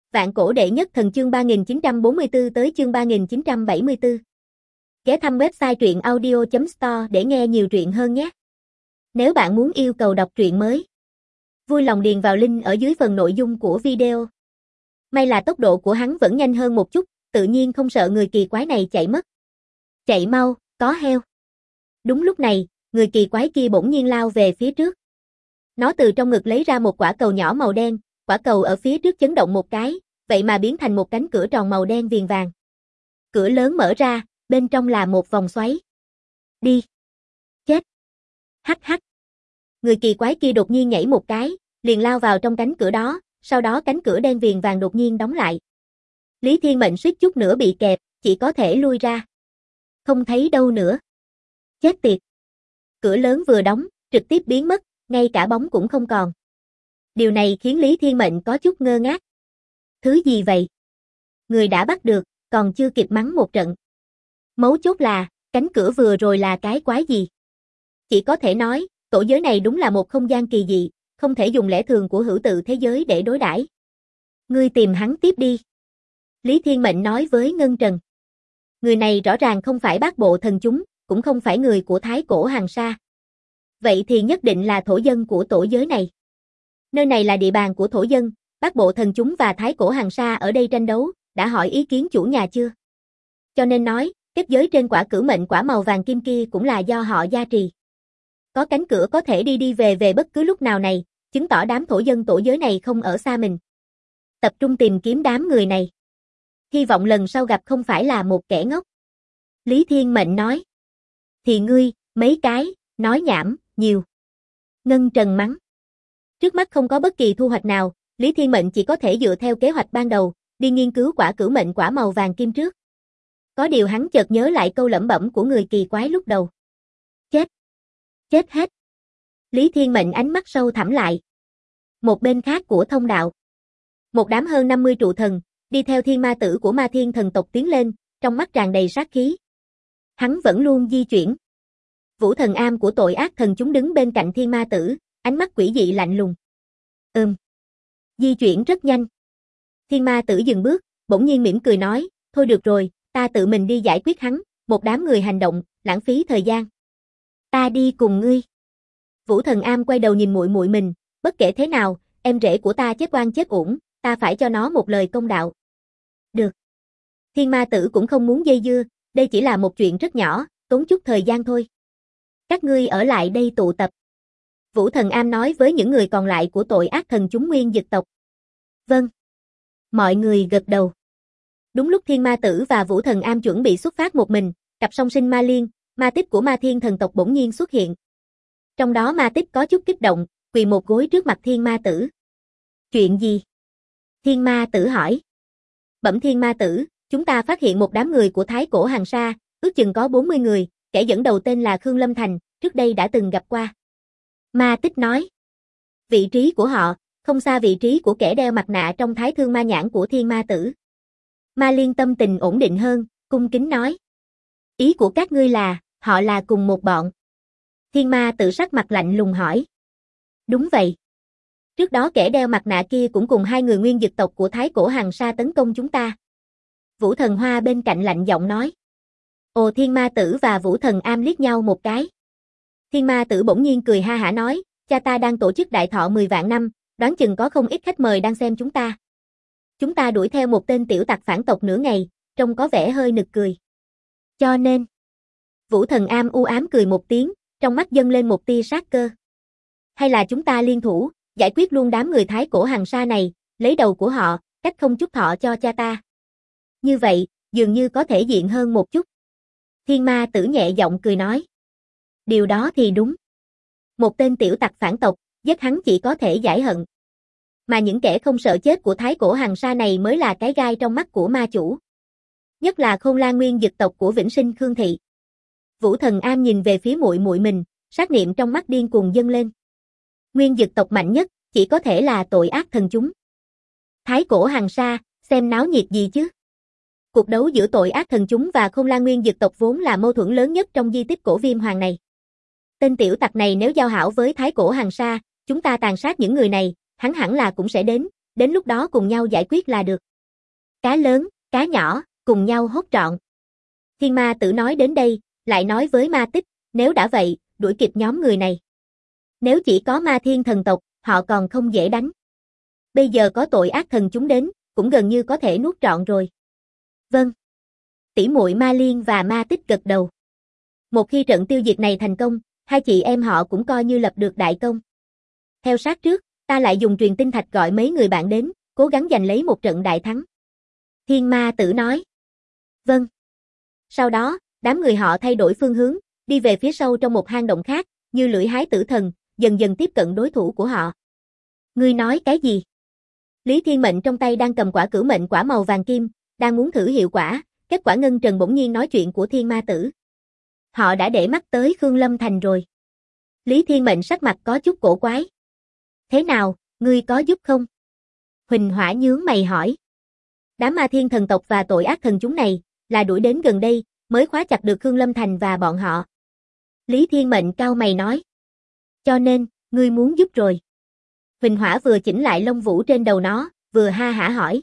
Vạn cổ đệ nhất thần chương 3944 tới chương 3974. Ghé thăm website truyện audio.store để nghe nhiều truyện hơn nhé. Nếu bạn muốn yêu cầu đọc truyện mới, vui lòng điền vào link ở dưới phần nội dung của video. May là tốc độ của hắn vẫn nhanh hơn một chút, tự nhiên không sợ người kỳ quái này chạy mất. Chạy mau, có heo. Đúng lúc này, người kỳ quái kia bỗng nhiên lao về phía trước. Nó từ trong ngực lấy ra một quả cầu nhỏ màu đen, quả cầu ở phía trước chấn động một cái, vậy mà biến thành một cánh cửa tròn màu đen viền vàng. Cửa lớn mở ra, bên trong là một vòng xoáy. Đi. Chết. Hắc hắc. Người kỳ quái kia đột nhiên nhảy một cái, liền lao vào trong cánh cửa đó, sau đó cánh cửa đen viền vàng đột nhiên đóng lại. Lý Thiên Mệnh suýt chút nữa bị kẹp, chỉ có thể lui ra. Không thấy đâu nữa. Chết tiệt. Cửa lớn vừa đóng, trực tiếp biến mất, ngay cả bóng cũng không còn. Điều này khiến Lý Thiên Mệnh có chút ngơ ngác. Thứ gì vậy? Người đã bắt được, còn chưa kịp mắng một trận. Mấu chốt là, cánh cửa vừa rồi là cái quái gì? Chỉ có thể nói, tổ giới này đúng là một không gian kỳ dị, không thể dùng lẽ thường của hữu tự thế giới để đối đãi. Ngươi tìm hắn tiếp đi. Lý Thiên Mệnh nói với Ngân Trần. Người này rõ ràng không phải bát bộ thần chúng, cũng không phải người của Thái Cổ Hàng Sa. Vậy thì nhất định là thổ dân của tổ giới này. Nơi này là địa bàn của thổ dân, bát bộ thần chúng và Thái Cổ Hàng Sa ở đây tranh đấu, đã hỏi ý kiến chủ nhà chưa? Cho nên nói, kết giới trên quả cửu mệnh quả màu vàng kim kia cũng là do họ gia trì. Có cánh cửa có thể đi về bất cứ lúc nào này, chứng tỏ đám thổ dân tổ giới này không ở xa mình. Tập trung tìm kiếm đám người này. Hy vọng lần sau gặp không phải là một kẻ ngốc. Lý Thiên Mệnh nói. Thì ngươi, mấy cái, nói nhảm, nhiều. Ngân Trần mắng. Trước mắt không có bất kỳ thu hoạch nào, Lý Thiên Mệnh chỉ có thể dựa theo kế hoạch ban đầu, đi nghiên cứu quả cửu mệnh quả màu vàng kim trước. Có điều hắn chợt nhớ lại câu lẩm bẩm của người kỳ quái lúc đầu. Chết. Chết hết. Lý Thiên Mệnh ánh mắt sâu thẳm lại. Một bên khác của thông đạo. Một đám hơn 50 trụ thần, đi theo thiên ma tử của ma thiên thần tộc tiến lên, trong mắt tràn đầy sát khí. Hắn vẫn luôn di chuyển. Vũ thần am của tội ác thần chúng đứng bên cạnh thiên ma tử, ánh mắt quỷ dị lạnh lùng. Di chuyển rất nhanh. Thiên ma tử dừng bước, bỗng nhiên mỉm cười nói, thôi được rồi, ta tự mình đi giải quyết hắn, một đám người hành động, lãng phí thời gian. Ta đi cùng ngươi. Vũ thần am quay đầu nhìn muội muội mình, bất kể thế nào, em rể của ta chết oan chết uổng, ta phải cho nó một lời công đạo. Được. Thiên ma tử cũng không muốn dây dưa, đây chỉ là một chuyện rất nhỏ, tốn chút thời gian thôi. Các ngươi ở lại đây tụ tập. Vũ thần am nói với những người còn lại của tội ác thần chúng nguyên dực tộc. Vâng. Mọi người gật đầu. Đúng lúc thiên ma tử và vũ thần am chuẩn bị xuất phát một mình, cặp song sinh ma liên, ma tích của ma thiên thần tộc bỗng nhiên xuất hiện. Trong đó ma tích có chút kích động, quỳ một gối trước mặt thiên ma tử. Chuyện gì? Thiên ma tử hỏi. Bẩm thiên ma tử, chúng ta phát hiện một đám người của Thái Cổ Hàng Sa, ước chừng có 40 người, kẻ dẫn đầu tên là Khương Lâm Thành, trước đây đã từng gặp qua. Ma tích nói. Vị trí của họ, không xa vị trí của kẻ đeo mặt nạ trong thái thương ma nhãn của thiên ma tử. Ma liên tâm tình ổn định hơn, cung kính nói. Ý của các ngươi là, họ là cùng một bọn. Thiên ma tử sắc mặt lạnh lùng hỏi. Đúng vậy. Trước đó kẻ đeo mặt nạ kia cũng cùng hai người nguyên dực tộc của Thái Cổ Hàng Sa tấn công chúng ta. Vũ thần hoa bên cạnh lạnh giọng nói. Ồ, thiên ma tử và vũ thần am liếc nhau một cái. Thiên ma tử bỗng nhiên cười ha hả nói, cha ta đang tổ chức đại thọ 10 vạn năm, đoán chừng có không ít khách mời đang xem chúng ta. Chúng ta đuổi theo một tên tiểu tặc phản tộc nửa ngày, trông có vẻ hơi nực cười. Cho nên, vũ thần am u ám cười một tiếng, trong mắt dâng lên một tia sát cơ. Hay là chúng ta liên thủ, giải quyết luôn đám người Thái Cổ Hàng Sa này, lấy đầu của họ, cách không chút thọ cho cha ta. Như vậy, dường như có thể diện hơn một chút. Thiên ma tử nhẹ giọng cười nói. Điều đó thì đúng. Một tên tiểu tặc phản tộc, giết hắn chỉ có thể giải hận. Mà những kẻ không sợ chết của Thái Cổ Hàng Sa này mới là cái gai trong mắt của ma chủ. Nhất là Khôn Lan nguyên dực tộc của Vĩnh Sinh Khương Thị. Vũ thần am nhìn về phía muội muội mình, sát niệm trong mắt điên cuồng dâng lên. Nguyên dực tộc mạnh nhất, chỉ có thể là tội ác thần chúng. Thái Cổ Hàng Sa, xem náo nhiệt gì chứ? Cuộc đấu giữa tội ác thần chúng và Khôn Lan nguyên dực tộc vốn là mâu thuẫn lớn nhất trong di tích cổ viêm hoàng này. Tên tiểu tặc này nếu giao hảo với Thái Cổ Hàng Sa, chúng ta tàn sát những người này, hắn hẳn là cũng sẽ đến, đến lúc đó cùng nhau giải quyết là được. Cá lớn, cá nhỏ, cùng nhau hốt trọn. Thiên ma tử nói đến đây, lại nói với ma tích, nếu đã vậy, đuổi kịp nhóm người này. Nếu chỉ có ma thiên thần tộc, họ còn không dễ đánh. Bây giờ có tội ác thần chúng đến, cũng gần như có thể nuốt trọn rồi. Vâng. Tỷ muội Ma Liên và Ma Tích gật đầu. Một khi trận tiêu diệt này thành công, hai chị em họ cũng coi như lập được đại công. Theo sát trước, ta lại dùng truyền tinh thạch gọi mấy người bạn đến, cố gắng giành lấy một trận đại thắng. Thiên ma tử nói. Vâng. Sau đó, đám người họ thay đổi phương hướng, đi về phía sâu trong một hang động khác, như lưỡi hái tử thần, dần dần tiếp cận đối thủ của họ. Ngươi nói cái gì? Lý Thiên Mệnh trong tay đang cầm quả cửu mệnh quả màu vàng kim, đang muốn thử hiệu quả, kết quả Ngân Trần bỗng nhiên nói chuyện của Thiên Ma Tử. Họ đã để mắt tới Khương Lâm Thành rồi. Lý Thiên Mệnh sắc mặt có chút cổ quái. Thế nào, ngươi có giúp không? Huỳnh Hỏa nhướng mày hỏi. Đám ma thiên thần tộc và tội ác thần chúng này, là đuổi đến gần đây, mới khóa chặt được Khương Lâm Thành và bọn họ. Lý Thiên Mệnh cau mày nói. Cho nên, ngươi muốn giúp rồi. Huỳnh Hỏa vừa chỉnh lại lông vũ trên đầu nó, vừa ha hả hỏi.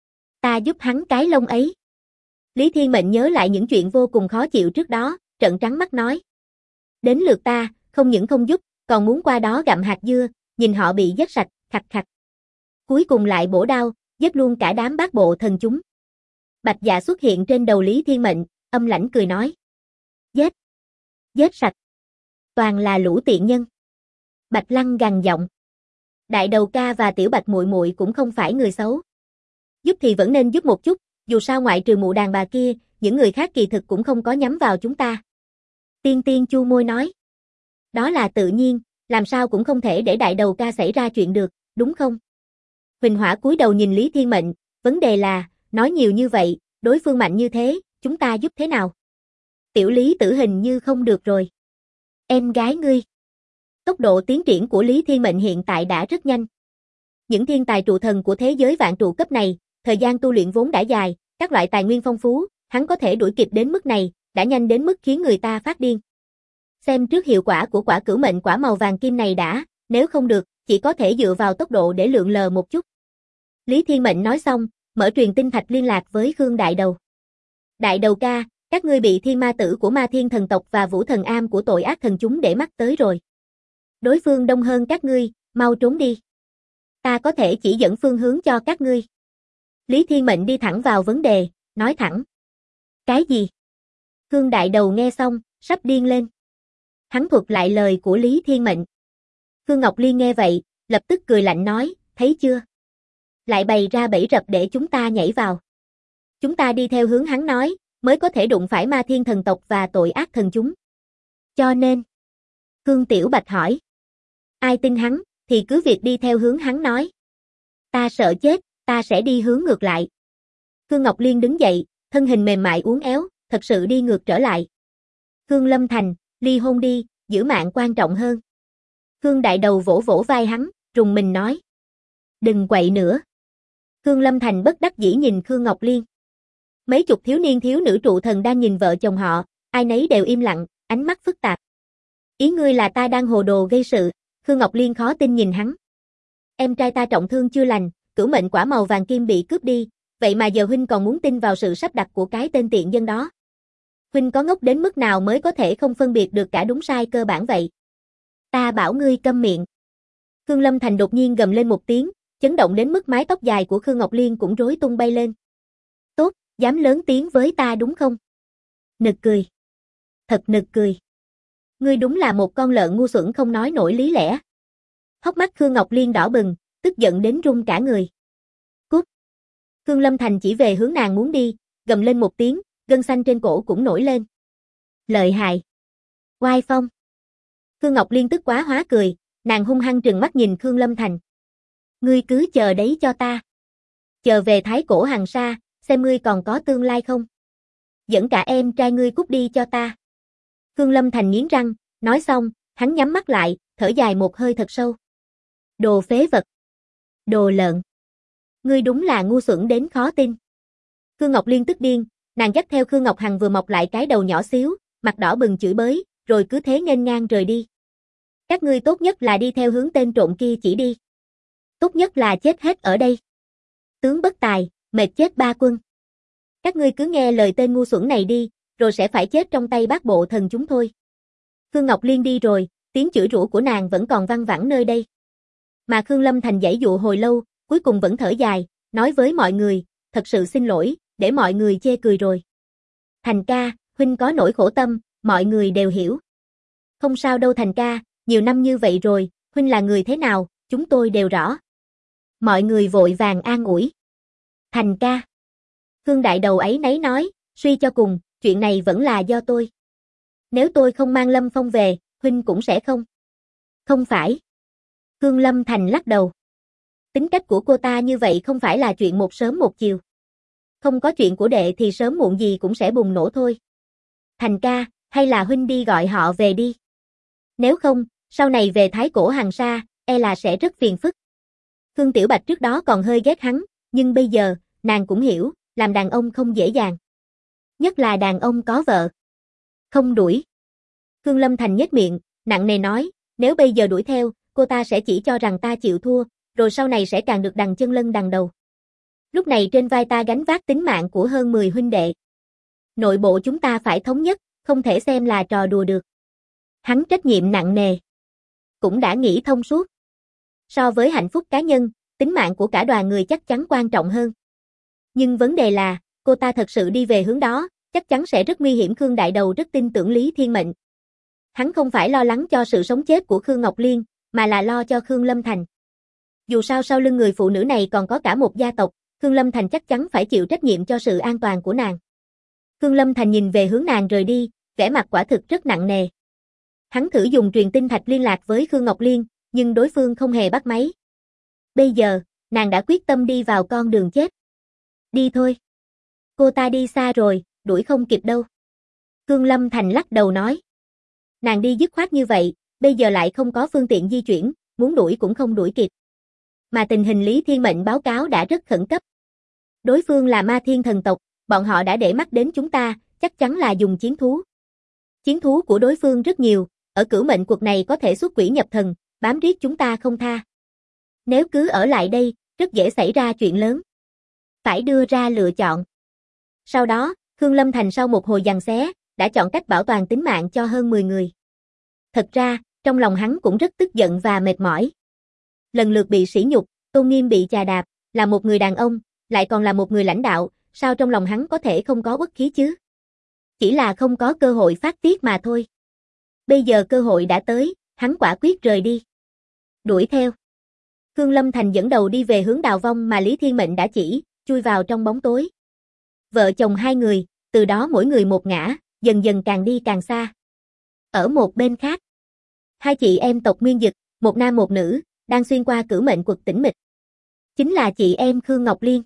Ta giúp hắn cái lông ấy. Lý Thiên Mệnh nhớ lại những chuyện vô cùng khó chịu trước đó, trợn trắng mắt nói. Đến lượt ta, không những không giúp, còn muốn qua đó gặm hạt dưa, nhìn họ bị giết sạch, khặt khặt. Cuối cùng lại bổ đao, giết luôn cả đám bát bộ thần chúng. Bạch Dạ xuất hiện trên đầu Lý Thiên Mệnh, âm lãnh cười nói. Giết! Giết sạch! Toàn là lũ tiện nhân. Bạch Lăng gằn giọng. Đại đầu ca và tiểu Bạch muội muội cũng không phải người xấu. Giúp thì vẫn nên giúp một chút, dù sao ngoại trừ mụ đàn bà kia, những người khác kỳ thực cũng không có nhắm vào chúng ta. Tiên Tiên chu môi nói. Đó là tự nhiên, làm sao cũng không thể để đại đầu ca xảy ra chuyện được, đúng không? Huỳnh Hỏa cúi đầu nhìn Lý Thiên Mệnh, vấn đề là, nói nhiều như vậy, đối phương mạnh như thế, chúng ta giúp thế nào? Tiểu Lý Tử hình như không được rồi. Em gái ngươi. Tốc độ tiến triển của Lý Thiên Mệnh hiện tại đã rất nhanh. Những thiên tài trụ thần của thế giới vạn trụ cấp này, thời gian tu luyện vốn đã dài, các loại tài nguyên phong phú, hắn có thể đuổi kịp đến mức này, đã nhanh đến mức khiến người ta phát điên. Xem trước hiệu quả của quả cửu mệnh quả màu vàng kim này đã, nếu không được, chỉ có thể dựa vào tốc độ để lượn lờ một chút. Lý Thiên Mệnh nói xong, mở truyền tinh thạch liên lạc với Khương Đại Đầu. Đại Đầu ca, các ngươi bị thiên ma tử của ma thiên thần tộc và vũ thần am của tội ác thần chúng để mắt tới rồi. Đối phương đông hơn các ngươi, mau trốn đi. Ta có thể chỉ dẫn phương hướng cho các ngươi. Lý Thiên Mệnh đi thẳng vào vấn đề, nói thẳng. Cái gì? Khương Đại Đầu nghe xong, sắp điên lên. Hắn thuật lại lời của Lý Thiên Mệnh. Khương Ngọc Liên nghe vậy, lập tức cười lạnh nói, thấy chưa? Lại bày ra bẫy rập để chúng ta nhảy vào. Chúng ta đi theo hướng hắn nói, mới có thể đụng phải ma thiên thần tộc và tội ác thần chúng. Cho nên, Khương Tiểu Bạch hỏi. Ai tin hắn, thì cứ việc đi theo hướng hắn nói. Ta sợ chết, ta sẽ đi hướng ngược lại. Khương Ngọc Liên đứng dậy, thân hình mềm mại uốn éo, thật sự đi ngược trở lại. Khương Lâm Thành, ly hôn đi, giữ mạng quan trọng hơn. Khương Đại Đầu vỗ vỗ vai hắn, rùng mình nói. Đừng quậy nữa. Khương Lâm Thành bất đắc dĩ nhìn Khương Ngọc Liên. Mấy chục thiếu niên thiếu nữ trụ thần đang nhìn vợ chồng họ, ai nấy đều im lặng, ánh mắt phức tạp. Ý ngươi là ta đang hồ đồ gây sự, Khương Ngọc Liên khó tin nhìn hắn. Em trai ta trọng thương chưa lành, cửu mệnh quả màu vàng kim bị cướp đi, vậy mà giờ huynh còn muốn tin vào sự sắp đặt của cái tên tiện dân đó. Huynh có ngốc đến mức nào mới có thể không phân biệt được cả đúng sai cơ bản vậy? Ta bảo ngươi câm miệng. Khương Lâm Thành đột nhiên gầm lên một tiếng, chấn động đến mức mái tóc dài của Khương Ngọc Liên cũng rối tung bay lên. Tốt, dám lớn tiếng với ta đúng không? Nực cười. Thật nực cười. Ngươi đúng là một con lợn ngu xuẩn không nói nổi lý lẽ. Hốc mắt Khương Ngọc Liên đỏ bừng, tức giận đến run cả người. Cút. Khương Lâm Thành chỉ về hướng nàng muốn đi, gầm lên một tiếng, gân xanh trên cổ cũng nổi lên. Lợi hại. Oai phong. Khương Ngọc Liên tức quá hóa cười, nàng hung hăng trừng mắt nhìn Khương Lâm Thành. Ngươi cứ chờ đấy cho ta. Chờ về Thái Cổ Hằng Sa, xem ngươi còn có tương lai không. Dẫn cả em trai ngươi cút đi cho ta. Khương Lâm Thành nghiến răng, nói xong, hắn nhắm mắt lại, thở dài một hơi thật sâu. Đồ phế vật. Đồ lợn. Ngươi đúng là ngu xuẩn đến khó tin. Khương Ngọc Liên tức điên, nàng dắt theo Khương Ngọc Hằng vừa mọc lại cái đầu nhỏ xíu, mặt đỏ bừng chửi bới, rồi cứ thế nghênh ngang rời đi. Các ngươi tốt nhất là đi theo hướng tên trộm kia chỉ đi. Tốt nhất là chết hết ở đây. Tướng bất tài, mệt chết ba quân. Các ngươi cứ nghe lời tên ngu xuẩn này đi, rồi sẽ phải chết trong tay bát bộ thần chúng thôi. Khương Ngọc Liên đi rồi, tiếng chửi rủa của nàng vẫn còn văng vẳng nơi đây. Mà Khương Lâm Thành giãy dụa hồi lâu, cuối cùng vẫn thở dài, nói với mọi người, thật sự xin lỗi, để mọi người chê cười rồi. Thành ca, huynh có nỗi khổ tâm, mọi người đều hiểu. Không sao đâu Thành ca, nhiều năm như vậy rồi, huynh là người thế nào, chúng tôi đều rõ. Mọi người vội vàng an ủi. Thành ca. Khương Đại Đầu ấy nấy nói, suy cho cùng, chuyện này vẫn là do tôi. Nếu tôi không mang Lâm Phong về, huynh cũng sẽ không. Không phải. Khương Lâm Thành lắc đầu. Tính cách của cô ta như vậy không phải là chuyện một sớm một chiều. Không có chuyện của đệ thì sớm muộn gì cũng sẽ bùng nổ thôi. Thành ca, hay là huynh đi gọi họ về đi. Nếu không, sau này về Thái Cổ Hằng Sa, e là sẽ rất phiền phức. Khương Tiểu Bạch trước đó còn hơi ghét hắn, nhưng bây giờ, nàng cũng hiểu, làm đàn ông không dễ dàng. Nhất là đàn ông có vợ. Không đuổi. Khương Lâm Thành nhếch miệng, nặng nề nói, nếu bây giờ đuổi theo, cô ta sẽ chỉ cho rằng ta chịu thua, rồi sau này sẽ càng được đằng chân lân đằng đầu. Lúc này trên vai ta gánh vác tính mạng của hơn 10 huynh đệ. Nội bộ chúng ta phải thống nhất, không thể xem là trò đùa được. Hắn trách nhiệm nặng nề. Cũng đã nghĩ thông suốt. So với hạnh phúc cá nhân, tính mạng của cả đoàn người chắc chắn quan trọng hơn. Nhưng vấn đề là, cô ta thật sự đi về hướng đó, chắc chắn sẽ rất nguy hiểm. Khương Đại Đầu rất tin tưởng Lý Thiên Mệnh. Hắn không phải lo lắng cho sự sống chết của Khương Ngọc Liên, mà là lo cho Khương Lâm Thành. Dù sao sau lưng người phụ nữ này còn có cả một gia tộc, Khương Lâm Thành chắc chắn phải chịu trách nhiệm cho sự an toàn của nàng. Khương Lâm Thành nhìn về hướng nàng rời đi, vẻ mặt quả thực rất nặng nề. Hắn thử dùng truyền tinh thạch liên lạc với Khương Ngọc Liên, nhưng đối phương không hề bắt máy. Bây giờ, nàng đã quyết tâm đi vào con đường chết. Đi thôi. Cô ta đi xa rồi, đuổi không kịp đâu. Khương Lâm Thành lắc đầu nói. Nàng đi dứt khoát như vậy, bây giờ lại không có phương tiện di chuyển, muốn đuổi cũng không đuổi kịp. Mà tình hình Lý Thiên Mệnh báo cáo đã rất khẩn cấp. Đối phương là Ma Thiên thần tộc, bọn họ đã để mắt đến chúng ta, chắc chắn là dùng chiến thú. Chiến thú của đối phương rất nhiều, ở Cửu Mệnh Quật này có thể xuất quỷ nhập thần, bám riết chúng ta không tha. Nếu cứ ở lại đây, rất dễ xảy ra chuyện lớn. Phải đưa ra lựa chọn. Sau đó, Khương Lâm Thành sau một hồi giằng xé, đã chọn cách bảo toàn tính mạng cho hơn 10 người. Thật ra, trong lòng hắn cũng rất tức giận và mệt mỏi. Lần lượt bị sỉ nhục, tôn nghiêm bị chà đạp, là một người đàn ông, lại còn là một người lãnh đạo, sao trong lòng hắn có thể không có uất khí chứ? Chỉ là không có cơ hội phát tiết mà thôi. Bây giờ cơ hội đã tới, hắn quả quyết rời đi. Đuổi theo. Khương Lâm Thành dẫn đầu đi về hướng Đào Vong mà Lý Thiên Mệnh đã chỉ, chui vào trong bóng tối. Vợ chồng hai người, từ đó mỗi người một ngã, dần dần càng đi càng xa. Ở một bên khác, hai chị em tộc Nguyên Dực, một nam một nữ, đang xuyên qua Cửu Mệnh Quật tĩnh mịch. Chính là chị em Khương Ngọc Liên.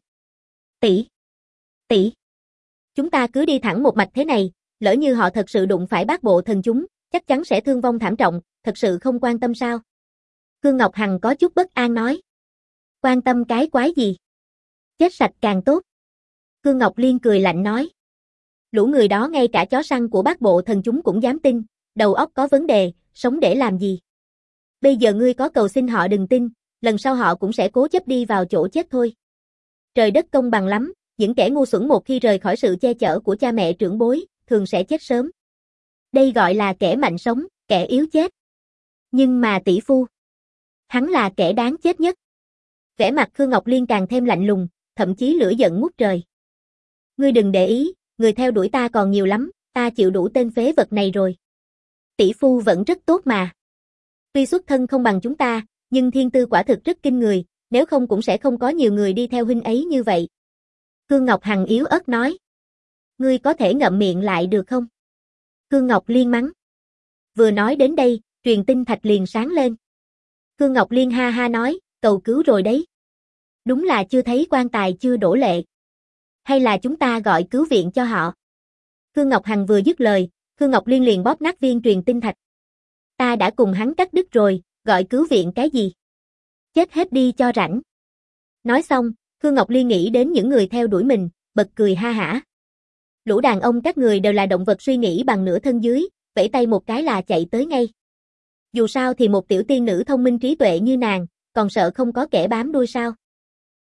Tỷ. Chúng ta cứ đi thẳng một mạch thế này, lỡ như họ thật sự đụng phải bát bộ thần chúng, chắc chắn sẽ thương vong thảm trọng, thật sự không quan tâm sao? Khương Ngọc Hằng có chút bất an nói. Quan tâm cái quái gì? Chết sạch càng tốt. Khương Ngọc Liên cười lạnh nói. Lũ người đó ngay cả chó săn của bát bộ thần chúng cũng dám tin, đầu óc có vấn đề, sống để làm gì? Bây giờ ngươi có cầu xin họ đừng tin, lần sau họ cũng sẽ cố chấp đi vào chỗ chết thôi. Trời đất công bằng lắm, những kẻ ngu xuẩn một khi rời khỏi sự che chở của cha mẹ trưởng bối, thường sẽ chết sớm. Đây gọi là kẻ mạnh sống, kẻ yếu chết. Nhưng mà tỷ phu, hắn là kẻ đáng chết nhất. Vẻ mặt Khương Ngọc Liên càng thêm lạnh lùng, thậm chí lửa giận ngút trời. Ngươi đừng để ý, người theo đuổi ta còn nhiều lắm, ta chịu đủ tên phế vật này rồi. Tỷ phu vẫn rất tốt mà. Tuy xuất thân không bằng chúng ta, nhưng thiên tư quả thực rất kinh người, nếu không cũng sẽ không có nhiều người đi theo huynh ấy như vậy. Khương Ngọc Hằng yếu ớt nói. Ngươi có thể ngậm miệng lại được không? Khương Ngọc Liên mắng. Vừa nói đến đây, truyền tinh thạch liền sáng lên. Khương Ngọc Liên ha ha nói, cầu cứu rồi đấy. Đúng là chưa thấy quan tài chưa đổ lệ. Hay là chúng ta gọi cứu viện cho họ? Khương Ngọc Hằng vừa dứt lời, Khương Ngọc Liên liền bóp nát viên truyền tinh thạch. Ta đã cùng hắn cắt đứt rồi, gọi cứu viện cái gì? Chết hết đi cho rảnh. Nói xong, Khương Ngọc Liên nghĩ đến những người theo đuổi mình, bật cười ha hả. Lũ đàn ông các người đều là động vật suy nghĩ bằng nửa thân dưới, vẫy tay một cái là chạy tới ngay. Dù sao thì một tiểu tiên nữ thông minh trí tuệ như nàng, còn sợ không có kẻ bám đuôi sao?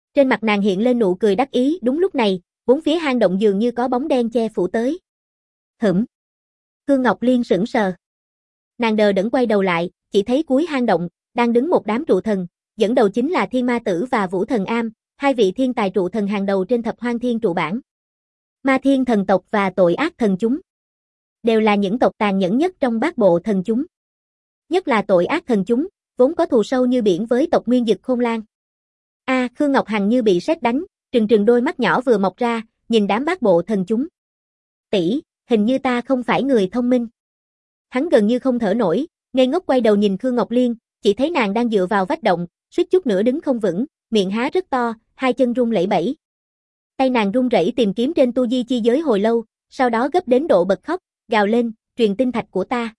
Trên mặt nàng hiện lên nụ cười đắc ý, đúng lúc này, bốn phía hang động dường như có bóng đen che phủ tới. Khương Ngọc Liên sững sờ. Nàng đờ đẫn quay đầu lại, chỉ thấy cuối hang động, đang đứng một đám trụ thần, dẫn đầu chính là Thiên Ma Tử và Vũ Thần Am, hai vị thiên tài trụ thần hàng đầu trên thập hoang thiên trụ bảng. Ma Thiên thần tộc và Tội Ác thần chúng đều là những tộc tàn nhẫn nhất trong bát bộ thần chúng. Nhất là Tội Ác thần chúng, vốn có thù sâu như biển với tộc Nguyên Dực Khôn Lang. Khương Ngọc Hằng như bị sét đánh, trừng đôi mắt nhỏ vừa mọc ra, nhìn đám bát bộ thần chúng. Tỷ, hình như ta không phải người thông minh. Hắn gần như không thở nổi, ngây ngốc quay đầu nhìn Khương Ngọc Liên, chỉ thấy nàng đang dựa vào vách động, suýt chút nữa đứng không vững, miệng há rất to, hai chân run lẩy bẩy. Tay nàng run rẩy tìm kiếm trên tu di chi giới hồi lâu, sau đó gấp đến độ bật khóc, gào lên, truyền tinh thạch của ta.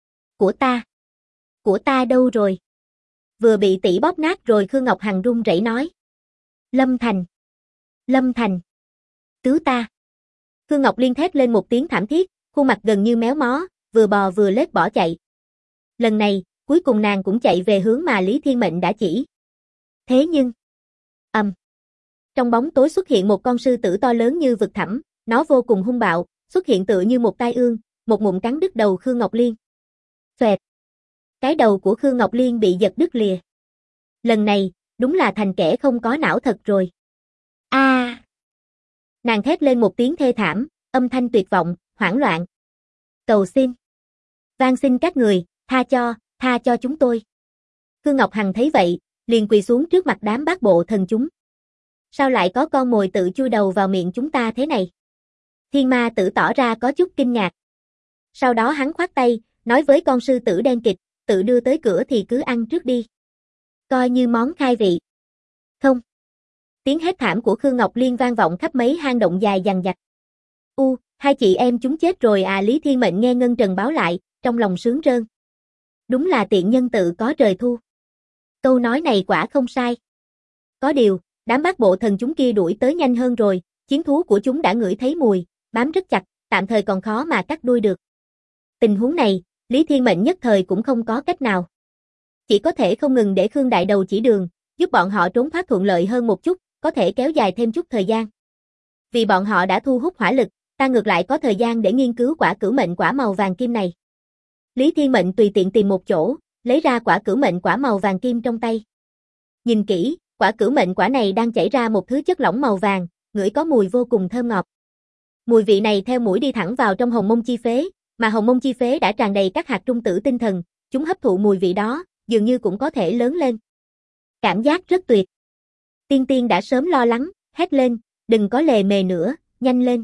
Của ta đâu rồi? Vừa bị tỷ bóp nát rồi. Khương Ngọc Hằng run rẩy nói. Lâm Thành, cứu ta. Khương Ngọc Liên thét lên một tiếng thảm thiết, khuôn mặt gần như méo mó, vừa bò vừa lết bỏ chạy. Lần này, cuối cùng nàng cũng chạy về hướng mà Lý Thiên Mệnh đã chỉ. Thế nhưng, trong bóng tối xuất hiện một con sư tử to lớn như vực thẳm, nó vô cùng hung bạo, xuất hiện tựa như một tai ương, một ngụm cắn đứt đầu Khương Ngọc Liên. Xoẹt. Cái đầu của Khương Ngọc Liên bị giật đứt lìa. Lần này, đúng là thành kẻ không có não thật rồi. Nàng thét lên một tiếng thê thảm, âm thanh tuyệt vọng, hoảng loạn. Cầu xin. Van xin các người, tha cho chúng tôi. Khương Ngọc Hằng thấy vậy, liền quỳ xuống trước mặt đám bát bộ thần chúng. Sao lại có con mồi tự chui đầu vào miệng chúng ta thế này? Thiên Ma Tử tỏ ra có chút kinh ngạc. Sau đó hắn khoát tay, nói với con sư tử đen kịt, tự đưa tới cửa thì cứ ăn trước đi. Coi như món khai vị. Không. Tiếng hét thảm của Khương Ngọc Liên vang vọng khắp mấy hang động dài dằng dặc. Hai chị em chúng chết rồi à? Lý Thiên Mệnh nghe Ngân Trần báo lại, trong lòng sướng rơn. Đúng là tiện nhân tự có trời thu. Câu nói này quả không sai. Có điều, đám bát bộ thần chúng kia đuổi tới nhanh hơn rồi, chiến thú của chúng đã ngửi thấy mùi, bám rất chặt, tạm thời còn khó mà cắt đuôi được. Tình huống này, Lý Thiên Mệnh nhất thời cũng không có cách nào. Chỉ có thể không ngừng để Khương Đại Đầu chỉ đường, giúp bọn họ trốn thoát thuận lợi hơn một chút, có thể kéo dài thêm chút thời gian. Vì bọn họ đã thu hút hỏa lực, ta ngược lại có thời gian để nghiên cứu quả cửu mệnh quả màu vàng kim này. Lý Thiên Mệnh tùy tiện tìm một chỗ, lấy ra quả cửu mệnh quả màu vàng kim trong tay. Nhìn kỹ, quả cửu mệnh quả này đang chảy ra một thứ chất lỏng màu vàng, ngửi có mùi vô cùng thơm ngọt. Mùi vị này theo mũi đi thẳng vào trong hồng môn chi phế, mà hồng môn chi phế đã tràn đầy các hạt trung tử tinh thần, chúng hấp thụ mùi vị đó, dường như cũng có thể lớn lên. Cảm giác rất tuyệt. Tiên Tiên đã sớm lo lắng, hét lên, đừng có lề mề nữa, nhanh lên.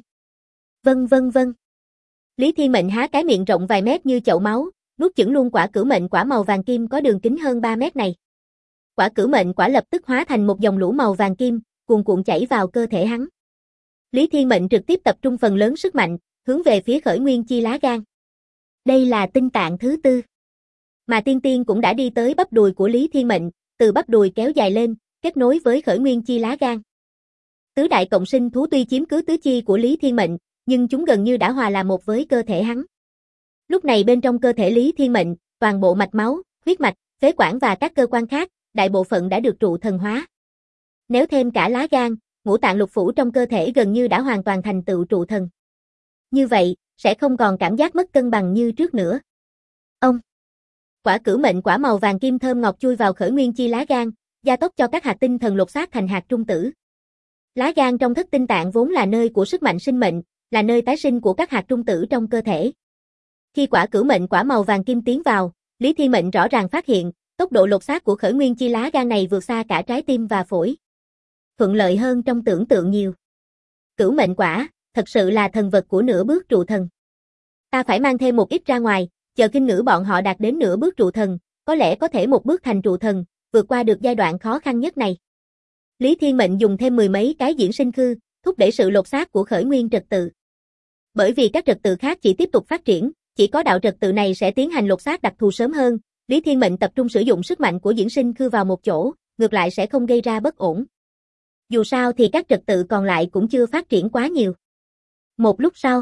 Vâng. Lý Thiên Mệnh há cái miệng rộng vài mét như chậu máu, nuốt chửng luôn quả cửu mệnh quả màu vàng kim có đường kính hơn 3 mét này. Quả cửu mệnh quả lập tức hóa thành một dòng lũ màu vàng kim, cuồn cuộn chảy vào cơ thể hắn. Lý Thiên Mệnh trực tiếp tập trung phần lớn sức mạnh, hướng về phía khởi nguyên chi lá gan. Đây là tinh tạng thứ 4. Mà Tiên Tiên cũng đã đi tới bắp đùi của Lý Thiên Mệnh, từ bắp đùi kéo dài lên, kết nối với khởi nguyên chi lá gan. Tứ đại cộng sinh thú tuy chiếm cứ tứ chi của Lý Thiên Mệnh, nhưng chúng gần như đã hòa là một với cơ thể hắn. Lúc này bên trong cơ thể Lý Thiên Mệnh, toàn bộ mạch máu, huyết mạch, phế quản và các cơ quan khác, đại bộ phận đã được trụ thần hóa. Nếu thêm cả lá gan, ngũ tạng lục phủ trong cơ thể gần như đã hoàn toàn thành tựu trụ thần. Như vậy, sẽ không còn cảm giác mất cân bằng như trước nữa. Quả cửu mệnh quả màu vàng kim thơm ngọt chui vào khởi nguyên chi lá gan, gia tốc cho các hạt tinh thần lột xác thành hạt trung tử. Lá gan trong thất tinh tạng vốn là nơi của sức mạnh sinh mệnh, là nơi tái sinh của các hạt trung tử trong cơ thể. Khi quả cửu mệnh quả màu vàng kim tiến vào, Lý Thiên Mệnh rõ ràng phát hiện, tốc độ lột xác của khởi nguyên chi lá gan này vượt xa cả trái tim và phổi. Thuận lợi hơn trong tưởng tượng nhiều. Cửu mệnh quả, thật sự là thần vật của nửa bước trụ thần. Ta phải mang thêm một ít ra ngoài, chờ kinh ngữ bọn họ đạt đến nửa bước trụ thần, có lẽ có thể một bước thành trụ thần, vượt qua được giai đoạn khó khăn nhất này. Lý Thiên Mệnh dùng thêm mười mấy cái diễn sinh khư, thúc đẩy sự lột xác của khởi nguyên trật tự. Bởi vì các trật tự khác chỉ tiếp tục phát triển, chỉ có đạo trật tự này sẽ tiến hành lột xác đặc thù sớm hơn, Lý Thiên Mệnh tập trung sử dụng sức mạnh của diễn sinh khư vào một chỗ, ngược lại sẽ không gây ra bất ổn. Dù sao thì các trật tự còn lại cũng chưa phát triển quá nhiều. Một lúc sau,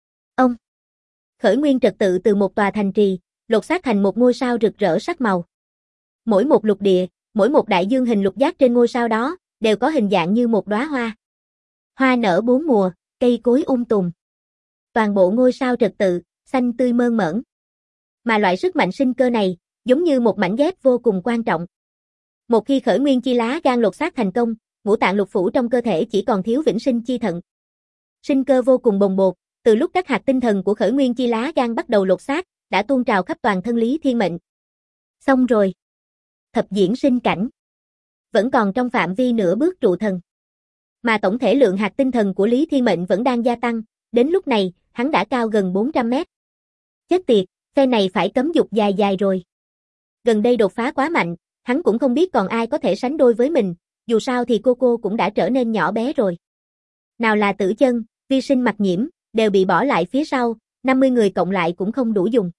khởi nguyên trật tự từ một tòa thành trì, lột xác thành một ngôi sao rực rỡ sắc màu. Mỗi một lục địa, mỗi một đại dương hình lục giác trên ngôi sao đó, đều có hình dạng như một đóa hoa. Hoa nở bốn mùa, cây cối tùm. Toàn bộ ngôi sao trật tự, xanh tươi mơn mởn. Mà loại sức mạnh sinh cơ này, giống như một mảnh ghép vô cùng quan trọng. Một khi khởi nguyên chi lá gan lột xác thành công, ngũ tạng lục phủ trong cơ thể chỉ còn thiếu vĩnh sinh chi thận. Sinh cơ vô cùng bồng bột, từ lúc các hạt tinh thần của khởi nguyên chi lá gan bắt đầu lột xác, đã tuôn trào khắp toàn thân Lý Thiên Mệnh. Xong rồi. Thập diễn sinh cảnh. Vẫn còn trong phạm vi nửa bước trụ thần. Mà tổng thể lượng hạt tinh thần của Lý Thiên Mệnh vẫn đang gia tăng, đến lúc này, hắn đã cao gần 400 mét. Chết tiệt, phe này phải cấm dục dài dài rồi. Gần đây đột phá quá mạnh, hắn cũng không biết còn ai có thể sánh đôi với mình, dù sao thì cô cũng đã trở nên nhỏ bé rồi. Nào là Tử Chân, Vi Sinh Mặc Nhiễm, đều bị bỏ lại phía sau, 50 người cộng lại cũng không đủ dùng.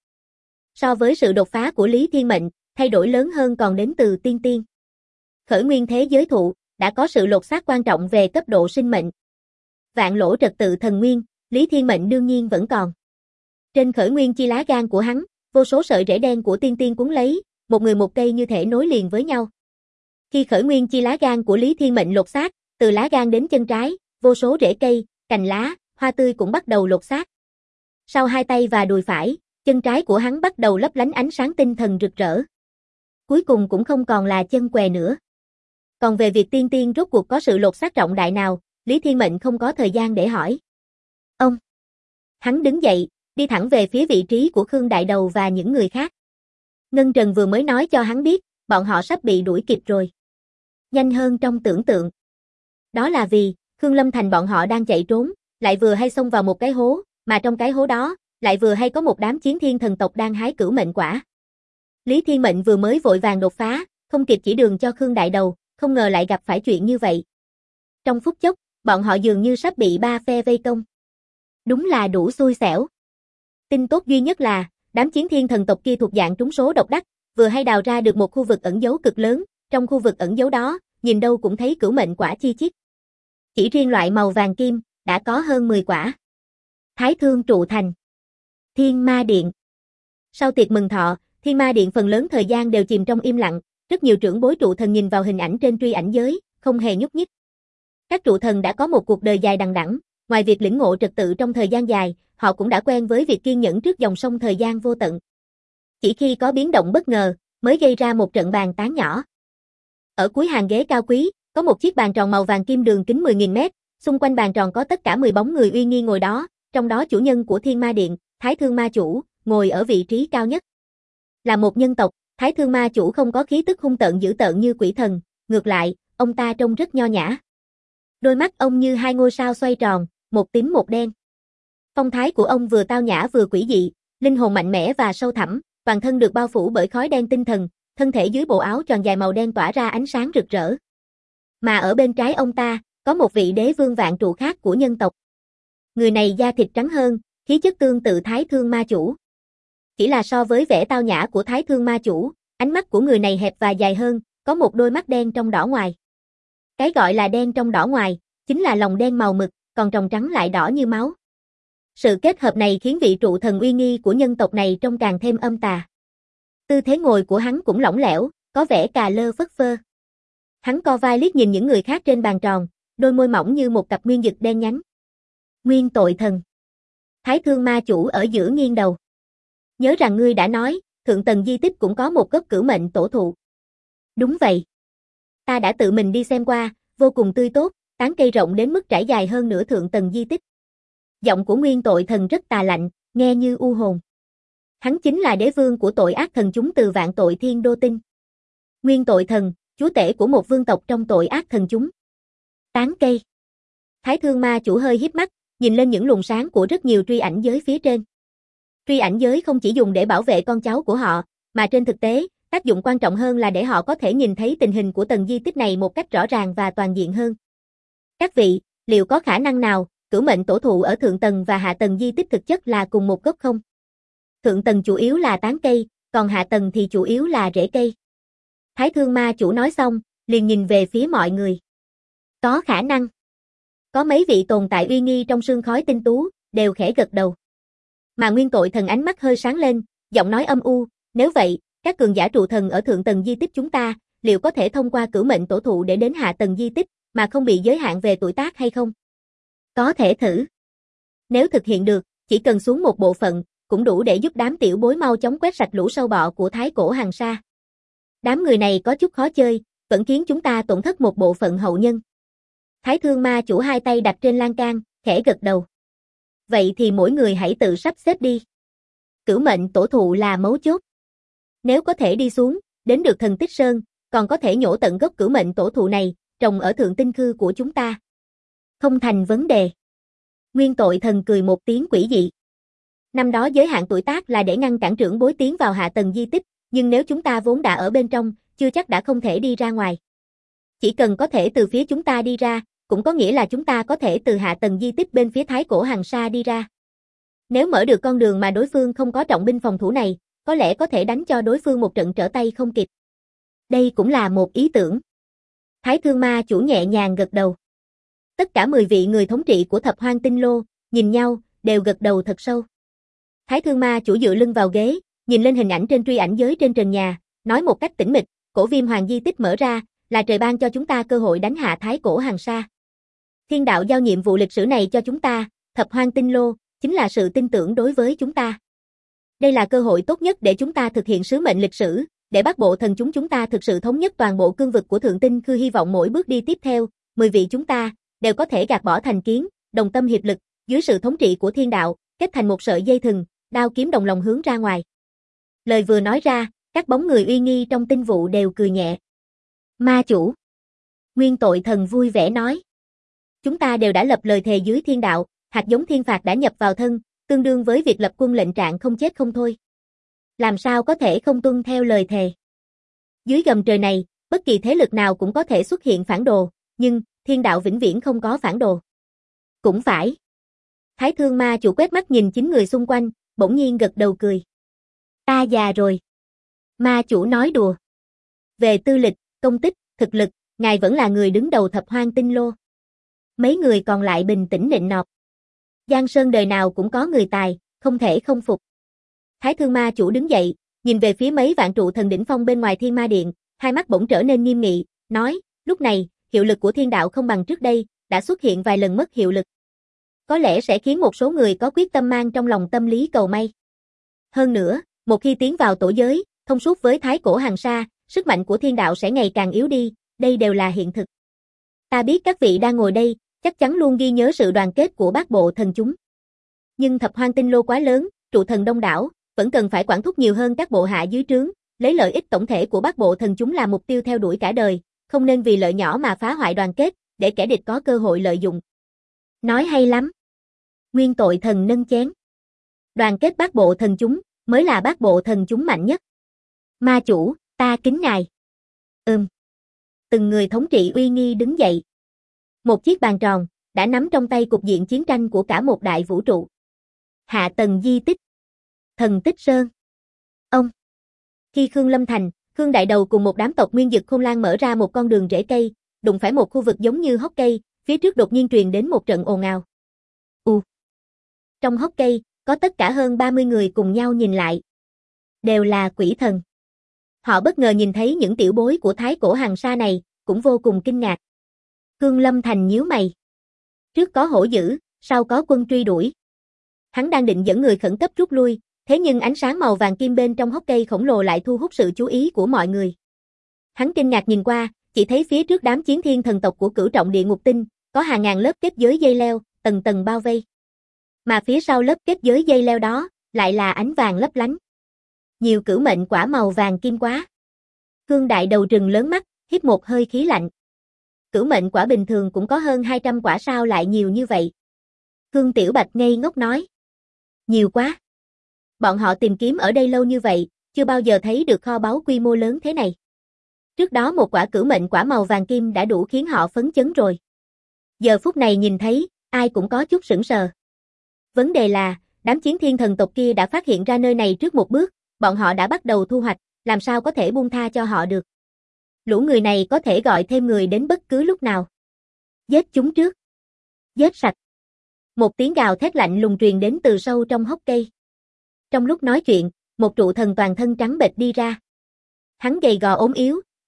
So với sự đột phá của Lý Thiên Mệnh, thay đổi lớn hơn còn đến từ Tiên Tiên. Khởi nguyên thế giới thụ, đã có sự lột xác quan trọng về cấp độ sinh mệnh. Vạn lỗ trật tự thần nguyên, Lý Thiên Mệnh đương nhiên vẫn còn. Trên khởi nguyên chi lá gan của hắn, vô số sợi rễ đen của Tiên Tiên cuốn lấy, một người một cây như thể nối liền với nhau. Khi khởi nguyên chi lá gan của Lý Thiên Mệnh lột xác, từ lá gan đến chân trái, vô số rễ cây, cành lá, hoa tươi cũng bắt đầu lột xác. Sau hai tay và đùi phải, chân trái của hắn bắt đầu lấp lánh ánh sáng tinh thần rực rỡ. Cuối cùng cũng không còn là chân què nữa. Còn về việc Tiên Tiên rốt cuộc có sự lột xác trọng đại nào, Lý Thiên Mệnh không có thời gian để hỏi. Ông. Hắn đứng dậy, đi thẳng về phía vị trí của Khương Đại Đầu và những người khác. Ngân Trần vừa mới nói cho hắn biết, bọn họ sắp bị đuổi kịp rồi. Nhanh hơn trong tưởng tượng. Đó là vì, Khương Lâm Thành bọn họ đang chạy trốn, lại vừa hay xông vào một cái hố, mà trong cái hố đó, lại vừa hay có một đám chiến thiên thần tộc đang hái cửu mệnh quả. Lý Thiên Mệnh vừa mới vội vàng đột phá, không kịp chỉ đường cho Khương Đại Đầu, không ngờ lại gặp phải chuyện như vậy. Trong phút chốc, bọn họ dường như sắp bị ba phe vây công. Đúng là đủ xui xẻo. Tin tốt duy nhất là, đám chiến thiên thần tộc kia thuộc dạng trúng số độc đắc, vừa hay đào ra được một khu vực ẩn dấu cực lớn, trong khu vực ẩn dấu đó, nhìn đâu cũng thấy cửu mệnh quả chi chít. Chỉ riêng loại màu vàng kim, đã có hơn 10 quả. Thái Thương trụ thành. Thiên Ma Điện. Sau tiệc mừng thọ, Thiên Ma Điện phần lớn thời gian đều chìm trong im lặng, rất nhiều trưởng bối trụ thần nhìn vào hình ảnh trên truy ảnh giới, không hề nhúc nhích. Các trụ thần đã có một cuộc đời dài đằng đẵng, ngoài việc lĩnh ngộ trật tự trong thời gian dài, họ cũng đã quen với việc kiên nhẫn trước dòng sông thời gian vô tận. Chỉ khi có biến động bất ngờ, mới gây ra một trận bàn tán nhỏ. Ở cuối hàng ghế cao quý, có một chiếc bàn tròn màu vàng kim đường kính 10.000 mét, xung quanh bàn tròn có tất cả 10 bóng người uy nghi ngồi đó, trong đó chủ nhân của Thiên Ma Điện, Thái Thương Ma Chủ, ngồi ở vị trí cao nhất. Là một nhân tộc, Thái Thương Ma Chủ không có khí tức hung tợn dữ tợn như quỷ thần, ngược lại, ông ta trông rất nho nhã. Đôi mắt ông như hai ngôi sao xoay tròn, một tím một đen. Phong thái của ông vừa tao nhã vừa quỷ dị, linh hồn mạnh mẽ và sâu thẳm, toàn thân được bao phủ bởi khói đen tinh thần, thân thể dưới bộ áo tròn dài màu đen tỏa ra ánh sáng rực rỡ. Mà ở bên trái ông ta, có một vị đế vương vạn trụ khác của nhân tộc. Người này da thịt trắng hơn, khí chất tương tự Thái Thương Ma Chủ. Chỉ là so với vẻ tao nhã của Thái Thương Ma Chủ, ánh mắt của người này hẹp và dài hơn, có một đôi mắt đen trong đỏ ngoài. Cái gọi là đen trong đỏ ngoài, chính là lòng đen màu mực, còn tròng trắng lại đỏ như máu. Sự kết hợp này khiến vị trụ thần uy nghi của nhân tộc này trông càng thêm âm tà. Tư thế ngồi của hắn cũng lỏng lẻo, có vẻ cà lơ phất phơ. Hắn co vai liếc nhìn những người khác trên bàn tròn, đôi môi mỏng như một cặp nguyên dực đen nhánh. Nguyên tội thần. Thái Thương Ma Chủ ở giữa nghiêng đầu. Nhớ rằng ngươi đã nói, Thượng Tầng di tích cũng có một gốc cửu mệnh tổ thụ. Đúng vậy. Ta đã tự mình đi xem qua, vô cùng tươi tốt, tán cây rộng đến mức trải dài hơn nửa Thượng Tầng di tích. Giọng của Nguyên tội thần rất tà lạnh, nghe như u hồn. Hắn chính là đế vương của tội ác thần chúng từ vạn tội thiên đô tinh. Nguyên tội thần, chúa tể của một vương tộc trong tội ác thần chúng. Tán cây. Thái Thương Ma Chủ hơi híp mắt, nhìn lên những luồng sáng của rất nhiều truy ảnh giới phía trên. Truy ảnh giới không chỉ dùng để bảo vệ con cháu của họ, mà trên thực tế, tác dụng quan trọng hơn là để họ có thể nhìn thấy tình hình của tầng di tích này một cách rõ ràng và toàn diện hơn. Các vị, liệu có khả năng nào, cửu mệnh tổ thụ ở thượng tầng và hạ tầng di tích thực chất là cùng một gốc không? Thượng tầng chủ yếu là tán cây, còn hạ tầng thì chủ yếu là rễ cây. Thái Thương Ma Chủ nói xong, liền nhìn về phía mọi người. Có khả năng. Có mấy vị tồn tại uy nghi trong sương khói tinh tú, đều khẽ gật đầu. Mà Nguyên tội thần ánh mắt hơi sáng lên, giọng nói âm u, nếu vậy, các cường giả trụ thần ở thượng tầng di tích chúng ta, liệu có thể thông qua cửu mệnh tổ thụ để đến hạ tầng di tích, mà không bị giới hạn về tuổi tác hay không? Có thể thử. Nếu thực hiện được, chỉ cần xuống một bộ phận, cũng đủ để giúp đám tiểu bối mau chóng quét sạch lũ sâu bọ của Thái Cổ Hằng Sa. Đám người này có chút khó chơi, vẫn khiến chúng ta tổn thất một bộ phận hậu nhân. Thái Thương Ma Chủ hai tay đặt trên lan can, khẽ gật đầu. Vậy thì mỗi người hãy tự sắp xếp đi. Cửu mệnh tổ thụ là mấu chốt. Nếu có thể đi xuống, đến được Thần Tích Sơn, còn có thể nhổ tận gốc cửu mệnh tổ thụ này, trồng ở thượng tinh khư của chúng ta. Không thành vấn đề. Nguyên Tội Thần cười một tiếng quỷ dị. Năm đó giới hạn tuổi tác là để ngăn cản trưởng bối tiến vào hạ tầng di tích, nhưng nếu chúng ta vốn đã ở bên trong, chưa chắc đã không thể đi ra ngoài. Chỉ cần có thể từ phía chúng ta đi ra, cũng có nghĩa là chúng ta có thể từ hạ tầng di tích bên phía Thái Cổ Hằng Sa đi ra. Nếu mở được con đường mà đối phương không có trọng binh phòng thủ này, có lẽ có thể đánh cho đối phương một trận trở tay không kịp. Đây cũng là một ý tưởng. Thái Thương Ma Chủ nhẹ nhàng gật đầu. Tất cả 10 vị người thống trị của Thập Hoang Tinh Lô, nhìn nhau, đều gật đầu thật sâu. Thái Thương Ma Chủ dựa lưng vào ghế, nhìn lên hình ảnh trên truy ảnh giới trên trần nhà, nói một cách tĩnh mịch, cổ Viêm Hoàng di tích mở ra, là trời ban cho chúng ta cơ hội đánh hạ Thái Cổ Hằng Sa. Thiên đạo giao nhiệm vụ lịch sử này cho chúng ta, Thập Hoang Tinh Lô, chính là sự tin tưởng đối với chúng ta. Đây là cơ hội tốt nhất để chúng ta thực hiện sứ mệnh lịch sử, để Bắc Bộ Thần chúng ta thực sự thống nhất toàn bộ cương vực của Thượng Tinh Khư. Hy vọng mỗi bước đi tiếp theo, 10 vị chúng ta đều có thể gạt bỏ thành kiến, đồng tâm hiệp lực, dưới sự thống trị của thiên đạo, kết thành một sợi dây thừng, đao kiếm đồng lòng hướng ra ngoài. Lời vừa nói ra, các bóng người uy nghi trong tinh vụ đều cười nhẹ. Ma chủ. Nguyên Tội Thần vui vẻ nói. Chúng ta đều đã lập lời thề dưới thiên đạo, hạt giống thiên phạt đã nhập vào thân, tương đương với việc lập quân lệnh trạng không chết không thôi. Làm sao có thể không tuân theo lời thề? Dưới gầm trời này, bất kỳ thế lực nào cũng có thể xuất hiện phản đồ, nhưng thiên đạo vĩnh viễn không có phản đồ. Cũng phải. Thái Thương Ma Chủ quét mắt nhìn 9 người xung quanh, bỗng nhiên gật đầu cười. Ta già rồi. Ma chủ nói đùa. Về tư lịch, công tích, thực lực, ngài vẫn là người đứng đầu Thập Hoang Tinh Lô. Mấy người còn lại bình tĩnh nịnh nọt. Giang Sơn đời nào cũng có người tài, không thể không phục. Thái Thương Ma Chủ đứng dậy, nhìn về phía mấy vạn trụ thần đỉnh phong bên ngoài Thiên Ma Điện, hai mắt bỗng trở nên nghiêm nghị, nói, lúc này, hiệu lực của thiên đạo không bằng trước đây, đã xuất hiện vài lần mất hiệu lực. Có lẽ sẽ khiến một số người có quyết tâm mang trong lòng tâm lý cầu may. Hơn nữa, một khi tiến vào tổ giới, thông suốt với Thái Cổ Hằng Sa, sức mạnh của thiên đạo sẽ ngày càng yếu đi, đây đều là hiện thực. Ta biết các vị đang ngồi đây, chắc chắn luôn ghi nhớ sự đoàn kết của Bắc Bộ Thần chúng. Nhưng Thập Hoang Tinh Lô quá lớn, trụ thần đông đảo, vẫn cần phải quản thúc nhiều hơn các bộ hạ dưới trướng, lấy lợi ích tổng thể của Bắc Bộ Thần chúng là mục tiêu theo đuổi cả đời, không nên vì lợi nhỏ mà phá hoại đoàn kết, để kẻ địch có cơ hội lợi dụng. Nói hay lắm. Nguyên Tội Thần nâng chén. Đoàn kết Bắc Bộ Thần chúng, mới là Bắc Bộ Thần chúng mạnh nhất. Ma chủ, ta kính ngài. Từng người thống trị uy nghi đứng dậy. Một chiếc bàn tròn, đã nắm trong tay cục diện chiến tranh của cả một đại vũ trụ. Hạ tầng di tích. Thần Tích Sơn. Ông. Khi Khương Lâm Thành, Khương Đại Đầu cùng một đám tộc nguyên dực Khôn Lang mở ra một con đường rễ cây, đụng phải một khu vực giống như hốc cây, phía trước đột nhiên truyền đến một trận ồn ào. Trong hốc cây, có tất cả hơn 30 người cùng nhau nhìn lại. Đều là quỷ thần. Họ bất ngờ nhìn thấy những tiểu bối của Thái Cổ Hằng Sa này, cũng vô cùng kinh ngạc. Khương Lâm Thành nhíu mày. Trước có hổ dữ, sau có quân truy đuổi. Hắn đang định dẫn người khẩn cấp rút lui, thế nhưng ánh sáng màu vàng kim bên trong hốc cây khổng lồ lại thu hút sự chú ý của mọi người. Hắn kinh ngạc nhìn qua, chỉ thấy phía trước đám chiến thiên thần tộc của Cửu Trọng Địa Ngục Tinh, có hàng ngàn lớp kết giới dây leo, tầng tầng bao vây. Mà phía sau lớp kết giới dây leo đó, lại là ánh vàng lấp lánh. Nhiều cửu mệnh quả màu vàng kim quá. Khương Đại Đầu trừng lớn mắt, hít một hơi khí lạnh. Cửu mệnh quả bình thường cũng có hơn 200 quả, sao lại nhiều như vậy? Khương Tiểu Bạch ngây ngốc nói. Nhiều quá. Bọn họ tìm kiếm ở đây lâu như vậy, chưa bao giờ thấy được kho báu quy mô lớn thế này. Trước đó một quả cửu mệnh quả màu vàng kim đã đủ khiến họ phấn chấn rồi. Giờ phút này nhìn thấy, ai cũng có chút sững sờ. Vấn đề là, đám chiến thiên thần tộc kia đã phát hiện ra nơi này trước một bước, bọn họ đã bắt đầu thu hoạch, làm sao có thể buông tha cho họ được. Lũ người này có thể gọi thêm người đến bất cứ lúc nào. Giết chúng trước. Giết sạch. Một tiếng gào thét lạnh lùng truyền đến từ sâu trong hốc cây. Trong lúc nói chuyện, một trụ thần toàn thân trắng bệch đi ra. Hắn gầy gò ốm yếu,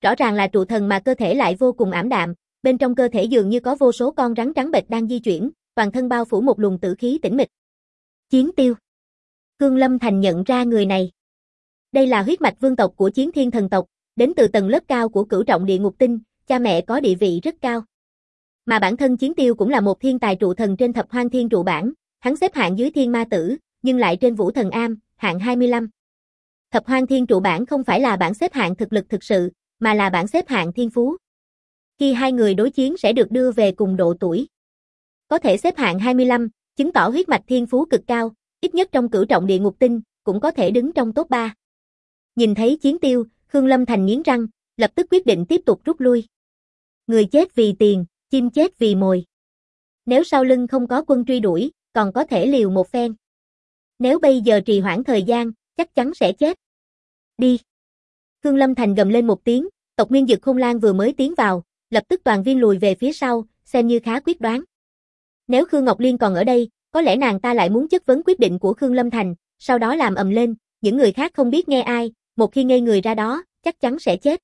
rõ ràng là trụ thần mà cơ thể lại vô cùng ảm đạm, bên trong cơ thể dường như có vô số con rắn trắng bệch đang di chuyển, toàn thân bao phủ một luồng tử khí tĩnh mịch. Chiến Tiêu. Khương Lâm Thành nhận ra người này. Đây là huyết mạch vương tộc của Chiến Thiên thần tộc, đến từ tầng lớp cao của Cửu Trọng Địa Ngục Tinh, cha mẹ có địa vị rất cao. Mà bản thân Chiến Tiêu cũng là một thiên tài trụ thần trên Thập Hoang Thiên trụ bảng, hắn xếp hạng dưới Thiên Ma Tử, nhưng lại trên Vũ Thần Am, hạng 25. Thập Hoang Thiên trụ bảng không phải là bảng xếp hạng thực lực thực sự, mà là bảng xếp hạng thiên phú. Khi hai người đối chiến sẽ được đưa về cùng độ tuổi. Có thể xếp hạng 25, chứng tỏ huyết mạch thiên phú cực cao, ít nhất trong Cửu Trọng Địa Ngục Tinh, cũng có thể đứng trong top 3. Nhìn thấy Chiến Tiêu, Khương Lâm Thành nghiến răng, lập tức quyết định tiếp tục rút lui. Người chết vì tiền, chim chết vì mồi. Nếu sau lưng không có quân truy đuổi, còn có thể liều một phen. Nếu bây giờ trì hoãn thời gian, chắc chắn sẽ chết. Đi. Khương Lâm Thành gầm lên một tiếng, tộc Nguyên Dực Khôn Lang vừa mới tiến vào, lập tức toàn viên lùi về phía sau, xem như khá quyết đoán. Nếu Khương Ngọc Liên còn ở đây, có lẽ nàng ta lại muốn chất vấn quyết định của Khương Lâm Thành, sau đó làm ầm lên, những người khác không biết nghe ai, một khi ngây người ra đó, chắc chắn sẽ chết.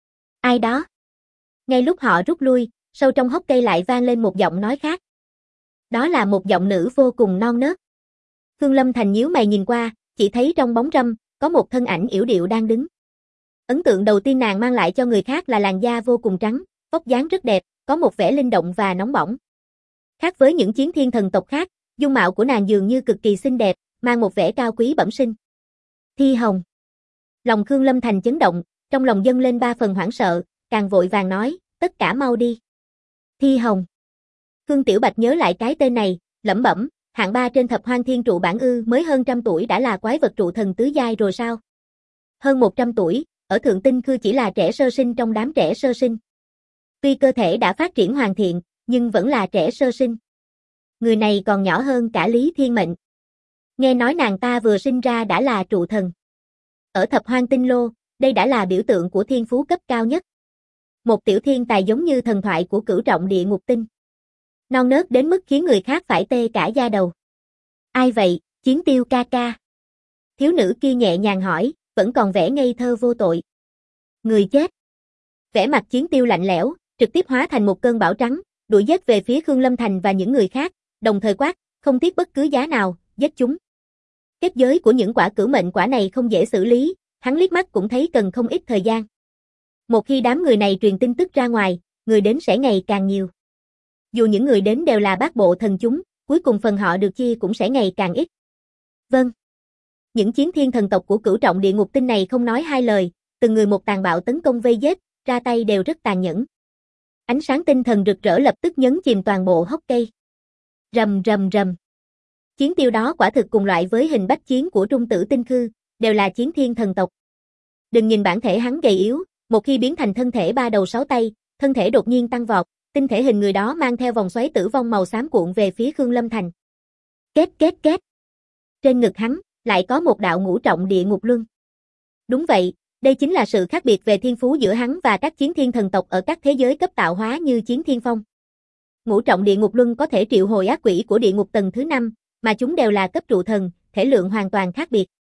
Ai đó? Ngay lúc họ rút lui, sâu trong hốc cây lại vang lên một giọng nói khác. Đó là một giọng nữ vô cùng non nớt. Khương Lâm Thành nhíu mày nhìn qua, chỉ thấy trong bóng râm, có một thân ảnh yểu điệu đang đứng. Ấn tượng đầu tiên nàng mang lại cho người khác là làn da vô cùng trắng, vóc dáng rất đẹp, có một vẻ linh động và nóng bỏng. Khác với những Chiến Thiên thần tộc khác, dung mạo của nàng dường như cực kỳ xinh đẹp, mang một vẻ cao quý bẩm sinh. Thi Hồng. Lòng Khương Lâm Thành chấn động, trong lòng dâng lên 3 phần hoảng sợ, càng vội vàng nói, tất cả mau đi. Thi Hồng. Khương Tiểu Bạch nhớ lại cái tên này, lẩm bẩm, hạng 3 trên Thập Hoang Thiên trụ bảng ư, mới hơn 100 tuổi đã là quái vật trụ thần tứ giai rồi sao? Hơn 100 tuổi, ở Thượng Tinh Khư chỉ là trẻ sơ sinh trong đám trẻ sơ sinh. Tuy cơ thể đã phát triển hoàn thiện, nhưng vẫn là trẻ sơ sinh. Người này còn nhỏ hơn cả Lý Thiên Mệnh. Nghe nói nàng ta vừa sinh ra đã là trụ thần. Ở Thập Hoang Tinh Lô, đây đã là biểu tượng của thiên phú cấp cao nhất. Một tiểu thiên tài giống như thần thoại của Cửu Trọng Địa Ngục Tinh. Non nớt đến mức khiến người khác phải tê cả da đầu. Ai vậy, Chiến Tiêu ca ca? Thiếu nữ kia nhẹ nhàng hỏi, vẫn còn vẻ ngây thơ vô tội. Người chết. Vẻ mặt Chiến Tiêu lạnh lẽo, trực tiếp hóa thành một cơn bão trắng, đuổi giết về phía Khương Lâm Thành và những người khác, đồng thời quát, không tiếc bất cứ giá nào, giết chúng. Kết giới của những quả cửu mệnh quả này không dễ xử lý, hắn liếc mắt cũng thấy cần không ít thời gian. Một khi đám người này truyền tin tức ra ngoài, người đến sẽ ngày càng nhiều. Dù những người đến đều là bát bộ thần chúng, cuối cùng phần họ được chia cũng sẽ ngày càng ít. Vâng. Những Chiến Thiên thần tộc của Cửu Trọng Địa Ngục Tinh này không nói hai lời, từng người một tàn bạo tấn công vây giết, ra tay đều rất tàn nhẫn. Ánh sáng tinh thần rực rỡ lập tức nhấn chìm toàn bộ hốc cây. Rầm rầm rầm. Chiến Tiêu đó quả thực cùng loại với hình bách chiến của Trung Tử Tinh Khư, đều là Chiến Thiên thần tộc. Đừng nhìn bản thể hắn gầy yếu, một khi biến thành thân thể 3 đầu 6 tay, thân thể đột nhiên tăng vọt, tinh thể hình người đó mang theo vòng xoáy tử vong màu xám cuộn về phía Khương Lâm Thành. Két két két. Trên ngực hắn lại có một đạo ngũ trọng địa ngục luân. Đúng vậy, đây chính là sự khác biệt về thiên phú giữa hắn và các Chiến Thiên thần tộc ở các thế giới cấp tạo hóa như Chiến Thiên Phong. Ngũ trọng địa ngục luân có thể triệu hồi ác quỷ của địa ngục tầng thứ 5, mà chúng đều là cấp trụ thần, thể lượng hoàn toàn khác biệt.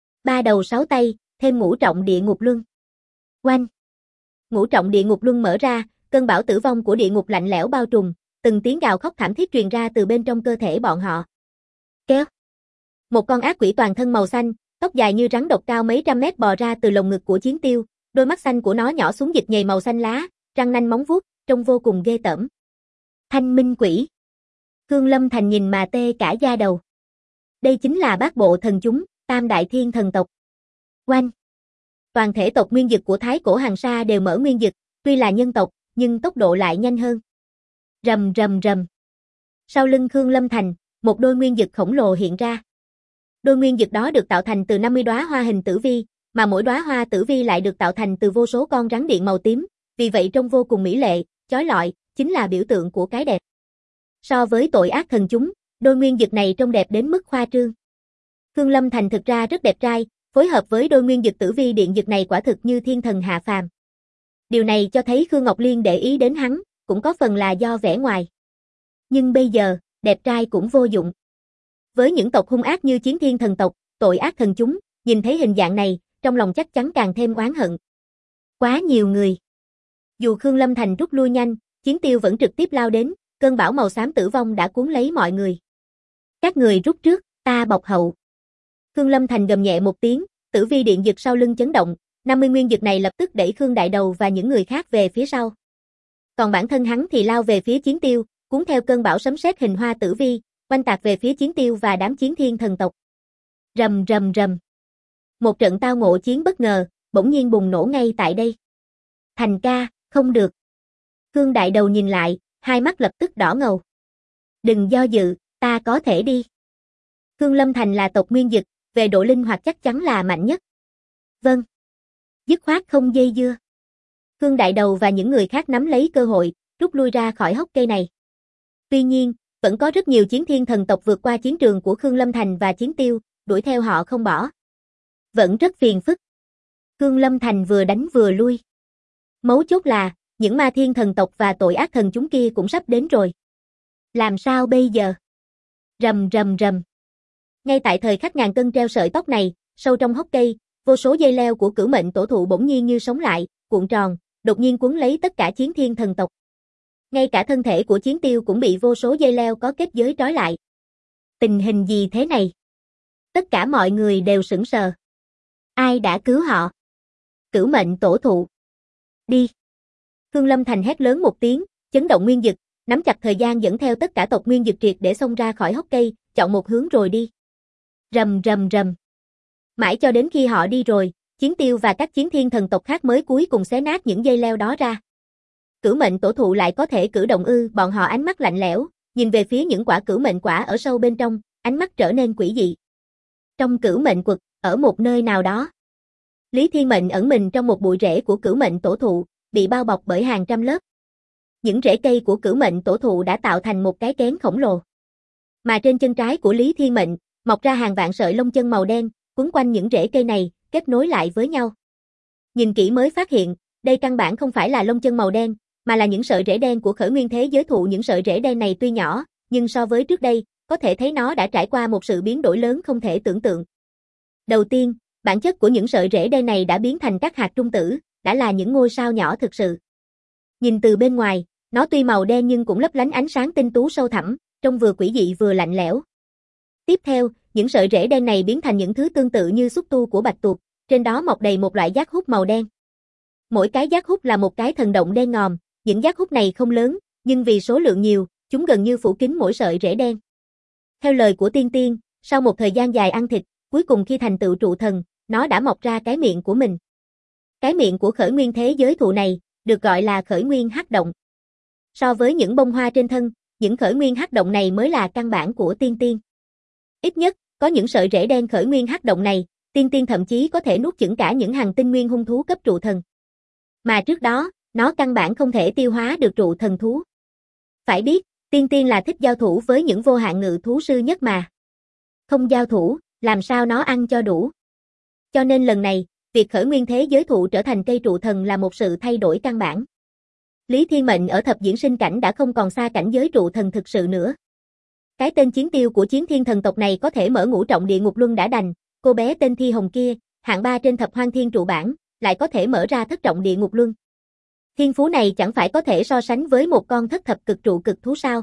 3 đầu 6 tay, thêm ngũ trọng địa ngục luân. Oanh! Ngũ trọng địa ngục luân mở ra, cơn bão tử vong của địa ngục lạnh lẽo bao trùm, từng tiếng gào khóc thảm thiết truyền ra từ bên trong cơ thể bọn họ. Kéo! Một con ác quỷ toàn thân màu xanh, tóc dài như rắn độc cao mấy trăm mét bò ra từ lồng ngực của Chiến Tiêu, đôi mắt xanh của nó nhỏ xuống dịch nhầy màu xanh lá, răng nanh móng vuốt, trông vô cùng ghê tởm. Thanh minh quỷ. Khương Lâm Thành nhìn mà tê cả da đầu. Đây chính là bát bộ thần chúng, Tam Đại Thiên thần tộc. Oanh! Toàn thể tộc nguyên dực của Thái Cổ Hàn Sa đều mở nguyên dực, tuy là nhân tộc, nhưng tốc độ lại nhanh hơn. Rầm rầm rầm. Sau lưng Khương Lâm Thành, một đôi nguyên dực khổng lồ hiện ra. Đôi nguyên dực đó được tạo thành từ 50 đóa hoa hình tử vi, mà mỗi đóa hoa tử vi lại được tạo thành từ vô số con rắn điện màu tím, vì vậy trông vô cùng mỹ lệ, chói lọi, chính là biểu tượng của cái đẹp. So với tội ác thần chúng, đôi nguyên dực này trông đẹp đến mức khoa trương. Khương Lâm Thành thực ra rất đẹp trai, phối hợp với đôi nguyên dực tử vi điện dực này quả thực như thiên thần hạ phàm. Điều này cho thấy Khương Ngọc Liên để ý đến hắn, cũng có phần là do vẻ ngoài. Nhưng bây giờ, đẹp trai cũng vô dụng. Với những tộc hung ác như Chiến Thiên thần tộc, tội ác thần chúng, nhìn thấy hình dạng này, trong lòng chắc chắn càng thêm oán hận. Quá nhiều người. Dù Khương Lâm Thành rút lui nhanh, chiến tiêu vẫn trực tiếp lao đến, cơn bão màu xám tử vong đã cuốn lấy mọi người. Các người rút trước, ta bọc hậu. Khương Lâm Thành gầm nhẹ một tiếng, tử vi điện dực sau lưng chấn động, 50 nguyên dực này lập tức đẩy Khương Đại Đầu và những người khác về phía sau. Còn bản thân hắn thì lao về phía chiến tiêu, cuốn theo cơn bão sấm sét hình hoa tử vi, oanh tạc về phía chiến tiêu và đám chiến thiên thần tộc. Rầm rầm rầm. Một trận tao ngộ chiến bất ngờ, bỗng nhiên bùng nổ ngay tại đây. Thành ca, không được. Khương Đại Đầu nhìn lại, hai mắt lập tức đỏ ngầu. Đừng do dự, ta có thể đi. Khương Lâm Thành là tộc nguyên dực, về độ linh hoạt chắc chắn là mạnh nhất. Vâng. Dứt khoát không dây dưa. Khương Đại Đầu và những người khác nắm lấy cơ hội, rút lui ra khỏi hốc cây này. Tuy nhiên, vẫn có rất nhiều chiến thiên thần tộc vượt qua chiến trường của Khương Lâm Thành và chiến tiêu, đuổi theo họ không bỏ. Vẫn rất phiền phức. Khương Lâm Thành vừa đánh vừa lui. Mấu chốt là, những ma thiên thần tộc và tội ác thần chúng kia cũng sắp đến rồi. Làm sao bây giờ? Rầm rầm rầm. Ngay tại thời khắc ngàn cân treo sợi tóc này, sâu trong hốc cây, vô số dây leo của Cửu Mệnh Tổ Thụ bỗng nhiên như sống lại, cuộn tròn, đột nhiên cuốn lấy tất cả chiến thiên thần tộc. Ngay cả thân thể của chiến tiêu cũng bị vô số dây leo có kết giới trói lại. Tình hình gì thế này? Tất cả mọi người đều sững sờ. Ai đã cứu họ? Cửu Mệnh Tổ Thụ. Đi. Khương Lâm Thành hét lớn một tiếng, chấn động nguyên dực, nắm chặt thời gian dẫn theo tất cả tộc nguyên dực triệt để xông ra khỏi hốc cây, chọn một hướng rồi đi. Rầm rầm rầm. Mãi cho đến khi họ đi rồi, chiến tiêu và các chiến thiên thần tộc khác mới cuối cùng xé nát những dây leo đó ra. Cửu Mệnh Tổ Thụ lại có thể cử động ư? Bọn họ ánh mắt lạnh lẽo, nhìn về phía những quả cửu mệnh quả ở sâu bên trong, ánh mắt trở nên quỷ dị. Trong Cửu Mệnh Quật, ở một nơi nào đó, Lý Thiên Mệnh ẩn mình trong một bụi rễ của Cửu Mệnh Tổ Thụ, bị bao bọc bởi hàng trăm lớp. Những rễ cây của Cửu Mệnh Tổ Thụ đã tạo thành một cái kén khổng lồ. Mà trên chân trái của Lý Thiên Mệnh, mọc ra hàng vạn sợi lông chân màu đen, quấn quanh những rễ cây này, kết nối lại với nhau. Nhìn kỹ mới phát hiện, đây căn bản không phải là lông chân màu đen, mà là những sợi rễ đen của Khởi Nguyên Thế Giới Thụ. Những sợi rễ đen này tuy nhỏ, nhưng so với trước đây, có thể thấy nó đã trải qua một sự biến đổi lớn không thể tưởng tượng. Đầu tiên, bản chất của những sợi rễ đen này đã biến thành các hạt trung tử, đã là những ngôi sao nhỏ thực sự. Nhìn từ bên ngoài, nó tuy màu đen nhưng cũng lấp lánh ánh sáng tinh tú sâu thẳm, trông vừa quỷ dị vừa lạnh lẽo. Tiếp theo, những sợi rễ đen này biến thành những thứ tương tự như xúc tu của bạch tuộc, trên đó mọc đầy một loại giác hút màu đen. Mỗi cái giác hút là một cái thần động đen ngòm, những giác hút này không lớn, nhưng vì số lượng nhiều, chúng gần như phủ kín mỗi sợi rễ đen. Theo lời của Tiên Tiên, sau một thời gian dài ăn thịt, cuối cùng khi thành tựu trụ thần, nó đã mọc ra cái miệng của mình. Cái miệng của Khởi Nguyên Thế Giới Thụ này, được gọi là Khởi Nguyên Hắc Động. So với những bông hoa trên thân, những Khởi Nguyên Hắc Động này mới là căn bản của Tiên Tiên. Ít nhất, có những sợi rễ đen Khởi Nguyên Hắc Động này, Tiên Tiên thậm chí có thể nuốt chửng cả những hàng tinh nguyên hung thú cấp trụ thần. Mà trước đó, nó căn bản không thể tiêu hóa được trụ thần thú. Phải biết, Tiên Tiên là thích giao thủ với những vô hạn ngự thú sư nhất mà. Không giao thủ, làm sao nó ăn cho đủ. Cho nên lần này, việc Khởi Nguyên Thế Giới Thụ trở thành cây trụ thần là một sự thay đổi căn bản. Lý Thiên Mệnh ở thập diễn sinh cảnh đã không còn xa cảnh giới trụ thần thực sự nữa. Cái tên chiến tiêu của chiến thiên thần tộc này có thể mở ngũ trọng địa ngục luân đã đành, cô bé tên Thi Hồng kia, hạng 3 trên thập hoang thiên trụ bảng, lại có thể mở ra thất trọng địa ngục luân. Thiên phú này chẳng phải có thể so sánh với một con thất thập cực trụ cực thú sao?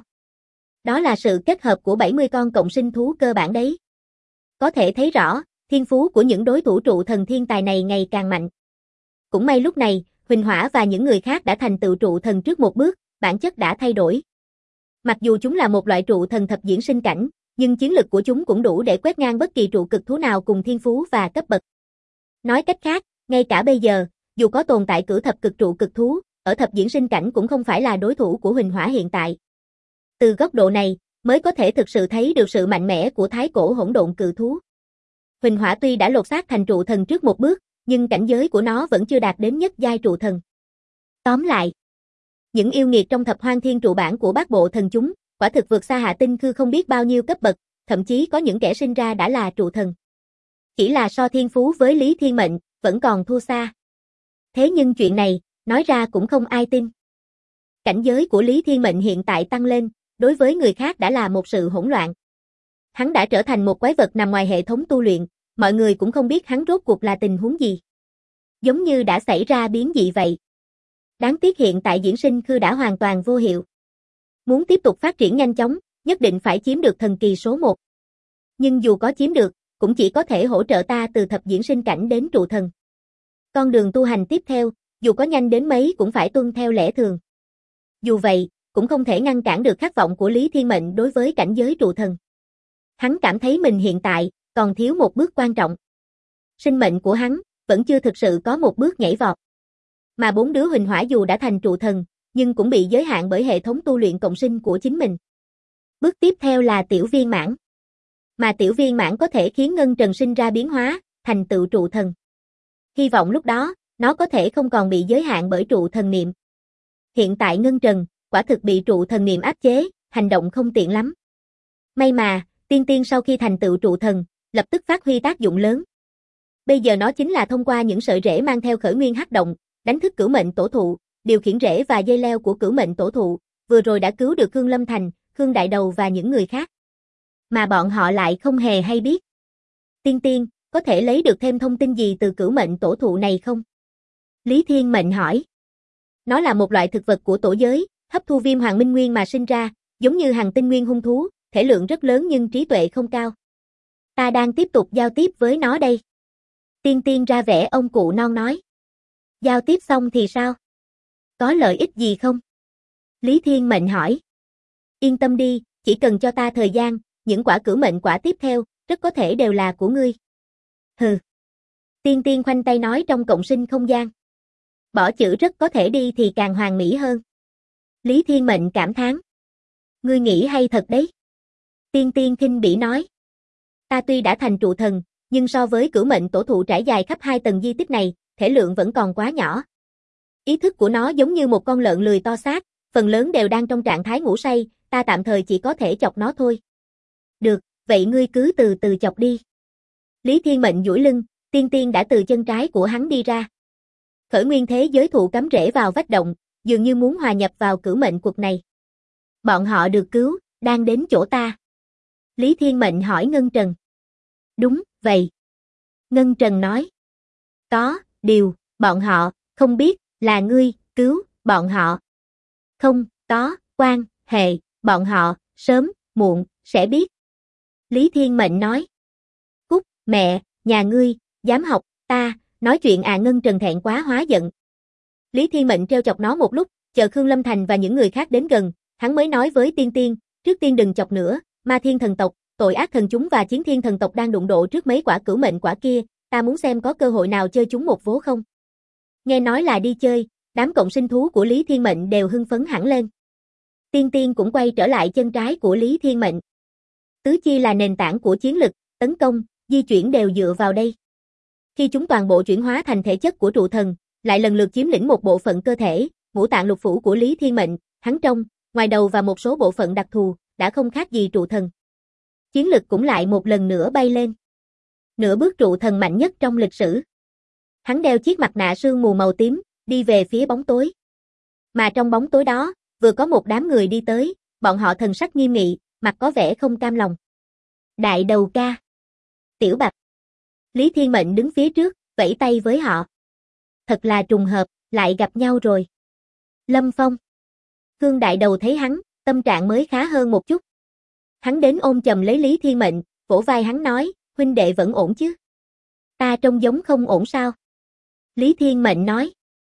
Đó là sự kết hợp của 70 con cộng sinh thú cơ bản đấy. Có thể thấy rõ, thiên phú của những đối thủ trụ thần thiên tài này ngày càng mạnh. Cũng may lúc này, Huỳnh Hỏa và những người khác đã thành tựu trụ thần trước một bước, bản chất đã thay đổi. Mặc dù chúng là một loại trụ thần thập diễn sinh cảnh, nhưng chiến lực của chúng cũng đủ để quét ngang bất kỳ trụ cực thú nào cùng thiên phú và cấp bậc. Nói cách khác, ngay cả bây giờ, dù có tồn tại cửu thập cực trụ cực thú, ở thập diễn sinh cảnh cũng không phải là đối thủ của Huỳnh Hỏa hiện tại. Từ góc độ này, mới có thể thực sự thấy được sự mạnh mẽ của thái cổ hỗn độn cự thú. Huỳnh Hỏa tuy đã lột xác thành trụ thần trước một bước, nhưng cảnh giới của nó vẫn chưa đạt đến nhất giai trụ thần. Tóm lại, những yêu nghiệt trong thập hoang thiên trụ bản của bát bộ thần chúng, quả thực vượt xa Hạ Tinh Khư không biết bao nhiêu cấp bậc, thậm chí có những kẻ sinh ra đã là trụ thần. Chỉ là so thiên phú với Lý Thiên Mệnh, vẫn còn thua xa. Thế nhưng chuyện này, nói ra cũng không ai tin. Cảnh giới của Lý Thiên Mệnh hiện tại tăng lên, đối với người khác đã là một sự hỗn loạn. Hắn đã trở thành một quái vật nằm ngoài hệ thống tu luyện, mọi người cũng không biết hắn rốt cuộc là tình huống gì. Giống như đã xảy ra biến dị vậy. Đáng tiếc hiện tại diễn sinh khư đã hoàn toàn vô hiệu. Muốn tiếp tục phát triển nhanh chóng, nhất định phải chiếm được thần kỳ số 1. Nhưng dù có chiếm được, cũng chỉ có thể hỗ trợ ta từ thập diễn sinh cảnh đến trụ thần. Con đường tu hành tiếp theo, dù có nhanh đến mấy cũng phải tuân theo lẽ thường. Dù vậy, cũng không thể ngăn cản được khát vọng của Lý Thiên Mệnh đối với cảnh giới trụ thần. Hắn cảm thấy mình hiện tại còn thiếu một bước quan trọng. Sinh mệnh của hắn vẫn chưa thực sự có một bước nhảy vọt. Mà 4 đứa huỳnh hỏa dù đã thành trụ thần, nhưng cũng bị giới hạn bởi hệ thống tu luyện cộng sinh của chính mình. Bước tiếp theo là tiểu viên mãn. Mà tiểu viên mãn có thể khiến ngân trần sinh ra biến hóa, thành tựu trụ thần. Hy vọng lúc đó, nó có thể không còn bị giới hạn bởi trụ thần niệm. Hiện tại ngân trần, quả thực bị trụ thần niệm áp chế, hành động không tiện lắm. May mà, tiên tiên sau khi thành tựu trụ thần, lập tức phát huy tác dụng lớn. Bây giờ nó chính là thông qua những sợi rễ mang theo khởi nguyên hắc động, đánh thức cửu mệnh tổ thụ, điều khiển rễ và dây leo của cửu mệnh tổ thụ, vừa rồi đã cứu được Khương Lâm Thành, Khương Đại Đầu và những người khác. Mà bọn họ lại không hề hay biết. Tiên tiên, có thể lấy được thêm thông tin gì từ cửu mệnh tổ thụ này không? Lý Thiên Mệnh hỏi. Nó là một loại thực vật của tổ giới, hấp thu viêm hoàng minh nguyên mà sinh ra, giống như hằng tinh nguyên hung thú, thể lượng rất lớn nhưng trí tuệ không cao. Ta đang tiếp tục giao tiếp với nó đây. Tiên tiên ra vẻ ông cụ non nói. Giao tiếp xong thì sao? Có lợi ích gì không? Lý Thiên Mệnh hỏi. Yên tâm đi, chỉ cần cho ta thời gian, những quả cửu mệnh quả tiếp theo, rất có thể đều là của ngươi. Hừ. Tiên tiên khoanh tay nói trong cộng sinh không gian. Bỏ chữ rất có thể đi thì càng hoàn mỹ hơn. Lý Thiên Mệnh cảm thán. Ngươi nghĩ hay thật đấy. Tiên tiên khinh bỉ nói. Ta tuy đã thành trụ thần, nhưng so với cửu mệnh tổ thụ trải dài khắp 2 tầng di tích này, thể lượng vẫn còn quá nhỏ. Ý thức của nó giống như một con lợn lười to xác, phần lớn đều đang trong trạng thái ngủ say, ta tạm thời chỉ có thể chọc nó thôi. Được, vậy ngươi cứ từ từ chọc đi. Lý Thiên Mệnh duỗi lưng, tiên tiên đã từ chân trái của hắn đi ra. Khởi nguyên thế giới thụ cắm rễ vào vách động, dường như muốn hòa nhập vào cửu mệnh quật này. Bọn họ được cứu, đang đến chỗ ta. Lý Thiên Mệnh hỏi Ngân Trần. Đúng, vậy. Ngân Trần nói. Có, điều, bọn họ, không biết, là ngươi, cứu, bọn họ. Không, có, quan, hệ, bọn họ, sớm, muộn, sẽ biết. Lý Thiên Mệnh nói. Cút, mẹ, nhà ngươi, dám học, ta, nói chuyện à Ngân Trần thẹn quá hóa giận. Lý Thiên Mệnh treo chọc nó một lúc, chờ Khương Lâm Thành và những người khác đến gần, hắn mới nói với tiên tiên, trước tiên đừng chọc nữa, ma thiên thần tộc, tội ác thần chúng và chiến thiên thần tộc đang đụng độ trước mấy quả cửu mệnh quả kia, ta muốn xem có cơ hội nào chơi chúng một vố không. Nghe nói là đi chơi, đám cộng sinh thú của Lý Thiên Mệnh đều hưng phấn hẳn lên. Tiên tiên cũng quay trở lại chân trái của Lý Thiên Mệnh. Tứ chi là nền tảng của chiến lực, tấn công, di chuyển đều dựa vào đây. Khi chúng toàn bộ chuyển hóa thành thể chất của trụ thần, lại lần lượt chiếm lĩnh một bộ phận cơ thể, ngũ tạng lục phủ của Lý Thiên Mệnh, hắn trong, ngoài đầu và một số bộ phận đặc thù, đã không khác gì trụ thần. Chiến lực cũng lại một lần nữa bay lên. Nửa bước trụ thần mạnh nhất trong lịch sử. Hắn đeo chiếc mặt nạ sương mù màu tím, đi về phía bóng tối. Mà trong bóng tối đó, vừa có một đám người đi tới, bọn họ thần sắc nghiêm nghị, mặt có vẻ không cam lòng. Đại đầu ca. Tiểu Bạch. Lý Thiên Mệnh đứng phía trước, vẫy tay với họ. Thật là trùng hợp, lại gặp nhau rồi. Lâm Phong. Khương Đại Đầu thấy hắn, tâm trạng mới khá hơn một chút. Hắn đến ôm chầm lấy Lý Thiên Mệnh, vỗ vai hắn nói, huynh đệ vẫn ổn chứ? Ta trông giống không ổn sao? Lý Thiên Mệnh nói.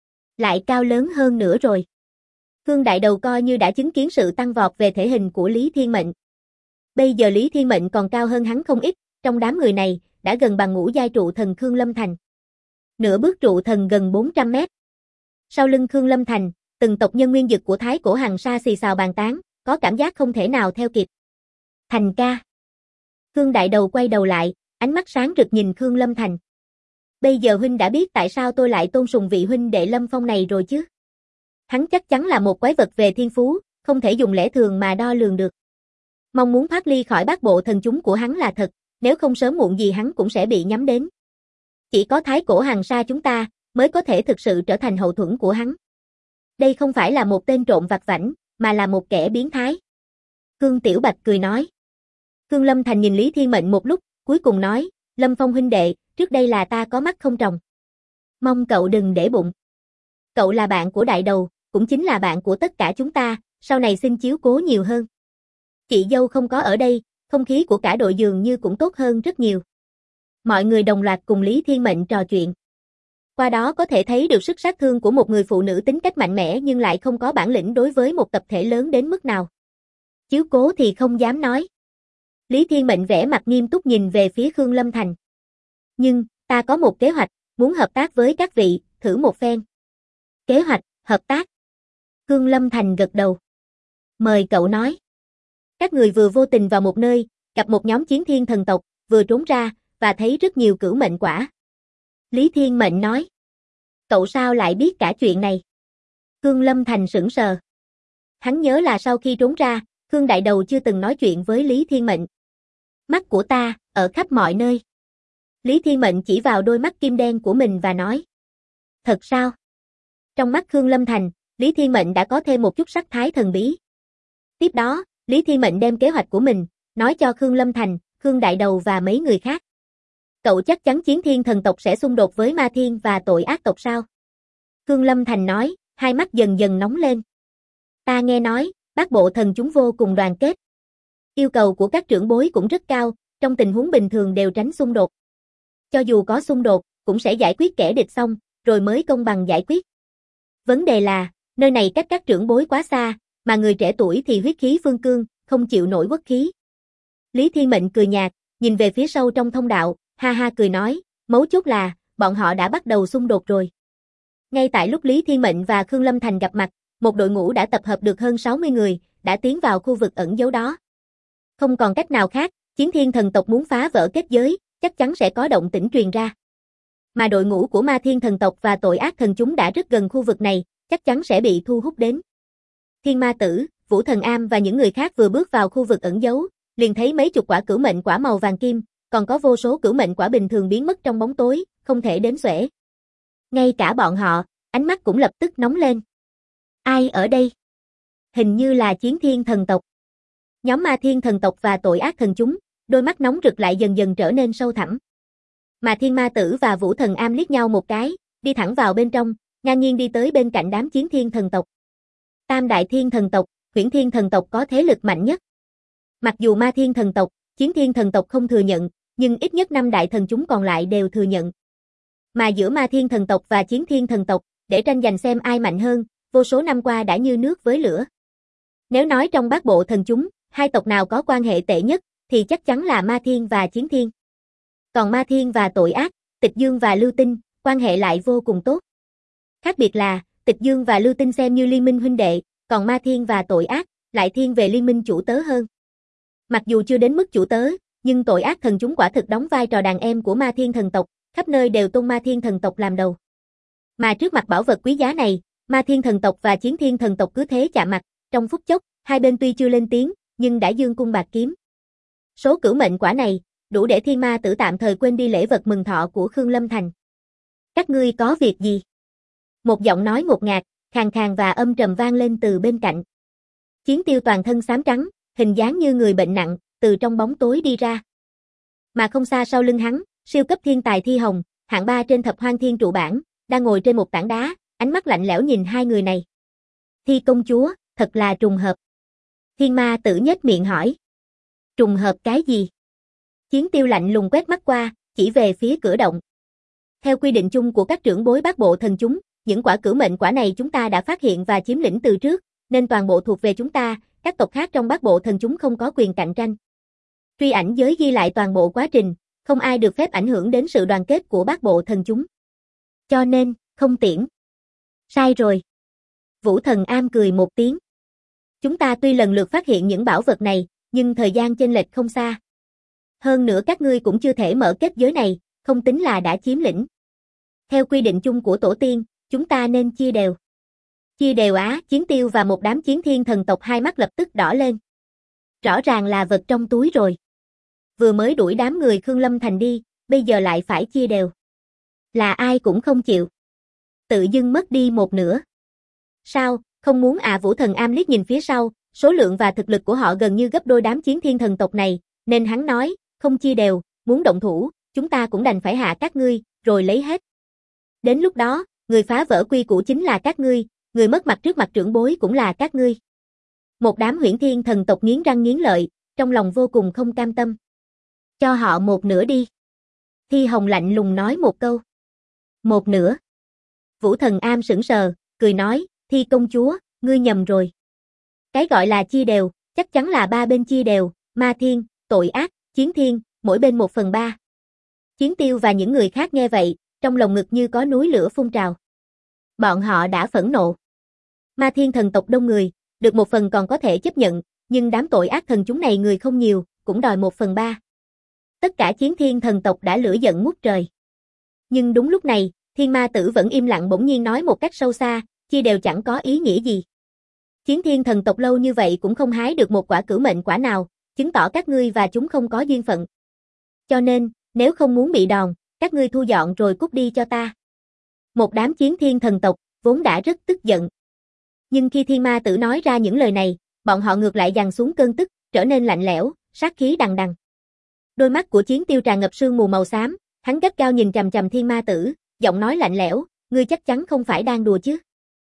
Lại cao lớn hơn nữa rồi. Khương Đại Đầu coi như đã chứng kiến sự tăng vọt về thể hình của Lý Thiên Mệnh. Bây giờ Lý Thiên Mệnh còn cao hơn hắn không ít, trong đám người này, đã gần bằng ngũ giai trụ thần Khương Lâm Thành. Nửa bước trụ thần gần 400 mét. Sau lưng Khương Lâm Thành, từng tộc nhân nguyên dực của Thái Cổ Hằng Sa xì xào bàn tán, có cảm giác không thể nào theo kịp. Thành ca. Khương Đại Đầu quay đầu lại, ánh mắt sáng rực nhìn Khương Lâm Thành. Bây giờ huynh đã biết tại sao tôi lại tôn sùng vị huynh đệ Lâm Phong này rồi chứ? Hắn chắc chắn là một quái vật về thiên phú, không thể dùng lẽ thường mà đo lường được. Mong muốn thoát ly khỏi bát bộ thần chúng của hắn là thật, nếu không sớm muộn gì hắn cũng sẽ bị nhắm đến. Chỉ có Thái Cổ Hằng Sa chúng ta mới có thể thực sự trở thành hậu thuẫn của hắn. Đây không phải là một tên trộm vặt vãnh, mà là một kẻ biến thái. Khương Tiểu Bạch cười nói. Khương Lâm Thành nhìn Lý Thiên Mệnh một lúc, cuối cùng nói, Lâm Phong huynh đệ, trước đây là ta có mắt không tròng. Mong cậu đừng để bụng. Cậu là bạn của đại đầu, cũng chính là bạn của tất cả chúng ta, sau này xin chiếu cố nhiều hơn. Chị dâu không có ở đây, không khí của cả đội dường như cũng tốt hơn rất nhiều. Mọi người đồng loạt cùng Lý Thiên Mệnh trò chuyện. Qua đó có thể thấy được sức sát thương của một người phụ nữ tính cách mạnh mẽ nhưng lại không có bản lĩnh đối với một tập thể lớn đến mức nào. Chiếu cố thì không dám nói. Lý Thiên Mệnh vẻ mặt nghiêm túc nhìn về phía Khương Lâm Thành. Nhưng, ta có một kế hoạch, muốn hợp tác với các vị, thử một phen. Kế hoạch, hợp tác. Khương Lâm Thành gật đầu. Mời cậu nói. Các người vừa vô tình vào một nơi, gặp một nhóm chiến thiên thần tộc, vừa trốn ra, và thấy rất nhiều cửu mệnh quả. Lý Thiên Mệnh nói. Cậu sao lại biết cả chuyện này? Khương Lâm Thành sững sờ. Hắn nhớ là sau khi trốn ra, Khương Đại Đầu chưa từng nói chuyện với Lý Thiên Mệnh. Mắt của ta, ở khắp mọi nơi. Lý Thiên Mệnh chỉ vào đôi mắt kim đen của mình và nói. Thật sao? Trong mắt Khương Lâm Thành, Lý Thiên Mệnh đã có thêm một chút sắc thái thần bí. Tiếp đó, Lý Thiên Mệnh đem kế hoạch của mình, nói cho Khương Lâm Thành, Khương Đại Đầu và mấy người khác. Cậu chắc chắn chiến thiên thần tộc sẽ xung đột với ma thiên và tội ác tộc sao? Khương Lâm Thành nói, hai mắt dần dần nóng lên. Ta nghe nói, bát bộ thần chúng vô cùng đoàn kết. Yêu cầu của các trưởng bối cũng rất cao, trong tình huống bình thường đều tránh xung đột. Cho dù có xung đột, cũng sẽ giải quyết kẻ địch xong, rồi mới công bằng giải quyết. Vấn đề là, nơi này cách các trưởng bối quá xa, mà người trẻ tuổi thì huyết khí phương cương, không chịu nổi uất khí. Lý Thiên Mệnh cười nhạt, nhìn về phía sâu trong thông đạo, ha ha cười nói, mấu chốt là, bọn họ đã bắt đầu xung đột rồi. Ngay tại lúc Lý Thiên Mệnh và Khương Lâm Thành gặp mặt, một đội ngũ đã tập hợp được hơn 60 người, đã tiến vào khu vực ẩn giấu đó. Không còn cách nào khác, chiến thiên thần tộc muốn phá vỡ kết giới, chắc chắn sẽ có động tĩnh truyền ra. Mà đội ngũ của ma thiên thần tộc và tội ác thần chúng đã rất gần khu vực này, chắc chắn sẽ bị thu hút đến. Thiên Ma Tử, Vũ Thần Am và những người khác vừa bước vào khu vực ẩn giấu, liền thấy mấy chục quả cửu mệnh quả màu vàng kim, còn có vô số cửu mệnh quả bình thường biến mất trong bóng tối, không thể đếm xuể. Ngay cả bọn họ, ánh mắt cũng lập tức nóng lên. Ai ở đây? Hình như là chiến thiên thần tộc. Nhóm ma thiên thần tộc và tội ác thần chúng, đôi mắt nóng rực lại dần dần trở nên sâu thẳm. Mà Thiên Ma Tử và Vũ Thần Am liếc nhau một cái, đi thẳng vào bên trong, ngang nhiên đi tới bên cạnh đám chiến thiên thần tộc. Tam đại thiên thần tộc, Huyễn Thiên thần tộc có thế lực mạnh nhất. Mặc dù ma thiên thần tộc, chiến thiên thần tộc không thừa nhận, nhưng ít nhất 5 đại thần chúng còn lại đều thừa nhận. Mà giữa ma thiên thần tộc và chiến thiên thần tộc, để tranh giành xem ai mạnh hơn, vô số năm qua đã như nước với lửa. Nếu nói trong bát bộ thần chúng, hai tộc nào có quan hệ tệ nhất, thì chắc chắn là ma thiên và chiến thiên. Còn ma thiên và tội ác, Tịch Dương và Lưu Tinh, quan hệ lại vô cùng tốt. Khác biệt là, Tịch Dương và Lưu Tinh xem như liên minh huynh đệ, còn ma thiên và tội ác, lại thiên về liên minh chủ tớ hơn. Mặc dù chưa đến mức chủ tớ, nhưng tội ác thần chúng quả thực đóng vai trò đàn em của ma thiên thần tộc, khắp nơi đều tôn ma thiên thần tộc làm đầu. Mà trước mặt bảo vật quý giá này, ma thiên thần tộc và chiến thiên thần tộc cứ thế chạm mặt, trong phút chốc, hai bên tuy chưa lên tiếng, nhưng đã giương cung bạc kiếm. Số cửu mệnh quả này, đủ để Thiên Ma Tử tạm thời quên đi lễ vật mừng thọ của Khương Lâm Thành. Các ngươi có việc gì? Một giọng nói ngột ngạt, khàn khàn và âm trầm vang lên từ bên cạnh. Chiến Tiêu toàn thân xám trắng, hình dáng như người bệnh nặng, từ trong bóng tối đi ra. Mà không xa sau lưng hắn, siêu cấp thiên tài Thi Hồng, hạng 3 trên thập hoang thiên trụ bảng, đang ngồi trên một tảng đá, ánh mắt lạnh lẽo nhìn hai người này. Thi công chúa, thật là trùng hợp. Thiên Ma Tử nhếch miệng hỏi. Trùng hợp cái gì? Chiến Tiêu lạnh lùng quét mắt qua, chỉ về phía cửa động. Theo quy định chung của các trưởng bối bát bộ thần chúng, những quả cửu mệnh quả này chúng ta đã phát hiện và chiếm lĩnh từ trước, nên toàn bộ thuộc về chúng ta, các tộc khác trong bát bộ thần chúng không có quyền cạnh tranh. Truy ảnh giới ghi lại toàn bộ quá trình, không ai được phép ảnh hưởng đến sự đoàn kết của bát bộ thần chúng. Cho nên, không tiễn. Sai rồi. Vũ Thần Am cười một tiếng. Chúng ta tuy lần lượt phát hiện những bảo vật này, nhưng thời gian chênh lệch không xa. Hơn nữa các ngươi cũng chưa thể mở kết giới này, không tính là đã chiếm lĩnh. Theo quy định chung của tổ tiên, chúng ta nên chia đều. Chia đều á, Chiến Tiêu và một đám chiến thiên thần tộc hai mắt lập tức đỏ lên. Rõ ràng là vật trong túi rồi. Vừa mới đuổi đám người Khương Lâm Thành đi, bây giờ lại phải chia đều. Là ai cũng không chịu. Tự dưng mất đi một nửa. Sao, không muốn à? Vũ Thần Am liếc nhìn phía sau, số lượng và thực lực của họ gần như gấp đôi đám chiến thiên thần tộc này, nên hắn nói, không chia đều, muốn động thủ, chúng ta cũng đành phải hạ các ngươi, rồi lấy hết. Đến lúc đó, người phá vỡ quy củ chính là các ngươi, người mất mặt trước mặt trưởng bối cũng là các ngươi. Một đám Huyễn Thiên thần tộc nghiến răng nghiến lợi, trong lòng vô cùng không cam tâm. Cho họ một nửa đi. Thi Hồng lạnh lùng nói một câu. Một nửa. Vũ Thần Am sững sờ, cười nói, Thi công chúa, ngươi nhầm rồi. Cái gọi là chia đều, chắc chắn là ba bên chia đều, Ma Thiên, Tội Ác, Chiến Thiên, mỗi bên 1/3. Chiến Tiêu và những người khác nghe vậy, trong lồng ngực như có núi lửa phun trào. Bọn họ đã phẫn nộ. Ma Thiên thần tộc đông người, được 1/phần còn có thể chấp nhận, nhưng đám tội ác thần chúng này người không nhiều, cũng đòi 1/3. Tất cả Chiến Thiên thần tộc đã lửa giận ngút trời. Nhưng đúng lúc này, Thiên Ma Tử vẫn im lặng bỗng nhiên nói một cách sâu xa, chia đều chẳng có ý nghĩa gì. Chiến Thiên thần tộc lâu như vậy cũng không hái được một quả cửu mệnh quả nào, chứng tỏ các ngươi và chúng không có duyên phận. Cho nên, nếu không muốn bị đòn, các ngươi thu dọn rồi cút đi cho ta. Một đám Chiến Thiên thần tộc, vốn đã rất tức giận. Nhưng khi Thiên Ma Tử nói ra những lời này, bọn họ ngược lại dằn xuống cơn tức, trở nên lạnh lẽo, sát khí đằng đằng. Đôi mắt của Chiến Tiêu tràn ngập sương mù màu xám, hắn gắt gao nhìn chằm chằm Thiên Ma Tử, giọng nói lạnh lẽo, ngươi chắc chắn không phải đang đùa chứ?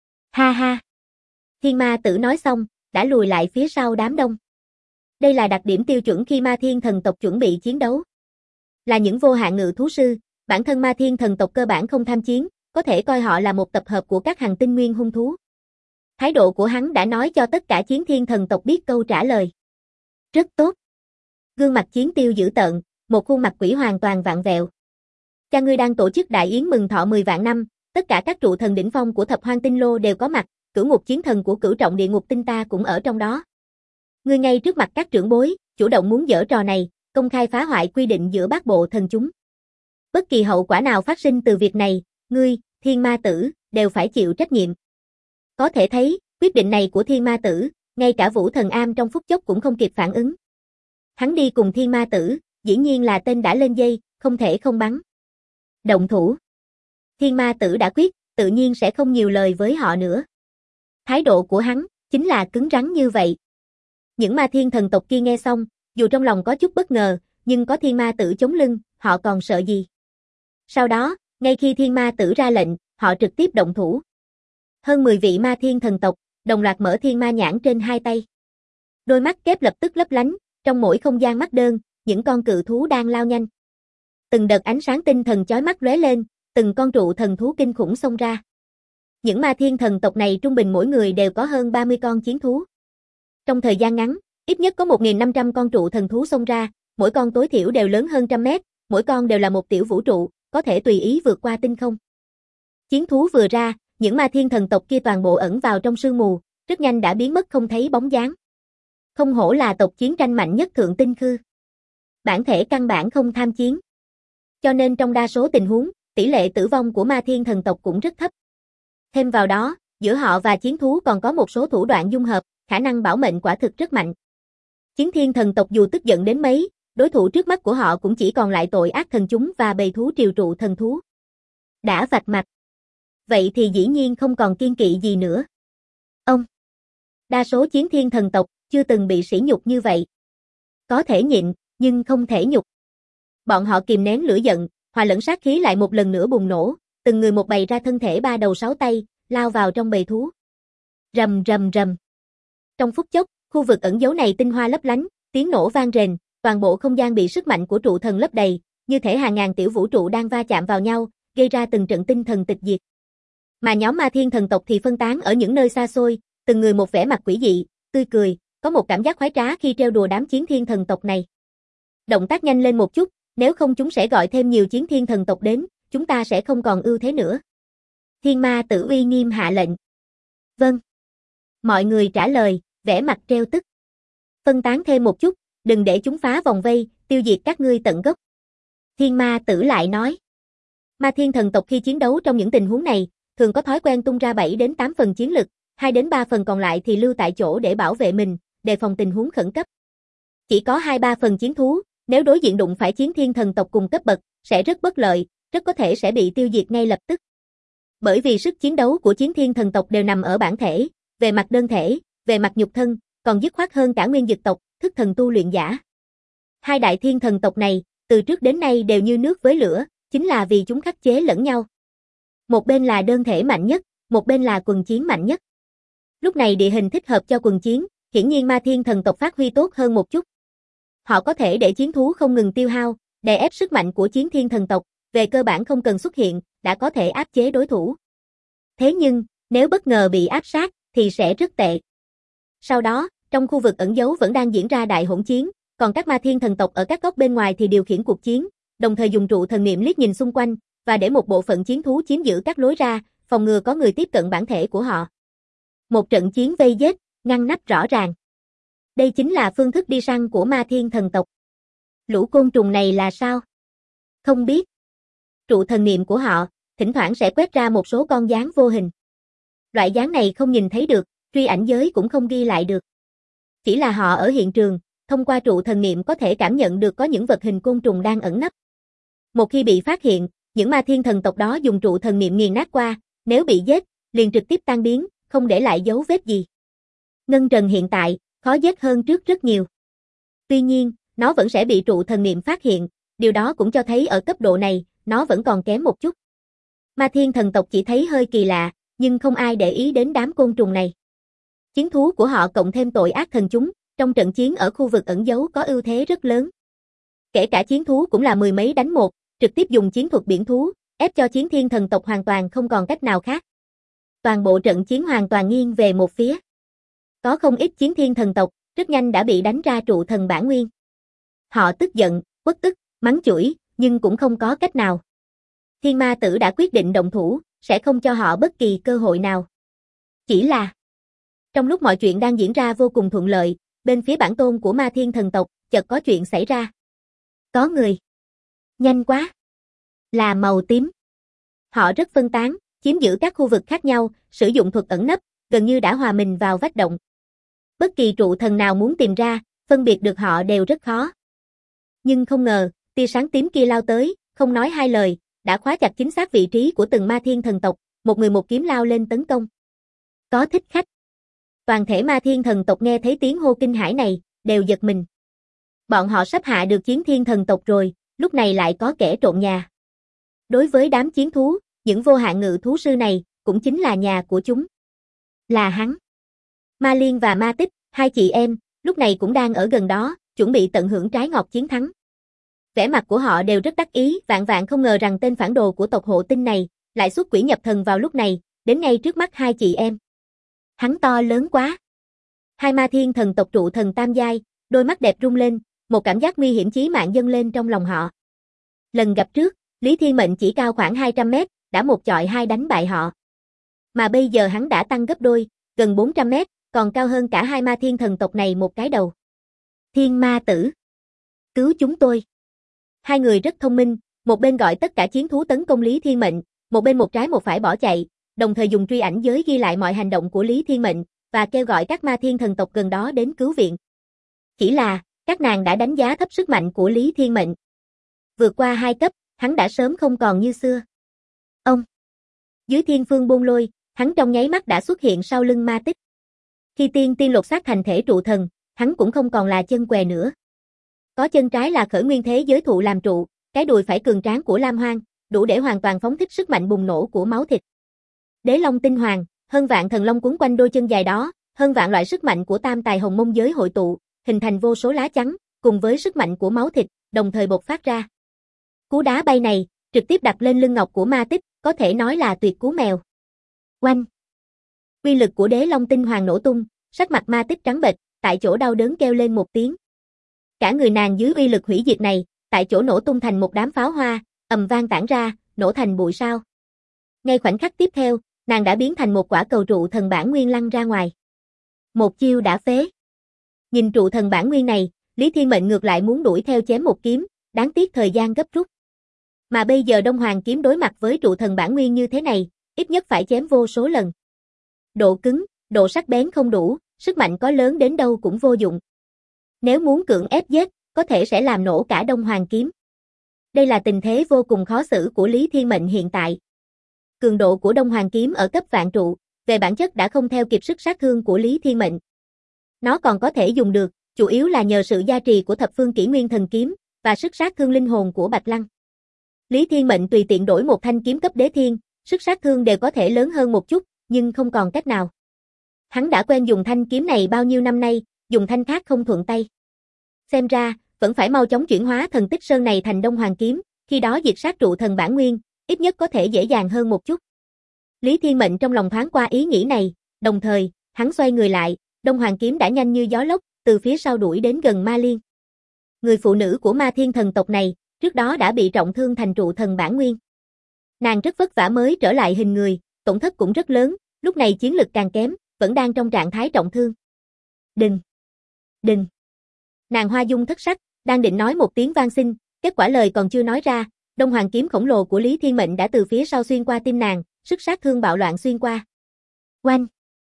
Ha ha. Thiên Ma Tử nói xong, đã lùi lại phía sau đám đông. Đây là đặc điểm tiêu chuẩn khi Ma Thiên thần tộc chuẩn bị chiến đấu. Là những vô hạn ngự thú sư, bản thân Ma Thiên thần tộc cơ bản không tham chiến, có thể coi họ là một tập hợp của các hành tinh nguyên hung thú. Thái độ của hắn đã nói cho tất cả Chiến Thiên thần tộc biết câu trả lời. Rất tốt. Gương mặt Chiến Tiêu dữ tợn, một khuôn mặt quỷ hoàn toàn vặn vẹo. Cha ngươi đang tổ chức đại yến mừng thọ 10 vạn năm, tất cả các trụ thần đỉnh phong của Thập Hoang Tinh Lô đều có mặt, Cửu Ngục chiến thần của Cửu Trọng Địa Ngục Tinh ta cũng ở trong đó. Ngươi ngay trước mặt các trưởng bối, chủ động muốn giở trò này, công khai phá hoại quy định giữa bát bộ thần chúng. Bất kỳ hậu quả nào phát sinh từ việc này, ngươi, Thiên Ma Tử, đều phải chịu trách nhiệm. Có thể thấy, quyết định này của Thiên Ma Tử, ngay cả Vũ Thần Am trong phút chốc cũng không kịp phản ứng. Hắn đi cùng Thiên Ma Tử, dĩ nhiên là tên đã lên dây, không thể không bắn. Động thủ. Thiên Ma Tử đã quyết, tự nhiên sẽ không nhiều lời với họ nữa. Thái độ của hắn, chính là cứng rắn như vậy. Những Ma Thiên thần tộc kia nghe xong, dù trong lòng có chút bất ngờ, nhưng có Thiên Ma Tử chống lưng, họ còn sợ gì. Sau đó, ngay khi Thiên Ma Tử ra lệnh, họ trực tiếp động thủ. Hơn 10 vị Ma Thiên thần tộc, đồng loạt mở Thiên Ma nhãn trên hai tay. Đôi mắt kép lập tức lấp lánh, trong mỗi không gian mắt đơn, những con cự thú đang lao nhanh. Từng đợt ánh sáng tinh thần chói mắt lóe lên, từng con trụ thần thú kinh khủng xông ra. Những Ma Thiên thần tộc này trung bình mỗi người đều có hơn 30 con chiến thú. Trong thời gian ngắn, ít nhất có 1.500 con trụ thần thú xông ra, mỗi con tối thiểu đều lớn hơn trăm mét, mỗi con đều là một tiểu vũ trụ, có thể tùy ý vượt qua tinh không. Chiến thú vừa ra, những Ma Thiên thần tộc kia toàn bộ ẩn vào trong sương mù, rất nhanh đã biến mất không thấy bóng dáng. Không hổ là tộc chiến tranh mạnh nhất Thượng Tinh Khư. Bản thể căn bản không tham chiến. Cho nên trong đa số tình huống, tỷ lệ tử vong của Ma Thiên thần tộc cũng rất thấp. Thêm vào đó, giữa họ và chiến thú còn có một số thủ đoạn dung hợp, khả năng bảo mệnh quả thực rất mạnh. Chiến Thiên thần tộc dù tức giận đến mấy, đối thủ trước mắt của họ cũng chỉ còn lại tội ác thần chúng và bầy thú triều trụ thần thú. Đã vạch mặt. Vậy thì dĩ nhiên không còn kiên kỵ gì nữa. Ông. Đa số Chiến Thiên thần tộc chưa từng bị sỉ nhục như vậy. Có thể nhịn, nhưng không thể nhục. Bọn họ kìm nén lửa giận, hòa lẫn sát khí lại một lần nữa bùng nổ, từng người một bày ra thân thể 3 đầu 6 tay, lao vào trong bầy thú. Rầm rầm rầm. Trong phút chốc, khu vực ẩn giấu này tinh hoa lấp lánh, tiếng nổ vang rền, toàn bộ không gian bị sức mạnh của trụ thần lấp đầy, như thể hàng ngàn tiểu vũ trụ đang va chạm vào nhau, gây ra từng trận tinh thần tịch diệt. Mà nhóm Ma Thiên thần tộc thì phân tán ở những nơi xa xôi, từng người một vẻ mặt quỷ dị, tươi cười, có một cảm giác khoái trá khi trêu đùa đám Chiến Thiên thần tộc này. Động tác nhanh lên một chút, nếu không chúng sẽ gọi thêm nhiều Chiến Thiên thần tộc đến, chúng ta sẽ không còn ưu thế nữa. Thiên Ma Tử uy nghiêm hạ lệnh. Vâng. Mọi người trả lời, vẻ mặt treo tức. Phân tán thêm một chút, đừng để chúng phá vòng vây, tiêu diệt các ngươi tận gốc. Thiên Ma Tử lại nói. Ma Thiên thần tộc khi chiến đấu trong những tình huống này, thường có thói quen tung ra 7 đến 8 phần chiến lực, 2 đến 3 phần còn lại thì lưu tại chỗ để bảo vệ mình, đề phòng tình huống khẩn cấp. Chỉ có 2-3 phần chiến thú, nếu đối diện đụng phải Chiến Thiên thần tộc cùng cấp bậc, sẽ rất bất lợi, rất có thể sẽ bị tiêu diệt ngay lập tức. Bởi vì sức chiến đấu của Chiến Thiên thần tộc đều nằm ở bản thể, về mặt đơn thể, về mặt nhục thân, còn dứt khoát hơn cả nguyên dực tộc, thức thần tu luyện giả. Hai đại thiên thần tộc này, từ trước đến nay đều như nước với lửa, chính là vì chúng khắc chế lẫn nhau. Một bên là đơn thể mạnh nhất, một bên là quần chiến mạnh nhất. Lúc này địa hình thích hợp cho quần chiến, hiển nhiên Ma Thiên thần tộc phát huy tốt hơn một chút. Họ có thể để chiến thú không ngừng tiêu hao, đè ép sức mạnh của Chiến Thiên thần tộc, về cơ bản không cần xuất hiện, đã có thể áp chế đối thủ. Thế nhưng, nếu bất ngờ bị áp sát, thì sẽ rất tệ. Sau đó, trong khu vực ẩn giấu vẫn đang diễn ra đại hỗn chiến, còn các Ma Thiên thần tộc ở các góc bên ngoài thì điều khiển cuộc chiến, đồng thời dùng trụ thần niệm liếc nhìn xung quanh, và để một bộ phận chiến thú chiếm giữ các lối ra, phòng ngừa có người tiếp cận bản thể của họ. Một trận chiến vây giết, ngăn nắp rõ ràng. Đây chính là phương thức đi săn của Ma Thiên thần tộc. Lũ côn trùng này là sao? Không biết. Trụ thần niệm của họ, thỉnh thoảng sẽ quét ra một số con gián vô hình. Loại gián này không nhìn thấy được, truy ảnh giới cũng không ghi lại được. Chỉ là họ ở hiện trường, thông qua trụ thần niệm có thể cảm nhận được có những vật hình côn trùng đang ẩn nấp. Một khi bị phát hiện, những Ma Thiên thần tộc đó dùng trụ thần niệm nghiền nát qua, nếu bị giết, liền trực tiếp tan biến, không để lại dấu vết gì. Ngân Trần hiện tại, khó giết hơn trước rất nhiều. Tuy nhiên, nó vẫn sẽ bị trụ thần niệm phát hiện, điều đó cũng cho thấy ở cấp độ này, nó vẫn còn kém một chút. Ma Thiên thần tộc chỉ thấy hơi kỳ lạ, nhưng không ai để ý đến đám côn trùng này. Chiến thú của họ cộng thêm tội ác thần chúng, trong trận chiến ở khu vực ẩn giấu có ưu thế rất lớn. Kể cả chiến thú cũng là mười mấy đánh một, trực tiếp dùng chiến thuật biển thú, ép cho Chiến Thiên thần tộc hoàn toàn không còn cách nào khác. Toàn bộ trận chiến hoàn toàn nghiêng về một phía. Có không ít Chiến Thiên thần tộc, rất nhanh đã bị đánh ra trụ thần bản nguyên. Họ tức giận, uất ức, mắng chửi, nhưng cũng không có cách nào. Thiên Ma Tử đã quyết định động thủ, sẽ không cho họ bất kỳ cơ hội nào. Chỉ là, trong lúc mọi chuyện đang diễn ra vô cùng thuận lợi, bên phía bản tôn của Ma Thiên thần tộc, chợt có chuyện xảy ra. Có người. Nhanh quá. Là màu tím. Họ rất phân tán, chiếm giữ các khu vực khác nhau, sử dụng thuật ẩn nấp, gần như đã hòa mình vào vách động. Bất kỳ trụ thần nào muốn tìm ra, phân biệt được họ đều rất khó. Nhưng không ngờ, tia sáng tím kia lao tới, không nói hai lời, đã khóa chặt chính xác vị trí của từng Ma Thiên thần tộc, một người một kiếm lao lên tấn công. Có thích khách. Toàn thể Ma Thiên thần tộc nghe thấy tiếng hô kinh hãi này, đều giật mình. Bọn họ sắp hạ được Chiến Thiên thần tộc rồi, lúc này lại có kẻ trộm nhà. Đối với đám chiến thú, những vô hạn ngự thú sư này, cũng chính là nhà của chúng. Là hắn. Ma Liên và Ma Tích, hai chị em, lúc này cũng đang ở gần đó, chuẩn bị tận hưởng trái ngọt chiến thắng. Vẻ mặt của họ đều rất đắc ý, vạn vạn không ngờ rằng tên phản đồ của tộc Hộ Tinh này, lại xuất quỷ nhập thần vào lúc này, đến ngay trước mắt hai chị em. Hắn to lớn quá. Hai Ma Thiên thần tộc trụ thần tam giai, đôi mắt đẹp rung lên, một cảm giác nguy hiểm chí mạng dâng lên trong lòng họ. Lần gặp trước, Lý Thiên Mệnh chỉ cao khoảng 200 mét, đã một chọi hai đánh bại họ. Mà bây giờ hắn đã tăng gấp đôi, gần 400 mét, còn cao hơn cả hai Ma Thiên thần tộc này một cái đầu. Thiên Ma Tử. Cứu chúng tôi. Hai người rất thông minh, một bên gọi tất cả chiến thú tấn công Lý Thiên Mệnh, một bên một trái một phải bỏ chạy, đồng thời dùng truy ảnh giới ghi lại mọi hành động của Lý Thiên Mệnh, và kêu gọi các Ma Thiên thần tộc gần đó đến cứu viện. Chỉ là, các nàng đã đánh giá thấp sức mạnh của Lý Thiên Mệnh. Vượt qua 2 cấp, hắn đã sớm không còn như xưa. Ông. Dưới Thiên Phương Bôn Lôi, hắn trong nháy mắt đã xuất hiện sau lưng Ma Tích. Khi tiên lột xác thành thể trụ thần, hắn cũng không còn là chân què nữa. Có chân trái là khởi nguyên thế giới thụ làm trụ, cái đùi phải cường tráng của Lam Hoang, đủ để hoàn toàn phóng thích sức mạnh bùng nổ của máu thịt. Đế Long Tinh Hoàng, hơn vạn thần long quấn quanh đôi chân dài đó, hơn vạn loại sức mạnh của tam tài hồng mông giới hội tụ, hình thành vô số lá chắn, cùng với sức mạnh của máu thịt, đồng thời bộc phát ra. Cú đá bay này, trực tiếp đặt lên lưng ngọc của Ma Tích, có thể nói là tuyệt cú mèo. Oanh! Uy lực của Đế Long Tinh Hoàng nổ tung, sắc mặt Ma Tích trắng bệch, tại chỗ đau đớn kêu lên một tiếng. Cả người nàng dưới uy lực hủy diệt này, tại chỗ nổ tung thành một đám pháo hoa, ầm vang tản ra, nổ thành bụi sao. Ngay khoảnh khắc tiếp theo, nàng đã biến thành một quả cầu trụ thần bản nguyên lăn ra ngoài. Một chiêu đã phế. Nhìn trụ thần bản nguyên này, Lý Thiên Mệnh ngược lại muốn đuổi theo chém một kiếm, đáng tiếc thời gian gấp rút. Mà bây giờ Đông Hoàng kiếm đối mặt với trụ thần bản nguyên như thế này, ít nhất phải chém vô số lần. Độ cứng, độ sắc bén không đủ, sức mạnh có lớn đến đâu cũng vô dụng. Nếu muốn cưỡng ép giết, có thể sẽ làm nổ cả Đông Hoàng kiếm. Đây là tình thế vô cùng khó xử của Lý Thiên Mệnh hiện tại. Cường độ của Đông Hoàng kiếm ở cấp vạn trụ, về bản chất đã không theo kịp sức sát thương của Lý Thiên Mệnh. Nó còn có thể dùng được, chủ yếu là nhờ sự gia trì của thập phương kỷ nguyên thần kiếm, và sức sát thương linh hồn của Bạch Lăng. Lý Thiên Mệnh tùy tiện đổi một thanh kiếm cấp đế thiên, sức sát thương đều có thể lớn hơn một chút, nhưng không còn cách nào. Hắn đã quen dùng thanh kiếm này bao nhiêu năm nay, dùng thanh khác không thuận tay. Xem ra, vẫn phải mau chóng chuyển hóa thần tích sơn này thành Đông Hoàng kiếm, khi đó diệt sát trụ thần bản nguyên, ít nhất có thể dễ dàng hơn một chút. Lý Thiên Mệnh trong lòng thoáng qua ý nghĩ này, đồng thời, hắn xoay người lại, Đông Hoàng kiếm đã nhanh như gió lốc, từ phía sau đuổi đến gần Ma Liên. Người phụ nữ của Ma Thiên thần tộc này, trước đó đã bị trọng thương thành trụ thần bản nguyên. Nàng rất vất vả mới trở lại hình người, tổn thất cũng rất lớn, lúc này chiến lực càng kém, vẫn đang trong trạng thái trọng thương. Đừng! Đừng! Nàng hoa dung thất sắc, đang định nói một tiếng van xin, kết quả lời còn chưa nói ra, Đông Hoàng kiếm khổng lồ của Lý Thiên Mệnh đã từ phía sau xuyên qua tim nàng, sức sát thương bạo loạn xuyên qua. Oanh!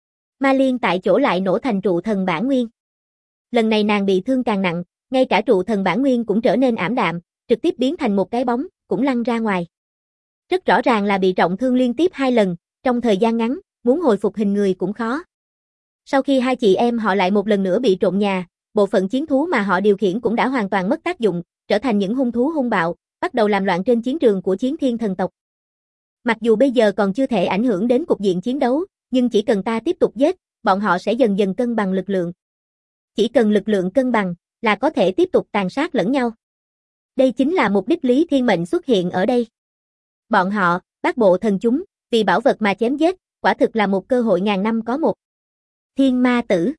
Ma Liên tại chỗ lại nổ thành trụ thần bản nguyên. Lần này nàng bị thương càng nặng, ngay cả trụ thần bản nguyên cũng trở nên ảm đạm, trực tiếp biến thành một cái bóng, cũng lăn ra ngoài. Rất rõ ràng là bị trọng thương liên tiếp 2 lần, trong thời gian ngắn, muốn hồi phục hình người cũng khó. Sau khi hai chị em họ lại một lần nữa bị trộm nhà, bộ phận chiến thú mà họ điều khiển cũng đã hoàn toàn mất tác dụng, trở thành những hung thú hung bạo, bắt đầu làm loạn trên chiến trường của Chiến Thiên thần tộc. Mặc dù bây giờ còn chưa thể ảnh hưởng đến cục diện chiến đấu, nhưng chỉ cần ta tiếp tục giết, bọn họ sẽ dần dần cân bằng lực lượng. Chỉ cần lực lượng cân bằng, là có thể tiếp tục tàn sát lẫn nhau. Đây chính là mục đích Lý Thiên Mệnh xuất hiện ở đây. Bọn họ, bát bộ thần chúng, vì bảo vật mà chém giết, quả thực là một cơ hội ngàn năm có một. Thiên ma tử.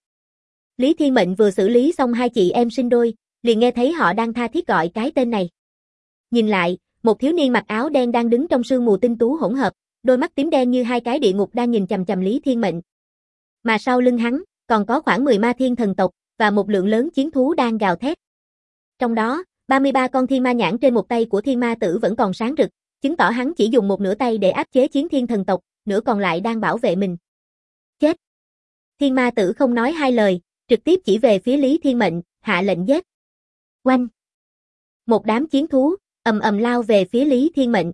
Lý Thiên Mệnh vừa xử lý xong hai chị em sinh đôi, liền nghe thấy họ đang tha thiết gọi cái tên này. Nhìn lại, một thiếu niên mặc áo đen đang đứng trong sương mù tinh tú hỗn hợp, đôi mắt tím đen như hai cái địa ngục đang nhìn chằm chằm Lý Thiên Mệnh. Mà sau lưng hắn, còn có khoảng 10 ma thiên thần tộc, và một lượng lớn chiến thú đang gào thét. Trong đó, 33 con thiên ma nhãn trên một tay của thiên ma tử vẫn còn sáng rực, chứng tỏ hắn chỉ dùng một nửa tay để áp chế chiến thiên thần tộc, nửa còn lại đang bảo vệ mình. Chết! Thiên ma tử không nói hai lời, trực tiếp chỉ về phía Lý Thiên Mệnh, hạ lệnh giết. Oanh! Một đám chiến thú, ầm ầm lao về phía Lý Thiên Mệnh.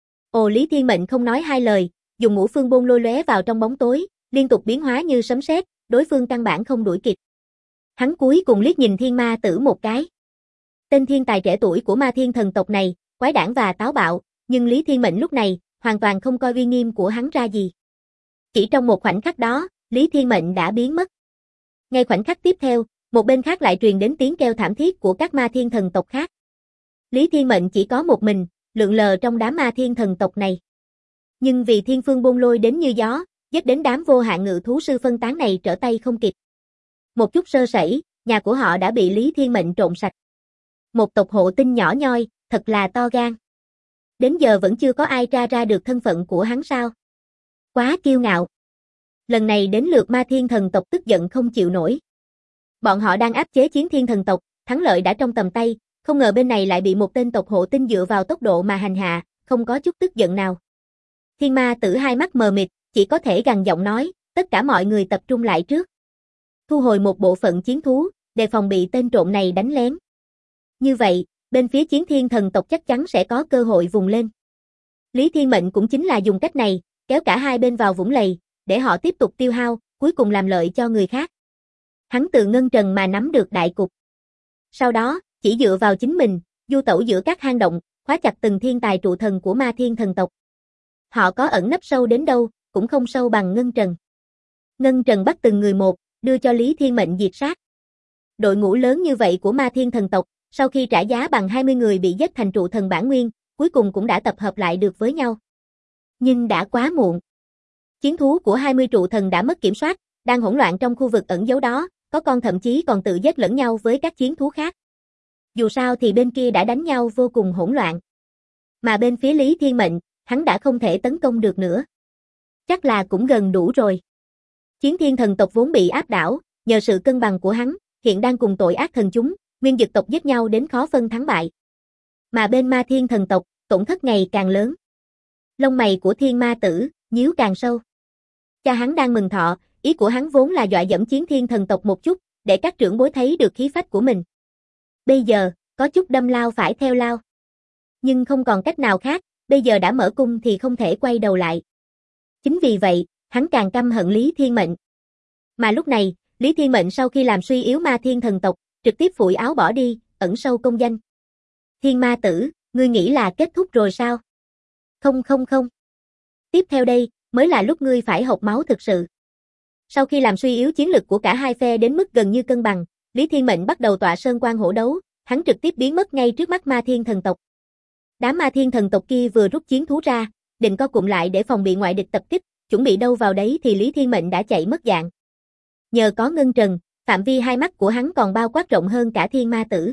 Ồ, Lý Thiên Mệnh không nói hai lời, dùng ngũ phương bôn lôi lóe vào trong bóng tối, liên tục biến hóa như sấm sét, đối phương căn bản không đuổi kịp. Hắn cuối cùng liếc nhìn thiên ma tử một cái. Tên thiên tài trẻ tuổi của ma thiên thần tộc này, quái đản và táo bạo, nhưng Lý Thiên Mệnh lúc này, hoàn toàn không coi uy nghiêm của hắn ra gì. Chỉ trong một khoảnh khắc đó, Lý Thiên Mệnh đã biến mất. Ngay khoảnh khắc tiếp theo, một bên khác lại truyền đến tiếng kêu thảm thiết của các ma thiên thần tộc khác. Lý Thiên Mệnh chỉ có một mình, lượn lờ trong đám ma thiên thần tộc này. Nhưng vì thiên phương bôn lôi đến như gió, giết đến đám vô hạn ngự thú sư phân tán này trở tay không kịp. Một chút sơ sẩy, nhà của họ đã bị Lý Thiên Mệnh trộn sạch. Một tộc hộ tinh nhỏ nhoi, thật là to gan. Đến giờ vẫn chưa có ai tra ra được thân phận của hắn sao. Quá kiêu ngạo. Lần này đến lượt ma thiên thần tộc tức giận không chịu nổi. Bọn họ đang áp chế chiến thiên thần tộc, thắng lợi đã trong tầm tay, không ngờ bên này lại bị một tên tộc hộ tinh dựa vào tốc độ mà hành hạ, không có chút tức giận nào. Thiên ma tử hai mắt mờ mịt, chỉ có thể gằn giọng nói, tất cả mọi người tập trung lại trước. Thu hồi một bộ phận chiến thú, đề phòng bị tên trộm này đánh lén. Như vậy, bên phía chiến thiên thần tộc chắc chắn sẽ có cơ hội vùng lên. Lý Thiên Mệnh cũng chính là dùng cách này, kéo cả hai bên vào vũng lầy, để họ tiếp tục tiêu hao, cuối cùng làm lợi cho người khác. Hắn từ ngân trần mà nắm được đại cục. Sau đó, chỉ dựa vào chính mình, du tẩu giữa các hang động, khóa chặt từng thiên tài trụ thần của ma thiên thần tộc. Họ có ẩn nấp sâu đến đâu, cũng không sâu bằng ngân trần. Ngân trần bắt từng người một, đưa cho Lý Thiên Mệnh diệt sát. Đội ngũ lớn như vậy của ma thiên thần tộc, sau khi trả giá bằng 20 người bị giết thành trụ thần bản nguyên, cuối cùng cũng đã tập hợp lại được với nhau. Nhưng đã quá muộn. Chiến thú của 20 trụ thần đã mất kiểm soát, đang hỗn loạn trong khu vực ẩn giấu đó, có con thậm chí còn tự giết lẫn nhau với các chiến thú khác. Dù sao thì bên kia đã đánh nhau vô cùng hỗn loạn. Mà bên phía Lý Thiên Mệnh, hắn đã không thể tấn công được nữa. Chắc là cũng gần đủ rồi. Chiến thiên thần tộc vốn bị áp đảo, nhờ sự cân bằng của hắn, hiện đang cùng tội ác thần chúng, nguyên dực tộc giết nhau đến khó phân thắng bại. Mà bên ma thiên thần tộc, tổn thất ngày càng lớn. Lông mày của thiên ma tử, nhíu càng sâu. Cha hắn đang mừng thọ, ý của hắn vốn là dọa dẫm chiến thiên thần tộc một chút, để các trưởng bối thấy được khí phách của mình. Bây giờ, có chút đâm lao phải theo lao. Nhưng không còn cách nào khác, bây giờ đã mở cung thì không thể quay đầu lại. Chính vì vậy, hắn càng căm hận Lý Thiên Mệnh. Mà lúc này, Lý Thiên Mệnh sau khi làm suy yếu ma thiên thần tộc, trực tiếp phủi áo bỏ đi, ẩn sâu công danh. Thiên ma tử, ngươi nghĩ là kết thúc rồi sao? Không không không. Tiếp theo đây, mới là lúc ngươi phải hộc máu thực sự. Sau khi làm suy yếu chiến lực của cả hai phe đến mức gần như cân bằng, Lý Thiên Mệnh bắt đầu tọa sơn quan hổ đấu, hắn trực tiếp biến mất ngay trước mắt Ma Thiên thần tộc. Đám Ma Thiên thần tộc kia vừa rút chiến thú ra, định co cụm lại để phòng bị ngoại địch tập kích, chuẩn bị đâu vào đấy thì Lý Thiên Mệnh đã chạy mất dạng. Nhờ có ngân trần, phạm vi hai mắt của hắn còn bao quát rộng hơn cả Thiên Ma Tử.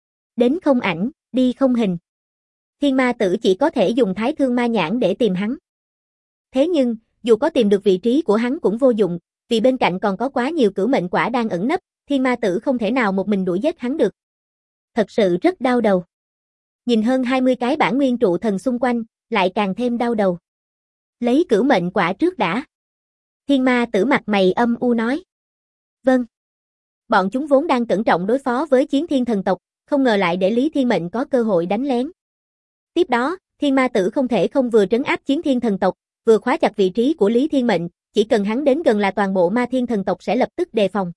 Đến không ảnh, đi không hình. Thiên Ma Tử chỉ có thể dùng Thái Thương Ma Nhãn để tìm hắn. Thế nhưng, dù có tìm được vị trí của hắn cũng vô dụng, vì bên cạnh còn có quá nhiều cửu mệnh quả đang ẩn nấp, Thiên Ma Tử không thể nào một mình đuổi giết hắn được. Thật sự rất đau đầu. Nhìn hơn 20 cái bản nguyên trụ thần xung quanh, lại càng thêm đau đầu. Lấy cửu mệnh quả trước đã. Thiên Ma Tử mặt mày âm u nói. Vâng. Bọn chúng vốn đang cẩn trọng đối phó với chiến thiên thần tộc, không ngờ lại để Lý Thiên Mệnh có cơ hội đánh lén. Tiếp đó, Thiên Ma Tử không thể không vừa trấn áp chiến thiên thần tộc, vừa khóa chặt vị trí của Lý Thiên Mệnh, chỉ cần hắn đến gần là toàn bộ Ma Thiên thần tộc sẽ lập tức đề phòng.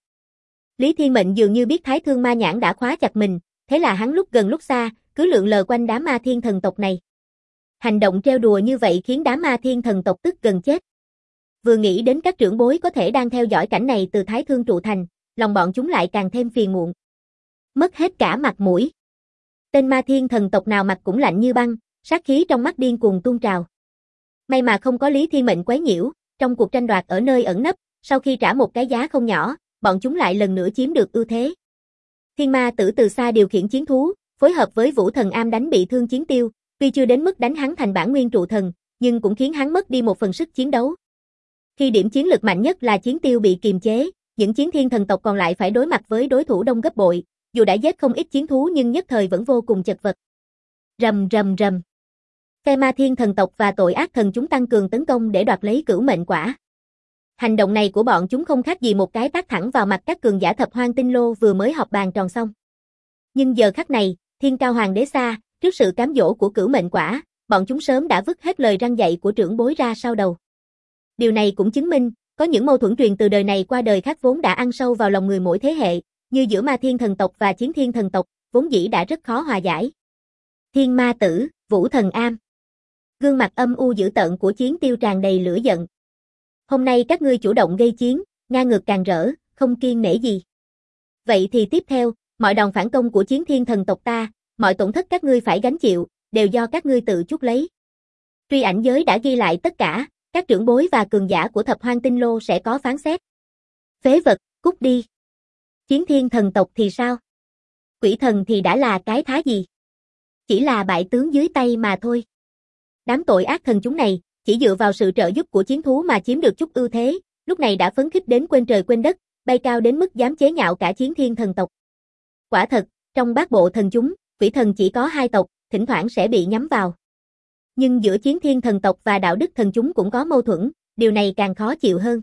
Lý Thiên Mệnh dường như biết Thái Thương Ma Nhãn đã khóa chặt mình, thế là hắn lúc gần lúc xa, cứ lượn lờ quanh đám Ma Thiên thần tộc này. Hành động trêu đùa như vậy khiến đám Ma Thiên thần tộc tức gần chết. Vừa nghĩ đến các trưởng bối có thể đang theo dõi cảnh này từ Thái Thương trụ thành, lòng bọn chúng lại càng thêm phiền muộn. Mất hết cả mặt mũi. Tên Ma Thiên thần tộc nào mặt cũng lạnh như băng, sát khí trong mắt điên cuồng tuôn trào. May mà không có Lý Thiên Mệnh quấy nhiễu, trong cuộc tranh đoạt ở nơi ẩn nấp, sau khi trả một cái giá không nhỏ, bọn chúng lại lần nữa chiếm được ưu thế. Thiên Ma Tử từ xa điều khiển chiến thú, phối hợp với Vũ Thần Am đánh bị thương Chiến Tiêu, tuy chưa đến mức đánh hắn thành bản nguyên trụ thần, nhưng cũng khiến hắn mất đi một phần sức chiến đấu. Khi điểm chiến lực mạnh nhất là Chiến Tiêu bị kiềm chế, những chiến thiên thần tộc còn lại phải đối mặt với đối thủ đông gấp bội, dù đã giết không ít chiến thú nhưng nhất thời vẫn vô cùng chật vật. Rầm rầm rầm. Phe Ma Thiên thần tộc và tội ác thần chúng tăng cường tấn công để đoạt lấy cửu mệnh quả. Hành động này của bọn chúng không khác gì một cái tát thẳng vào mặt các cường giả Thập Hoang Tinh Lô vừa mới họp bàn tròn xong. Nhưng giờ khắc này, Thiên Cao Hoàng đế xa, trước sự cám dỗ của cửu mệnh quả, bọn chúng sớm đã vứt hết lời răn dạy của trưởng bối ra sau đầu. Điều này cũng chứng minh, có những mâu thuẫn truyền từ đời này qua đời khác vốn đã ăn sâu vào lòng người mỗi thế hệ, như giữa Ma Thiên thần tộc và Chiến Thiên thần tộc, vốn dĩ đã rất khó hòa giải. Thiên Ma Tử, Vũ Thần Am. Gương mặt âm u dữ tợn của Chiến Tiêu tràn đầy lửa giận. Hôm nay các ngươi chủ động gây chiến, ngang ngược càng rỡ, không kiêng nể gì. Vậy thì tiếp theo, mọi đòn phản công của Chiến Thiên thần tộc ta, mọi tổn thất các ngươi phải gánh chịu, đều do các ngươi tự chuốc lấy. Truy ảnh giới đã ghi lại tất cả, các trưởng bối và cường giả của Thập Hoang Tinh Lô sẽ có phán xét. Phế vật, cút đi. Chiến Thiên thần tộc thì sao? Quỷ thần thì đã là cái thá gì? Chỉ là bại tướng dưới tay mà thôi. Đám tội ác thần chúng này, chỉ dựa vào sự trợ giúp của chiến thú mà chiếm được chút ưu thế, lúc này đã phấn khích đến quên trời quên đất, bay cao đến mức dám chế nhạo cả Chiến Thiên thần tộc. Quả thật, trong bát bộ thần chúng, quỷ thần chỉ có 2 tộc, thỉnh thoảng sẽ bị nhắm vào. Nhưng giữa Chiến Thiên thần tộc và đạo đức thần chúng cũng có mâu thuẫn, điều này càng khó chịu hơn.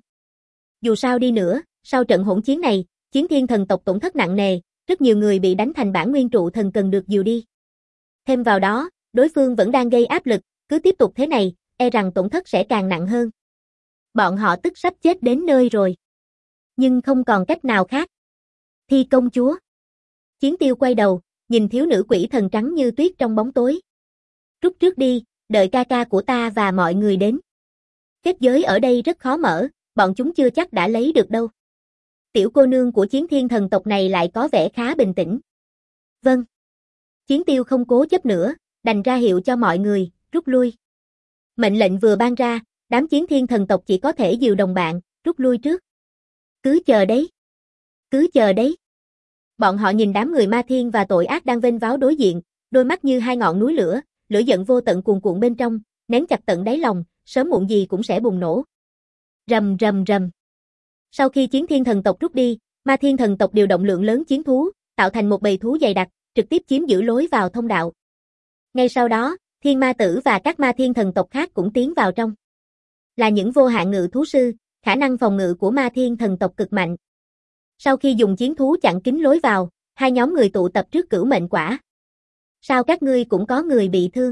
Dù sao đi nữa, sau trận hỗn chiến này, Chiến Thiên thần tộc tổn thất nặng nề, rất nhiều người bị đánh thành bản nguyên trụ thần cần được dìu đi. Thêm vào đó, đối phương vẫn đang gây áp lực, cứ tiếp tục thế này, e rằng tổn thất sẽ càng nặng hơn. Bọn họ tức sắp chết đến nơi rồi. Nhưng không còn cách nào khác. Thi công chúa. Chiến Tiêu quay đầu, nhìn thiếu nữ quỷ thần trắng như tuyết trong bóng tối. Rút trước đi, đợi ca ca của ta và mọi người đến. Kết giới ở đây rất khó mở, bọn chúng chưa chắc đã lấy được đâu. Tiểu cô nương của Chiến Thiên thần tộc này lại có vẻ khá bình tĩnh. Vâng. Chiến Tiêu không cố chấp nữa, đành ra hiệu cho mọi người, rút lui. Mệnh lệnh vừa ban ra, đám Chiến Thiên thần tộc chỉ có thể dìu đồng bạn, rút lui trước. Cứ chờ đấy. Cứ chờ đấy. Bọn họ nhìn đám người Ma Thiên và tội ác đang vênh váo đối diện, đôi mắt như hai ngọn núi lửa, lửa giận vô tận cuồn cuộn bên trong, nén chặt tận đáy lòng, sớm muộn gì cũng sẽ bùng nổ. Rầm rầm rầm. Sau khi Chiến Thiên thần tộc rút đi, Ma Thiên thần tộc điều động lượng lớn chiến thú, tạo thành một bầy thú dày đặc, trực tiếp chiếm giữ lối vào thông đạo. Ngay sau đó, Thiên Ma Tử và các Ma Thiên thần tộc khác cũng tiến vào trong. Là những vô hạn ngự thú sư, khả năng phòng ngự của Ma Thiên thần tộc cực mạnh. Sau khi dùng chiến thú chặn kín lối vào, hai nhóm người tụ tập trước cửu mệnh quả. Sao các ngươi cũng có người bị thương?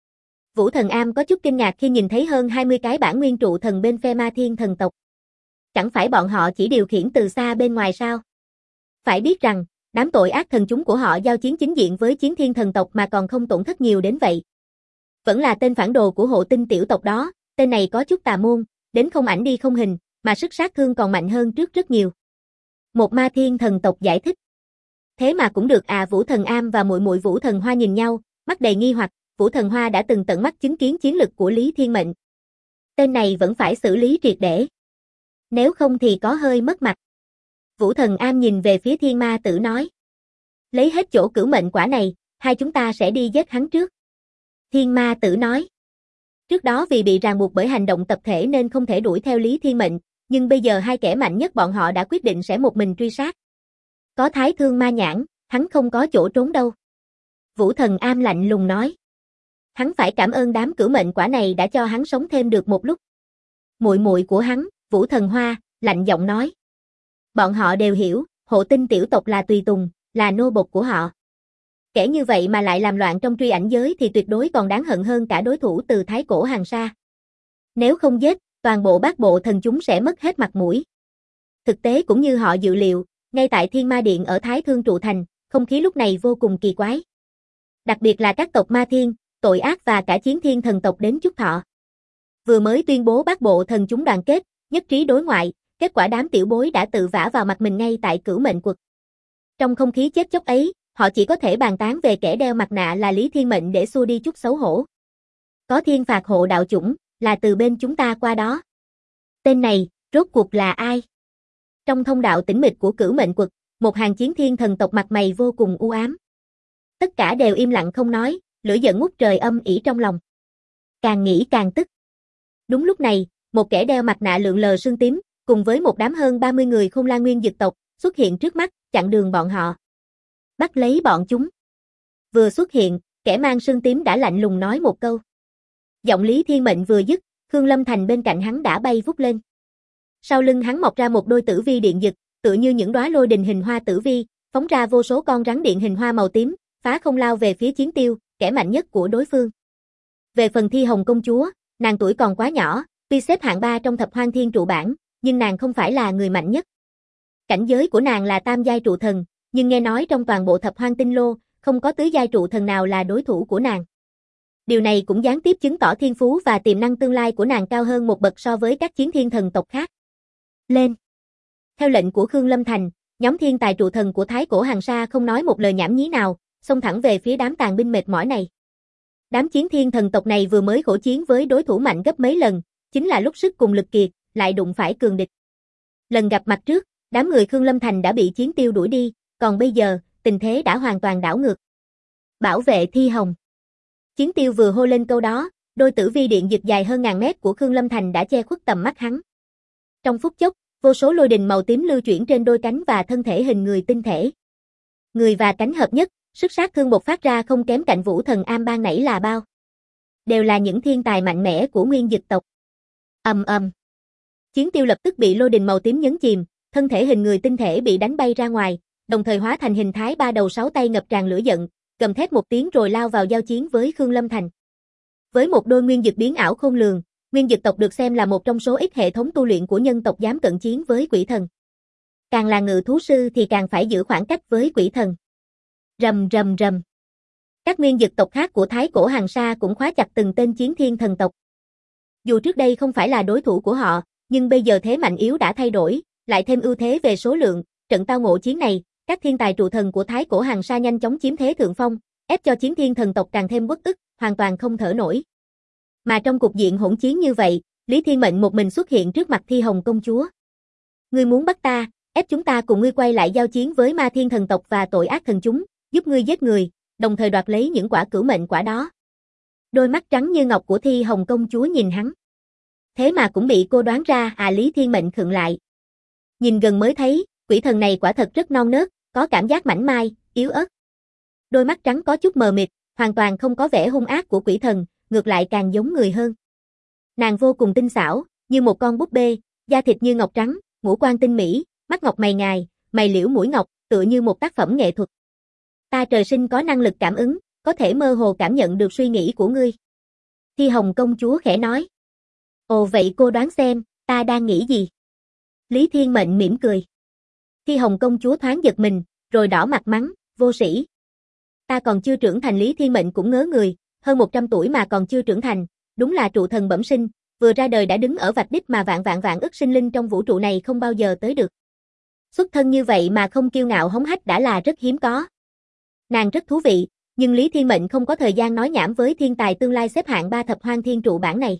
Vũ Thần Am có chút kinh ngạc khi nhìn thấy hơn 20 cái bản nguyên trụ thần bên phe Ma Thiên thần tộc. Chẳng phải bọn họ chỉ điều khiển từ xa bên ngoài sao? Phải biết rằng, đám tội ác thần chúng của họ giao chiến chính diện với Chiến Thiên thần tộc mà còn không tổn thất nhiều đến vậy. Vẫn là tên phản đồ của Hộ Tinh tiểu tộc đó, Tên này có chút tà môn, đến không ảnh đi không hình, mà sức sát thương còn mạnh hơn trước rất nhiều. Một ma thiên thần tộc giải thích. Thế mà cũng được à? Vũ Thần Am và muội muội Vũ Thần Hoa nhìn nhau, mắt đầy nghi hoặc. Vũ Thần Hoa đã từng tận mắt chứng kiến chiến lực của Lý Thiên Mệnh. Tên này vẫn phải xử lý triệt để. Nếu không thì có hơi mất mặt. Vũ Thần Am nhìn về phía Thiên Ma Tử nói. Lấy hết chỗ cửu mệnh quả này, hai chúng ta sẽ đi giết hắn trước. Thiên Ma Tử nói. Trước đó vì bị ràng buộc bởi hành động tập thể nên không thể đuổi theo Lý Thiên Mệnh, nhưng bây giờ hai kẻ mạnh nhất bọn họ đã quyết định sẽ một mình truy sát. Có Thái Thương Ma Nhãn, hắn không có chỗ trốn đâu. Vũ Thần Am lạnh lùng nói. Hắn phải cảm ơn đám cửu mệnh quả này đã cho hắn sống thêm được một lúc. Muội muội của hắn, Vũ Thần Hoa, lạnh giọng nói. Bọn họ đều hiểu, Hộ Tinh tiểu tộc là tùy tùng, là nô bộc của họ. Kẻ như vậy mà lại làm loạn trong truy ảnh giới thì tuyệt đối còn đáng hận hơn cả đối thủ từ Thái Cổ Hàng Sa. Nếu không giết, toàn bộ bát bộ thần chúng sẽ mất hết mặt mũi. Thực tế cũng như họ dự liệu, ngay tại Thiên Ma Điện ở Thái Thương Trụ Thành, không khí lúc này vô cùng kỳ quái. Đặc biệt là các tộc Ma Thiên, Tội Ác và cả Chiến Thiên thần tộc đến chúc thọ. Vừa mới tuyên bố bát bộ thần chúng đoàn kết, nhất trí đối ngoại, kết quả đám tiểu bối đã tự vả vào mặt mình ngay tại cửu mệnh quật. Trong không khí chết chóc ấy, họ chỉ có thể bàn tán về kẻ đeo mặt nạ là Lý Thiên Mệnh để xua đi chút xấu hổ. Có thiên phạt hộ đạo chủng, là từ bên chúng ta qua đó. Tên này, rốt cuộc là ai? Trong thông đạo tĩnh mịch của cửu mệnh quật, một hàng chiến thiên thần tộc mặt mày vô cùng u ám. Tất cả đều im lặng không nói, lửa giận ngút trời âm ỉ trong lòng. Càng nghĩ càng tức. Đúng lúc này, một kẻ đeo mặt nạ lượn lờ sương tím, cùng với một đám hơn 30 người Khôn La Nguyên Dực tộc, xuất hiện trước mắt, chặn đường bọn họ. Bắt lấy bọn chúng. Vừa xuất hiện, kẻ mang sương tím đã lạnh lùng nói một câu. Giọng Lý Thiên Mệnh vừa dứt, Khương Lâm Thành bên cạnh hắn đã bay vút lên. Sau lưng hắn mọc ra một đôi tử vi điện dực, tựa như những đóa lôi đình hình hoa tử vi, phóng ra vô số con rắn điện hình hoa màu tím, phá không lao về phía Chiến Tiêu, kẻ mạnh nhất của đối phương. Về phần Thi Hồng công chúa, nàng tuổi còn quá nhỏ, tuy xếp hạng 3 trong thập hoang thiên trụ bảng, nhưng nàng không phải là người mạnh nhất. Cảnh giới của nàng là tam giai trụ thần, nhưng nghe nói trong toàn bộ thập hoang tinh lô, không có tứ giai trụ thần nào là đối thủ của nàng. Điều này cũng gián tiếp chứng tỏ thiên phú và tiềm năng tương lai của nàng cao hơn một bậc so với các chiến thiên thần tộc khác. Lên! Theo lệnh của Khương Lâm Thành, nhóm thiên tài trụ thần của Thái Cổ Hàng Sa không nói một lời nhảm nhí nào, xông thẳng về phía đám tàn binh mệt mỏi này. Đám chiến thiên thần tộc này vừa mới khổ chiến với đối thủ mạnh gấp mấy lần, chính là lúc sức cùng lực kiệt, lại đụng phải cường địch. Lần gặp mặt trước, đám người Khương Lâm Thành đã bị Chiến Tiêu đuổi đi, còn bây giờ, tình thế đã hoàn toàn đảo ngược. Bảo vệ Thi Hồng. Chiến Tiêu vừa hô lên câu đó, đôi tử vi điện dực dài hơn ngàn mét của Khương Lâm Thành đã che khuất tầm mắt hắn. Trong phút chốc, vô số lôi đình màu tím lưu chuyển trên đôi cánh và thân thể hình người tinh thể. Người và cánh hợp nhất, sức sát thương bộc phát ra không kém cạnh Vũ Thần Am ban nãy là bao. Đều là những thiên tài mạnh mẽ của Nguyên Dực tộc. Ầm ầm. Chiến Tiêu lập tức bị lôi đình màu tím nhấn chìm, thân thể hình người tinh thể bị đánh bay ra ngoài, đồng thời hóa thành hình thái 3 đầu 6 tay ngập tràn lửa giận, gầm thét một tiếng rồi lao vào giao chiến với Khương Lâm Thành. Với một đôi nguyên dực biến ảo khôn lường, Nguyên Dực tộc được xem là một trong số ít hệ thống tu luyện của nhân tộc dám cận chiến với quỷ thần. Càng là ngự thú sư thì càng phải giữ khoảng cách với quỷ thần. Rầm rầm rầm. Các Nguyên Dực tộc khác của Thái Cổ Hàng Sa cũng khóa chặt từng tên chiến thiên thần tộc. Dù trước đây không phải là đối thủ của họ, nhưng bây giờ thế mạnh yếu đã thay đổi, lại thêm ưu thế về số lượng, trận tao ngộ chiến này, các thiên tài trụ thần của Thái Cổ Hàng Sa nhanh chóng chiếm thế thượng phong, ép cho chiến thiên thần tộc càng thêm uất ức, hoàn toàn không thở nổi. Mà trong cục diện hỗn chiến như vậy, Lý Thiên Mệnh một mình xuất hiện trước mặt Thi Hồng công chúa. Ngươi muốn bắt ta, ép chúng ta cùng ngươi quay lại giao chiến với Ma Thiên thần tộc và Tội Ác thần chúng, giúp ngươi giết người, đồng thời đoạt lấy những quả cửu mệnh quả đó. Đôi mắt trắng như ngọc của Thi Hồng công chúa nhìn hắn. Thế mà cũng bị cô đoán ra à? Lý Thiên Mệnh khựng lại. Nhìn gần mới thấy, quỷ thần này quả thật rất non nớt, có cảm giác mảnh mai, yếu ớt. Đôi mắt trắng có chút mờ mịt, hoàn toàn không có vẻ hung ác của quỷ thần, ngược lại càng giống người hơn. Nàng vô cùng tinh xảo, như một con búp bê, da thịt như ngọc trắng, ngũ quan tinh mỹ, mắt ngọc mày ngài, mày liễu mũi ngọc, tựa như một tác phẩm nghệ thuật. Ta trời sinh có năng lực cảm ứng, có thể mơ hồ cảm nhận được suy nghĩ của ngươi. Thi Hồng công chúa khẽ nói. Ồ vậy cô đoán xem, ta đang nghĩ gì? Lý Thiên Mệnh mỉm cười. Thi Hồng công chúa thoáng giật mình, rồi đỏ mặt mắng, vô sĩ. Ta còn chưa trưởng thành. Lý Thiên Mệnh cũng ngớ người, hơn 100 tuổi mà còn chưa trưởng thành, đúng là trụ thần bẩm sinh, vừa ra đời đã đứng ở vạch đích mà vạn vạn vạn ức sinh linh trong vũ trụ này không bao giờ tới được. Xuất thân như vậy mà không kiêu ngạo hống hách đã là rất hiếm có. Nàng rất thú vị, nhưng Lý Thiên Mệnh không có thời gian nói nhảm với thiên tài tương lai xếp hạng 3 thập hoang thiên trụ bảng này.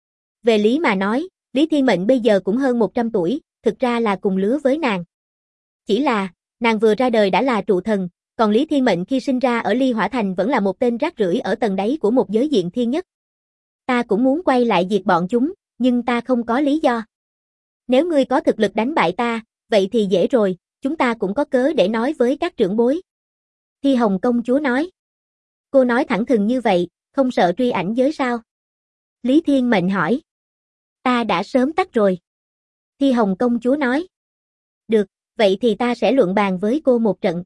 Về lý mà nói, Lý Thiên Mệnh bây giờ cũng hơn 100 tuổi, thực ra là cùng lứa với nàng. Chỉ là, nàng vừa ra đời đã là trụ thần, còn Lý Thiên Mệnh khi sinh ra ở Ly Hỏa Thành vẫn là một tên rác rưởi ở tầng đáy của một giới diện thiên nhất. Ta cũng muốn quay lại diệt bọn chúng, nhưng ta không có lý do. Nếu ngươi có thực lực đánh bại ta, vậy thì dễ rồi, chúng ta cũng có cớ để nói với các trưởng bối. Thi Hồng công chúa nói. Cô nói thẳng thừng như vậy, không sợ truy ảnh giới sao? Lý Thiên Mệnh hỏi. Ta đã sớm tắt rồi. Thi Hồng công chúa nói. Được, vậy thì ta sẽ luận bàn với cô một trận.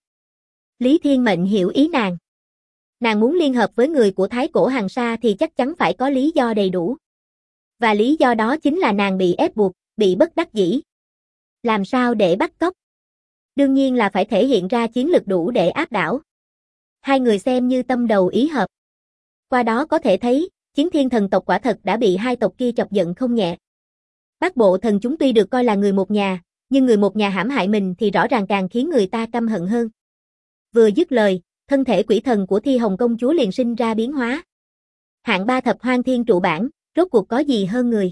Lý Thiên Mệnh hiểu ý nàng. Nàng muốn liên hợp với người của Thái Cổ Hàn Sa thì chắc chắn phải có lý do đầy đủ. Và lý do đó chính là nàng bị ép buộc, bị bất đắc dĩ. Làm sao để bắt cóc? Đương nhiên là phải thể hiện ra chiến lực đủ để áp đảo. Hai người xem như tâm đầu ý hợp. Qua đó có thể thấy, Chiến Thiên thần tộc quả thật đã bị hai tộc kia chọc giận không nhẹ. Bát bộ thần chúng tuy được coi là người một nhà, nhưng người một nhà hãm hại mình thì rõ ràng càng khiến người ta căm hận hơn. Vừa dứt lời, thân thể quỷ thần của Thi Hồng công chúa liền sinh ra biến hóa. Hạng 3 thập hoang thiên trụ bảng, rốt cuộc có gì hơn người?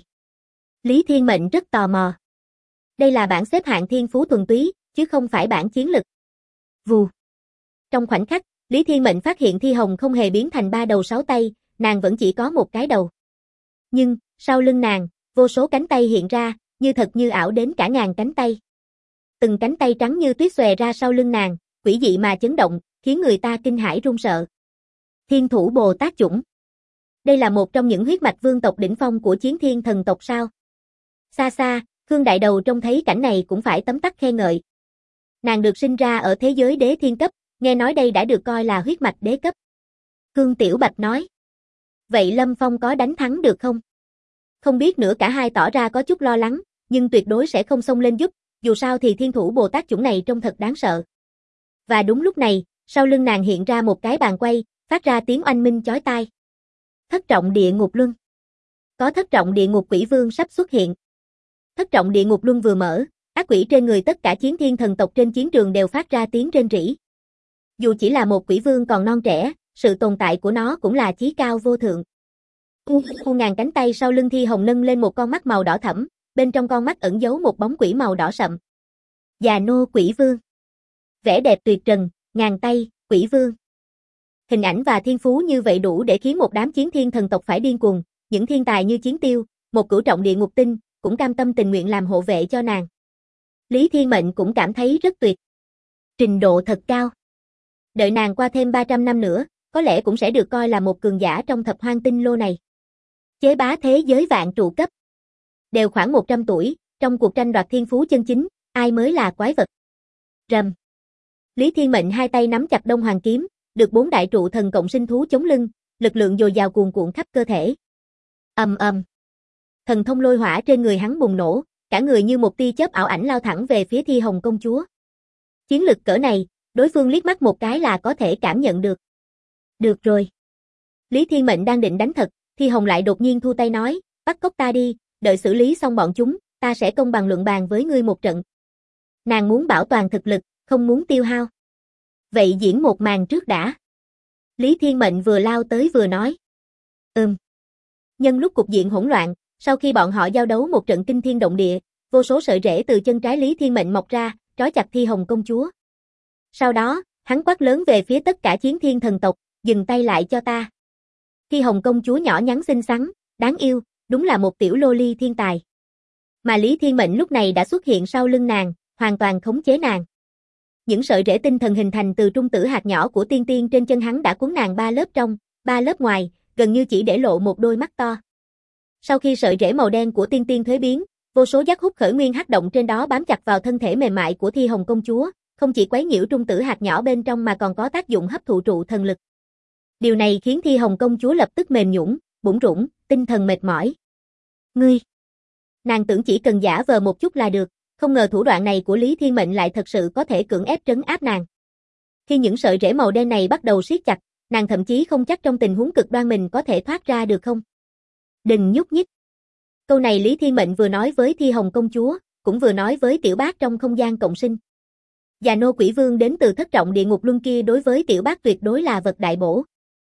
Lý Thiên Mệnh rất tò mò. Đây là bảng xếp hạng thiên phú thuần túy, chứ không phải bảng chiến lực. Vù. Trong khoảnh khắc, Lý Thiên Mệnh phát hiện Thi Hồng không hề biến thành 3 đầu 6 tay, nàng vẫn chỉ có một cái đầu. Nhưng, sau lưng nàng, vô số cánh tay hiện ra, như thật như ảo đến cả ngàn cánh tay. Từng cánh tay trắng như tuyết xòe ra sau lưng nàng, quỷ dị mà chấn động, khiến người ta kinh hãi run sợ. Thiên thủ Bồ Tát chủng. Đây là một trong những huyết mạch vương tộc đỉnh phong của Chiến Thiên thần tộc sao? Xa xa, Khương Đại Đầu trông thấy cảnh này cũng phải tấm tắc khen ngợi. Nàng được sinh ra ở thế giới đế thiên cấp, nghe nói đây đã được coi là huyết mạch đế cấp. Khương Tiểu Bạch nói. Vậy Lâm Phong có đánh thắng được không? Không biết nữa, cả hai tỏ ra có chút lo lắng, nhưng tuyệt đối sẽ không xông lên giúp, dù sao thì thiên thủ Bồ Tát chủng này trông thật đáng sợ. Và đúng lúc này, sau lưng nàng hiện ra một cái bàn quay, phát ra tiếng oanh minh chói tai. Thất trọng địa ngục luân. Có thất trọng địa ngục quỷ vương sắp xuất hiện. Thất trọng địa ngục luân vừa mở, ác quỷ trên người tất cả Chiến Thiên thần tộc trên chiến trường đều phát ra tiếng rên rỉ. Dù chỉ là một quỷ vương còn non trẻ, sự tồn tại của nó cũng là chí cao vô thượng. Ngàn cánh tay sau lưng Thi Hồng nâng lên một con mắt màu đỏ thẫm, bên trong con mắt ẩn giấu một bóng quỷ màu đỏ sậm. Già nô quỷ vương. Vẻ đẹp tuyệt trần, ngàn tay, quỷ vương. Hình ảnh và thiên phú như vậy đủ để khiến một đám Chiến Thiên thần tộc phải điên cuồng, những thiên tài như Chiến Tiêu, một cửu trọng địa ngục tinh, cũng cam tâm tình nguyện làm hộ vệ cho nàng. Lý Thiên Mệnh cũng cảm thấy rất tuyệt. Trình độ thật cao. Đợi nàng qua thêm 300 năm nữa, có lẽ cũng sẽ được coi là một cường giả trong thập hoang tinh lô này. Chế bá thế giới vạn trụ cấp. Đều khoảng 100 tuổi, trong cuộc tranh đoạt thiên phú chân chính, ai mới là quái vật. Rầm. Lý Thiên Mệnh hai tay nắm chặt Đông Hoàng kiếm, được 4 đại trụ thần cộng sinh thú chống lưng, lực lượng dồi dào cuồn cuộn khắp cơ thể. Ầm ầm. Thần thông lôi hỏa trên người hắn bùng nổ, cả người như một tia chớp ảo ảnh lao thẳng về phía Thi Hồng công chúa. Chiến lực cỡ này, đối phương liếc mắt một cái là có thể cảm nhận được. Được rồi. Lý Thiên Mệnh đang định đánh thật, Thi Hồng lại đột nhiên thu tay nói, bắt cóc ta đi, đợi xử lý xong bọn chúng, ta sẽ công bằng luận bàn với ngươi một trận. Nàng muốn bảo toàn thực lực, không muốn tiêu hao. Vậy diễn một màn trước đã. Lý Thiên Mệnh vừa lao tới vừa nói. Nhân lúc cục diện hỗn loạn, sau khi bọn họ giao đấu một trận kinh thiên động địa, vô số sợi rễ từ chân trái Lý Thiên Mệnh mọc ra, trói chặt Thi Hồng công chúa. Sau đó, hắn quát lớn về phía tất cả Chiến Thiên thần tộc, dừng tay lại cho ta. Thi Hồng công chúa nhỏ nhắn xinh xắn, đáng yêu, đúng là một tiểu lô ly thiên tài. Mà Lý Thiên Mệnh lúc này đã xuất hiện sau lưng nàng, hoàn toàn khống chế nàng. Những sợi rễ tinh thần hình thành từ trung tử hạt nhỏ của tiên tiên trên chân hắn đã cuốn nàng 3 lớp trong, 3 lớp ngoài, gần như chỉ để lộ một đôi mắt to. Sau khi sợi rễ màu đen của tiên tiên thuế biến, vô số giác hút khởi nguyên hắc động trên đó bám chặt vào thân thể mềm mại của Thi Hồng công chúa, không chỉ quấy nhiễu trung tử hạt nhỏ bên trong mà còn có tác dụng hấp thụ trụ thần lực. Điều này khiến Thi Hồng công chúa lập tức mềm nhũn, bủn rủn, tinh thần mệt mỏi. Ngươi! Nàng tưởng chỉ cần giả vờ một chút là được, không ngờ thủ đoạn này của Lý Thiên Mệnh lại thật sự có thể cưỡng ép trấn áp nàng. Khi những sợi rễ màu đen này bắt đầu siết chặt, nàng thậm chí không chắc trong tình huống cực đoan mình có thể thoát ra được không. Đừng nhúc nhích. Câu này Lý Thiên Mệnh vừa nói với Thi Hồng công chúa, cũng vừa nói với Tiểu Bác trong không gian cộng sinh. Già nô quỷ vương đến từ thất trọng địa ngục luân kia đối với Tiểu Bác tuyệt đối là vật đại bổ.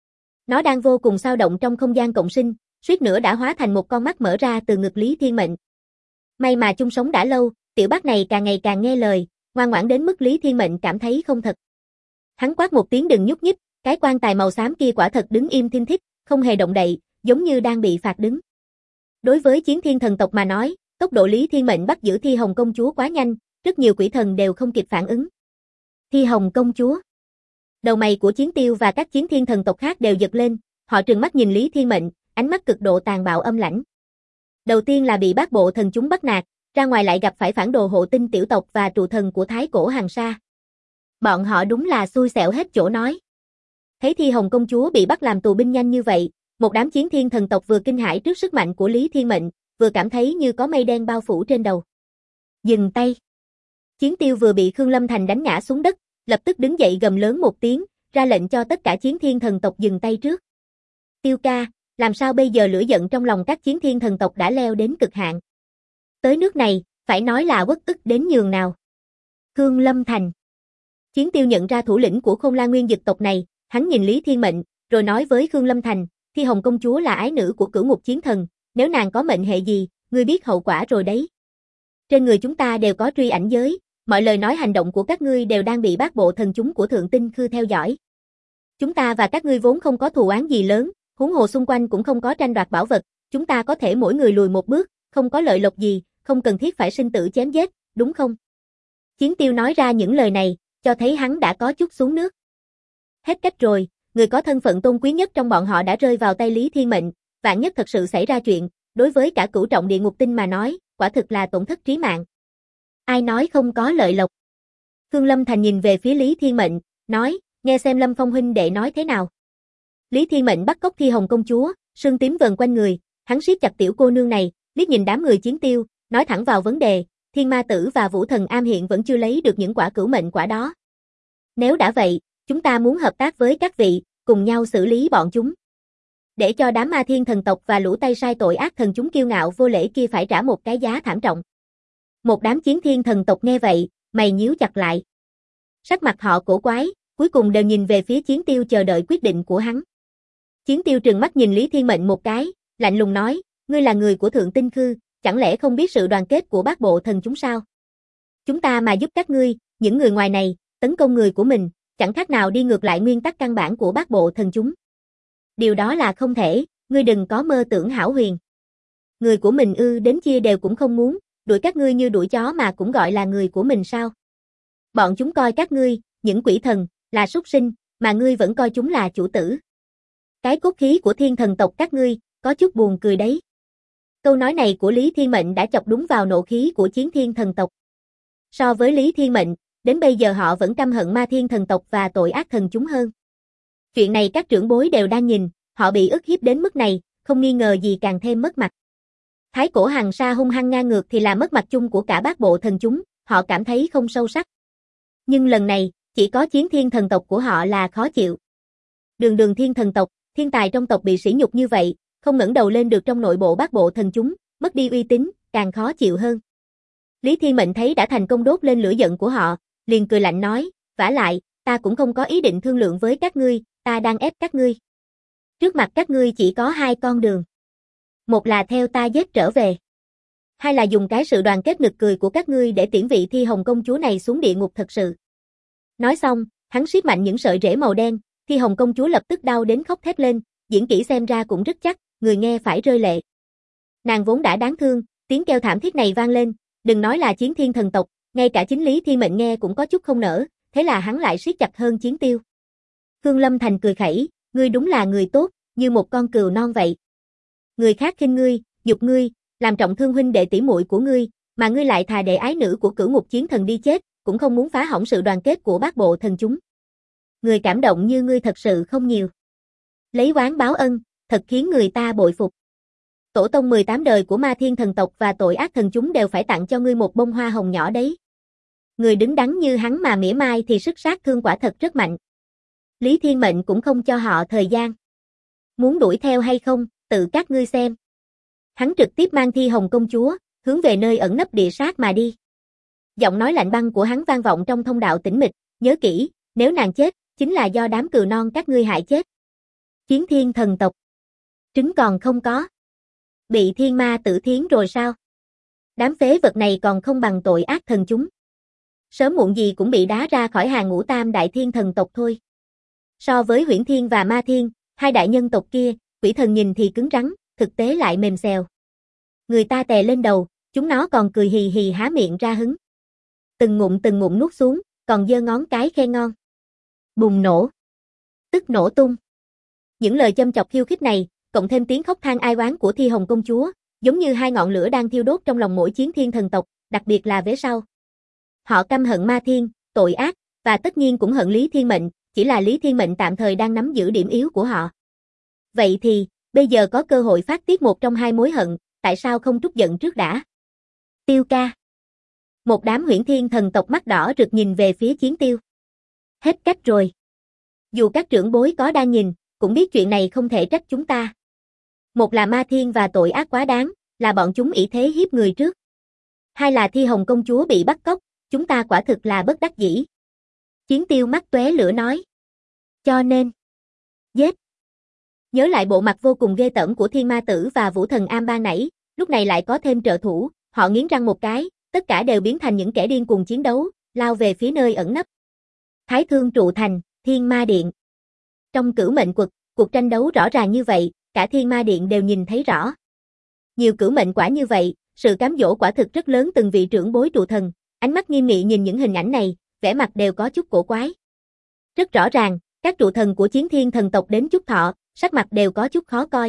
Nó đang vô cùng xao động trong không gian cộng sinh, suýt nữa đã hóa thành một con mắt mở ra từ ngực Lý Thiên Mệnh. May mà chung sống đã lâu, Tiểu Bác này càng ngày càng nghe lời, ngoan ngoãn đến mức Lý Thiên Mệnh cảm thấy không thật. Hắn quát một tiếng đừng nhúc nhích, cái quan tài màu xám kia quả thật đứng im thinh thích, không hề động đậy, giống như đang bị phạt đứng. Đối với Chiến Thiên thần tộc mà nói, tốc độ Lý Thiên Mệnh bắt giữ Thi Hồng công chúa quá nhanh, rất nhiều quỷ thần đều không kịp phản ứng. Thi Hồng công chúa. Đầu mày của Chiến Tiêu và các Chiến Thiên thần tộc khác đều giật lên, họ trừng mắt nhìn Lý Thiên Mệnh, ánh mắt cực độ tàn bạo âm lãnh. Đầu tiên là bị bát bộ thần chúng bắt nạt, ra ngoài lại gặp phải phản đồ hộ tinh tiểu tộc và trụ thần của Thái Cổ Hằng Sa. Bọn họ đúng là xui xẻo hết chỗ nói. Thấy Thi Hồng công chúa bị bắt làm tù binh nhanh như vậy, một đám Chiến Thiên thần tộc vừa kinh hãi trước sức mạnh của Lý Thiên Mệnh, vừa cảm thấy như có mây đen bao phủ trên đầu. Dừng tay. Chiến Tiêu vừa bị Khương Lâm Thành đánh ngã xuống đất, lập tức đứng dậy gầm lớn một tiếng, ra lệnh cho tất cả Chiến Thiên thần tộc dừng tay trước. Tiêu ca, làm sao bây giờ? Lửa giận trong lòng các Chiến Thiên thần tộc đã leo đến cực hạn. Tới nước này, phải nói là uất ức đến nhường nào. Khương Lâm Thành. Chiến Tiêu nhận ra thủ lĩnh của Khôn La Nguyên Dực tộc này, hắn nhìn Lý Thiên Mệnh, rồi nói với Khương Lâm Thành, Thi Hồng công chúa là ái nữ của Cửu Ngục Chiến Thần, nếu nàng có mệnh hệ gì, ngươi biết hậu quả rồi đấy. Trên người chúng ta đều có truy ảnh giới, mọi lời nói hành động của các ngươi đều đang bị bát bộ thần chúng của Thượng Tinh Khư theo dõi. Chúng ta và các ngươi vốn không có thù oán gì lớn, huống hồ xung quanh cũng không có tranh đoạt bảo vật, chúng ta có thể mỗi người lùi một bước, không có lợi lộc gì, không cần thiết phải sinh tử chém giết, đúng không? Chiến Tiêu nói ra những lời này, cho thấy hắn đã có chút xuống nước. Hết cách rồi, người có thân phận tôn quý nhất trong bọn họ đã rơi vào tay Lý Thiên Mệnh, vạn nhất thật sự xảy ra chuyện, đối với cả cửu trọng địa ngục tinh mà nói, quả thực là tổn thất trí mạng. Ai nói không có lợi lộc? Khương Lâm Thành nhìn về phía Lý Thiên Mệnh, nói, nghe xem Lâm Phong huynh đệ nói thế nào. Lý Thiên Mệnh bắt cóc Thi Hồng công chúa, sương tím vờn quanh người, hắn siết chặt tiểu cô nương này, liếc nhìn đám người Chiến Tiêu, nói thẳng vào vấn đề, Thiên Ma Tử và Vũ Thần Am hiện vẫn chưa lấy được những quả cửu mệnh quả đó. Nếu đã vậy, chúng ta muốn hợp tác với các vị, cùng nhau xử lý bọn chúng. Để cho đám Ma Thiên thần tộc và lũ tay sai tội ác thần chúng kiêu ngạo vô lễ kia phải trả một cái giá thảm trọng. Một đám Chiến Thiên thần tộc nghe vậy, mày nhíu chặt lại. Sắc mặt họ cổ quái, cuối cùng đều nhìn về phía Chiến Tiêu chờ đợi quyết định của hắn. Chiến Tiêu trừng mắt nhìn Lý Thiên Mệnh một cái, lạnh lùng nói, ngươi là người của Thượng Tinh Khư, chẳng lẽ không biết sự đoàn kết của bát bộ thần chúng sao? Chúng ta mà giúp các ngươi, những người ngoài này, tấn công người của mình, chẳng khác nào đi ngược lại nguyên tắc căn bản của bát bộ thần chúng. Điều đó là không thể, ngươi đừng có mơ tưởng hão huyền. Người của mình đến chia đều cũng không muốn, đuổi các ngươi như đuổi chó mà cũng gọi là người của mình sao? Bọn chúng coi các ngươi, những quỷ thần, là súc sinh, mà ngươi vẫn coi chúng là chủ tử. Cái cốt khí của thiên thần tộc các ngươi, có chút buồn cười đấy. Câu nói này của Lý Thiên Mệnh đã chọc đúng vào nộ khí của Chiến Thiên thần tộc. So với Lý Thiên Mệnh, đến bây giờ họ vẫn căm hận Ma Thiên thần tộc và tội ác thần chúng hơn. Chuyện này các trưởng bối đều đang nhìn, họ bị ức hiếp đến mức này, không nghi ngờ gì càng thêm mất mặt. Thái Cổ Hằng Sa hung hăng ngang ngược thì là mất mặt chung của cả bát bộ thần chúng, họ cảm thấy không sâu sắc. Nhưng lần này, chỉ có Chiến Thiên thần tộc của họ là khó chịu. Đường thiên thần tộc, thiên tài trong tộc bị sỉ nhục như vậy, không ngẩng đầu lên được trong nội bộ bát bộ thần chúng, mất đi uy tín, càng khó chịu hơn. Lý Thiên Mệnh thấy đã thành công đốt lên lửa giận của họ, liền cười lạnh nói, vả lại, ta cũng không có ý định thương lượng với các ngươi, ta đang ép các ngươi. Trước mặt các ngươi chỉ có hai con đường. Một là theo ta giết trở về. Hai là dùng cái sự đoàn kết nực cười của các ngươi để tiễn vị Thi Hồng công chúa này xuống địa ngục thật sự. Nói xong, hắn siết mạnh những sợi rễ màu đen, Thi Hồng công chúa lập tức đau đến khóc thét lên, diễn kỹ xem ra cũng rất chắc, người nghe phải rơi lệ. Nàng vốn đã đáng thương, tiếng kêu thảm thiết này vang lên, đừng nói là Chiến Thiên thần tộc, ngay cả chính Lý Thiên Mệnh nghe cũng có chút không nỡ, thế là hắn lại siết chặt hơn Chiến Tiêu. Khương Lâm Thành cười khẩy, ngươi đúng là người tốt, như một con cừu non vậy. Người khác khinh ngươi, nhục ngươi, làm trọng thương huynh đệ tỷ muội của ngươi, mà ngươi lại thà để ái nữ của Cửu Ngục Chiến Thần đi chết, cũng không muốn phá hỏng sự đoàn kết của bát bộ thần chúng. Người cảm động như ngươi thật sự không nhiều. Lấy oán báo ân, thật khiến người ta bội phục. Tổ tông 18 đời của Ma Thiên thần tộc và tội ác thần chúng đều phải tặng cho ngươi một bông hoa hồng nhỏ đấy. Người đứng đắn như hắn mà mỉa mai thì sức sát thương quả thật rất mạnh. Lý Thiên Mệnh cũng không cho họ thời gian. Muốn đuổi theo hay không, tự các ngươi xem. Hắn trực tiếp mang Thi Hồng công chúa, hướng về nơi ẩn nấp địa sát mà đi. Giọng nói lạnh băng của hắn vang vọng trong thông đạo tĩnh mịch, nhớ kỹ, nếu nàng chết, chính là do đám cừu non các ngươi hại chết. Chiến thiên thần tộc. Trứng còn không có. Bị thiên ma tử thiến rồi sao? Đám phế vật này còn không bằng tội ác thần chúng. Sớm muộn gì cũng bị đá ra khỏi hàng ngũ tam đại thiên thần tộc thôi. So với Huyễn Thiên và Ma Thiên, hai đại nhân tộc kia, quỷ thần nhìn thì cứng rắn, thực tế lại mềm xèo. Người ta tè lên đầu, chúng nó còn cười hì hì há miệng ra hứng. Từng ngụm nuốt xuống, còn giơ ngón cái khen ngon. Bùng nổ. Tức nổ tung. Những lời châm chọc khiêu khích này, cộng thêm tiếng khóc than ai oán của Thi Hồng công chúa, giống như hai ngọn lửa đang thiêu đốt trong lòng mỗi chiến thiên thần tộc, đặc biệt là vế sau. Họ căm hận Ma Thiên, tội ác, và tất nhiên cũng hận Lý Thiên Mệnh, chỉ là Lý Thiên Mệnh tạm thời đang nắm giữ điểm yếu của họ. Vậy thì, bây giờ có cơ hội phát tiết một trong hai mối hận, tại sao không trút giận trước đã? Tiêu ca. Một đám Huyễn Thiên thần tộc mắt đỏ rực nhìn về phía Chiến Tiêu. Hết cách rồi. Dù các trưởng bối có đang nhìn, cũng biết chuyện này không thể trách chúng ta. Một là Ma Thiên và tội ác quá đáng, là bọn chúng ỷ thế hiếp người trước. Hai là Thi Hồng công chúa bị bắt cóc, chúng ta quả thực là bất đắc dĩ. Chiến Tiêu mắt tóe lửa nói. Cho nên, giết. Nhớ lại bộ mặt vô cùng ghê tởm của Thiên Ma Tử và Vũ Thần Am ban nãy, lúc này lại có thêm trợ thủ, họ nghiến răng một cái, tất cả đều biến thành những kẻ điên cuồng chiến đấu, lao về phía nơi ẩn nấp. Thái Thương trụ thành, Thiên Ma Điện. Trong Cửu Mệnh Quật, cuộc tranh đấu rõ ràng như vậy, cả Thiên Ma Điện đều nhìn thấy rõ. Nhiều cửu mệnh quả như vậy, sự cám dỗ quả thực rất lớn từng vị trưởng bối trụ thần, ánh mắt nghiêm nghị nhìn những hình ảnh này, vẻ mặt đều có chút cổ quái. Rất rõ ràng, các trụ thần của Chiến Thiên thần tộc đến Trúc Thọ, sắc mặt đều có chút khó coi.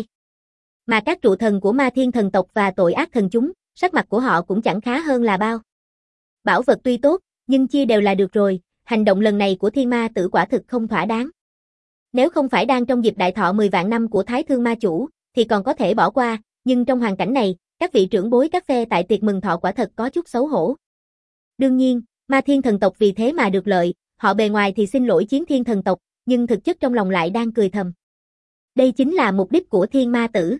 Mà các trụ thần của Ma Thiên thần tộc và tội ác thần chúng, sắc mặt của họ cũng chẳng khá hơn là bao. Bảo vật tuy tốt, nhưng chia đều là được rồi, hành động lần này của Thiên Ma Tử quả thực không thỏa đáng. Nếu không phải đang trong dịp đại thọ 10 vạn năm của Thái Thương Ma chủ, thì còn có thể bỏ qua, nhưng trong hoàn cảnh này, các vị trưởng bối các phe tại tiệc mừng thọ quả thật có chút xấu hổ. Đương nhiên, Ma Thiên thần tộc vì thế mà được lợi, họ bề ngoài thì xin lỗi Chiến Thiên thần tộc, nhưng thực chất trong lòng lại đang cười thầm. Đây chính là mục đích của Thiên Ma Tử.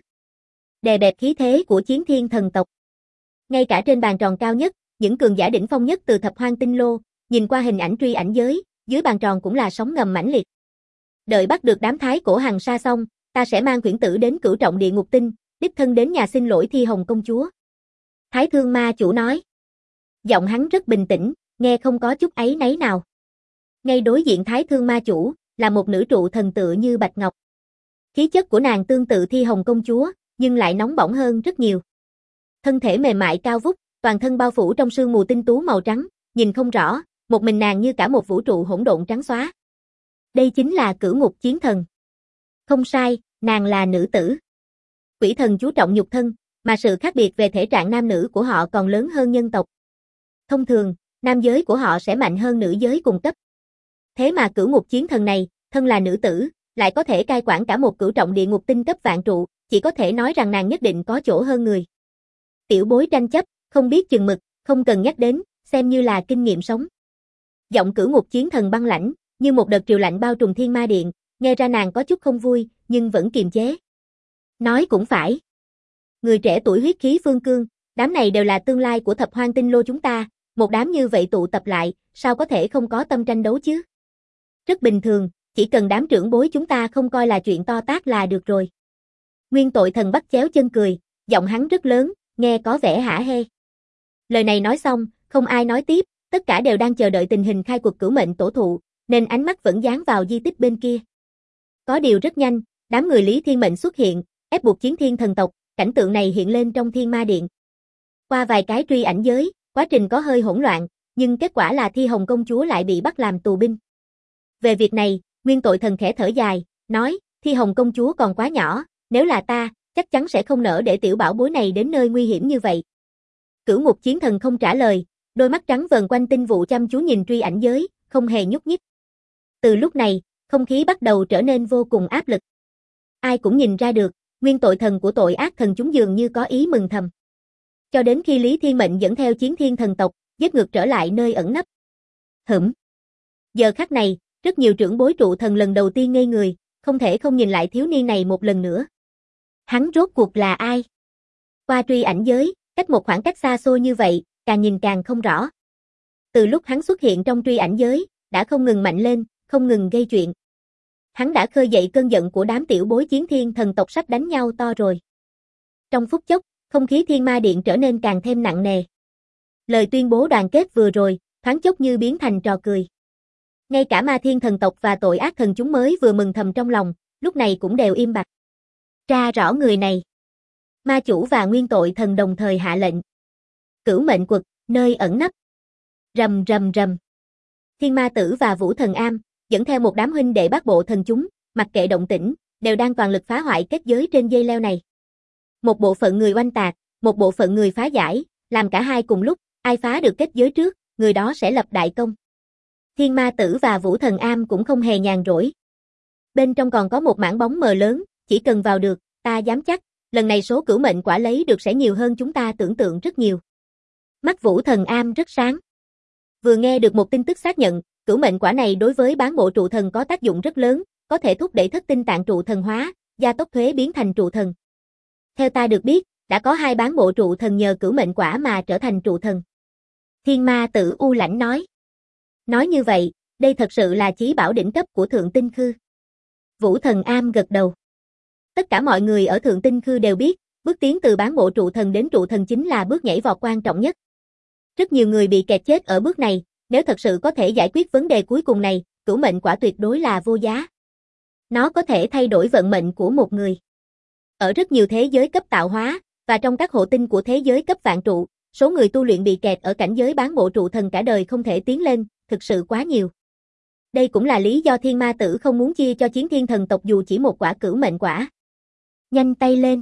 Đè bẹp khí thế của Chiến Thiên thần tộc. Ngay cả trên bàn tròn cao nhất, những cường giả đỉnh phong nhất từ Thập Hoang Tinh Lô, nhìn qua hình ảnh truy ảnh giới, dưới bàn tròn cũng là sóng ngầm mãnh liệt. Đợi bắt được đám Thái Cổ Hằng Sa xong, ta sẽ mang Quyển Tử đến Cửu Trọng Địa Ngục Tinh, đích thân đến nhà xin lỗi Thi Hồng công chúa. Thái Thương Ma chủ nói. Giọng hắn rất bình tĩnh, nghe không có chút áy náy nào. Ngay đối diện Thái Thương Ma chủ, là một nữ trụ thần tựa như bạch ngọc. Khí chất của nàng tương tự Thi Hồng công chúa, nhưng lại nóng bỏng hơn rất nhiều. Thân thể mềm mại cao vút, toàn thân bao phủ trong sương mù tinh tú màu trắng, nhìn không rõ, một mình nàng như cả một vũ trụ hỗn độn trắng xóa. Đây chính là Cửu Ngục chiến thần. Không sai, nàng là nữ tử. Quỷ thần chú trọng nhục thân, mà sự khác biệt về thể trạng nam nữ của họ còn lớn hơn nhân tộc. Thông thường, nam giới của họ sẽ mạnh hơn nữ giới cùng cấp. Thế mà Cửu Ngục chiến thần này, thân là nữ tử, lại có thể cai quản cả một cửu trọng địa ngục tinh cấp vạn trụ, chỉ có thể nói rằng nàng nhất định có chỗ hơn người. Tiểu bối tranh chấp, không biết chừng mực, không cần nhắc đến, xem như là kinh nghiệm sống. Giọng Cửu Ngục chiến thần băng lãnh, như một đợt triều lạnh bao trùm Thiên Ma Điện, nghe ra nàng có chút không vui, nhưng vẫn kiềm chế. Nói cũng phải. Người trẻ tuổi huyết khí phương cương, đám này đều là tương lai của Thập Hoang Tinh Lô chúng ta, một đám như vậy tụ tập lại, sao có thể không có tâm tranh đấu chứ? Rất bình thường, chỉ cần đám trưởng bối chúng ta không coi là chuyện to tát là được rồi. Nguyên Tội Thần bắt chéo chân cười, giọng hắn rất lớn, nghe có vẻ hả hê. Lời này nói xong, không ai nói tiếp, tất cả đều đang chờ đợi tình hình khai cuộc cửu mệnh tổ thụ, nên ánh mắt vẫn dán vào di tích bên kia. Có điều rất nhanh, đám người Lý Thiên Mệnh xuất hiện, ép buộc Chiến Thiên thần tộc, cảnh tượng này hiện lên trong Thiên Ma Điện. Qua vài cái truy ảnh giới, quá trình có hơi hỗn loạn, nhưng kết quả là Thi Hồng công chúa lại bị bắt làm tù binh. Về việc này, Nguyên Tội Thần khẽ thở dài, nói, Thi Hồng công chúa còn quá nhỏ, nếu là ta, chắc chắn sẽ không nỡ để tiểu bảo bối này đến nơi nguy hiểm như vậy. Cửu Ngục chiến thần không trả lời, đôi mắt trắng vờn quanh tinh vụ chăm chú nhìn truy ảnh giới, không hề nhúc nhích. Từ lúc này, không khí bắt đầu trở nên vô cùng áp lực. Ai cũng nhìn ra được, Nguyên Tội Thần của tội ác thần chúng dường như có ý mừng thầm. Cho đến khi Lý Thiên Mệnh dẫn theo Chiến Thiên thần tộc, giết ngược trở lại nơi ẩn nấp. Giờ khắc này, rất nhiều trưởng bối trụ thần lần đầu tiên ngây người, không thể không nhìn lại thiếu niên này một lần nữa. Hắn rốt cuộc là ai? Qua truy ảnh giới, cách một khoảng cách xa xôi như vậy, càng nhìn càng không rõ. Từ lúc hắn xuất hiện trong truy ảnh giới, đã không ngừng mạnh lên, không ngừng gây chuyện. Hắn đã khơi dậy cơn giận của đám tiểu bối chiến thiên thần tộc sắp đánh nhau to rồi. Trong phút chốc, không khí thiên ma điện trở nên càng thêm nặng nề. Lời tuyên bố đoàn kết vừa rồi, thoáng chốc như biến thành trò cười. Ngay cả ma thiên thần tộc và tội ác thần chúng mới vừa mừng thầm trong lòng, lúc này cũng đều im bặt. Tra rõ người này. Ma chủ và nguyên tội thần đồng thời hạ lệnh. Cửu mệnh quật, nơi ẩn nấp. Rầm rầm rầm. Thiên ma tử và Vũ Thần Am, dẫn theo một đám huynh đệ bát bộ thần chúng, mặc kệ động tĩnh, đều đang toàn lực phá hoại kết giới trên dây leo này. Một bộ phận người oanh tạc, một bộ phận người phá giải, làm cả hai cùng lúc, ai phá được kết giới trước, người đó sẽ lập đại công. Thiên ma tử và Vũ Thần Am cũng không hề nhàn rỗi. Bên trong còn có một mảng bóng mờ lớn, chỉ cần vào được, ta dám chắc, lần này số cửu mệnh quả lấy được sẽ nhiều hơn chúng ta tưởng tượng rất nhiều. Mắt Vũ Thần Am rất sáng. Vừa nghe được một tin tức xác nhận, cửu mệnh quả này đối với bán bộ trụ thần có tác dụng rất lớn, có thể thúc đẩy thất tinh tạng trụ thần hóa, gia tốc thuế biến thành trụ thần. Theo ta được biết, đã có 2 bán bộ trụ thần nhờ cửu mệnh quả mà trở thành trụ thần. Thiên ma tử u lãnh nói. Nói như vậy, đây thật sự là chí bảo đỉnh cấp của Thượng Tinh Khư. Vũ Thần Am gật đầu. Tất cả mọi người ở Thượng Tinh Khư đều biết, bước tiến từ bán bộ trụ thần đến trụ thần chính là bước nhảy vọt quan trọng nhất. Rất nhiều người bị kẹt chết ở bước này, nếu thật sự có thể giải quyết vấn đề cuối cùng này, cửu mệnh quả tuyệt đối là vô giá. Nó có thể thay đổi vận mệnh của một người. Ở rất nhiều thế giới cấp tạo hóa, và trong các hộ tinh của thế giới cấp vạn trụ, số người tu luyện bị kẹt ở cảnh giới bán bộ trụ thần cả đời không thể tiến lên, thực sự quá nhiều. Đây cũng là lý do thiên ma tử không muốn chia cho chiến thiên thần tộc dù chỉ một quả cửu mệnh quả. Nhanh tay lên.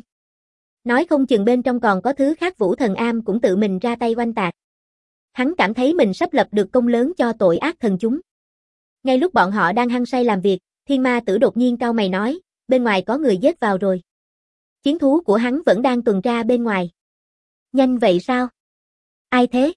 Nói không chừng bên trong còn có thứ khác. Vũ Thần Am cũng tự mình ra tay oanh tạc. Hắn cảm thấy mình sắp lập được công lớn cho tội ác thần chúng. Ngay lúc bọn họ đang hăng say làm việc, thiên ma tử đột nhiên cau mày nói, bên ngoài có người giết vào rồi. Chiến thú của hắn vẫn đang tuần tra bên ngoài. Nhanh vậy sao? Ai thế?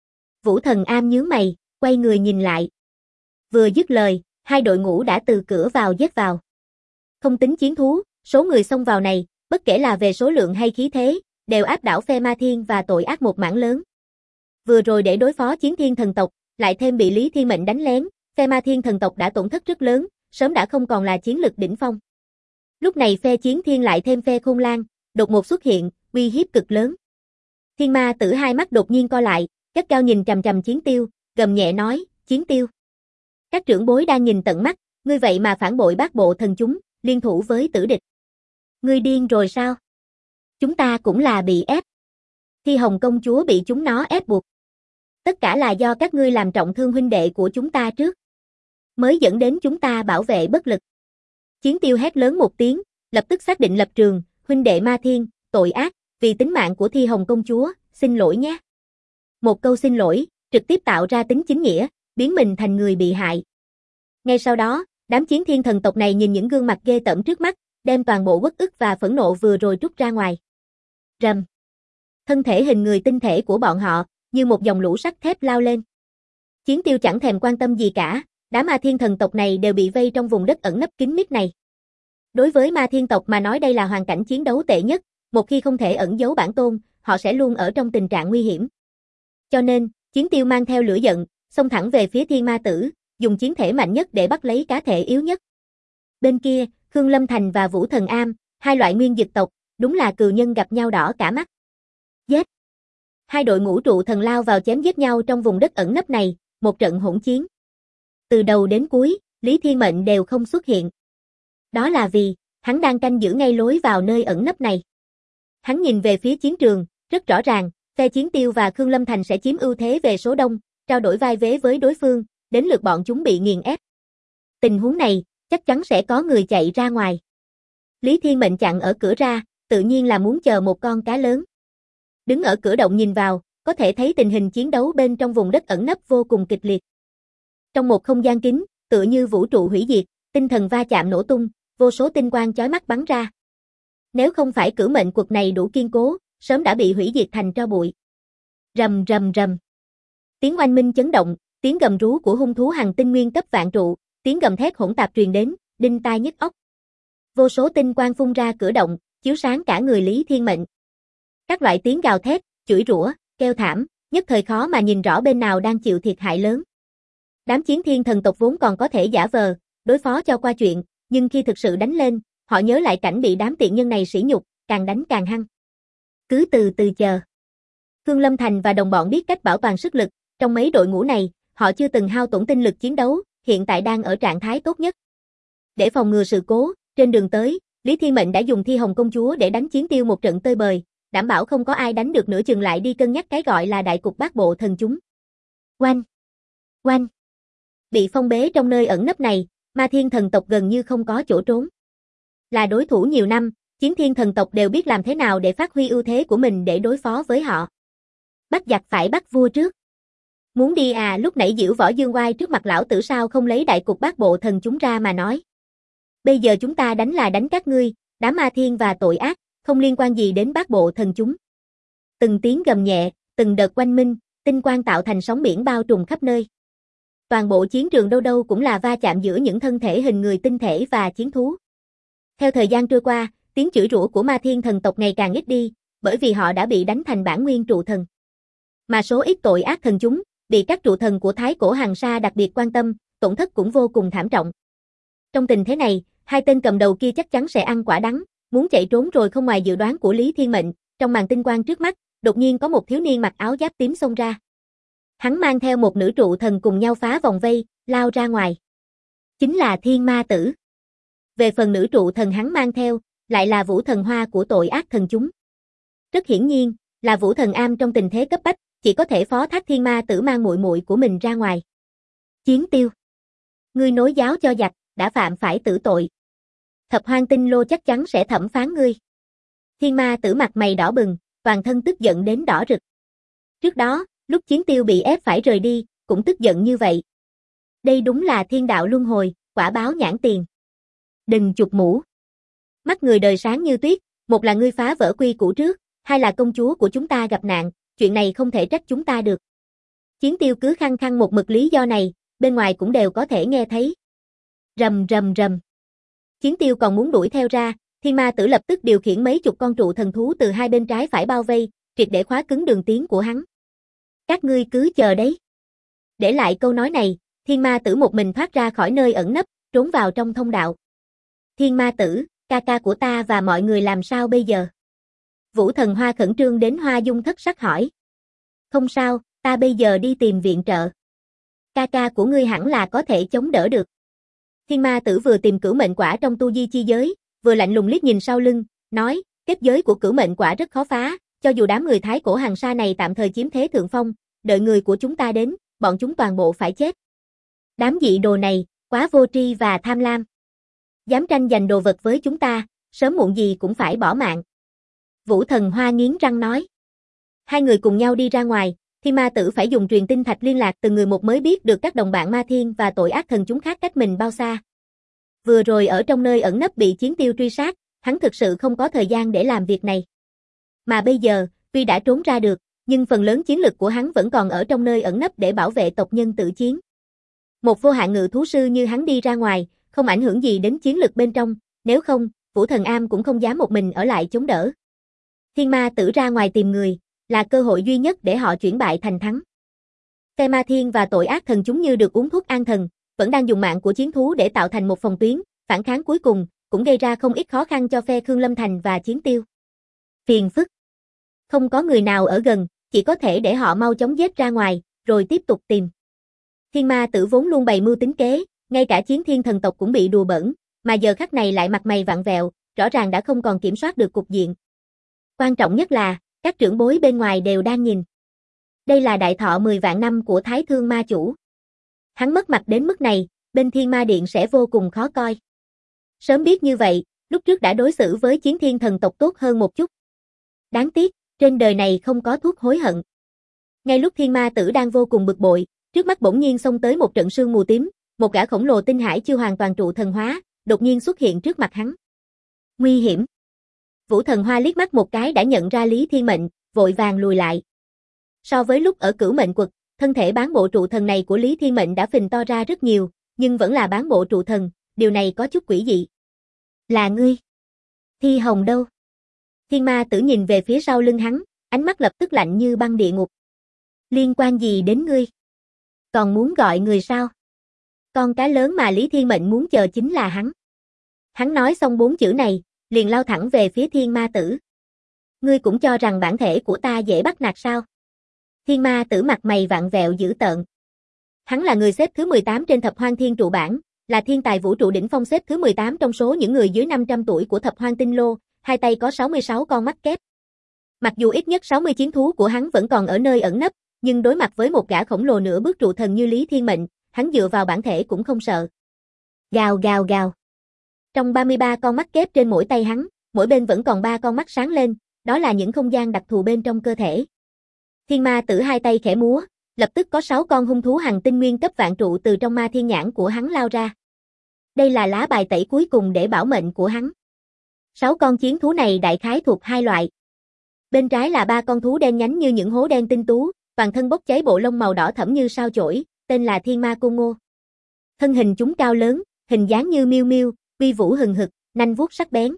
Vũ Thần Am nhướng mày, quay người nhìn lại. Vừa dứt lời, 2 đội ngũ đã từ cửa vào giết vào. Không tính chiến thú, số người xông vào này, bất kể là về số lượng hay khí thế, đều áp đảo phe ma thiên và tội ác một mảng lớn. Vừa rồi để đối phó chiến thiên thần tộc, lại thêm bị Lý Thiên Mệnh đánh lén, phe ma thiên thần tộc đã tổn thất rất lớn, sớm đã không còn là chiến lực đỉnh phong. Lúc này phe chiến thiên lại thêm phe Khôn Lang, đột ngột xuất hiện, uy hiếp cực lớn. Thiên ma tử hai mắt đột nhiên co lại, gắt cao nhìn chằm chằm Chiến Tiêu, gầm nhẹ nói, Chiến Tiêu. Các trưởng bối đang nhìn tận mắt, ngươi vậy mà phản bội bát bộ thần chúng, liên thủ với tử địch. Ngươi điên rồi sao? Chúng ta cũng là bị ép. Thi Hồng công chúa bị chúng nó ép buộc. Tất cả là do các ngươi làm trọng thương huynh đệ của chúng ta trước, mới dẫn đến chúng ta bảo vệ bất lực. Chiến Tiêu hét lớn một tiếng, lập tức xác định lập trường, huynh đệ ma thiên, tội ác, vì tính mạng của Thi Hồng công chúa, xin lỗi nhé. Một câu xin lỗi, trực tiếp tạo ra tính chính nghĩa, biến mình thành người bị hại. Ngay sau đó, đám chiến thiên thần tộc này nhìn những gương mặt ghê tởm trước mắt, đem toàn bộ uất ức và phẫn nộ vừa rồi trút ra ngoài. Rầm. Thân thể hình người tinh thể của bọn họ, như một dòng lũ sắt thép lao lên. Chiến Tiêu chẳng thèm quan tâm gì cả, đám ma thiên thần tộc này đều bị vây trong vùng đất ẩn nấp kín mít này. Đối với ma thiên tộc mà nói đây là hoàn cảnh chiến đấu tệ nhất, một khi không thể ẩn giấu bản tôn, họ sẽ luôn ở trong tình trạng nguy hiểm. Cho nên, Chiến Tiêu mang theo lửa giận, xông thẳng về phía thiên ma tử, dùng chiến thể mạnh nhất để bắt lấy cá thể yếu nhất. Bên kia, Khương Lâm Thành và Vũ Thần Am, 2 loại nguyên dực tộc, đúng là cừu nhân gặp nhau đỏ cả mắt. Giết! 2 đội ngũ trụ thần lao vào chém giết nhau trong vùng đất ẩn nấp này, một trận hỗn chiến. Từ đầu đến cuối, Lý Thiên Mệnh đều không xuất hiện. Đó là vì, hắn đang canh giữ ngay lối vào nơi ẩn nấp này. Hắn nhìn về phía chiến trường, rất rõ ràng, phe Chiến Tiêu và Khương Lâm Thành sẽ chiếm ưu thế về số đông, trao đổi vai vế với đối phương, đến lượt bọn chúng bị nghiền ép. Tình huống này, chắc chắn sẽ có người chạy ra ngoài. Lý Thiên Mệnh chặn ở cửa ra, tự nhiên là muốn chờ một con cá lớn. Đứng ở cửa động nhìn vào, có thể thấy tình hình chiến đấu bên trong vùng đất ẩn nấp vô cùng kịch liệt. Trong một không gian kín, tựa như vũ trụ hủy diệt, tinh thần va chạm nổ tung, vô số tinh quang chói mắt bắn ra. Nếu không phải cửu mệnh quật này đủ kiên cố, sớm đã bị hủy diệt thành tro bụi. Rầm rầm rầm. Tiếng oanh minh chấn động, tiếng gầm rú của hung thú hành tinh nguyên cấp vạn trụ, tiếng gầm thét hỗn tạp truyền đến, đinh tai nhức óc. Vô số tinh quang phun ra cửa động, chiếu sáng cả người Lý Thiên Mệnh. Các loại tiếng gào thét, chửi rủa, kêu thảm, nhất thời khó mà nhìn rõ bên nào đang chịu thiệt hại lớn. Đám chiến thiên thần tộc vốn còn có thể giả vờ, đối phó cho qua chuyện, nhưng khi thực sự đánh lên, họ nhớ lại cảnh bị đám tiện nhân này sỉ nhục, càng đánh càng hăng. Cứ từ từ chờ. Khương Lâm Thành và đồng bọn biết cách bảo toàn sức lực, trong mấy đội ngũ này, họ chưa từng hao tổn tinh lực chiến đấu, hiện tại đang ở trạng thái tốt nhất. Để phòng ngừa sự cố, trên đường tới, Lý Thiên Mệnh đã dùng Thi Hồng công chúa để đánh Chiến Tiêu một trận tơi bời, đảm bảo không có ai đánh được nửa chừng lại đi cân nhắc cái gọi là đại cục bát bộ thần chúng. Oanh! Oanh! Bị phong bế trong nơi ẩn nấp này, Ma Thiên thần tộc gần như không có chỗ trốn. Là đối thủ nhiều năm, Chiến Thiên thần tộc đều biết làm thế nào để phát huy ưu thế của mình để đối phó với họ. Bắt giặc phải bắt vua trước. Muốn đi à, lúc nãy giễu võ dương oai trước mặt lão tử sao không lấy đại cục bát bộ thần chúng ra mà nói. Bây giờ chúng ta đánh là đánh các ngươi, đám ma thiên và tội ác, không liên quan gì đến bát bộ thần chúng. Từng tiếng gầm nhẹ, từng đợt oanh minh, tinh quang tạo thành sóng biển bao trùm khắp nơi. Toàn bộ chiến trường đâu đâu cũng là va chạm giữa những thân thể hình người tinh thể và chiến thú. Theo thời gian trôi qua, tiếng chửi rủa của ma thiên thần tộc ngày càng ít đi, bởi vì họ đã bị đánh thành bản nguyên trụ thần. Mà số ít tội ác thần chúng, bị các trụ thần của Thái Cổ Hằng Sa đặc biệt quan tâm, tổn thất cũng vô cùng thảm trọng. Trong tình thế này, hai tên cầm đầu kia chắc chắn sẽ ăn quả đắng, muốn chạy trốn rồi không ngoài dự đoán của Lý Thiên Mệnh, trong màn tinh quang trước mắt, đột nhiên có một thiếu niên mặc áo giáp tím xông ra. Hắn mang theo một nữ trụ thần cùng nhau phá vòng vây, lao ra ngoài. Chính là Thiên Ma Tử. Về phần nữ trụ thần hắn mang theo, lại là Vũ Thần Hoa của tội ác thần chúng. Rất hiển nhiên, là Vũ Thần Am trong tình thế cấp bách, chỉ có thể phó thác Thiên Ma Tử mang muội muội của mình ra ngoài. Chiến Tiêu, ngươi nối giáo cho giặc, đã phạm phải tử tội. Thập Hoang Tinh Lô chắc chắn sẽ thẩm phán ngươi. Thiên Ma Tử mặt mày đỏ bừng, toàn thân tức giận đến đỏ rực. Trước đó, lúc Chiến Tiêu bị ép phải rời đi, cũng tức giận như vậy. Đây đúng là thiên đạo luân hồi, quả báo nhãn tiền. Đừng chụp mũ. Mắt người đời sáng như tuyết, một là ngươi phá vỡ quy củ trước, hai là công chúa của chúng ta gặp nạn, chuyện này không thể trách chúng ta được. Chiến Tiêu cứ khăng khăng một mực lý do này, bên ngoài cũng đều có thể nghe thấy. Rầm rầm rầm. Chiến Tiêu còn muốn đuổi theo ra, Thiên Ma Tử lập tức điều khiển mấy chục con trụ thần thú từ hai bên trái phải bao vây, triệt để khóa cứng đường tiến của hắn. Các ngươi cứ chờ đấy. Để lại câu nói này, Thiên Ma Tử một mình thoát ra khỏi nơi ẩn nấp, trốn vào trong thông đạo. Thiên Ma Tử, ca ca của ta và mọi người làm sao bây giờ? Vũ Thần Hoa khẩn trương đến hoa dung thất sắc hỏi. Không sao, ta bây giờ đi tìm viện trợ. Ca ca của ngươi hẳn là có thể chống đỡ được. Thiên Ma Tử vừa tìm cửu mệnh quả trong tu di chi giới, vừa lạnh lùng liếc nhìn sau lưng, nói, kết giới của cửu mệnh quả rất khó phá, cho dù đám người Thái Cổ Hằng Sa này tạm thời chiếm thế thượng phong, đợi người của chúng ta đến, bọn chúng toàn bộ phải chết. Đám dị đồ này, quá vô tri và tham lam. Dám tranh giành đồ vật với chúng ta, sớm muộn gì cũng phải bỏ mạng. Vũ Thần Hoa nghiến răng nói. Hai người cùng nhau đi ra ngoài, Thiên Ma Tử phải dùng truyền tinh thạch liên lạc từng người một mới biết được các đồng bạn Ma Thiên và tội ác thần chúng khác cách mình bao xa. Vừa rồi ở trong nơi ẩn nấp bị Chiến Tiêu truy sát, hắn thực sự không có thời gian để làm việc này. Mà bây giờ, tuy đã trốn ra được, nhưng phần lớn chiến lực của hắn vẫn còn ở trong nơi ẩn nấp để bảo vệ tộc nhân tự chiến. Một vô hạn ngự thú sư như hắn đi ra ngoài, không ảnh hưởng gì đến chiến lực bên trong, nếu không, Vũ Thần Am cũng không dám một mình ở lại chống đỡ. Thiên Ma Tử ra ngoài tìm người, là cơ hội duy nhất để họ chuyển bại thành thắng. Phe Ma Thiên và tội ác thần chúng như được uống thuốc an thần, vẫn đang dùng mạng của chiến thú để tạo thành một phòng tuyến, phản kháng cuối cùng, cũng gây ra không ít khó khăn cho phe Khương Lâm Thành và Chiến Tiêu. Phiền phức. Không có người nào ở gần, chỉ có thể để họ mau chóng giết ra ngoài, rồi tiếp tục tìm. Thiên Ma Tử vốn luôn bày mưu tính kế, ngay cả Chiến Thiên thần tộc cũng bị đùa bỡn, mà giờ khắc này lại mặt mày vặn vẹo, rõ ràng đã không còn kiểm soát được cục diện. Quan trọng nhất là, các trưởng bối bên ngoài đều đang nhìn. Đây là đại thọ 10 vạn năm của Thái Thương Ma Chủ. Hắn mất mặt đến mức này, bên Thiên Ma Điện sẽ vô cùng khó coi. Sớm biết như vậy, lúc trước đã đối xử với Chiến Thiên thần tộc tốt hơn một chút. Đáng tiếc, trên đời này không có thuốc hối hận. Ngay lúc Thiên Ma Tử đang vô cùng bực bội, trước mắt bỗng nhiên xông tới một trận sương mù tím, một gã khổng lồ tinh hải chưa hoàn toàn trụ thần hóa, đột nhiên xuất hiện trước mặt hắn. Nguy hiểm. Vũ Thần Hoa liếc mắt một cái đã nhận ra Lý Thiên Mệnh, vội vàng lùi lại. So với lúc ở Cửu Mệnh Quật, thân thể bán bộ trụ thần này của Lý Thiên Mệnh đã phình to ra rất nhiều, nhưng vẫn là bán bộ trụ thần, điều này có chút quỷ dị. Là ngươi? Thi Hồng đâu? Thiên ma tử nhìn về phía sau lưng hắn, ánh mắt lập tức lạnh như băng địa ngục. Liên quan gì đến ngươi? Còn muốn gọi người sao? Con cá lớn mà Lý Thiên Mệnh muốn chờ chính là hắn. Hắn nói xong 4 chữ này, liền lao thẳng về phía thiên ma tử. Ngươi cũng cho rằng bản thể của ta dễ bắt nạt sao? Thiên ma tử mặt mày vặn vẹo dữ tợn. Hắn là người xếp thứ 18 trên thập hoang thiên trụ bảng, là thiên tài vũ trụ đỉnh phong xếp thứ 18 trong số những người dưới 500 tuổi của thập hoang tinh lô, hai tay có 66 con mắt kép. Mặc dù ít nhất 60 chiến thú của hắn vẫn còn ở nơi ẩn nấp, nhưng đối mặt với một gã khổng lồ nửa bước trụ thần như Lý Thiên Mệnh, hắn dựa vào bản thể cũng không sợ. Gào gào gào. Trong 33 con mắt kép trên mỗi tay hắn, mỗi bên vẫn còn 3 con mắt sáng lên, đó là những không gian đặc thù bên trong cơ thể. Thiên ma tử hai tay khẽ múa, lập tức có 6 con hung thú hành tinh nguyên cấp vạn trụ từ trong ma thiên nhãn của hắn lao ra. Đây là lá bài tẩy cuối cùng để bảo mệnh của hắn. 6 con chiến thú này đại khái thuộc hai loại. Bên trái là 3 con thú đen nhánh như những hố đen tinh tú, toàn thân bốc cháy bộ lông màu đỏ thẫm như sao chổi, tên là Thiên Ma Côn Ngô. Thân hình chúng cao lớn, hình dáng như miêu miêu, uy vũ hừng hực, nanh vuốt sắc bén.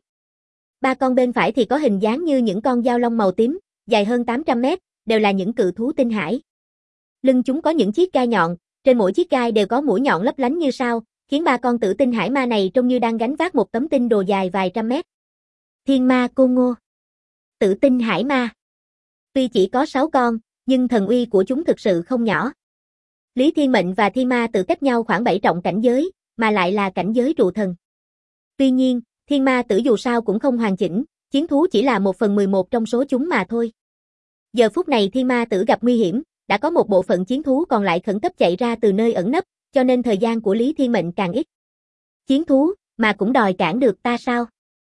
3 con bên phải thì có hình dáng như những con dao long màu tím, dài hơn 800 mét, đều là những cự thú tinh hải. Lưng chúng có những chiếc gai nhọn, trên mỗi chiếc gai đều có mũi nhọn lấp lánh như sao, khiến 3 con tử tinh hải ma này trông như đang gánh vác một tấm tinh đồ dài vài trăm mét. Thiên Ma Côn Ngô, tử tinh hải ma. Tuy chỉ có 6 con, nhưng thần uy của chúng thực sự không nhỏ. Lý Thiên Mệnh và Thiên Ma Tử cách nhau khoảng 7 trọng cảnh giới, mà lại là cảnh giới trụ thần. Tuy nhiên, Thiên Ma Tử dù sao cũng không hoàn chỉnh, chiến thú chỉ là 1/11 trong số chúng mà thôi. Giờ phút này Thiên Ma Tử gặp nguy hiểm, đã có một bộ phận chiến thú còn lại khẩn cấp chạy ra từ nơi ẩn nấp, cho nên thời gian của Lý Thiên Mệnh càng ít. Chiến thú, mà cũng đòi cản được ta sao?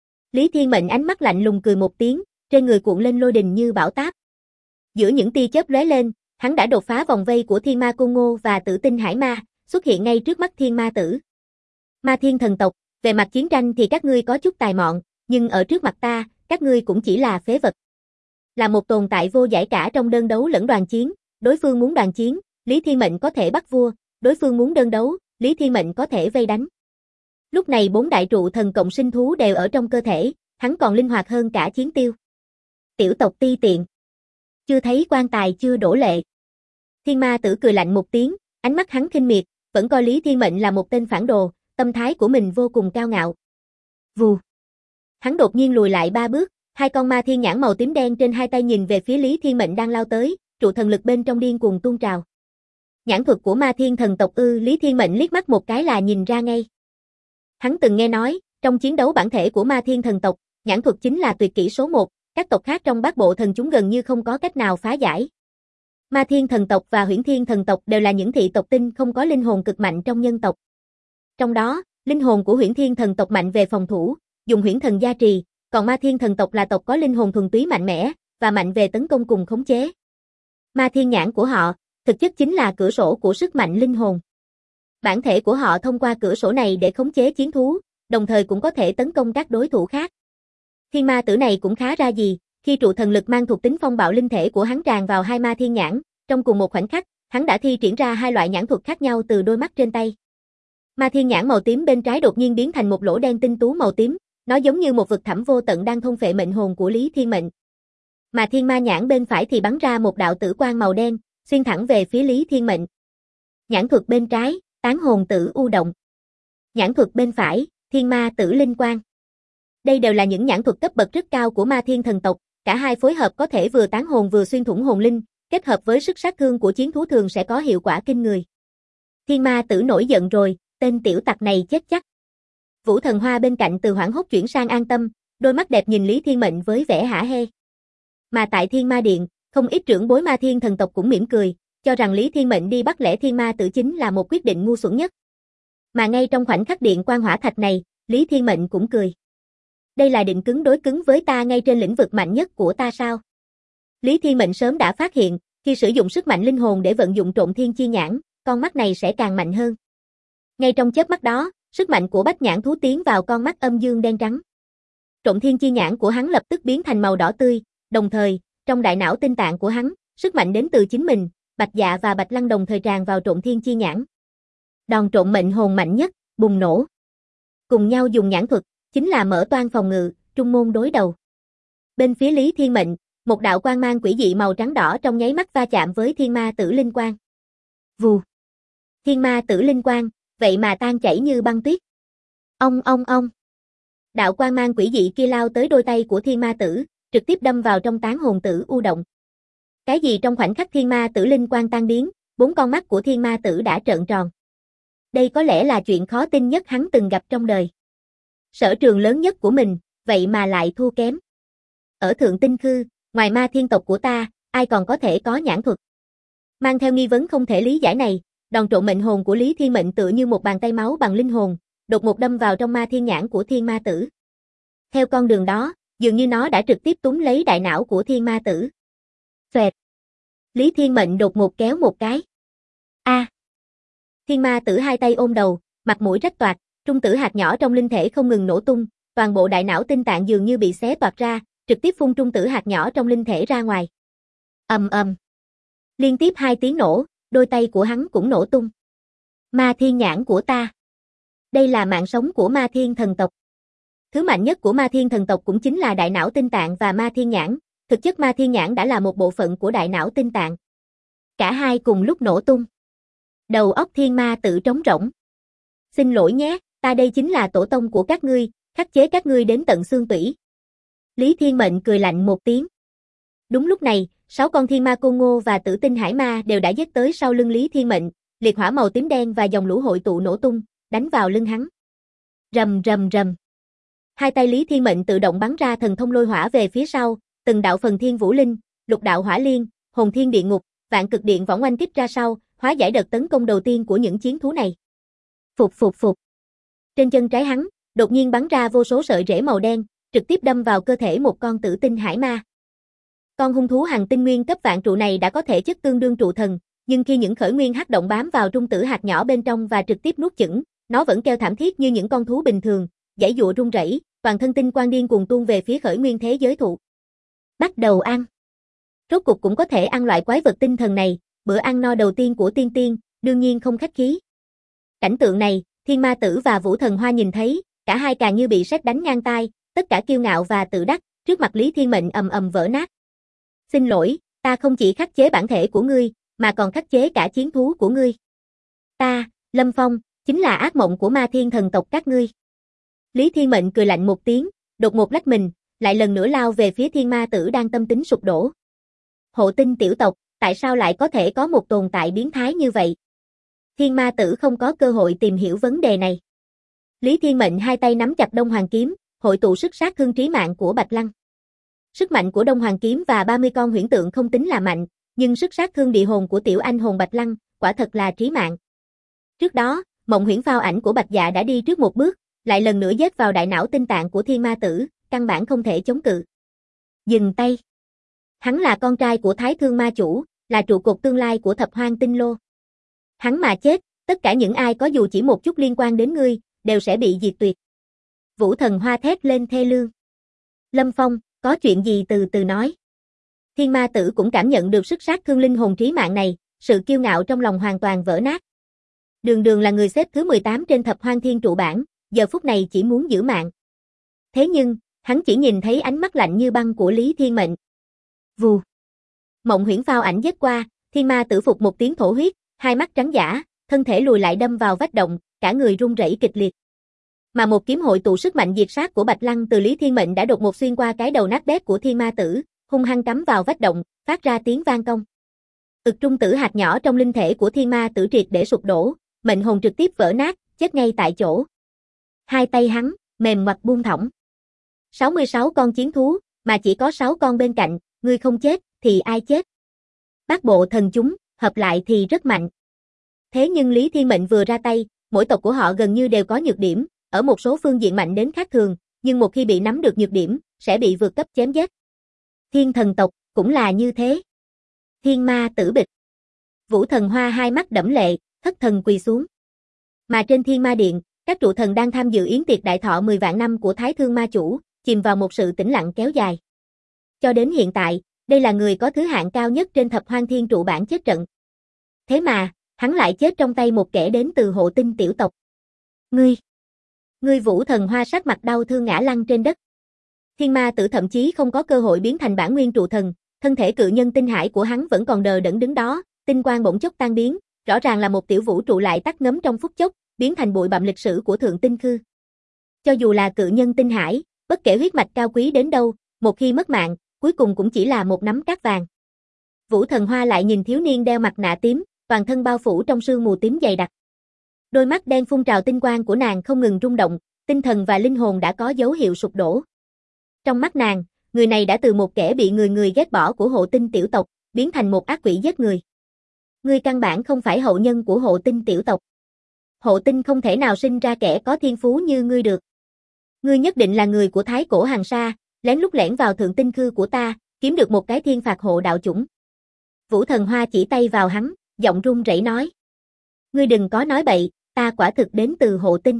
Lý Thiên Mệnh ánh mắt lạnh lùng cười một tiếng, trên người cuộn lên lôi đình như bão táp. Giữa những tia chớp lóe lên, hắn đã đột phá vòng vây của Thiên Ma Côn Ngô và Tử Tinh Hải Ma, xuất hiện ngay trước mắt Thiên Ma Tử. Ma Thiên thần tộc, về mặt chiến tranh thì các ngươi có chút tài mọn, nhưng ở trước mặt ta, các ngươi cũng chỉ là phế vật. Là một tồn tại vô giải cả trong đơn đấu lẫn đoàn chiến, đối phương muốn đoàn chiến, Lý Thiên Mệnh có thể bắt vua, đối phương muốn đơn đấu, Lý Thiên Mệnh có thể vây đánh. Lúc này 4 đại trụ thần cộng sinh thú đều ở trong cơ thể, hắn còn linh hoạt hơn cả chiến tiêu. Tiểu tộc ti tiện. Chưa thấy quan tài chưa đổ lệ. Thiên Ma Tử cười lạnh một tiếng, ánh mắt hắn khinh miệt, vẫn coi Lý Thiên Mệnh là một tên phản đồ, tâm thái của mình vô cùng cao ngạo. Vù. Hắn đột nhiên lùi lại 3 bước, 2 con ma thiên nhãn màu tím đen trên hai tay nhìn về phía Lý Thiên Mệnh đang lao tới, trụ thần lực bên trong điên cuồng tuôn trào. Nhãn thuật của ma thiên thần tộc Lý Thiên Mệnh liếc mắt một cái là nhìn ra ngay. Hắn từng nghe nói, trong chiến đấu bản thể của ma thiên thần tộc, nhãn thuật chính là tuyệt kỹ số 1, các tộc khác trong bát bộ thần chúng gần như không có cách nào phá giải. Ma thiên thần tộc và huyễn thiên thần tộc đều là những thị tộc tinh không có linh hồn cực mạnh trong nhân tộc. Trong đó, linh hồn của huyễn thiên thần tộc mạnh về phòng thủ, dùng huyễn thần gia trì, còn ma thiên thần tộc là tộc có linh hồn thuần túy mạnh mẽ, và mạnh về tấn công cùng khống chế. Ma thiên nhãn của họ, thực chất chính là cửa sổ của sức mạnh linh hồn. Bản thể của họ thông qua cửa sổ này để khống chế chiến thú, đồng thời cũng có thể tấn công các đối thủ khác. Thiên ma tử này cũng khá ra gì, khi trụ thần lực mang thuộc tính phong bạo linh thể của hắn tràn vào 2 ma thiên nhãn, trong cùng một khoảnh khắc, hắn đã thi triển ra 2 loại nhãn thuật khác nhau từ đôi mắt trên tay. Ma thiên nhãn màu tím bên trái đột nhiên biến thành một lỗ đen tinh tú màu tím, nó giống như một vực thẳm vô tận đang thôn phệ mệnh hồn của Lý Thiên Mệnh. Mà thiên ma nhãn bên phải thì bắn ra một đạo tử quang màu đen, xuyên thẳng về phía Lý Thiên Mệnh. Nhãn thuật bên trái, tán hồn tử u động. Nhãn thuật bên phải, thiên ma tử linh quang. Đây đều là những nhãn thuật cấp bậc rất cao của ma thiên thần tộc, cả hai phối hợp có thể vừa tán hồn vừa xuyên thủng hồn linh, kết hợp với sức sát thương của chiến thú thường sẽ có hiệu quả kinh người. Thiên ma tử nổi giận rồi, tên tiểu tặc này chết chắc. Vũ Thần Hoa bên cạnh từ hoảng hốt chuyển sang an tâm, đôi mắt đẹp nhìn Lý Thiên Mệnh với vẻ hả hê. Mà tại Thiên Ma Điện, không ít trưởng bối ma thiên thần tộc cũng mỉm cười, cho rằng Lý Thiên Mệnh đi bắt lẻ thiên ma tử chính là một quyết định ngu xuẩn nhất. Mà ngay trong khoảnh khắc điện quan hỏa thạch này, Lý Thiên Mệnh cũng cười. Đây là định cứng đối cứng với ta ngay trên lĩnh vực mạnh nhất của ta sao? Lý Thiên Mệnh sớm đã phát hiện, khi sử dụng sức mạnh linh hồn để vận dụng Trộm Thiên Chi Nhãn, con mắt này sẽ càng mạnh hơn. Ngay trong chớp mắt đó, sức mạnh của Bách Nhãn thú tiến vào con mắt âm dương đen trắng. Trộm Thiên Chi Nhãn của hắn lập tức biến thành màu đỏ tươi, đồng thời, trong đại não tinh tạng của hắn, sức mạnh đến từ chính mình, Bạch Dạ và Bạch Lăng đồng thời tràn vào Trộm Thiên Chi Nhãn. Đòn trộm mệnh hồn mạnh nhất, bùng nổ. Cùng nhau dùng nhãn thuật, chính là mở toang phòng ngự, trung môn đối đầu. Bên phía Lý Thiên Mệnh, một đạo quang mang quỷ dị màu trắng đỏ trong nháy mắt va chạm với thiên ma tử linh quang. Vù. Thiên ma tử linh quang, vậy mà tan chảy như băng tuyết. Ông. Đạo quang mang quỷ dị kia lao tới đôi tay của thiên ma tử, trực tiếp đâm vào trong tán hồn tử u động. Cái gì trong khoảnh khắc thiên ma tử linh quang tan biến, 4 con mắt của thiên ma tử đã trợn tròn. Đây có lẽ là chuyện khó tin nhất hắn từng gặp trong đời. Sở trường lớn nhất của mình, vậy mà lại thua kém. Ở Thượng Tinh Khư, ngoài ma thiên tộc của ta, ai còn có thể có nhãn thuật? Mang theo nghi vấn không thể lý giải này, đòn trộn mệnh hồn của Lý Thiên Mệnh tựa như một bàn tay máu bằng linh hồn, đột ngột đâm vào trong ma thiên nhãn của thiên ma tử. Theo con đường đó, dường như nó đã trực tiếp túm lấy đại não của thiên ma tử. Xoẹt. Lý Thiên Mệnh đột ngột kéo một cái. Thiên ma tử hai tay ôm đầu, mặt mũi rách toạc, trung tử hạt nhỏ trong linh thể không ngừng nổ tung, toàn bộ đại não tinh tạng dường như bị xé toạc ra, trực tiếp phun trung tử hạt nhỏ trong linh thể ra ngoài. Ầm ầm. Liên tiếp 2 tiếng nổ, đôi tay của hắn cũng nổ tung. Ma thiên nhãn của ta. Đây là mạng sống của ma thiên thần tộc. Thứ mạnh nhất của ma thiên thần tộc cũng chính là đại não tinh tạng và ma thiên nhãn, thực chất ma thiên nhãn đã là một bộ phận của đại não tinh tạng. Cả hai cùng lúc nổ tung. Đầu óc thiên ma tử trống rỗng. Xin lỗi nhé, ta đây chính là tổ tông của các ngươi, khắc chế các ngươi đến tận xương tủy. Lý Thiên Mệnh cười lạnh một tiếng. Đúng lúc này, 6 con thiên ma côn ngô và tử tinh hải ma đều đã giết tới sau lưng Lý Thiên Mệnh, liệt hỏa màu tím đen và dòng lũ hội tụ nổ tung, đánh vào lưng hắn. Rầm rầm rầm. Hai tay Lý Thiên Mệnh tự động bắn ra thần thông lôi hỏa về phía sau, từng đạo phần thiên vũ linh, lục đạo hỏa liên, hồn thiên địa ngục, vạn cực điện võng oanh kích ra sau, hóa giải đợt tấn công đầu tiên của những chiến thú này. Phục. Trên chân trái hắn, đột nhiên bắn ra vô số sợi rễ màu đen, trực tiếp đâm vào cơ thể một con tử tinh hải ma. Con hung thú hành tinh nguyên cấp vạn trụ này đã có thể chất tương đương trụ thần, nhưng khi những khởi nguyên hắc động bám vào trung tử hạt nhỏ bên trong và trực tiếp nuốt chửng, nó vẫn kêu thảm thiết như những con thú bình thường, giãy giụa run rẩy, toàn thân tinh quang điên cuồng tuôn về phía khởi nguyên thế giới thụ. Bắt đầu ăn. Rốt cục cũng có thể ăn loại quái vật tinh thần này, bữa ăn no đầu tiên của tiên tiên, đương nhiên không khách khí. Cảnh tượng này, thiên ma tử và vũ thần hoa nhìn thấy, cả hai càng như bị sét đánh ngang tai, tất cả kiêu ngạo và tự đắc, trước mặt Lý Thiên Mệnh ầm ầm vỡ nát. Xin lỗi, ta không chỉ khắc chế bản thể của ngươi, mà còn khắc chế cả chiến thú của ngươi. Ta, Lâm Phong, chính là ác mộng của ma thiên thần tộc các ngươi. Lý Thiên Mệnh cười lạnh một tiếng, đột ngột lách mình, lại lần nữa lao về phía thiên ma tử đang tâm tính sụp đổ. Hộ tinh tiểu tộc, tại sao lại có thể có một tồn tại biến thái như vậy? Thiên ma tử không có cơ hội tìm hiểu vấn đề này. Lý Thiên Mệnh hai tay nắm chặt Đông Hoàng kiếm, hội tụ sức sát thương trí mạng của Bạch Lăng. Sức mạnh của Đông Hoàng kiếm và 30 con huyễn tượng không tính là mạnh, nhưng sức sát thương địa hồn của tiểu anh hồn Bạch Lăng, quả thật là trí mạng. Trước đó, mộng huyễn phao ảnh của Bạch Dạ đã đi trước một bước, lại lần nữa giết vào đại não tinh tạng của thiên ma tử, căn bản không thể chống cự. Dừng tay. Hắn là con trai của Thái Thương ma chủ, là trụ cột tương lai của Thập Hoang Tinh Lô. Hắn mà chết, tất cả những ai có dù chỉ một chút liên quan đến ngươi, đều sẽ bị diệt tuyệt. Vũ thần hoa thét lên thê lương. Lâm Phong, có chuyện gì từ từ nói. Thiên ma tử cũng cảm nhận được sức sát thương linh hồn trí mạng này, sự kiêu ngạo trong lòng hoàn toàn vỡ nát. Đường Đường là người xếp thứ 18 trên Thập Hoang Thiên trụ bảng, giờ phút này chỉ muốn giữ mạng. Thế nhưng, hắn chỉ nhìn thấy ánh mắt lạnh như băng của Lý Thiên Mệnh. Vù. Mộng huyễn phao ảnh giết qua, thiên ma tử phục một tiếng thổ huyết, hai mắt trắng dã, thân thể lùi lại đâm vào vách động, cả người run rẩy kịch liệt. Mà một kiếm hội tụ sức mạnh diệt sát của Bạch Lăng từ Lý Thiên Mệnh đã đột ngột xuyên qua cái đầu nát bét của thiên ma tử, hung hăng cắm vào vách động, phát ra tiếng vang cong. Trung tử hạt nhỏ trong linh thể của thiên ma tử triệt để sụp đổ, mệnh hồn trực tiếp vỡ nát, chết ngay tại chỗ. Hai tay hắn mềm ngoặt buông thõng. 66 con chiến thú, mà chỉ có 6 con bên cạnh, ngươi không chết thì ai chết? Bát bộ thần chúng, hợp lại thì rất mạnh. Thế nhưng Lý Thiên Mệnh vừa ra tay, mỗi tộc của họ gần như đều có nhược điểm, ở một số phương diện mạnh đến khác thường, nhưng một khi bị nắm được nhược điểm, sẽ bị vượt cấp chém giết. Thiên thần tộc cũng là như thế. Thiên ma tử bịch. Vũ thần hoa hai mắt đẫm lệ, thất thần quỳ xuống. Mà trên thiên ma điện, các trụ thần đang tham dự yến tiệc đại thọ 10 vạn năm của Thái Thương ma chủ, chìm vào một sự tĩnh lặng kéo dài. Cho đến hiện tại, đây là người có thứ hạng cao nhất trên Thập Hoang Thiên trụ bảng chết trận. Thế mà, hắn lại chết trong tay một kẻ đến từ hộ tinh tiểu tộc. Ngươi Vũ thần hoa sắc mặt đau thương ngã lăn trên đất. Thiên ma tử thậm chí không có cơ hội biến thành bản nguyên trụ thần, thân thể cự nhân tinh hải của hắn vẫn còn đờ đẫn đứng đó, tinh quang bỗng chốc tan biến, rõ ràng là một tiểu vũ trụ lại tắt ngấm trong phút chốc, biến thành bụi bặm lịch sử của thượng tinh khư. Cho dù là cự nhân tinh hải, bất kể huyết mạch cao quý đến đâu, một khi mất mạng, cuối cùng cũng chỉ là một nắm cát vàng. Vũ Thần Hoa lại nhìn thiếu niên đeo mặt nạ tím, toàn thân bao phủ trong sương mù tím dày đặc. Đôi mắt đen phun trào tinh quang của nàng không ngừng rung động, tinh thần và linh hồn đã có dấu hiệu sụp đổ. Trong mắt nàng, người này đã từ một kẻ bị người người ghét bỏ của Hộ Tinh tiểu tộc, biến thành một ác quỷ giết người. Ngươi căn bản không phải hậu nhân của Hộ Tinh tiểu tộc. Hộ Tinh không thể nào sinh ra kẻ có thiên phú như ngươi được. Ngươi nhất định là người của Thái Cổ Hàn Sa, lén lút lẻn vào thượng tinh khư của ta, kiếm được một cái thiên phạt hộ đạo chủng. Vũ Thần Hoa chỉ tay vào hắn, giọng run rẩy nói. Ngươi đừng có nói bậy, ta quả thực đến từ Hộ Tinh.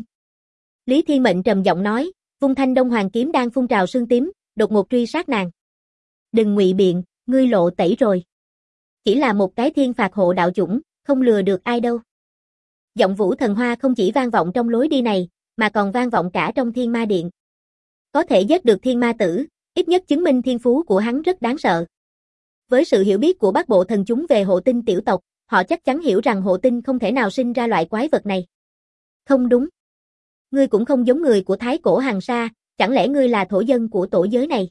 Lý Thiên Mệnh trầm giọng nói, vung thanh Đông Hoàng kiếm đang phun trào sương tím, đột ngột truy sát nàng. Đừng ngụy biện, ngươi lộ tẩy rồi. Chỉ là một cái thiên phạt hộ đạo chủng, không lừa được ai đâu. Giọng Vũ Thần Hoa không chỉ vang vọng trong lối đi này, mà còn vang vọng cả trong Thiên Ma Điện. Có thể giết được thiên ma tử, ít nhất chứng minh thiên phú của hắn rất đáng sợ. Với sự hiểu biết của Bát Bộ thần chúng về Hộ Tinh tiểu tộc, họ chắc chắn hiểu rằng Hộ Tinh không thể nào sinh ra loại quái vật này. Không đúng. Ngươi cũng không giống người của Thái Cổ Hàn Sa, chẳng lẽ ngươi là thổ dân của tổ giới này?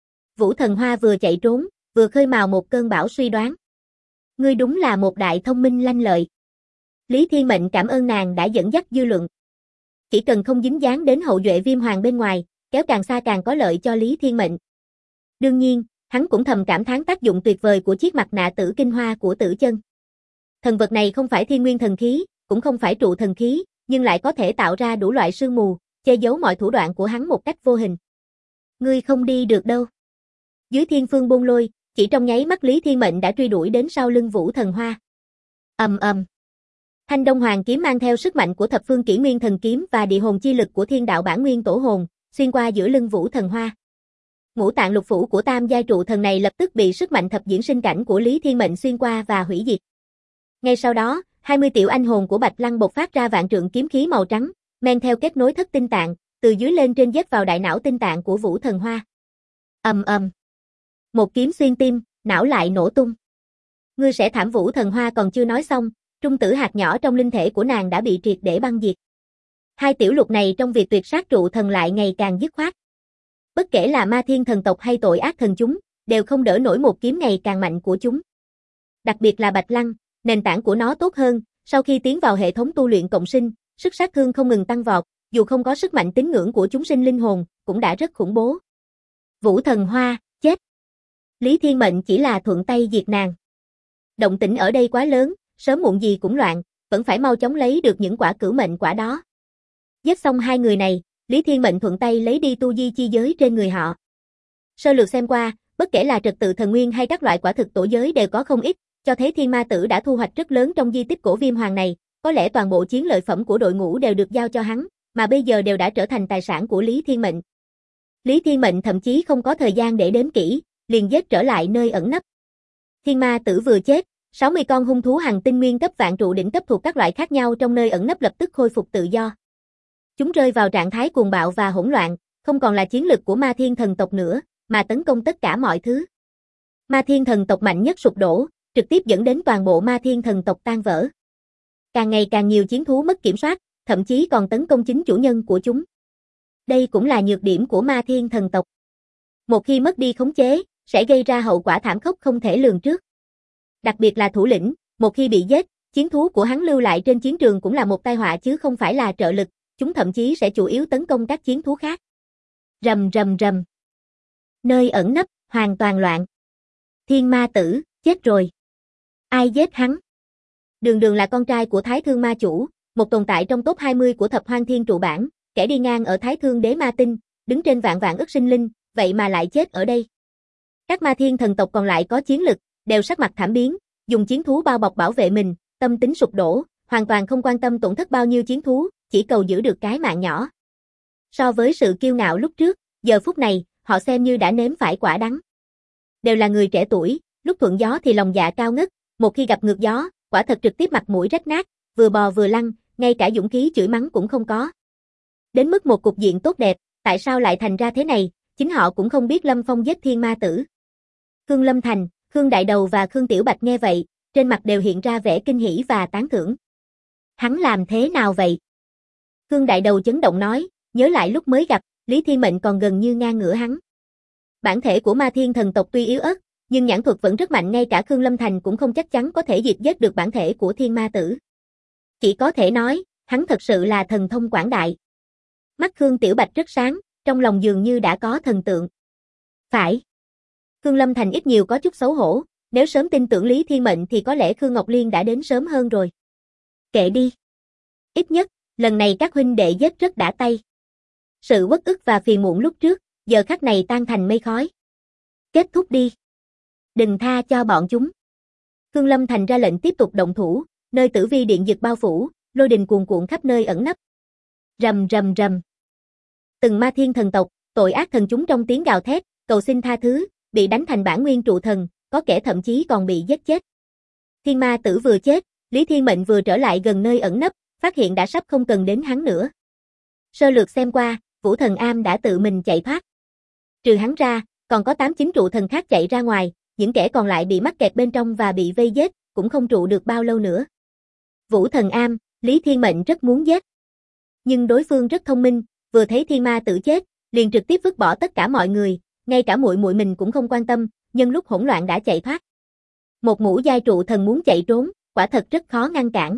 Vũ Thần Hoa vừa chạy trốn, vừa khơi mào một cơn bão suy đoán. Ngươi đúng là một đại thông minh lanh lợi. Lý Thiên Mệnh cảm ơn nàng đã dẫn dắt dư luận. Chỉ cần không dính dáng đến hậu duệ Viêm Hoàng bên ngoài, kéo càng xa càng có lợi cho Lý Thiên Mệnh. Đương nhiên, hắn cũng thầm cảm thán tác dụng tuyệt vời của chiếc mặt nạ tử kinh hoa của Tử Chân. Thần vật này không phải thiên nguyên thần khí, cũng không phải trụ thần khí, nhưng lại có thể tạo ra đủ loại sương mù, che giấu mọi thủ đoạn của hắn một cách vô hình. Ngươi không đi được đâu. Dưới Thiên Phương Bôn Lôi, chỉ trong nháy mắt Lý Thiên Mệnh đã truy đuổi đến sau lưng Vũ Thần Hoa. Ầm ầm. Thanh Đông Hoàng kiếm mang theo sức mạnh của Thập Phương Kỷ Nguyên thần kiếm và địa hồn chi lực của Thiên Đạo Bản Nguyên Tổ hồn, xuyên qua giữa lưng Vũ Thần Hoa. Ngũ tạng lục phủ của tam giai trụ thần này lập tức bị sức mạnh thập diễn sinh cảnh của Lý Thiên Mệnh xuyên qua và hủy diệt. Ngay sau đó, 20 tiểu anh hồn của Bạch Lăng bộc phát ra vạn trượng kiếm khí màu trắng, men theo kết nối thất tinh tạng, từ dưới lên trên dết vào đại não tinh tạng của Vũ Thần Hoa. Ầm ầm. Một kiếm xuyên tim, não lại nổ tung. Ngươi sẽ thảm. Vũ Thần Hoa còn chưa nói xong, trung tử hạt nhỏ trong linh thể của nàng đã bị triệt để băng diệt. Hai tiểu lục này trong việc tuyệt sát trụ thần lại ngày càng dứt khoát. Bất kể là ma thiên thần tộc hay tội ác thần chúng, đều không đỡ nổi một kiếm ngày càng mạnh của chúng. Đặc biệt là Bạch Lăng, nền tảng của nó tốt hơn, sau khi tiến vào hệ thống tu luyện cộng sinh, sức sát thương không ngừng tăng vọt, dù không có sức mạnh tín ngưỡng của chúng sinh linh hồn, cũng đã rất khủng bố. Vũ Thần Hoa, chết. Lý Thiên Mệnh chỉ là thuận tay diệt nàng. Động tĩnh ở đây quá lớn, sớm muộn gì cũng loạn, vẫn phải mau chóng lấy được những quả cửu mệnh quả đó. Giết xong hai người này, Lý Thiên Mệnh thuận tay lấy đi tu di chi giới trên người họ. Sơ lược xem qua, bất kể là trật tự thần nguyên hay các loại quả thực tổ giới đều có không ít, cho thấy thiên ma tử đã thu hoạch rất lớn trong di tích cổ Viêm Hoàng này, có lẽ toàn bộ chiến lợi phẩm của đội ngũ đều được giao cho hắn, mà bây giờ đều đã trở thành tài sản của Lý Thiên Mệnh. Lý Thiên Mệnh thậm chí không có thời gian để đếm kỹ, liền giết trở lại nơi ẩn nấp. Thiên ma tử vừa chết, 60 con hung thú hằng tinh nguyên cấp vạn trụ đỉnh cấp thuộc các loại khác nhau trong nơi ẩn nấp lập tức khôi phục tự do. Chúng rơi vào trạng thái cuồng bạo và hỗn loạn, không còn là chiến lực của ma thiên thần tộc nữa, mà tấn công tất cả mọi thứ. Ma thiên thần tộc mạnh nhất sụp đổ, trực tiếp dẫn đến toàn bộ ma thiên thần tộc tan vỡ. Càng ngày càng nhiều chiến thú mất kiểm soát, thậm chí còn tấn công chính chủ nhân của chúng. Đây cũng là nhược điểm của ma thiên thần tộc. Một khi mất đi khống chế, sẽ gây ra hậu quả thảm khốc không thể lường trước. Đặc biệt là thủ lĩnh, một khi bị giết, chiến thú của hắn lưu lại trên chiến trường cũng là một tai họa chứ không phải là trợ lực, chúng thậm chí sẽ chủ yếu tấn công các chiến thú khác. Rầm rầm rầm. Nơi ẩn nấp, hoàn toàn loạn. Thiên ma tử, chết rồi. Ai giết hắn? Đường Đường là con trai của Thái Thương Ma Chủ, một tồn tại trong top 20 của thập hoang thiên trụ bảng, kẻ đi ngang ở Thái Thương Đế Ma Tinh, đứng trên vạn vạn ức sinh linh, vậy mà lại chết ở đây. Các ma thiên thần tộc còn lại có chiến lực, đều sắc mặt thảm biến, dùng chiến thú bao bọc bảo vệ mình, tâm tính sụp đổ, hoàn toàn không quan tâm tổn thất bao nhiêu chiến thú, chỉ cầu giữ được cái mạng nhỏ. So với sự kiêu ngạo lúc trước, giờ phút này, họ xem như đã nếm phải quả đắng. Đều là người trẻ tuổi, lúc thuận gió thì lòng dạ cao ngất, một khi gặp ngược gió, quả thật trực tiếp mặt mũi rách nát, vừa bò vừa lăn, ngay cả dũng khí chửi mắng cũng không có. Đến mức một cục diện tốt đẹp, tại sao lại thành ra thế này, chính họ cũng không biết Lâm Phong giết Thiên Ma Tử. Khương Lâm Thành, Khương Đại Đầu và Khương Tiểu Bạch nghe vậy, trên mặt đều hiện ra vẻ kinh hỉ và tán thưởng. Hắn làm thế nào vậy? Khương Đại Đầu chấn động nói, nhớ lại lúc mới gặp, Lý Thiên Mệnh còn gần như ngang ngửa hắn. Bản thể của Ma Thiên thần tộc tuy yếu ớt, nhưng nhãn thuật vẫn rất mạnh, ngay cả Khương Lâm Thành cũng không chắc chắn có thể diệt giết được bản thể của Thiên Ma Tử. Chỉ có thể nói, hắn thật sự là thần thông quảng đại. Mắt Khương Tiểu Bạch rất sáng, trong lòng dường như đã có thần tượng. Phải. Khương Lâm Thành ít nhiều có chút xấu hổ, nếu sớm tin tưởng Lý Thiên Mệnh thì có lẽ Khương Ngọc Liên đã đến sớm hơn rồi. Kệ đi. Ít nhất, lần này các huynh đệ giết rất đã tay. Sự uất ức và phiền muộn lúc trước, giờ khắc này tan thành mây khói. Kết thúc đi. Đừng tha cho bọn chúng. Khương Lâm Thành ra lệnh tiếp tục động thủ, nơi Tử Vi điện dực bao phủ, lôi đình cuồn cuộn khắp nơi ẩn nấp. Rầm rầm rầm. Từng Ma Thiên thần tộc, tội ác thần chúng trong tiếng gào thét, cầu xin tha thứ, bị đánh thành bản nguyên trụ thần, có kẻ thậm chí còn bị giết chết. Thiên Ma Tử vừa chết, Lý Thiên Mệnh vừa trở lại gần nơi ẩn nấp, phát hiện đã sắp không cần đến hắn nữa. Sơ lược xem qua, Vũ Thần Am đã tự mình chạy thoát. Trừ hắn ra, còn có 8-9 trụ thần khác chạy ra ngoài, những kẻ còn lại bị mắc kẹt bên trong và bị vây giết, cũng không trụ được bao lâu nữa. Vũ Thần Am, Lý Thiên Mệnh rất muốn giết. Nhưng đối phương rất thông minh, vừa thấy Thiên Ma Tử chết, liền trực tiếp vứt bỏ tất cả mọi người, ngay cả muội muội mình cũng không quan tâm, nhân lúc hỗn loạn đã chạy thoát. Một ngũ giai trụ thần muốn chạy trốn, quả thật rất khó ngăn cản.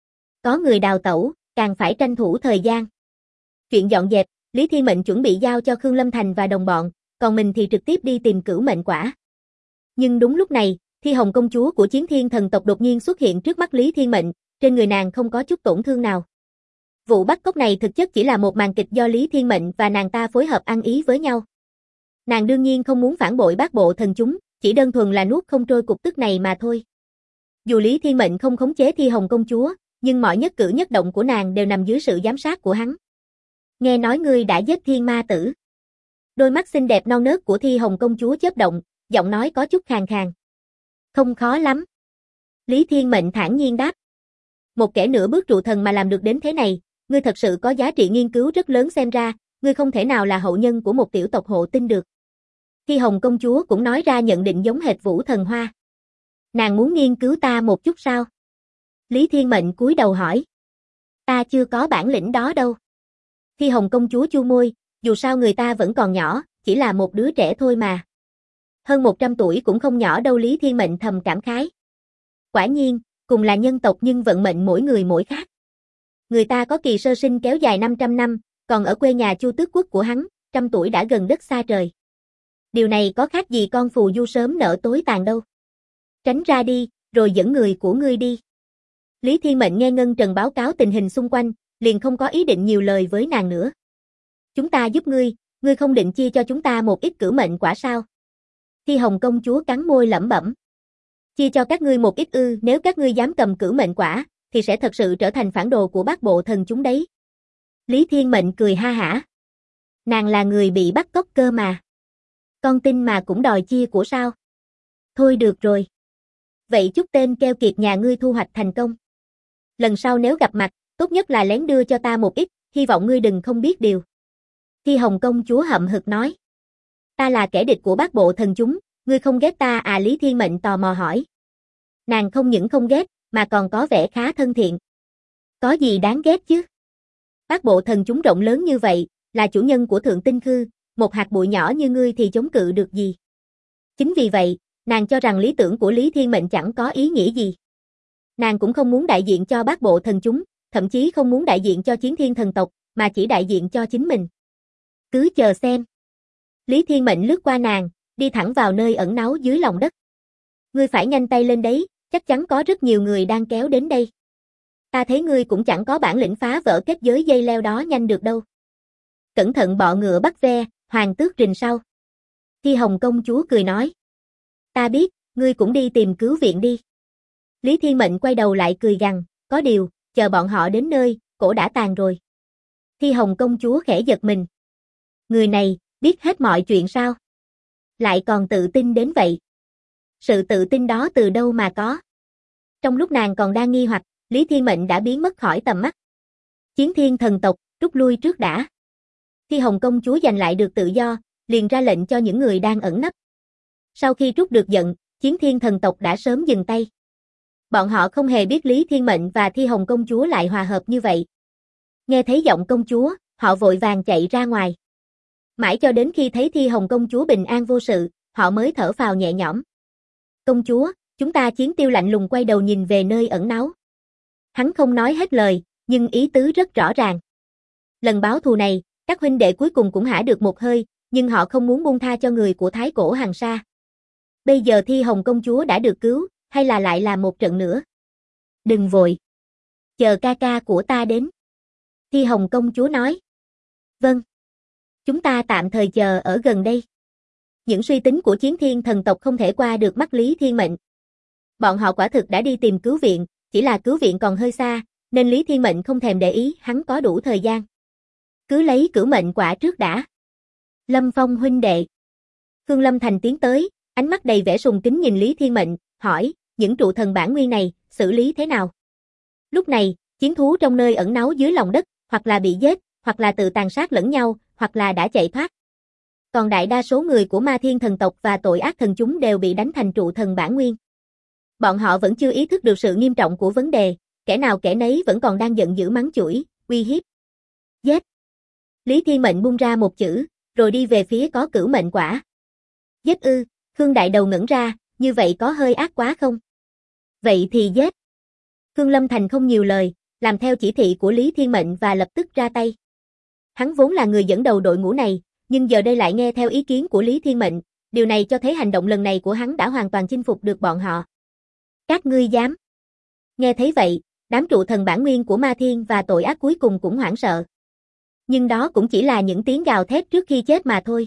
Có người đào tẩu, càng phải tranh thủ thời gian. Chuyện dọn dẹp, Lý Thiên Mệnh chuẩn bị giao cho Khương Lâm Thành và đồng bọn, còn mình thì trực tiếp đi tìm Cửu Mệnh Quả. Nhưng đúng lúc này, Thi Hồng công chúa của Chiến Thiên thần tộc đột nhiên xuất hiện trước mắt Lý Thiên Mệnh, trên người nàng không có chút tổn thương nào. Vụ bắt cóc này thực chất chỉ là một màn kịch do Lý Thiên Mệnh và nàng ta phối hợp ăn ý với nhau. Nàng đương nhiên không muốn phản bội Bát Bộ thần chúng, chỉ đơn thuần là nuốt không trôi cục tức này mà thôi. Dù Lý Thiên Mệnh không khống chế Thi Hồng công chúa, nhưng mọi nhất cử nhất động của nàng đều nằm dưới sự giám sát của hắn. Nghe nói ngươi đã giết Thiên Ma Tử. Đôi mắt xinh đẹp non nớt của Thi Hồng công chúa chớp động, giọng nói có chút khàn khàn. Không khó lắm. Lý Thiên Mệnh thản nhiên đáp. Một kẻ nửa bước trụ thần mà làm được đến thế này, ngươi thật sự có giá trị nghiên cứu rất lớn, xem ra, ngươi không thể nào là hậu nhân của một tiểu tộc hộ tinh được. Thi Hồng công chúa cũng nói ra nhận định giống hệt Vũ Thần Hoa. Nàng muốn nghiên cứu ta một chút sao? Lý Thiên Mệnh cúi đầu hỏi. Ta chưa có bản lĩnh đó đâu. Thi Hồng công chúa chu môi, dù sao người ta vẫn còn nhỏ, chỉ là một đứa trẻ thôi mà. Hơn 100 tuổi cũng không nhỏ đâu, Lý Thiên Mệnh thầm cảm khái. Quả nhiên, cùng là nhân tộc nhưng vận mệnh mỗi người mỗi khác. Người ta có kỳ sơ sinh kéo dài 500 năm, còn ở quê nhà Chu Tước quốc của hắn, 100 tuổi đã gần đất xa trời. Điều này có khác gì con phù du sớm nở tối tàn đâu. Tránh ra đi, rồi dẫn người của ngươi đi. Lý Thiên Mệnh nghe Ngân Trần báo cáo tình hình xung quanh, liền không có ý định nhiều lời với nàng nữa. Chúng ta giúp ngươi không định chia cho chúng ta một ít Cửu Mệnh Quả sao? Thi Hồng công chúa cắn môi lẩm bẩm. Chia cho các ngươi một ít ư? Nếu các ngươi dám cầm Cửu Mệnh Quả, thì sẽ thật sự trở thành phản đồ của Bát Bộ thần chúng đấy. Lý Thiên Mệnh cười ha hả. Nàng là người bị bắt cóc cơ mà. Con tin mà cũng đòi chia của sao? Thôi được rồi. Vậy chúc tên keo kiệt nhà ngươi thu hoạch thành công. Lần sau nếu gặp mặt, tốt nhất là lén đưa cho ta một ít, hy vọng ngươi đừng không biết điều. Thi Hồng công chúa hậm hực nói. Ta là kẻ địch của Bát Bộ thần chúng, ngươi không ghét ta à? Lý Thiên Mệnh tò mò hỏi. Nàng không những không ghét, mà còn có vẻ khá thân thiện. Có gì đáng ghét chứ? Bát Bộ thần chúng rộng lớn như vậy, là chủ nhân của Thượng Tinh Khư, một hạt bụi nhỏ như ngươi thì chống cự được gì? Chính vì vậy, nàng cho rằng lý tưởng của Lý Thiên Mệnh chẳng có ý nghĩa gì. Nàng cũng không muốn đại diện cho Bát Bộ thần chúng, thậm chí không muốn đại diện cho Chiến Thiên thần tộc, mà chỉ đại diện cho chính mình. Cứ chờ xem. Lý Thiên Mệnh lướt qua nàng, đi thẳng vào nơi ẩn náu dưới lòng đất. Ngươi phải nhanh tay lên đấy, chắc chắn có rất nhiều người đang kéo đến đây. Ta thấy ngươi cũng chẳng có bản lĩnh phá vỡ kết giới dây leo đó nhanh được đâu. Cẩn thận bọ ngựa bắt ve, hoàng tước rình sau. Thi Hồng công chúa cười nói. Ta biết, ngươi cũng đi tìm cứu viện đi. Lý Thiên Mệnh quay đầu lại cười gằn, có điều, chờ bọn họ đến nơi, cổ đã tàn rồi. Thi Hồng công chúa khẽ giật mình. Người này, biết hết mọi chuyện sao? Lại còn tự tin đến vậy. Sự tự tin đó từ đâu mà có? Trong lúc nàng còn đang nghi hoặc, Lý Thiên Mệnh đã biến mất khỏi tầm mắt. Chiến Thiên thần tộc, rút lui trước đã. Thi Hồng công chúa giành lại được tự do, liền ra lệnh cho những người đang ẩn nấp. Sau khi trút được giận, Chiến Thiên thần tộc đã sớm dừng tay. Bọn họ không hề biết Lý Thiên Mệnh và Thi Hồng công chúa lại hòa hợp như vậy. Nghe thấy giọng công chúa, họ vội vàng chạy ra ngoài. Mãi cho đến khi thấy Thi Hồng công chúa bình an vô sự, họ mới thở phào nhẹ nhõm. Công chúa, chúng ta. Chiến Tiêu lạnh lùng quay đầu nhìn về nơi ẩn náu. Hắn không nói hết lời, nhưng ý tứ rất rõ ràng. Lần báo thù này, các huynh đệ cuối cùng cũng hả được một hơi, nhưng họ không muốn buông tha cho người của Thái Cổ Hằng Sa. Bây giờ Thi Hồng công chúa đã được cứu, hay là lại là một trận nữa? Đừng vội. Chờ ca ca của ta đến. Thi Hồng công chúa nói. Vâng. Chúng ta tạm thời chờ ở gần đây. Những suy tính của Chiến Thiên thần tộc không thể qua được mắt Lý Thiên Mệnh. Bọn họ quả thực đã đi tìm cứu viện, chỉ là cứu viện còn hơi xa, nên Lý Thiên Mệnh không thèm để ý, hắn có đủ thời gian. Cứ lấy cửu mệnh quả trước đã. Lâm Phong huynh đệ. Khương Lâm Thành tiến tới, ánh mắt đầy vẻ sùng kính nhìn Lý Thiên Mệnh, hỏi, những trụ thần bản nguyên này, xử lý thế nào? Lúc này, chiến thú trong nơi ẩn náu dưới lòng đất, hoặc là bị giết, hoặc là tự tàn sát lẫn nhau, hoặc là đã chạy thoát. Còn đại đa số người của Ma Thiên thần tộc và tội ác thần chúng đều bị đánh thành trụ thần bản nguyên. Bọn họ vẫn chưa ý thức được sự nghiêm trọng của vấn đề, kẻ nào kẻ nấy vẫn còn đang giận dữ mắng chửi, uy hiếp. Giết. Lý Thiên Mệnh buông ra một chữ, rồi đi về phía có cửu mệnh quả. Giết ư? Khương Đại Đầu ngẩn ra, như vậy có hơi ác quá không? Vậy thì giết. Khương Lâm Thành không nhiều lời, làm theo chỉ thị của Lý Thiên Mệnh và lập tức ra tay. Hắn vốn là người dẫn đầu đội ngũ này, nhưng giờ đây lại nghe theo ý kiến của Lý Thiên Mệnh, điều này cho thấy hành động lần này của hắn đã hoàn toàn chinh phục được bọn họ. Các ngươi dám? Nghe thấy vậy, đám trụ thần bản nguyên của Ma Thiên và tội ác cuối cùng cũng hoảng sợ. Nhưng đó cũng chỉ là những tiếng gào thét trước khi chết mà thôi.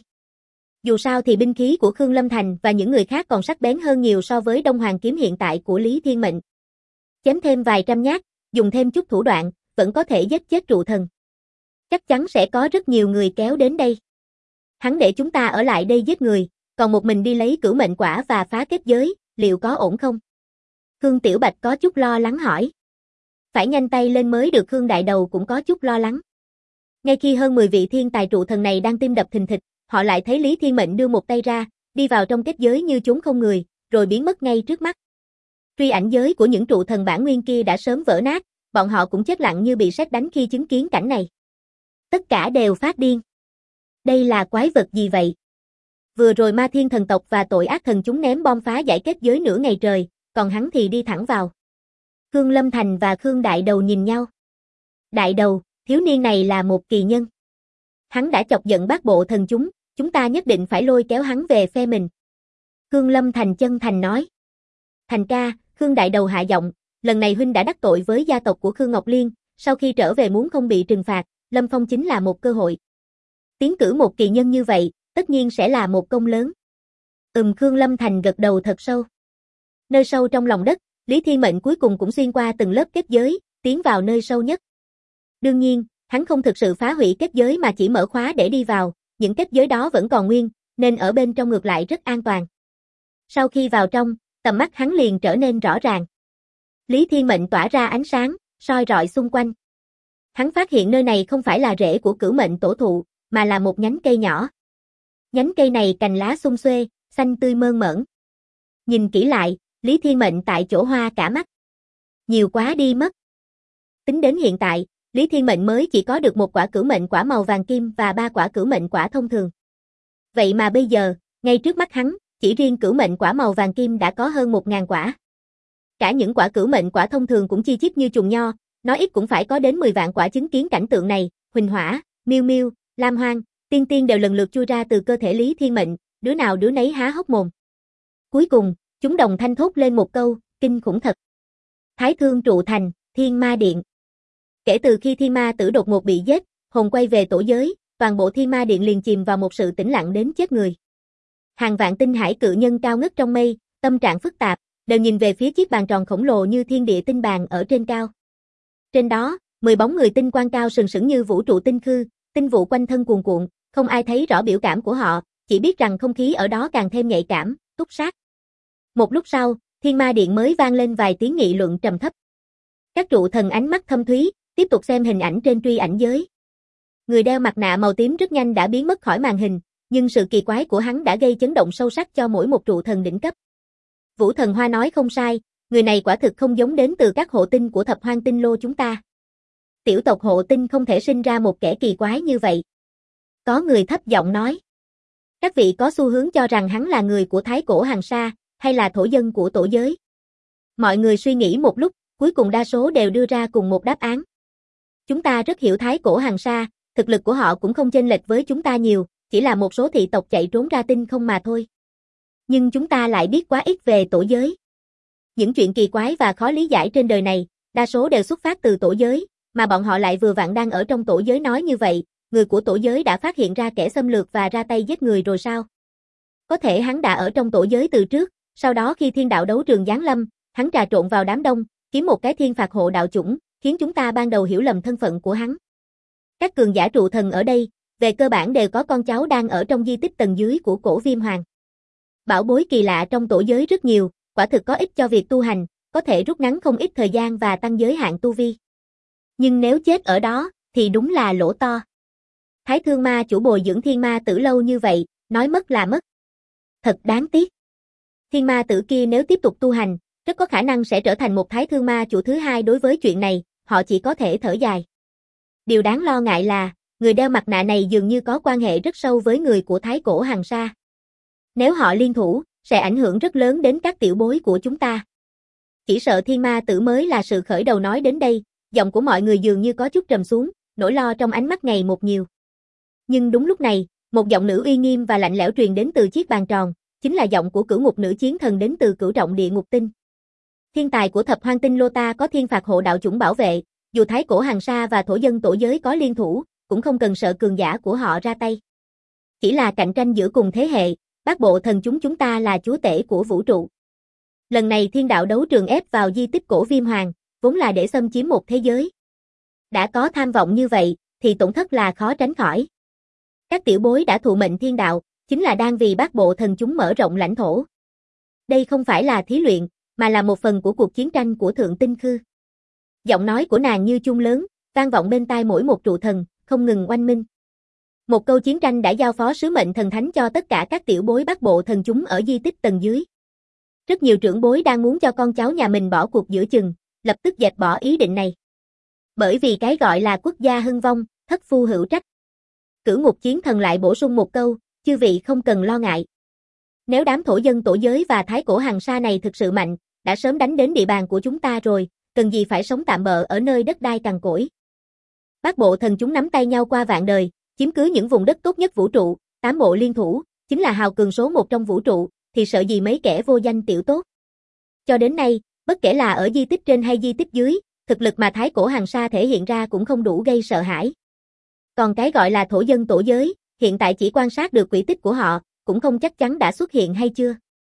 Dù sao thì binh khí của Khương Lâm Thành và những người khác còn sắc bén hơn nhiều so với Đông Hoàng kiếm hiện tại của Lý Thiên Mệnh. Chém thêm vài trăm nhát, dùng thêm chút thủ đoạn, vẫn có thể giết chết trụ thần. Chắc chắn sẽ có rất nhiều người kéo đến đây. Hắn để chúng ta ở lại đây giết người, còn một mình đi lấy cửu mệnh quả và phá kết giới, liệu có ổn không? Khương Tiểu Bạch có chút lo lắng hỏi. Phải nhanh tay lên mới được. Khương Đại Đầu cũng có chút lo lắng. Ngay khi hơn 10 vị thiên tài trụ thần này đang tim đập thình thịch, họ lại thấy Lý Thiên Mệnh đưa một tay ra, đi vào trong kết giới như chốn không người, rồi biến mất ngay trước mắt. Truy ảnh giới của những trụ thần bản nguyên kia đã sớm vỡ nát, bọn họ cũng chết lặng như bị sét đánh khi chứng kiến cảnh này. Tất cả đều phát điên. Đây là quái vật gì vậy? Vừa rồi Ma Thiên thần tộc và tội ác thần chúng ném bom phá giải kết giới nửa ngày trời, còn hắn thì đi thẳng vào. Khương Lâm Thành và Khương Đại Đầu nhìn nhau. Đại Đầu, thiếu niên này là một kỳ nhân. Hắn đã chọc giận bát bộ thần chúng ta nhất định phải lôi kéo hắn về phe mình. Khương Lâm Thành chân thành nói. Thành ca, Khương Đại Đầu hạ giọng, lần này huynh đã đắc tội với gia tộc của Khương Ngọc Liên, sau khi trở về muốn không bị trừng phạt, Lâm Phong chính là một cơ hội. Tiến cử một kỳ nhân như vậy, tất nhiên sẽ là một công lớn. Khương Lâm Thành gật đầu thật sâu. Nơi sâu trong lòng đất, Lý Thiên Mệnh cuối cùng cũng xuyên qua từng lớp kết giới, tiến vào nơi sâu nhất. Đương nhiên, hắn không thực sự phá hủy kết giới mà chỉ mở khóa để đi vào, những kết giới đó vẫn còn nguyên, nên ở bên trong ngược lại rất an toàn. Sau khi vào trong, tầm mắt hắn liền trở nên rõ ràng. Lý Thiên Mệnh tỏa ra ánh sáng, soi rọi xung quanh. Hắn phát hiện nơi này không phải là rễ của cửu mệnh tổ thụ, mà là một nhánh cây nhỏ. Nhánh cây này cành lá sum xuê, xanh tươi mơn mởn. Nhìn kỹ lại, Lý Thiên Mệnh tại chỗ hoa cả mắt. Nhiều quá đi mất. Tính đến hiện tại, Lý Thiên Mệnh mới chỉ có được một quả cửu mệnh quả màu vàng kim và 3 quả cửu mệnh quả thông thường. Vậy mà bây giờ, ngay trước mắt hắn, chỉ riêng cửu mệnh quả màu vàng kim đã có hơn 1000 quả. Cả những quả cửu mệnh quả thông thường cũng chi chít như chùm nho, nói ít cũng phải có đến 10 vạn quả. Chứng kiến cảnh tượng này, Huỳnh Hỏa, Miêu Miêu, Lam Hoang, Tiên Tiên đều lần lượt chui ra từ cơ thể Lý Thiên Mệnh, đứa nào đứa nấy há hốc mồm. Cuối cùng, chúng đồng thanh thốt lên một câu, kinh khủng thật. Thái Thương trụ thành, Thiên Ma Điện. Kể từ khi Thiên Ma Tử đột ngột bị giết, hồn quay về tổ giới, toàn bộ Thiên Ma Điện liền chìm vào một sự tĩnh lặng đến chết người. Hàng vạn tinh hải cự nhân cao ngất trong mây, tâm trạng phức tạp, đều nhìn về phía chiếc bàn tròn khổng lồ như thiên địa tinh bàn ở trên cao. Trên đó, 10 bóng người tinh quang cao sừng sững như vũ trụ tinh khư, tinh vụ quanh thân cuồn cuộn, không ai thấy rõ biểu cảm của họ, chỉ biết rằng không khí ở đó càng thêm nhạy cảm, túc sát. Một lúc sau, Thiên Ma Điện mới vang lên vài tiếng nghị luận trầm thấp. Các trụ thần ánh mắt thâm thúy, tiếp tục xem hình ảnh trên truy ảnh giới. Người đeo mặt nạ màu tím rất nhanh đã biến mất khỏi màn hình, Nhưng sự kỳ quái của hắn đã gây chấn động sâu sắc cho mỗi một trụ thần đỉnh cấp. Vũ Thần Hoa nói không sai, người này quả thực không giống đến từ các hộ tinh của Thập Hoang Tinh Lô chúng ta. Tiểu tộc hộ tinh không thể sinh ra một kẻ kỳ quái như vậy. Có người thấp giọng nói. Các vị có xu hướng cho rằng hắn là người của Thái Cổ Hàn Sa, hay là thổ dân của tổ giới. Mọi người suy nghĩ một lúc, cuối cùng đa số đều đưa ra cùng một đáp án. Chúng ta rất hiểu Thái Cổ Hàn Sa, thực lực của họ cũng không chênh lệch với chúng ta nhiều, chỉ là một số thị tộc chạy trốn ra tinh không mà thôi. Nhưng chúng ta lại biết quá ít về tổ giới. Những chuyện kỳ quái và khó lý giải trên đời này, đa số đều xuất phát từ tổ giới, mà bọn họ lại vừa vặn đang ở trong tổ giới nói như vậy, người của tổ giới đã phát hiện ra kẻ xâm lược và ra tay giết người rồi sao? Có thể hắn đã ở trong tổ giới từ trước, sau đó khi thiên đạo đấu trường giáng lâm, hắn trà trộn vào đám đông, kiếm một cái thiên phạt hộ đạo chủng, khiến chúng ta ban đầu hiểu lầm thân phận của hắn. Các cường giả trụ thần ở đây, về cơ bản đều có con cháu đang ở trong di tích tầng dưới của cổ Viêm Hoàng. Bảo bối kỳ lạ trong tổ giới rất nhiều, quả thực có ích cho việc tu hành, có thể rút ngắn không ít thời gian và tăng giới hạn tu vi. Nhưng nếu chết ở đó, thì đúng là lỗ to. Thái Thương Ma chủ bồi dưỡng thiên ma tử lâu như vậy, nói mất là mất. Thật đáng tiếc. Thiên ma tử kia nếu tiếp tục tu hành, rất có khả năng sẽ trở thành một Thái Thương Ma chủ thứ hai. Đối với chuyện này, họ chỉ có thể thở dài. Điều đáng lo ngại là, người đeo mặt nạ này dường như có quan hệ rất sâu với người của Thái Cổ Hàn Sa. Nếu họ liên thủ, sẽ ảnh hưởng rất lớn đến các tiểu bối của chúng ta. Chỉ sợ thiên ma tử mới là sự khởi đầu. Nói đến đây, giọng của mọi người dường như có chút trầm xuống, nỗi lo trong ánh mắt ngày một nhiều. Nhưng đúng lúc này, một giọng nữ uy nghiêm và lạnh lẽo truyền đến từ chiếc bàn tròn, chính là giọng của Cửu Ngục Nữ Chiến Thần đến từ Cửu Trọng Địa Ngục Tinh. Thiên tài của Thập Hoang Tinh Lô ta có thiên phạt hộ đạo chủng bảo vệ, dù Thái Cổ Hàn Sa và thổ dân tổ giới có liên thủ, cũng không cần sợ cường giả của họ ra tay. Chỉ là cạnh tranh giữa cùng thế hệ, Bát Bộ Thần chúng ta là chúa tể của vũ trụ. Lần này thiên đạo đấu trường ép vào di tích cổ Viêm Hoàng, vốn là để xâm chiếm một thế giới. Đã có tham vọng như vậy, thì tổn thất là khó tránh khỏi. Các tiểu bối đã thụ mệnh thiên đạo, chính là đang vì Bát Bộ Thần chúng mở rộng lãnh thổ. Đây không phải là thí luyện, mà là một phần của cuộc chiến tranh của Thượng Tinh Khư. Giọng nói của nàng như chuông lớn, vang vọng bên tai mỗi một trụ thần, không ngừng oanh minh. Một câu chiến tranh đã giao phó sứ mệnh thần thánh cho tất cả các tiểu bối Bát Bộ Thần chúng ở di tích tầng dưới. Rất nhiều trưởng bối đang muốn cho con cháu nhà mình bỏ cuộc giữa chừng, lập tức dẹp bỏ ý định này. Bởi vì cái gọi là quốc gia hưng vong, thất phu hữu trách. Cửu Ngục Chiến Thần lại bổ sung một câu, chư vị không cần lo ngại. Nếu đám thổ dân tổ giới và Thái Cổ Hàn Sa này thực sự mạnh, đã sớm đánh đến địa bàn của chúng ta rồi, cần gì phải sống tạm bợ ở nơi đất đai cằn cỗi. Bát Bộ Thần chúng nắm tay nhau qua vạn đời, chiếm cứ những vùng đất tốt nhất vũ trụ, 8 bộ liên thủ, chính là hào cường số 1 trong vũ trụ, thì sợ gì mấy kẻ vô danh tiểu tốt. Cho đến nay, bất kể là ở di tích trên hay di tích dưới, thực lực mà Thái Cổ Hàn Sa thể hiện ra cũng không đủ gây sợ hãi. Còn cái gọi là thổ dân tổ giới, hiện tại chỉ quan sát được quỹ tích của họ, cũng không chắc chắn đã xuất hiện hay chưa.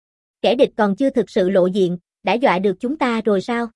Kẻ địch còn chưa thực sự lộ diện, đã dọa được chúng ta rồi sao?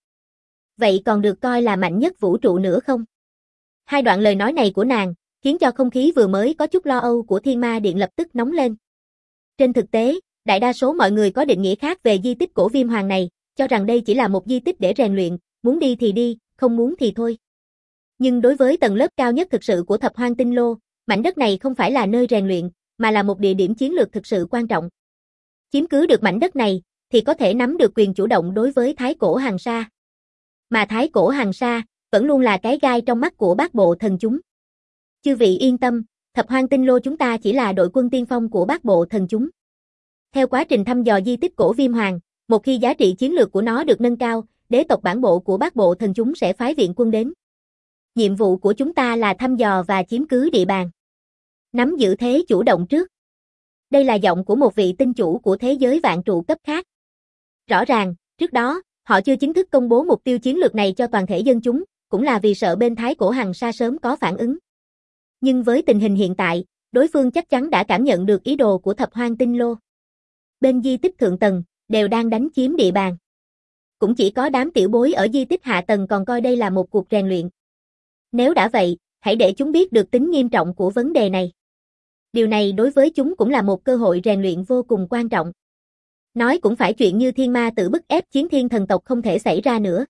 Vậy còn được coi là mạnh nhất vũ trụ nữa không? Hai đoạn lời nói này của nàng, khiến cho không khí vừa mới có chút lo âu của Thiên Ma Điện lập tức nóng lên. Trên thực tế, đại đa số mọi người có định nghĩa khác về di tích cổ Viêm Hoàng này, cho rằng đây chỉ là một di tích để rèn luyện, muốn đi thì đi, không muốn thì thôi. Nhưng đối với tầng lớp cao nhất thực sự của Thập Hoang Tinh Lô, mảnh đất này không phải là nơi rèn luyện, mà là một địa điểm chiến lược thực sự quan trọng. Chiếm cứ được mảnh đất này, thì có thể nắm được quyền chủ động đối với Thái Cổ Hàn Sa. Mà Thái Cổ Hàn Sa, vẫn luôn là cái gai trong mắt của Bát Bộ Thần chúng. Chư vị yên tâm, Thập Hoang Tinh Lô chúng ta chỉ là đội quân tiên phong của Bát Bộ Thần chúng. Theo quá trình thăm dò di tích cổ Viêm Hoàng, một khi giá trị chiến lược của nó được nâng cao, đế tộc bản bộ của Bát Bộ Thần chúng sẽ phái viện quân đến. Nhiệm vụ của chúng ta là thăm dò và chiếm cứ địa bàn. Nắm giữ thế chủ động trước. Đây là giọng của một vị tinh chủ của thế giới vạn trụ cấp khác. Rõ ràng, trước đó, họ chưa chính thức công bố mục tiêu chiến lược này cho toàn thể dân chúng, cũng là vì sợ bên Thái Cổ Hàn Sa sớm có phản ứng. Nhưng với tình hình hiện tại, đối phương chắc chắn đã cảm nhận được ý đồ của Thập Hoang Tinh Lô. Bên di tích thượng tầng, đều đang đánh chiếm địa bàn. Cũng chỉ có đám tiểu bối ở di tích hạ tầng còn coi đây là một cuộc rèn luyện. Nếu đã vậy, hãy để chúng biết được tính nghiêm trọng của vấn đề này. Điều này đối với chúng cũng là một cơ hội rèn luyện vô cùng quan trọng. Nói cũng phải chuyện như thiên ma tự bức ép chiến thiên thần tộc không thể xảy ra nữa.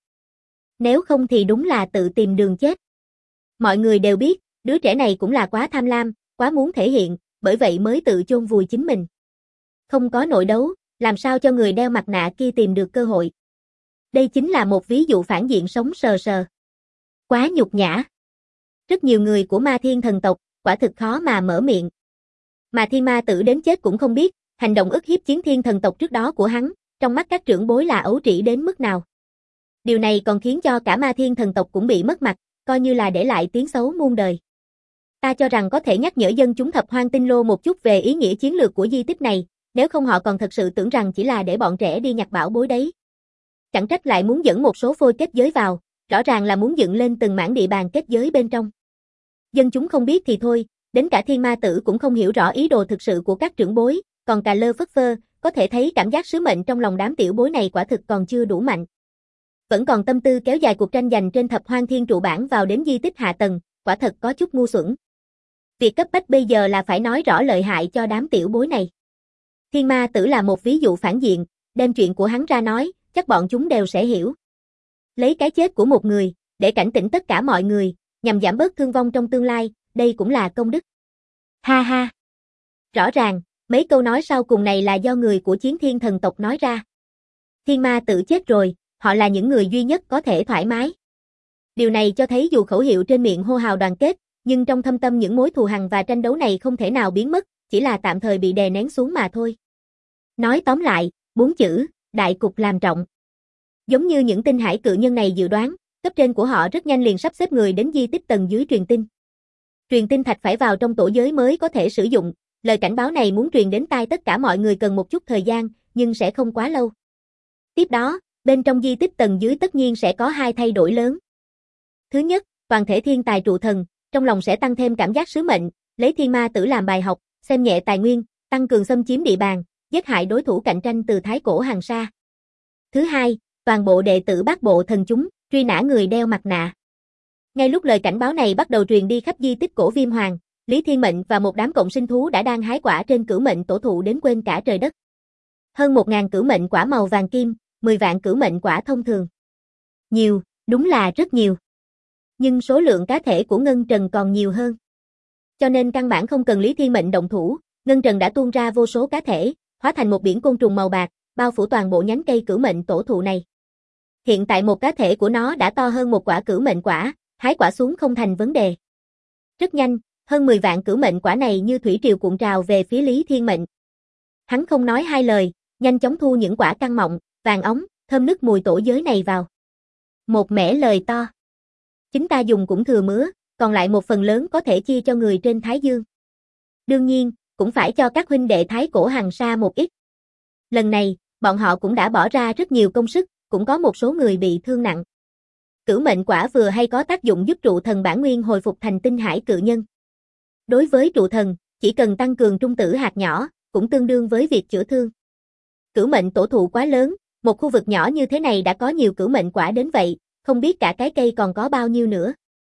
Nếu không thì đúng là tự tìm đường chết. Mọi người đều biết, đứa trẻ này cũng là quá tham lam, quá muốn thể hiện, bởi vậy mới tự chôn vùi chính mình. Không có nội đấu, làm sao cho người đeo mặt nạ kia tìm được cơ hội. Đây chính là một ví dụ phản diện sống sờ sờ. Quá nhục nhã. Rất nhiều người của Ma Thiên thần tộc, quả thực khó mà mở miệng. Mà Thiên Ma Tử đến chết cũng không biết, hành động ức hiếp Chiến Thiên thần tộc trước đó của hắn, trong mắt các trưởng bối là ấu trĩ đến mức nào. Điều này còn khiến cho cả Ma Thiên thần tộc cũng bị mất mặt, coi như là để lại tiếng xấu muôn đời. Ta cho rằng có thể nhắc nhở dân chúng Thập Hoang Tinh Lô một chút về ý nghĩa chiến lược của di tích này, nếu không họ còn thật sự tưởng rằng chỉ là để bọn trẻ đi nhặt bảo bối đấy. Chẳng trách lại muốn dẫn một số phôi kết giới vào, rõ ràng là muốn dựng lên từng mảng địa bàn kết giới bên trong. Dân chúng không biết thì thôi, đến cả Thiên Ma Tử cũng không hiểu rõ ý đồ thực sự của các trưởng bối, còn cà lơ phất phơ, có thể thấy cảm giác sứ mệnh trong lòng đám tiểu bối này quả thực còn chưa đủ mạnh. Vẫn còn tâm tư kéo dài cuộc tranh giành trên Thập Hoang Thiên trụ bản vào đến di tích hạ tầng, quả thật có chút ngu xuẩn. Việc cấp bách bây giờ là phải nói rõ lợi hại cho đám tiểu bối này. Thiên Ma Tử là một ví dụ phản diện, đem chuyện của hắn ra nói, chắc bọn chúng đều sẽ hiểu. Lấy cái chết của một người, để cảnh tỉnh tất cả mọi người, nhằm giảm bớt thương vong trong tương lai, đây cũng là công đức. Ha ha. Rõ ràng, mấy câu nói sau cùng này là do người của Chiến Thiên thần tộc nói ra. Thiên Ma Tử chết rồi, họ là những người duy nhất có thể thoải mái. Điều này cho thấy dù khẩu hiệu trên miệng hô hào đoàn kết, nhưng trong thâm tâm những mối thù hằn và tranh đấu này không thể nào biến mất, chỉ là tạm thời bị đè nén xuống mà thôi. Nói tóm lại, 4 chữ, đại cục làm trọng. Giống như những tinh hải cự nhân này dự đoán, cấp trên của họ rất nhanh liền sắp xếp người đến di tích tầng dưới truyền tin. Truyền tin thạch phải vào trong tổ giới mới có thể sử dụng, lời cảnh báo này muốn truyền đến tai tất cả mọi người cần một chút thời gian, nhưng sẽ không quá lâu. Tiếp đó, bên trong di tích tầng dưới tất nhiên sẽ có 2 thay đổi lớn. Thứ nhất, toàn thể thiên tài trụ thần, trong lòng sẽ tăng thêm cảm giác sứ mệnh, lấy Thiên Ma Tử làm bài học, xem nhẹ tài nguyên, tăng cường xâm chiếm địa bàn, giết hại đối thủ cạnh tranh từ thái cổ hàng sa. Thứ hai, toàn bộ đệ tử Bát Bộ thần chúng, truy nã người đeo mặt nạ. Ngay lúc lời cảnh báo này bắt đầu truyền đi khắp di tích cổ Viêm Hoàng, Lý Thiên Mệnh và một đám cộng sinh thú đã đang hái quả trên cửu mệnh tổ thụ đến quên cả trời đất. Hơn 1000 cửu mệnh quả màu vàng kim, 10 vạn cửu mệnh quả thông thường. Nhiều, đúng là rất nhiều. Nhưng số lượng cá thể của Ngân Trần còn nhiều hơn. Cho nên căn bản không cần Lý Thiên Mệnh động thủ, Ngân Trần đã tuôn ra vô số cá thể, hóa thành một biển côn trùng màu bạc, bao phủ toàn bộ nhánh cây cửu mệnh tổ thụ này. Hiện tại một cá thể của nó đã to hơn một quả cửu mệnh quả, hái quả xuống không thành vấn đề. Rất nhanh, hơn 10 vạn cửu mệnh quả này như thủy triều cuộn trào về phía Lý Thiên Mệnh. Hắn không nói hai lời, nhanh chóng thu những quả căng mọng, vàng óng, thơm nức mùi tổ giới này vào. Một mẻ lời to. Chính ta dùng cũng thừa mứa, còn lại một phần lớn có thể chia cho người trên Thái Dương. Đương nhiên, cũng phải cho các huynh đệ Thái cổ hàng sa một ít. Lần này, bọn họ cũng đã bỏ ra rất nhiều công sức, cũng có một số người bị thương nặng. Cửu mệnh quả vừa hay có tác dụng giúp trụ thần bản nguyên hồi phục thành tinh hải cự nhân. Đối với trụ thần, chỉ cần tăng cường trung tử hạt nhỏ, cũng tương đương với việc chữa thương. Cửu mệnh tổ thụ quá lớn, một khu vực nhỏ như thế này đã có nhiều cửu mệnh quả đến vậy, không biết cả cái cây còn có bao nhiêu nữa.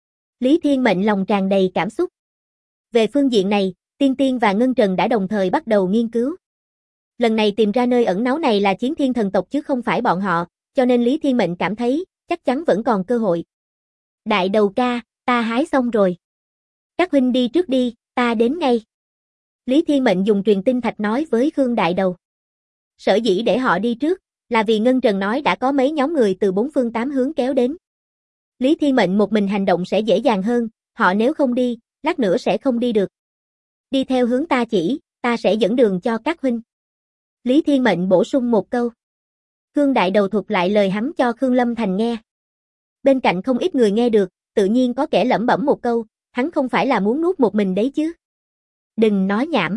Lý Thiên Mệnh lòng tràn đầy cảm xúc. Về phương diện này, Tiên Tiên và Ngân Trần đã đồng thời bắt đầu nghiên cứu. Lần này tìm ra nơi ẩn náu này là Chiến Thiên thần tộc chứ không phải bọn họ, cho nên Lý Thiên Mệnh cảm thấy, chắc chắn vẫn còn cơ hội. Đại đầu ca, ta hái xong rồi. Các huynh đi trước đi, ta đến ngay. Lý Thiên Mệnh dùng truyền tin thạch nói với Khương Đại Đầu. Sở dĩ để họ đi trước, là vì Ngân Trần nói đã có mấy nhóm người từ 4 phương 8 hướng kéo đến. Lý Thiên Mệnh một mình hành động sẽ dễ dàng hơn, họ nếu không đi, lát nữa sẽ không đi được. Đi theo hướng ta chỉ, ta sẽ dẫn đường cho các huynh. Lý Thiên Mệnh bổ sung một câu. Khương Đại Đầu thuật lại lời hắn cho Khương Lâm Thành nghe. Bên cạnh không ít người nghe được, tự nhiên có kẻ lẩm bẩm một câu, hắn không phải là muốn nuốt một mình đấy chứ. Đừng nói nhảm.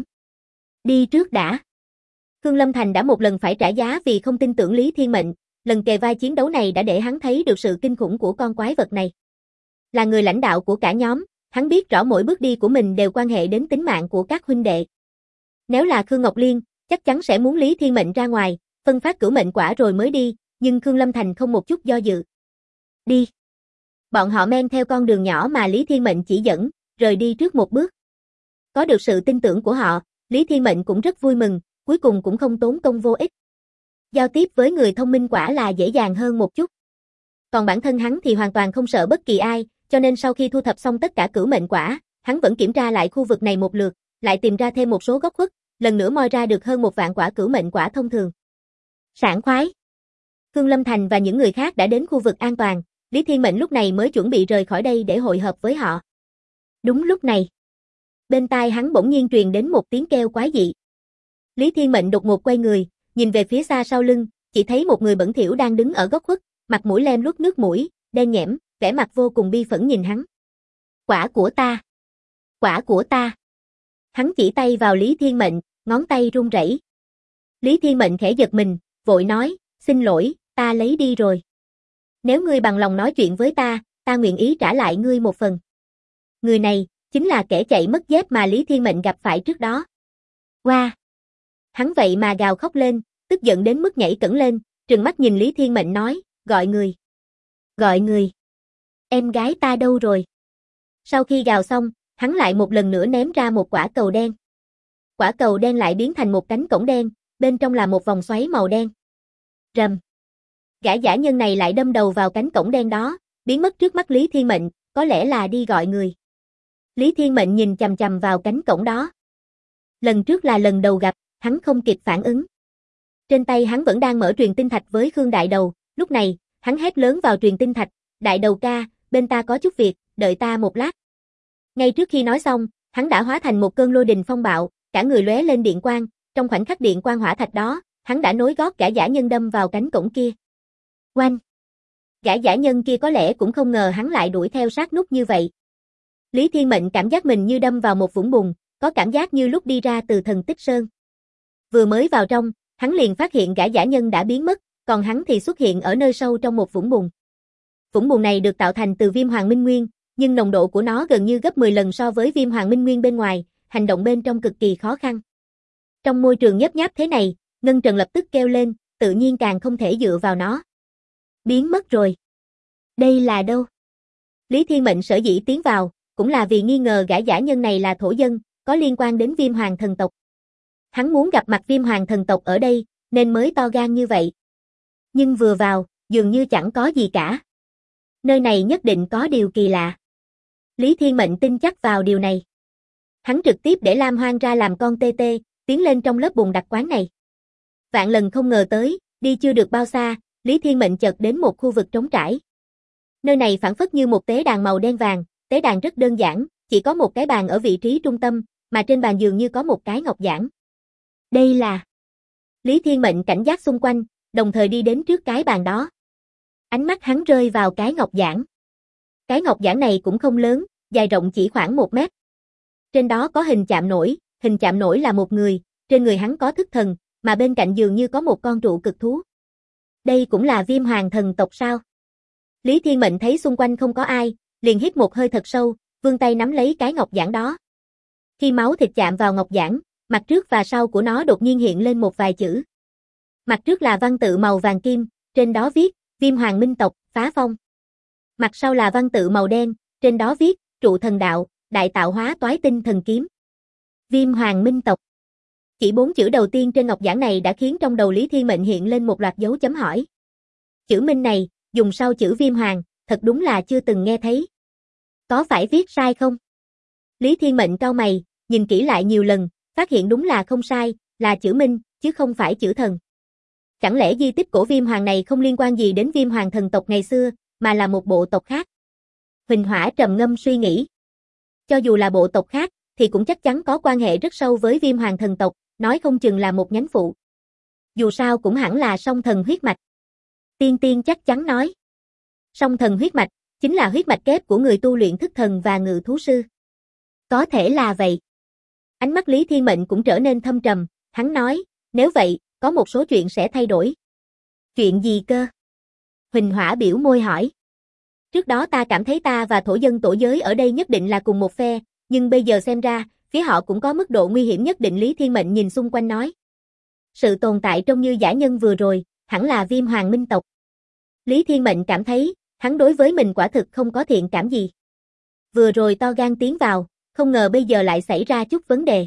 Đi trước đã. Khương Lâm Thành đã một lần phải trả giá vì không tin tưởng Lý Thiên Mệnh, lần kề vai chiến đấu này đã để hắn thấy được sự kinh khủng của con quái vật này. Là người lãnh đạo của cả nhóm, hắn biết rõ mỗi bước đi của mình đều quan hệ đến tính mạng của các huynh đệ. Nếu là Khương Ngọc Liên, chắc chắn sẽ muốn Lý Thiên Mệnh ra ngoài, phân phát cửu mệnh quả rồi mới đi, nhưng Khương Lâm Thành không một chút do dự. Đi. Bọn họ men theo con đường nhỏ mà Lý Thiên Mệnh chỉ dẫn, rời đi trước một bước. Có được sự tin tưởng của họ, Lý Thiên Mệnh cũng rất vui mừng, cuối cùng cũng không tốn công vô ích. Giao tiếp với người thông minh quả là dễ dàng hơn một chút. Còn bản thân hắn thì hoàn toàn không sợ bất kỳ ai, cho nên sau khi thu thập xong tất cả cửu mệnh quả, hắn vẫn kiểm tra lại khu vực này một lượt, lại tìm ra thêm một số góc khuất, lần nữa moi ra được hơn 1 vạn quả cửu mệnh quả thông thường. Sảng khoái. Khương Lâm Thành và những người khác đã đến khu vực an toàn, Lý Thiên Mệnh lúc này mới chuẩn bị rời khỏi đây để hội hợp với họ. Đúng lúc này, bên tai hắn bỗng nhiên truyền đến một tiếng kêu quái dị. Lý Thiên Mệnh đột ngột quay người, nhìn về phía xa sau lưng, chỉ thấy một người bẩn thỉu đang đứng ở góc khuất, mặt mũi lem luốc nước mũi, đen nhẽm, vẻ mặt vô cùng bi phẫn nhìn hắn. Quả của ta! Quả của ta! Hắn chỉ tay vào Lý Thiên Mệnh, ngón tay run rẩy. Lý Thiên Mệnh khẽ giật mình, vội nói, xin lỗi, ta lấy đi rồi. Nếu ngươi bằng lòng nói chuyện với ta nguyện ý trả lại ngươi một phần. Người này, chính là kẻ chạy mất dép mà Lý Thiên Mệnh gặp phải trước đó. Wow! Hắn vậy mà gào khóc lên, tức giận đến mức nhảy cẫng lên, trừng mắt nhìn Lý Thiên Mệnh nói, gọi người. Gọi người. Em gái ta đâu rồi? Sau khi gào xong, hắn lại một lần nữa ném ra một quả cầu đen. Quả cầu đen lại biến thành một cánh cổng đen, bên trong là một vòng xoáy màu đen. Rầm. Gã giả nhân này lại đâm đầu vào cánh cổng đen đó, biến mất trước mắt Lý Thiên Mệnh, có lẽ là đi gọi người. Lý Thiên Mệnh nhìn chằm chằm vào cánh cổng đó. Lần trước là lần đầu gặp, hắn không kịp phản ứng. Trên tay hắn vẫn đang mở truyền tinh thạch với Khương Đại Đầu, lúc này, hắn hét lớn vào truyền tinh thạch, Đại Đầu ca, bên ta có chút việc, đợi ta một lát. Ngay trước khi nói xong, hắn đã hóa thành một cơn lôi đình phong bạo, cả người lóe lên điện quang, trong khoảnh khắc điện quang hỏa thạch đó, hắn đã nối gót gã giả nhân đâm vào cánh cổng kia. Oanh! Gã giả nhân kia có lẽ cũng không ngờ hắn lại đuổi theo sát nút như vậy. Lý Thiên Mệnh cảm giác mình như đâm vào một vũng bùn, có cảm giác như lúc đi ra từ Thần Tích Sơn. Vừa mới vào trong, hắn liền phát hiện gã giả nhân đã biến mất, còn hắn thì xuất hiện ở nơi sâu trong một vũng bùn. Vũng bùn này được tạo thành từ viêm hoàng minh nguyên, nhưng nồng độ của nó gần như gấp 10 lần so với viêm hoàng minh nguyên bên ngoài, hành động bên trong cực kỳ khó khăn. Trong môi trường nhấp nháp thế này, Ngân Trần lập tức kêu lên, tự nhiên càng không thể dựa vào nó. Biến mất rồi. Đây là đâu? Lý Thiên Mệnh sở dĩ tiến vào, cũng là vì nghi ngờ gã giả nhân này là thổ dân, có liên quan đến viêm hoàng thần tộc. Hắn muốn gặp mặt viêm hoàng thần tộc ở đây, nên mới to gan như vậy. Nhưng vừa vào, dường như chẳng có gì cả. Nơi này nhất định có điều kỳ lạ. Lý Thiên Mệnh tin chắc vào điều này. Hắn trực tiếp để Lam Hoang ra làm con tê tê, tiến lên trong lớp bùn đặc quán này. Vạn lần không ngờ tới, đi chưa được bao xa, Lý Thiên Mệnh chợt đến một khu vực trống trải. Nơi này phảng phất như một tế đàn màu đen vàng, tế đàn rất đơn giản, chỉ có một cái bàn ở vị trí trung tâm, mà trên bàn dường như có một cái ngọc giản. Đây là... Lý Thiên Mệnh cảnh giác xung quanh, đồng thời đi đến trước cái bàn đó. Ánh mắt hắn rơi vào cái ngọc giản. Cái ngọc giản này cũng không lớn, dài rộng chỉ khoảng 1 mét. Trên đó có hình chạm nổi là một người, trên người hắn có thức thần, mà bên cạnh dường như có một con trụ cực thú. Đây cũng là viêm hoàng thần tộc sao? Lý Thiên Mệnh thấy xung quanh không có ai, liền hít một hơi thật sâu, vươn tay nắm lấy cái ngọc giản đó. Khi máu thịt chạm vào ngọc giản, mặt trước và sau của nó đột nhiên hiện lên một vài chữ. Mặt trước là văn tự màu vàng kim, trên đó viết, viêm hoàng minh tộc, phá phong. Mặt sau là văn tự màu đen, trên đó viết, trụ thần đạo, đại tạo hóa toái tinh thần kiếm. Viêm hoàng minh tộc. Chỉ 4 chữ đầu tiên trên ngọc giản này đã khiến trong đầu Lý Thiên Mệnh hiện lên một loạt dấu chấm hỏi. Chữ minh này, dùng sau chữ viêm hoàng, thật đúng là chưa từng nghe thấy. Có phải viết sai không? Lý Thiên Mệnh cau mày, nhìn kỹ lại nhiều lần, phát hiện đúng là không sai, là chữ minh, chứ không phải chữ thần. Chẳng lẽ di tích cổ viêm hoàng này không liên quan gì đến viêm hoàng thần tộc ngày xưa, mà là một bộ tộc khác? Huỳnh Hỏa trầm ngâm suy nghĩ. Cho dù là bộ tộc khác, thì cũng chắc chắn có quan hệ rất sâu với viêm hoàng thần tộc, nói không chừng là một nhánh phụ. Dù sao cũng hẳn là song thần huyết mạch. Tiên Tiên chắc chắn nói. Song thần huyết mạch, chính là huyết mạch kép của người tu luyện thức thần và ngự thú sư. Có thể là vậy. Ánh mắt Lý Thiên Mệnh cũng trở nên thâm trầm, hắn nói, nếu vậy, có một số chuyện sẽ thay đổi. Chuyện gì cơ? Huỳnh Hỏa biểu môi hỏi. Trước đó ta cảm thấy ta và thổ dân tổ giới ở đây nhất định là cùng một phe, nhưng bây giờ xem ra, phía họ cũng có mức độ nguy hiểm nhất định. Lý Thiên Mệnh nhìn xung quanh nói. Sự tồn tại trông như giả nhân vừa rồi, hẳn là viêm hoàng minh tộc. Lý Thiên Mệnh cảm thấy, hắn đối với mình quả thực không có thiện cảm gì. Vừa rồi to gan tiến vào, không ngờ bây giờ lại xảy ra chút vấn đề.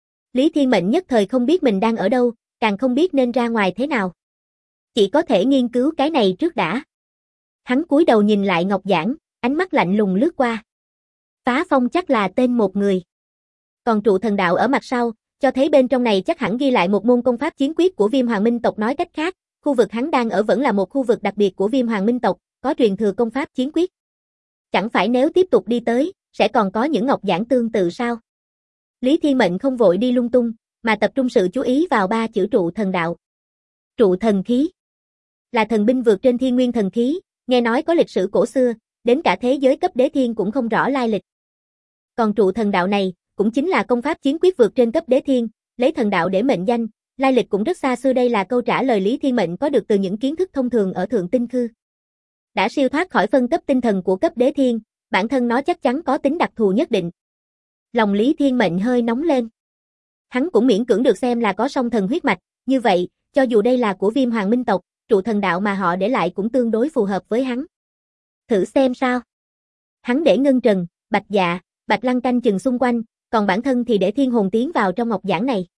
Lý Thiên Mệnh nhất thời không biết mình đang ở đâu, càng không biết nên ra ngoài thế nào. Chỉ có thể nghiên cứu cái này trước đã. Hắn cúi đầu nhìn lại ngọc giản, ánh mắt lạnh lùng lướt qua. Phá phong chắc là tên một người. Còn trụ thần đạo ở mặt sau, cho thấy bên trong này chắc hẳn ghi lại một môn công pháp chiến quyết của Viêm Hoàng Minh tộc, nói cách khác, khu vực hắn đang ở vẫn là một khu vực đặc biệt của Viêm Hoàng Minh tộc, có truyền thừa công pháp chiến quyết. Chẳng phải nếu tiếp tục đi tới, sẽ còn có những ngọc giản tương tự sao? Lý Thiên Mệnh không vội đi lung tung, mà tập trung sự chú ý vào ba chữ trụ thần đạo. Trụ thần khí là thần binh vượt trên thiên nguyên thần khí, nghe nói có lịch sử cổ xưa, đến cả thế giới cấp đế thiên cũng không rõ lai lịch. Còn trụ thần đạo này, cũng chính là công pháp chiến quyết vượt trên cấp đế thiên, lấy thần đạo để mệnh danh, lai lịch cũng rất xa xưa. Đây là câu trả lời Lý Thiên Mệnh có được từ những kiến thức thông thường ở Thượng Tinh Khư. Đã siêu thoát khỏi phân cấp tinh thần của cấp đế thiên, bản thân nó chắc chắn có tính đặc thù nhất định. Lòng Lý Thiên Mệnh hơi nóng lên. Hắn cũng miễn cưỡng được xem là có song thần huyết mạch, như vậy, cho dù đây là của Viêm Hoàng Minh tộc, trụ thần đạo mà họ để lại cũng tương đối phù hợp với hắn. Thử xem sao. Hắn để Ngân Trần, Bạch Dạ, Bạch Lăng canh chừng xung quanh, còn bản thân thì để Thiên Hồn tiến vào trong ngọc giản này.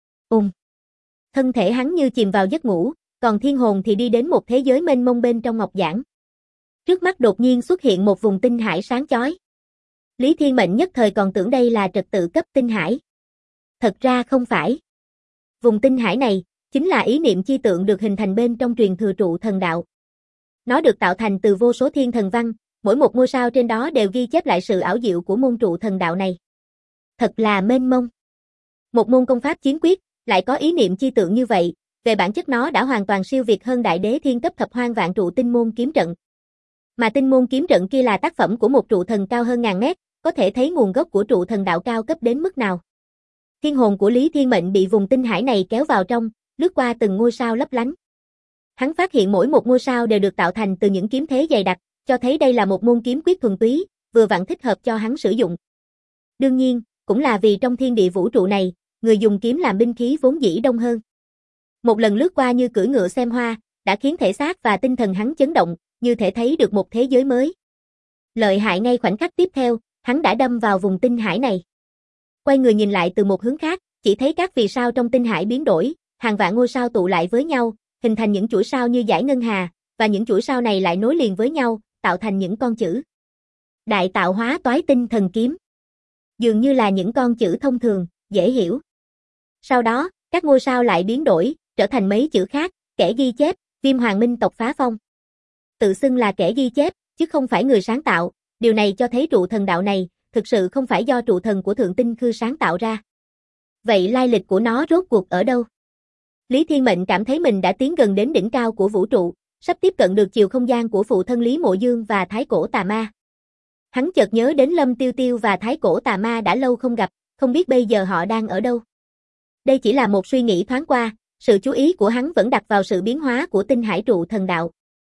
Thân thể hắn như chìm vào giấc ngủ, còn Thiên Hồn thì đi đến một thế giới mênh mông bên trong ngọc giản. Trước mắt đột nhiên xuất hiện một vùng tinh hải sáng chói. Lý Thiên Mệnh nhất thời còn tưởng đây là trật tự cấp tinh hải. Thật ra không phải. Vùng tinh hải này, chính là ý niệm chi tượng được hình thành bên trong truyền thừa trụ thần đạo. Nó được tạo thành từ vô số thiên thần văn, mỗi một ngôi sao trên đó đều ghi chép lại sự ảo diệu của môn trụ thần đạo này. Thật là mênh mông. Một môn công pháp chiến quyết, lại có ý niệm chi tượng như vậy, về bản chất nó đã hoàn toàn siêu việt hơn đại đế thiên cấp thập hoang vạn trụ tinh môn kiếm trận. Mà tinh môn kiếm trận kia là tác phẩm của một trụ thần cao hơn ngàn mét, có thể thấy nguồn gốc của trụ thần đạo cao cấp đến mức nào. Thiên hồn của Lý Thiên Mệnh bị vùng tinh hải này kéo vào trong, lướt qua từng ngôi sao lấp lánh. Hắn phát hiện mỗi một ngôi sao đều được tạo thành từ những kiếm thế dày đặc, cho thấy đây là một môn kiếm quyết thuần túy, vừa vặn thích hợp cho hắn sử dụng. Đương nhiên, cũng là vì trong thiên địa vũ trụ này, người dùng kiếm làm binh khí vốn dĩ đông hơn. Một lần lướt qua như cưỡi ngựa xem hoa, đã khiến thể xác và tinh thần hắn chấn động, như thể thấy được một thế giới mới. Lợi hại, ngay khoảnh khắc tiếp theo, hắn đã đâm vào vùng tinh hải này. Quay người nhìn lại từ một hướng khác, chỉ thấy các vì sao trong tinh hải biến đổi, hàng vạn ngôi sao tụ lại với nhau, hình thành những chuỗi sao như dải ngân hà, và những chuỗi sao này lại nối liền với nhau, tạo thành những con chữ. Đại tạo hóa toái tinh thần kiếm. Dường như là những con chữ thông thường, dễ hiểu. Sau đó, các ngôi sao lại biến đổi, trở thành mấy chữ khác, kẻ ghi chép, Viêm Hoàng Minh tộc phá phong. Tự xưng là kẻ ghi chép, chứ không phải người sáng tạo, điều này cho thấy trụ thần đạo này, thực sự không phải do trụ thần của Thượng Tinh Khư sáng tạo ra. Vậy lai lịch của nó rốt cuộc ở đâu? Lý Thiên Mệnh cảm thấy mình đã tiến gần đến đỉnh cao của vũ trụ, sắp tiếp cận được chiều không gian của phụ thân Lý Mộ Dương và Thái Cổ Tà Ma. Hắn chợt nhớ đến Lâm Tiêu Tiêu và Thái Cổ Tà Ma đã lâu không gặp, không biết bây giờ họ đang ở đâu. Đây chỉ là một suy nghĩ thoáng qua, sự chú ý của hắn vẫn đặt vào sự biến hóa của tinh hải trụ thần đạo.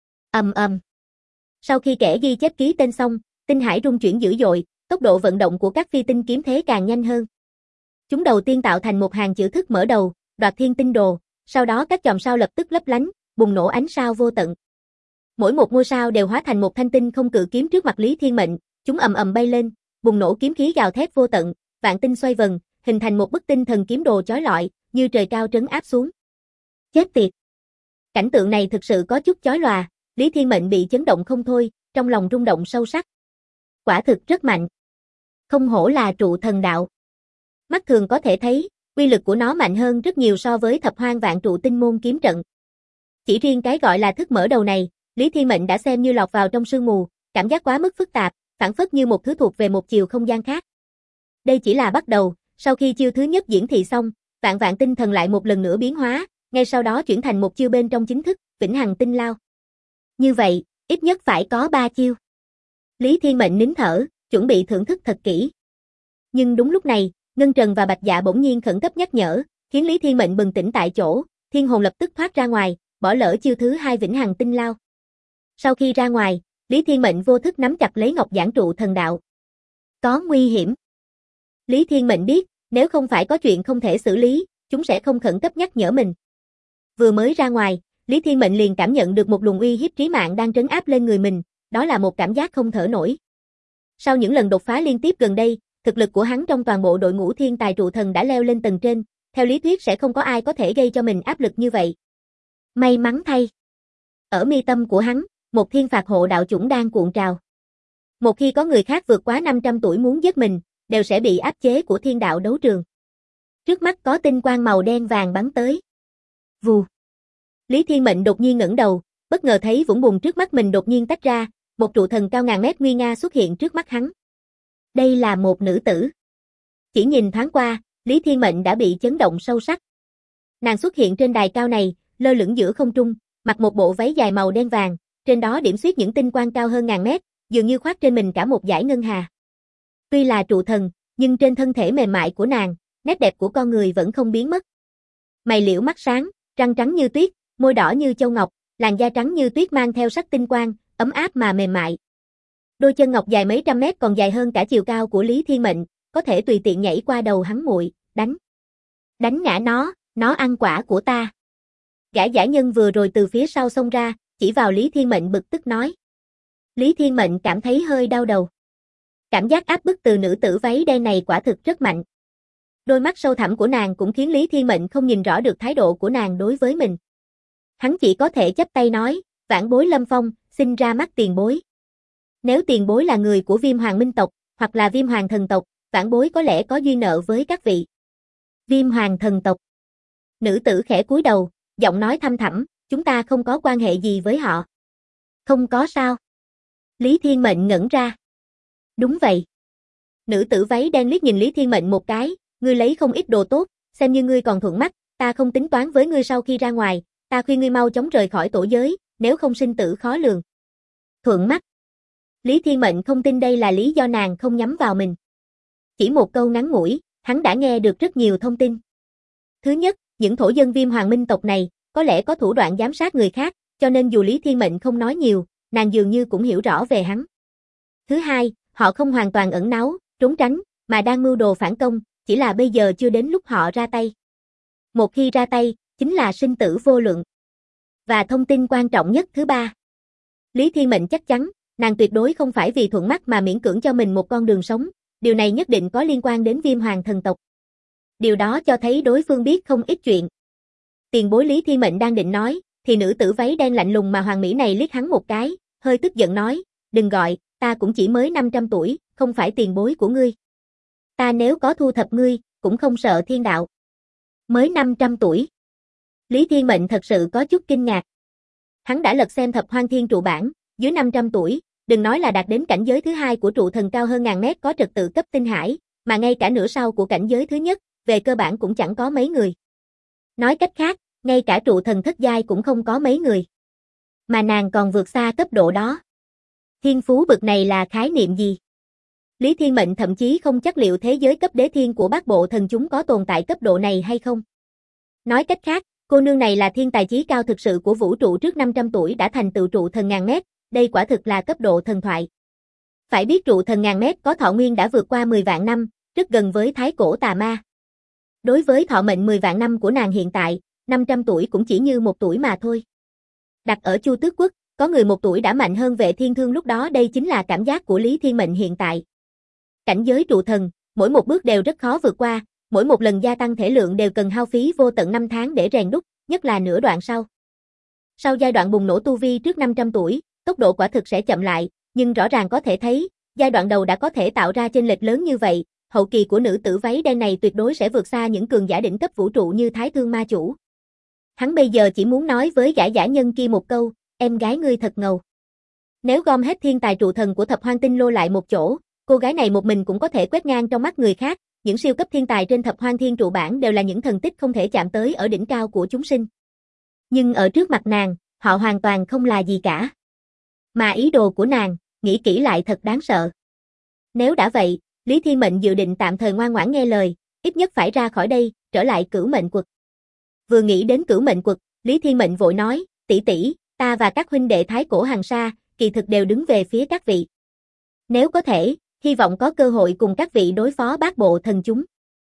Sau khi kẻ ghi chép ký tên xong, tinh hải rung chuyển dữ dội, tốc độ vận động của các phi tinh kiếm thế càng nhanh hơn. Chúng đầu tiên tạo thành một hàng chữ thức mở đầu, Đoạt Thiên Tinh Đồ, sau đó các chòm sao lập tức lấp lánh, bùng nổ ánh sao vô tận. Mỗi một ngôi sao đều hóa thành một thanh tinh không cự kiếm trước mặt Lý Thiên Mệnh, chúng ầm ầm bay lên, bùng nổ kiếm khí gào thét vô tận, vạn tinh xoay vần, hình thành một bức tinh thần kiếm đồ chói lọi, như trời cao trấn áp xuống. Chết tiệt! Cảnh tượng này thực sự có chút chói lòa, Lý Thiên Mệnh bị chấn động không thôi, trong lòng rung động sâu sắc. Quả thực rất mạnh. Không hổ là trụ thần đạo. Mắt thường có thể thấy, uy lực của nó mạnh hơn rất nhiều so với thập hoang vạn trụ tinh môn kiếm trận. Chỉ riêng cái gọi là thức mở đầu này, Lý Thiên Mệnh đã xem như lọt vào trong sương mù, cảm giác quá mức phức tạp, phảng phất như một thứ thuộc về một chiều không gian khác. Đây chỉ là bắt đầu, sau khi chiêu thứ nhất diễn thị xong, vạn vạn tinh thần lại một lần nữa biến hóa, ngay sau đó chuyển thành một chiêu bên trong chính thức, Vĩnh Hằng Tinh Lao. Như vậy, ít nhất phải có 3 chiêu. Lý Thiên Mệnh nín thở, chuẩn bị thưởng thức thật kỹ. Nhưng đúng lúc này, Ngân Trần và Bạch Dạ bỗng nhiên khẩn cấp nhắc nhở, khiến Lý Thiên Mệnh bừng tỉnh tại chỗ, thiên hồn lập tức thoát ra ngoài, bỏ lỡ chiêu thứ 2 Vĩnh Hằng Tinh Lao. Sau khi ra ngoài, Lý Thiên Mệnh vô thức nắm chặt lấy ngọc giản trụ thần đạo. Có nguy hiểm. Lý Thiên Mệnh biết, nếu không phải có chuyện không thể xử lý, chúng sẽ không khẩn cấp nhắc nhở mình. Vừa mới ra ngoài, Lý Thiên Mệnh liền cảm nhận được một luồng uy hiếp trí mạng đang trấn áp lên người mình, đó là một cảm giác không thở nổi. Sau những lần đột phá liên tiếp gần đây, thực lực của hắn trong toàn bộ đội ngũ thiên tài trụ thần đã leo lên tầng trên, theo lý thuyết sẽ không có ai có thể gây cho mình áp lực như vậy. May mắn thay. Ở mi tâm của hắn, một thiên phạt hộ đạo chủng đang cuộn trào. Một khi có người khác vượt quá 500 tuổi muốn giết mình, đều sẽ bị áp chế của thiên đạo đấu trường. Trước mắt có tinh quang màu đen vàng bắn tới. Vù. Lý Thiên Mệnh đột nhiên ngẩng đầu, bất ngờ thấy vũng bùn trước mắt mình đột nhiên tách ra, một trụ thần cao ngàn mét nguy nga xuất hiện trước mắt hắn. Đây là một nữ tử. Chỉ nhìn thoáng qua, Lý Thiên Mệnh đã bị chấn động sâu sắc. Nàng xuất hiện trên đài cao này, lơ lửng giữa không trung, mặc một bộ váy dài màu đen vàng, trên đó điểm xuyết những tinh quang cao hơn ngàn mét, dường như khoác trên mình cả một dải ngân hà. Tuy là trụ thần, nhưng trên thân thể mềm mại của nàng, nét đẹp của con người vẫn không biến mất. Mày liễu mắt sáng, răng trắng như tuyết, môi đỏ như châu ngọc, làn da trắng như tuyết mang theo sắc tinh quang, ấm áp mà mềm mại. Đôi chân ngọc dài mấy trăm mét còn dài hơn cả chiều cao của Lý Thiên Mệnh, có thể tùy tiện nhảy qua đầu hắn muội, đánh ngã nó ăn quả của ta. Gã giả nhân vừa rồi từ phía sau xông ra, chỉ vào Lý Thiên Mệnh bực tức nói. Lý Thiên Mệnh cảm thấy hơi đau đầu. Cảm giác áp bức từ nữ tử váy đen này quả thực rất mạnh. Đôi mắt sâu thẳm của nàng cũng khiến Lý Thiên Mệnh không nhìn rõ được thái độ của nàng đối với mình. Hắn chỉ có thể chắp tay nói, vãn bối Lâm Phong, xin ra mắt tiền bối. Nếu tiền bối là người của Viêm Hoàng Minh tộc, hoặc là Viêm Hoàng thần tộc, vãn bối có lẽ có duyên nợ với các vị. Viêm Hoàng thần tộc. Nữ tử khẽ cúi đầu, giọng nói thăm thẳm, chúng ta không có quan hệ gì với họ. Không có sao? Lý Thiên Mệnh ngẩn ra. Đúng vậy. Nữ tử váy đen liếc nhìn Lý Thiên Mệnh một cái, ngươi lấy không ít đồ tốt, xem như ngươi còn thuận mắt, ta không tính toán với ngươi sau khi ra ngoài, ta khuyên ngươi mau chóng rời khỏi tổ giới, nếu không sinh tử khó lường. Thuận mắt. Lý Thiên Mệnh không tin đây là lý do nàng không nhắm vào mình. Chỉ một câu ngắn ngủi, hắn đã nghe được rất nhiều thông tin. Thứ nhất, những thổ dân Viêm Hoàng Minh tộc này, có lẽ có thủ đoạn giám sát người khác, cho nên dù Lý Thiên Mệnh không nói nhiều, nàng dường như cũng hiểu rõ về hắn. Thứ hai, họ không hoàn toàn ẩn náu, trốn tránh, mà đang mưu đồ phản công, chỉ là bây giờ chưa đến lúc họ ra tay. Một khi ra tay, chính là sinh tử vô lượng. Và thông tin quan trọng nhất thứ ba. Lý Thiên Mệnh chắc chắn, nàng tuyệt đối không phải vì thuận mắt mà miễn cưỡng cho mình một con đường sống, điều này nhất định có liên quan đến Viêm Hoàng thần tộc. Điều đó cho thấy đối phương biết không ít chuyện. Tiền bối Lý Thiên Mệnh đang định nói, thì nữ tử váy đen lạnh lùng mà hoàng mỹ này liếc hắn một cái, hơi tức giận nói, đừng gọi, ta cũng chỉ mới 500 tuổi, không phải tiền bối của ngươi. Ta nếu có thu thập ngươi, cũng không sợ thiên đạo. Mới 500 tuổi. Lý Thiên Mệnh thật sự có chút kinh ngạc. Hắn đã lật xem thập hoang thiên trụ bản, dưới 500 tuổi, đừng nói là đạt đến cảnh giới thứ hai của trụ thần cao hơn ngàn mét có trật tự cấp tinh hải, mà ngay cả nửa sau của cảnh giới thứ nhất, về cơ bản cũng chẳng có mấy người. Nói cách khác, ngay cả trụ thần thất giai cũng không có mấy người. Mà nàng còn vượt xa cấp độ đó. Thiên phú bực này là khái niệm gì? Lý Thiên Mệnh thậm chí không chắc liệu thế giới cấp đế thiên của bát bộ thần chúng có tồn tại cấp độ này hay không. Nói cách khác, cô nương này là thiên tài chí cao thực sự của vũ trụ trước 500 tuổi đã thành tựu trụ thần ngàn mét, đây quả thực là cấp độ thần thoại. Phải biết trụ thần ngàn mét có thọ nguyên đã vượt qua 10 vạn năm, rất gần với thái cổ tà ma. Đối với thọ mệnh 10 vạn năm của nàng hiện tại, 500 tuổi cũng chỉ như 1 tuổi mà thôi. Đặt ở Chu Tước Quốc, có người 1 tuổi đã mạnh hơn Vệ Thiên Thương lúc đó, đây chính là cảm giác của Lý Thiên Mệnh hiện tại. Cảnh giới trụ thần, mỗi một bước đều rất khó vượt qua, mỗi một lần gia tăng thể lượng đều cần hao phí vô tận 5 tháng để rèn đúc, nhất là nửa đoạn sau. Sau giai đoạn bùng nổ tu vi trước 500 tuổi, tốc độ quả thực sẽ chậm lại, nhưng rõ ràng có thể thấy, giai đoạn đầu đã có thể tạo ra chênh lệch lớn như vậy, hậu kỳ của nữ tử váy đen này tuyệt đối sẽ vượt xa những cường giả đỉnh cấp vũ trụ như Thái Thương Ma Chủ. Hắn bây giờ chỉ muốn nói với gã giả nhân kia một câu, em gái ngươi thật ngầu. Nếu gom hết thiên tài trụ thần của thập hoang tinh lô lại một chỗ, cô gái này một mình cũng có thể quét ngang trong mắt người khác, những siêu cấp thiên tài trên thập hoang thiên trụ bản đều là những thần tích không thể chạm tới ở đỉnh cao của chúng sinh. Nhưng ở trước mặt nàng, họ hoàn toàn không là gì cả. Mà ý đồ của nàng, nghĩ kỹ lại thật đáng sợ. Nếu đã vậy, Lý Thiên Mệnh dự định tạm thời ngoan ngoãn nghe lời, ít nhất phải ra khỏi đây, trở lại Cửu Mệnh Quật. Vừa nghĩ đến Cửu Mệnh Quật, Lý Thiên Mệnh vội nói, tỷ tỷ, ta và các huynh đệ Thái Cổ Hằng Sa, kỳ thực đều đứng về phía các vị. Nếu có thể, hy vọng có cơ hội cùng các vị đối phó bát bộ thần chúng.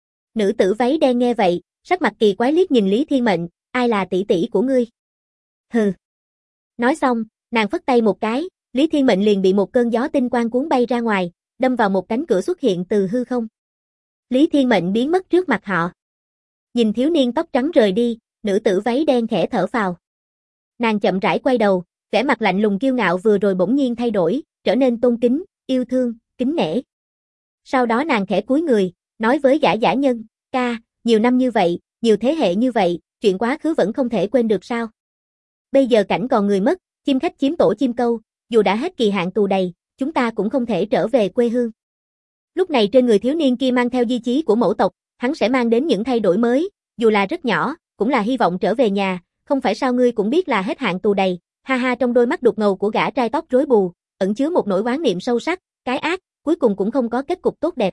Nữ tử váy đen nghe vậy, sắc mặt kỳ quái liếc nhìn Lý Thiên Mệnh, ai là tỷ tỷ của ngươi? Hừ. Nói xong, nàng phất tay một cái, Lý Thiên Mệnh liền bị một cơn gió tinh quang cuốn bay ra ngoài, đâm vào một cánh cửa xuất hiện từ hư không. Lý Thiên Mệnh biến mất trước mặt họ. Nhìn thiếu niên tóc trắng rời đi, nữ tử váy đen khẽ thở phào. Nàng chậm rãi quay đầu, vẻ mặt lạnh lùng kiêu ngạo vừa rồi bỗng nhiên thay đổi, trở nên tôn kính, yêu thương, kính nể. Sau đó nàng khẽ cúi người, nói với Gã Giả Nhân, ca, nhiều năm như vậy, nhiều thế hệ như vậy, chuyện quá khứ vẫn không thể quên được sao? Bây giờ cảnh còn người mất, chim khách chiếm tổ chim câu, dù đã hết kỳ hạn tù đầy, chúng ta cũng không thể trở về quê hương. Lúc này trên người thiếu niên kia mang theo di chí của mẫu tộc, hắn sẽ mang đến những thay đổi mới, dù là rất nhỏ, cũng là hy vọng trở về nhà, không phải sao ngươi cũng biết là hết hạn tù đầy. Ha ha, trong đôi mắt đục ngầu của gã trai tóc rối bù, ẩn chứa một nỗi oán niệm sâu sắc, cái ác, cuối cùng cũng không có kết cục tốt đẹp.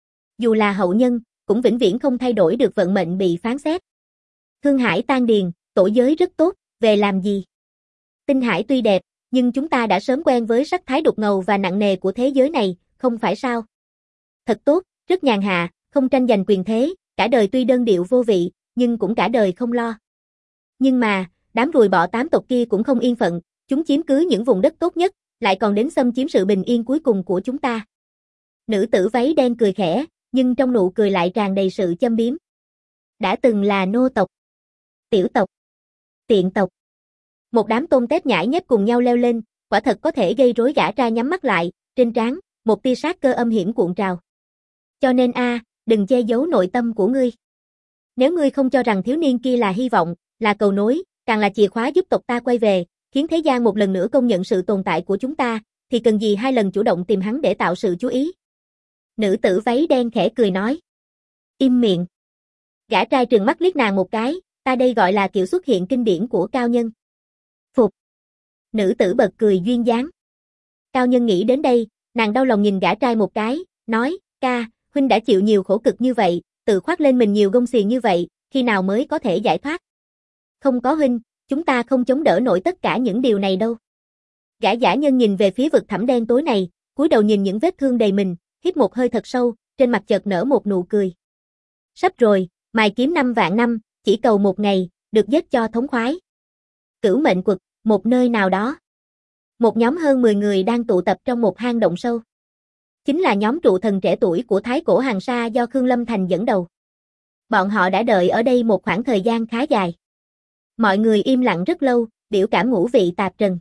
Dù là hậu nhân, cũng vĩnh viễn không thay đổi được vận mệnh bị phán xét. Thương Hải tan điền, tổ giới rất tốt, về làm gì? Tinh Hải tuy đẹp, nhưng chúng ta đã sớm quen với sắc thái đục ngầu và nặng nề của thế giới này, không phải sao? Thật tốt, rất nhàn hạ, không tranh giành quyền thế, cả đời tuy đơn điệu vô vị, nhưng cũng cả đời không lo. Nhưng mà, đám ruồi bọ tám tộc kia cũng không yên phận, chúng chiếm cứ những vùng đất tốt nhất, lại còn đến xâm chiếm sự bình yên cuối cùng của chúng ta. Nữ tử váy đen cười khẽ, nhưng trong nụ cười lại tràn đầy sự châm biếm. Đã từng là nô tộc, tiểu tộc, tiện tộc. Một đám tôm tép nhãi nhép cùng nhau leo lên, quả thật có thể gây rối. Gã trai nhắm mắt lại, trên trán, một tia sát cơ âm hiểm cuộn trào. Cho nên đừng che giấu nội tâm của ngươi. Nếu ngươi không cho rằng thiếu niên kia là hy vọng, là cầu nối, càng là chìa khóa giúp tộc ta quay về, khiến thế gian một lần nữa công nhận sự tồn tại của chúng ta, thì cần gì hai lần chủ động tìm hắn để tạo sự chú ý. Nữ tử váy đen khẽ cười nói. Im miệng. Gã trai trừng mắt liếc nàng một cái, ta đây gọi là kiểu xuất hiện kinh điển của cao nhân. Phục. Nữ tử bật cười duyên dáng. Cao nhân nghĩ đến đây, nàng đau lòng nhìn gã trai một cái, nói, ca, huynh đã chịu nhiều khổ cực như vậy, tự khoác lên mình nhiều gông xiềng như vậy, khi nào mới có thể giải thoát? Không có huynh, chúng ta không chống đỡ nổi tất cả những điều này đâu. Gã giả nhân nhìn về phía vực thẳm đen tối này, cúi đầu nhìn những vết thương đầy mình, hít một hơi thật sâu, trên mặt chợt nở một nụ cười. Sắp rồi, mài kiếm 5 vạn năm, chỉ cầu một ngày, được giết cho thống khoái. Cửu mệnh quật, một nơi nào đó. Một nhóm hơn 10 người đang tụ tập trong một hang động sâu. Chính là nhóm trụ thần trẻ tuổi của Thái Cổ Hàng Sa do Khương Lâm Thành dẫn đầu. Bọn họ đã đợi ở đây một khoảng thời gian khá dài. Mọi người im lặng rất lâu, biểu cảm ngũ vị tạp trần.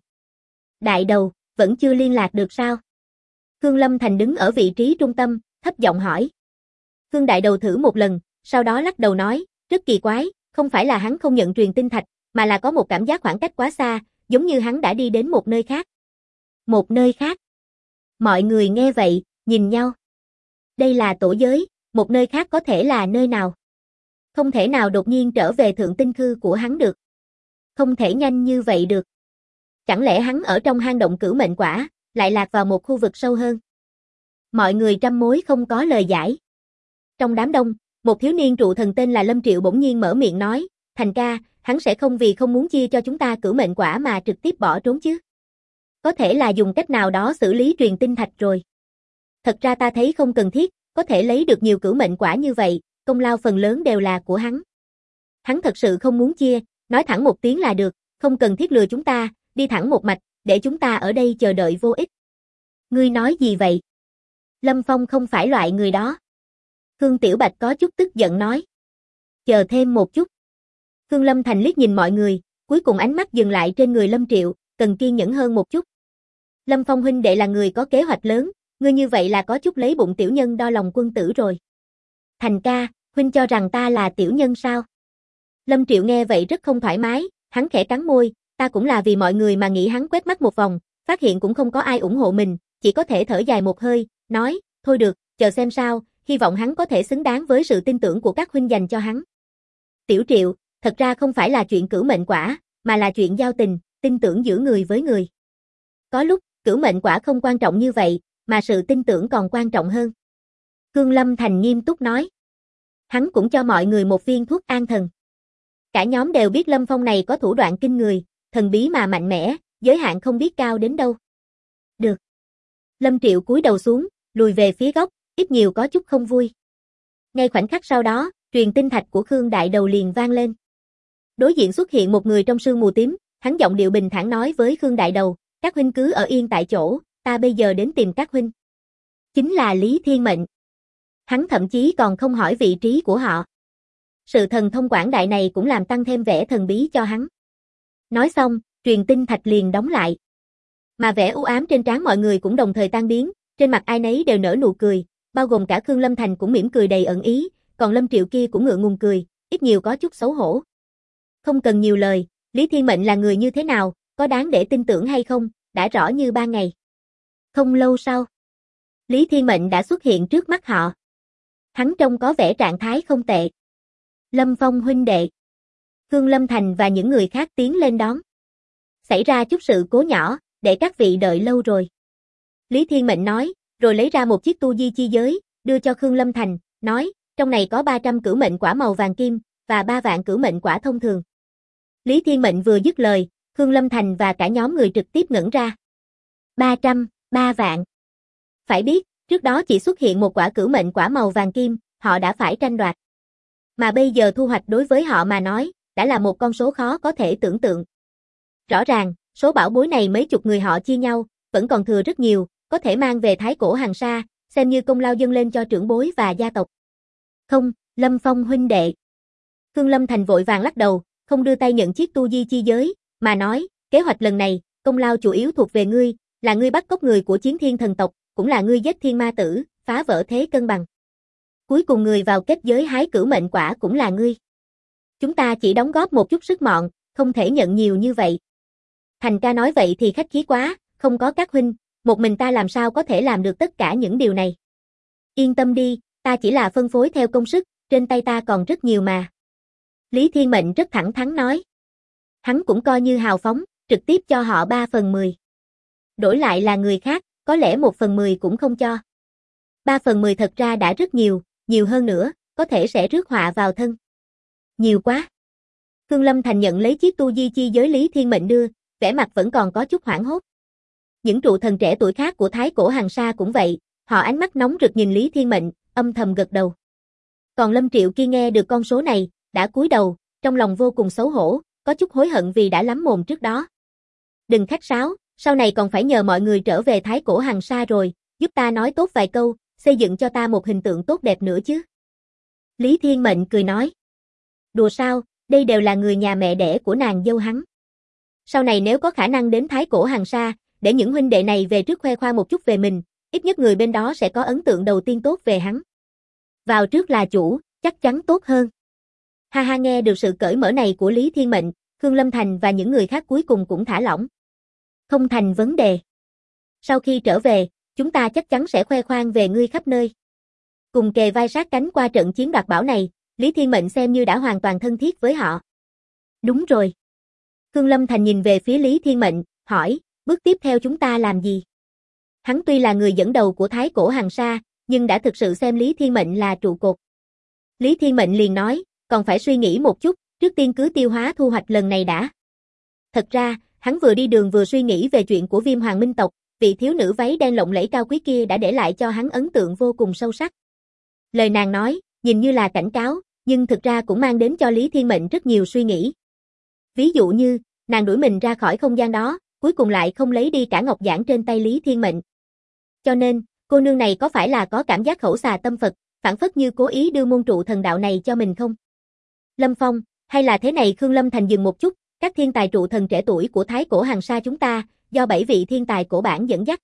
Đại đầu, vẫn chưa liên lạc được sao? Khương Lâm Thành đứng ở vị trí trung tâm, thấp giọng hỏi. Khương đại đầu thử một lần, sau đó lắc đầu nói, rất kỳ quái, không phải là hắn không nhận truyền tinh thạch, mà là có một cảm giác khoảng cách quá xa, giống như hắn đã đi đến một nơi khác. Một nơi khác. Mọi người nghe vậy, nhìn nhau. Đây là tổ giới, một nơi khác có thể là nơi nào? Không thể nào đột nhiên trở về thượng tinh khư của hắn được. Không thể nhanh như vậy được. Chẳng lẽ hắn ở trong hang động cửu mệnh quả, lại lạc vào một khu vực sâu hơn? Mọi người trăm mối không có lời giải. Trong đám đông, một thiếu niên trụ thần tên là Lâm Triệu bỗng nhiên mở miệng nói, Thành ca, hắn sẽ không vì không muốn chia cho chúng ta cửu mệnh quả mà trực tiếp bỏ trốn chứ? Có thể là dùng cách nào đó xử lý truyền tinh thạch rồi. Thật ra ta thấy không cần thiết, có thể lấy được nhiều cửu mệnh quả như vậy, công lao phần lớn đều là của hắn. Hắn thật sự không muốn chia, nói thẳng một tiếng là được, không cần thiết lừa chúng ta, đi thẳng một mạch, để chúng ta ở đây chờ đợi vô ích. Ngươi nói gì vậy? Lâm Phong không phải loại người đó. Khương Tiểu Bạch có chút tức giận nói. Chờ thêm một chút. Khương Lâm Thành liếc nhìn mọi người, cuối cùng ánh mắt dừng lại trên người Lâm Triệu, cần kiên nhẫn hơn một chút. Lâm Phong huynh đệ là người có kế hoạch lớn, ngươi như vậy là có chút lấy bụng tiểu nhân đo lòng quân tử rồi. Thành ca, huynh cho rằng ta là tiểu nhân sao? Lâm Triệu nghe vậy rất không thoải mái, hắn khẽ cắn môi, ta cũng là vì mọi người mà nghĩ. Hắn quét mắt một vòng, phát hiện cũng không có ai ủng hộ mình, chỉ có thể thở dài một hơi, nói, thôi được, chờ xem sao, hy vọng hắn có thể xứng đáng với sự tin tưởng của các huynh dành cho hắn. Tiểu Triệu, thật ra không phải là chuyện cửu mệnh quả, mà là chuyện giao tình, tin tưởng giữa người với người. Có lúc, cửu mệnh quả không quan trọng như vậy, mà sự tin tưởng còn quan trọng hơn. Khương Lâm Thành nghiêm túc nói. Hắn cũng cho mọi người một viên thuốc an thần. Cả nhóm đều biết Lâm Phong này có thủ đoạn kinh người, thần bí mà mạnh mẽ, giới hạn không biết cao đến đâu. Được. Lâm Triệu cúi đầu xuống, lùi về phía góc, ít nhiều có chút không vui. Ngay khoảnh khắc sau đó, truyền tinh thạch của Khương Đại Đầu liền vang lên. Đối diện xuất hiện một người trong sương mù tím, hắn giọng điệu bình thản nói với Khương Đại Đầu, các huynh cứ ở yên tại chỗ, ta bây giờ đến tìm các huynh. Chính là Lý Thiên Mệnh. Hắn thậm chí còn không hỏi vị trí của họ. Sự thần thông quảng đại này cũng làm tăng thêm vẻ thần bí cho hắn. Nói xong, truyền tinh thạch liền đóng lại. Mà vẻ u ám trên trán mọi người cũng đồng thời tan biến, trên mặt ai nấy đều nở nụ cười, bao gồm cả Khương Lâm Thành cũng mỉm cười đầy ẩn ý, còn Lâm Triệu kia cũng ngượng ngùng cười, ít nhiều có chút xấu hổ. Không cần nhiều lời, Lý Thiên Mệnh là người như thế nào, có đáng để tin tưởng hay không, đã rõ như ban ngày. Không lâu sau, Lý Thiên Mệnh đã xuất hiện trước mắt họ. Hắn trông có vẻ trạng thái không tệ. Lâm Phong huynh đệ. Khương Lâm Thành và những người khác tiến lên đón. Xảy ra chút sự cố nhỏ, để các vị đợi lâu rồi. Lý Thiên Mệnh nói, rồi lấy ra một chiếc tu di chi giới, đưa cho Khương Lâm Thành, nói, trong này có 300 cửu mệnh quả màu vàng kim, và 3 vạn cửu mệnh quả thông thường. Lý Thiên Mệnh vừa dứt lời, Khương Lâm Thành và cả nhóm người trực tiếp ngẩn ra. 300, 3 vạn. Phải biết, trước đó chỉ xuất hiện một quả cửu mệnh quả màu vàng kim, họ đã phải tranh đoạt. Mà bây giờ thu hoạch đối với họ mà nói, đã là một con số khó có thể tưởng tượng. Rõ ràng, số bảo bối này mấy chục người họ chia nhau, vẫn còn thừa rất nhiều, có thể mang về Thái Cổ Hàng Sa, xem như công lao dâng lên cho trưởng bối và gia tộc. Không, Lâm Phong huynh đệ. Khương Lâm Thành vội vàng lắc đầu, không đưa tay nhận chiếc tu di chi giới, mà nói, kế hoạch lần này, công lao chủ yếu thuộc về ngươi, là ngươi bắt cóc người của Chiến Thiên thần tộc, cũng là ngươi giết thiên ma tử, phá vỡ thế cân bằng. Cuối cùng người vào kết giới hái cửu mệnh quả cũng là ngươi. Chúng ta chỉ đóng góp một chút sức mọn, không thể nhận nhiều như vậy. Thành ca nói vậy thì khách khí quá, không có các huynh, một mình ta làm sao có thể làm được tất cả những điều này. Yên tâm đi, ta chỉ là phân phối theo công sức, trên tay ta còn rất nhiều mà. Lý Thiên Mệnh rất thẳng thắn nói. Hắn cũng coi như hào phóng, trực tiếp cho họ 3/10. Đổi lại là người khác, có lẽ 1/10 cũng không cho. 3/10 thật ra đã rất nhiều, nhiều hơn nữa, có thể sẽ rước họa vào thân. Nhiều quá. Khương Lâm Thành nhận lấy chiếc tu di chi giới Lý Thiên Mệnh đưa, vẻ mặt vẫn còn có chút hoảng hốt. Những trụ thần trẻ tuổi khác của Thái Cổ Hàng Sa cũng vậy, họ ánh mắt nóng rực nhìn Lý Thiên Mệnh, âm thầm gật đầu. Còn Lâm Triệu kia nghe được con số này, đã cúi đầu, trong lòng vô cùng xấu hổ, có chút hối hận vì đã lắm mồm trước đó. Đừng khách sáo, sau này còn phải nhờ mọi người trở về Thái Cổ Hàng Sa rồi, giúp ta nói tốt vài câu, xây dựng cho ta một hình tượng tốt đẹp nữa chứ. Lý Thiên Mệnh cười nói. Đùa sao, đây đều là người nhà mẹ đẻ của nàng dâu hắn. Sau này nếu có khả năng đến Thái Cổ Hàng Sa, để những huynh đệ này về trước khoe khoang một chút về mình, ít nhất người bên đó sẽ có ấn tượng đầu tiên tốt về hắn. Vào trước là chủ, chắc chắn tốt hơn. Ha ha, nghe được sự cởi mở này của Lý Thiên Mệnh, Khương Lâm Thành và những người khác cuối cùng cũng thả lỏng. Không thành vấn đề. Sau khi trở về, chúng ta chắc chắn sẽ khoe khoang về ngươi khắp nơi. Cùng kề vai sát cánh qua trận chiến đoạt bảo này, Lý Thiên Mệnh xem như đã hoàn toàn thân thiết với họ. Đúng rồi. Khương Lâm Thành nhìn về phía Lý Thiên Mệnh, hỏi, bước tiếp theo chúng ta làm gì? Hắn tuy là người dẫn đầu của Thái Cổ Hàng Sa, nhưng đã thực sự xem Lý Thiên Mệnh là trụ cột. Lý Thiên Mệnh liền nói, còn phải suy nghĩ một chút, trước tiên cứ tiêu hóa thu hoạch lần này đã. Thật ra, hắn vừa đi đường vừa suy nghĩ về chuyện của Viêm Hoàng Minh tộc, vị thiếu nữ váy đen lộng lẫy cao quý kia đã để lại cho hắn ấn tượng vô cùng sâu sắc. Lời nàng nói, nhìn như là cảnh cáo, nhưng thực ra cũng mang đến cho Lý Thiên Mệnh rất nhiều suy nghĩ. Ví dụ như, nàng đuổi mình ra khỏi không gian đó, cuối cùng lại không lấy đi cả ngọc giản trên tay Lý Thiên Mệnh. Cho nên, cô nương này có phải là có cảm giác khẩu xà tâm Phật, phảng phất như cố ý đưa môn trụ thần đạo này cho mình không? Lâm Phong, hay là thế này? Khương Lâm Thành dừng một chút, các thiên tài trụ thần trẻ tuổi của Thái Cổ Hàng Sa chúng ta, do 7 vị thiên tài cổ bản dẫn dắt.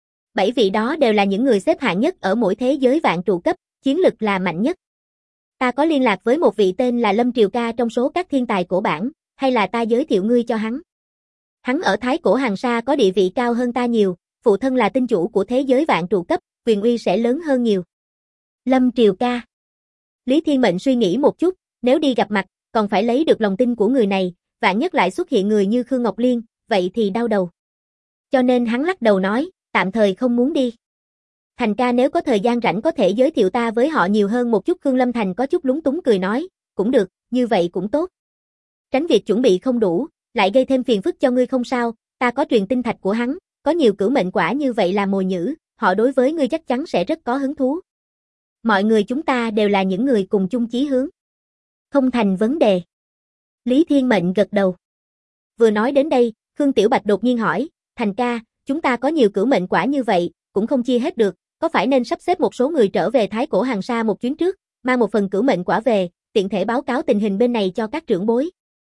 7 vị đó đều là những người xếp hạng nhất ở mỗi thế giới vạn trụ cấp, chiến lực là mạnh nhất. Ta có liên lạc với một vị tên là Lâm Triều Ca trong số các thiên tài cổ bản, hay là ta giới thiệu ngươi cho hắn? Hắn ở Thái Cổ Hàng Sa có địa vị cao hơn ta nhiều, phụ thân là tinh chủ của thế giới vạn trụ cấp, quyền uy sẽ lớn hơn nhiều. Lâm Triều Ca. Lý Thiên Mệnh suy nghĩ một chút, nếu đi gặp mặt, còn phải lấy được lòng tin của người này, vạn nhất lại xuất hiện người như Khương Ngọc Liên, vậy thì đau đầu. Cho nên hắn lắc đầu nói, tạm thời không muốn đi. Thành ca nếu có thời gian rảnh có thể giới thiệu ta với họ nhiều hơn một chút. Khương Lâm Thành có chút lúng túng cười nói, cũng được, như vậy cũng tốt. Tránh việc chuẩn bị không đủ, lại gây thêm phiền phức cho ngươi không sao, ta có truyền tinh thạch của hắn, có nhiều cửu mệnh quả như vậy là mồi nhử, họ đối với ngươi chắc chắn sẽ rất có hứng thú. Mọi người chúng ta đều là những người cùng chung chí hướng. Không thành vấn đề. Lý Thiên Mệnh gật đầu. Vừa nói đến đây, Khương Tiểu Bạch đột nhiên hỏi, Thành ca, chúng ta có nhiều cửu mệnh quả như vậy, cũng không chia hết được, có phải nên sắp xếp một số người trở về Thái Cổ Hàng Sa một chuyến trước, mang một phần cửu mệnh quả về, tiện thể báo cáo tình hình bên này cho các trưởng bối?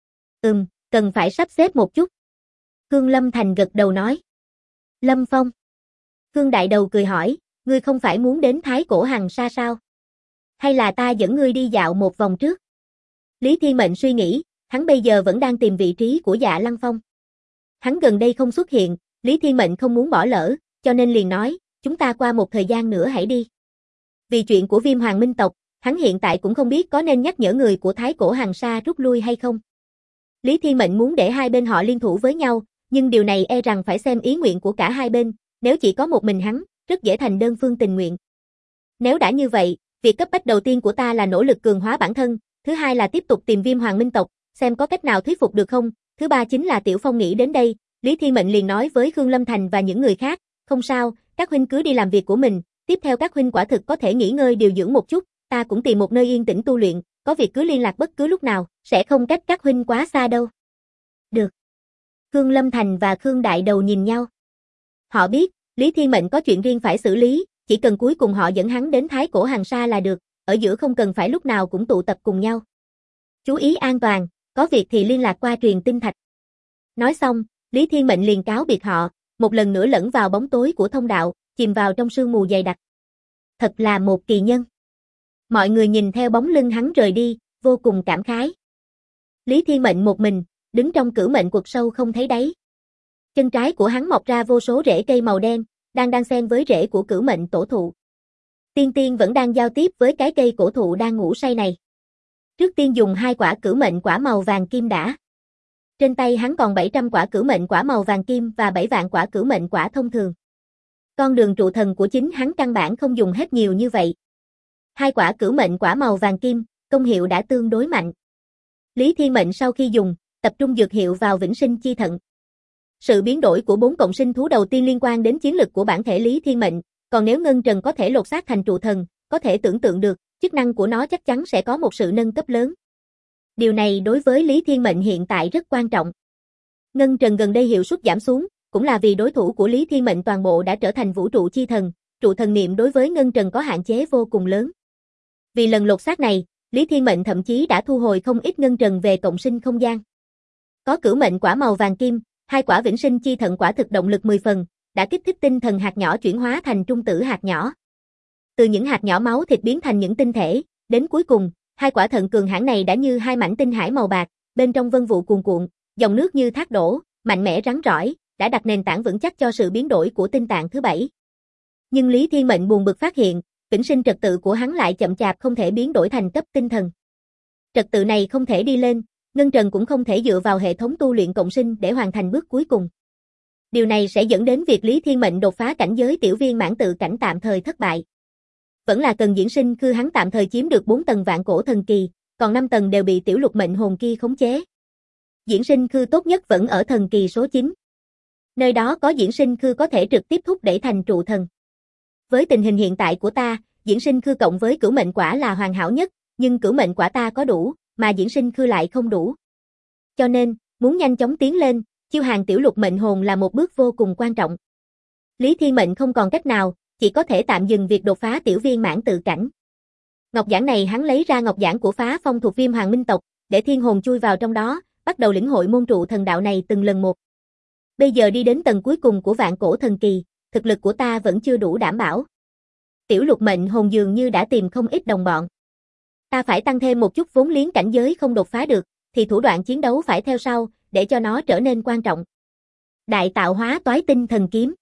Cần phải sắp xếp một chút. Khương Lâm Thành gật đầu nói. Lâm Phong. Khương Đại Đầu cười hỏi, Ngươi không phải muốn đến Thái Cổ Hằng Sa sao? Hay là ta dẫn ngươi đi dạo một vòng trước? Lý Thiên Mệnh suy nghĩ, hắn bây giờ vẫn đang tìm vị trí của Dạ Lăng Phong. Hắn gần đây không xuất hiện, Lý Thiên Mệnh không muốn bỏ lỡ, cho nên liền nói, chúng ta qua một thời gian nữa hãy đi. Vì chuyện của Viêm Hoàng Minh tộc, hắn hiện tại cũng không biết có nên nhắc nhở người của Thái Cổ Hằng Sa rút lui hay không. Lý Thiên Mệnh muốn để hai bên họ liên thủ với nhau, nhưng điều này e rằng phải xem ý nguyện của cả hai bên, nếu chỉ có một mình hắn, rất dễ thành đơn phương tình nguyện. Nếu đã như vậy, việc cấp bách đầu tiên của ta là nỗ lực cường hóa bản thân, thứ hai là tiếp tục tìm Viêm Hoàng Minh tộc, xem có cách nào thuyết phục được không, thứ ba chính là Tiểu Phong nghĩ đến đây, Lý Thiên Mệnh liền nói với Khương Lâm Thành và những người khác, không sao, các huynh cứ đi làm việc của mình, tiếp theo các huynh quả thực có thể nghỉ ngơi điều dưỡng một chút, ta cũng tìm một nơi yên tĩnh tu luyện, có việc cứ liên lạc bất cứ lúc nào, sẽ không cách các huynh quá xa đâu. Được. Khương Lâm Thành và Khương Đại Đầu nhìn nhau. Họ biết, Lý Thiên Mệnh có chuyện riêng phải xử lý, chỉ cần cuối cùng họ dẫn hắn đến Thái Cổ Hằng Sa là được, ở giữa không cần phải lúc nào cũng tụ tập cùng nhau. Chú ý an toàn, có việc thì liên lạc qua truyền tinh thạch. Nói xong, Lý Thiên Mệnh liền cáo biệt họ, một lần nữa lẫn vào bóng tối của thông đạo, chìm vào trong sương mù dày đặc. Thật là một kỳ nhân. Mọi người nhìn theo bóng lưng hắn rời đi, vô cùng cảm khái. Lý Thiên Mệnh một mình, đứng trong cửu mệnh quật sâu không thấy đáy. Chân trái của hắn mọc ra vô số rễ cây màu đen, đang đan xen với rễ của cửu mệnh tổ thụ. Tiên Tiên vẫn đang giao tiếp với cái cây cổ thụ đang ngủ say này. Trước tiên dùng 2 quả cửu mệnh quả màu vàng kim đã. Trên tay hắn còn 700 quả cửu mệnh quả màu vàng kim và 7 vạn quả cửu mệnh quả thông thường. Con đường trụ thần của chính hắn căn bản không dùng hết nhiều như vậy. 2 quả cửu mệnh quả màu vàng kim, công hiệu đã tương đối mạnh. Lý Thiên Mệnh sau khi dùng, tập trung dược hiệu vào vĩnh sinh chi thận. Sự biến đổi của 4 cộng sinh thú đầu tiên liên quan đến chiến lực của bản thể Lý Thiên Mệnh, còn nếu Ngân Trần có thể lột xác thành trụ thần, có thể tưởng tượng được, chức năng của nó chắc chắn sẽ có một sự nâng cấp lớn. Điều này đối với Lý Thiên Mệnh hiện tại rất quan trọng. Ngân Trần gần đây hiệu suất giảm xuống, cũng là vì đối thủ của Lý Thiên Mệnh toàn bộ đã trở thành vũ trụ chi thần, trụ thần niệm đối với Ngân Trần có hạn chế vô cùng lớn. Vì lần lột xác này, Lý Thiên Mệnh thậm chí đã thu hồi không ít Ngân Trần về cộng sinh không gian. Có cửu mệnh quả màu vàng kim, 2 quả vĩnh sinh chi thận quả thực động lực 10 phần, đã kích thích tinh thần hạt nhỏ chuyển hóa thành trung tử hạt nhỏ. Từ những hạt nhỏ máu thịt biến thành những tinh thể, đến cuối cùng, 2 quả thận cường hãn này đã như 2 mảnh tinh hải màu bạc, bên trong vân vụ cuồn cuộn, dòng nước như thác đổ, mạnh mẽ rắn rỏi, đã đặt nền tảng vững chắc cho sự biến đổi của tinh tạng thứ 7. Nhưng Lý Thiên Mệnh buồn bực phát hiện, vĩnh sinh trật tự của hắn lại chậm chạp không thể biến đổi thành cấp tinh thần. Trật tự này không thể đi lên, Ngân Trần cũng không thể dựa vào hệ thống tu luyện cộng sinh để hoàn thành bước cuối cùng. Điều này sẽ dẫn đến việc Lý Thiên Mệnh đột phá cảnh giới tiểu viên mãn tự cảnh tạm thời thất bại. Vẫn là cần diễn sinh khư hắn tạm thời chiếm được 4 tầng vạn cổ thần kỳ, còn 5 tầng đều bị tiểu lục mệnh hồn kia khống chế. Diễn sinh khư tốt nhất vẫn ở thần kỳ số 9. Nơi đó có diễn sinh khư có thể trực tiếp thúc đẩy thành trụ thần. Với tình hình hiện tại của ta, diễn sinh khư cộng với cửu mệnh quả là hoàn hảo nhất, nhưng cửu mệnh quả ta có đủ, mà diễn sinh khư lại không đủ. Cho nên, muốn nhanh chóng tiến lên, chiêu hàng tiểu lục mệnh hồn là một bước vô cùng quan trọng. Lý Thiên Mệnh không còn cách nào, chỉ có thể tạm dừng việc đột phá tiểu viên mãn tự cảnh. Ngọc giản này hắn lấy ra ngọc giản của Phá Phong thuộc Viêm Hoàng Minh tộc, để thiên hồn chui vào trong đó, bắt đầu lĩnh hội môn trụ thần đạo này từng lần một. Bây giờ đi đến tầng cuối cùng của vạn cổ thần kỳ, thực lực của ta vẫn chưa đủ đảm bảo. Tiểu lục mệnh hồn dường như đã tìm không ít đồng bọn. Ta phải tăng thêm một chút vốn liếng cảnh giới không đột phá được, thì thủ đoạn chiến đấu phải theo sau, để cho nó trở nên quan trọng. Đại tạo hóa toái tinh thần kiếm.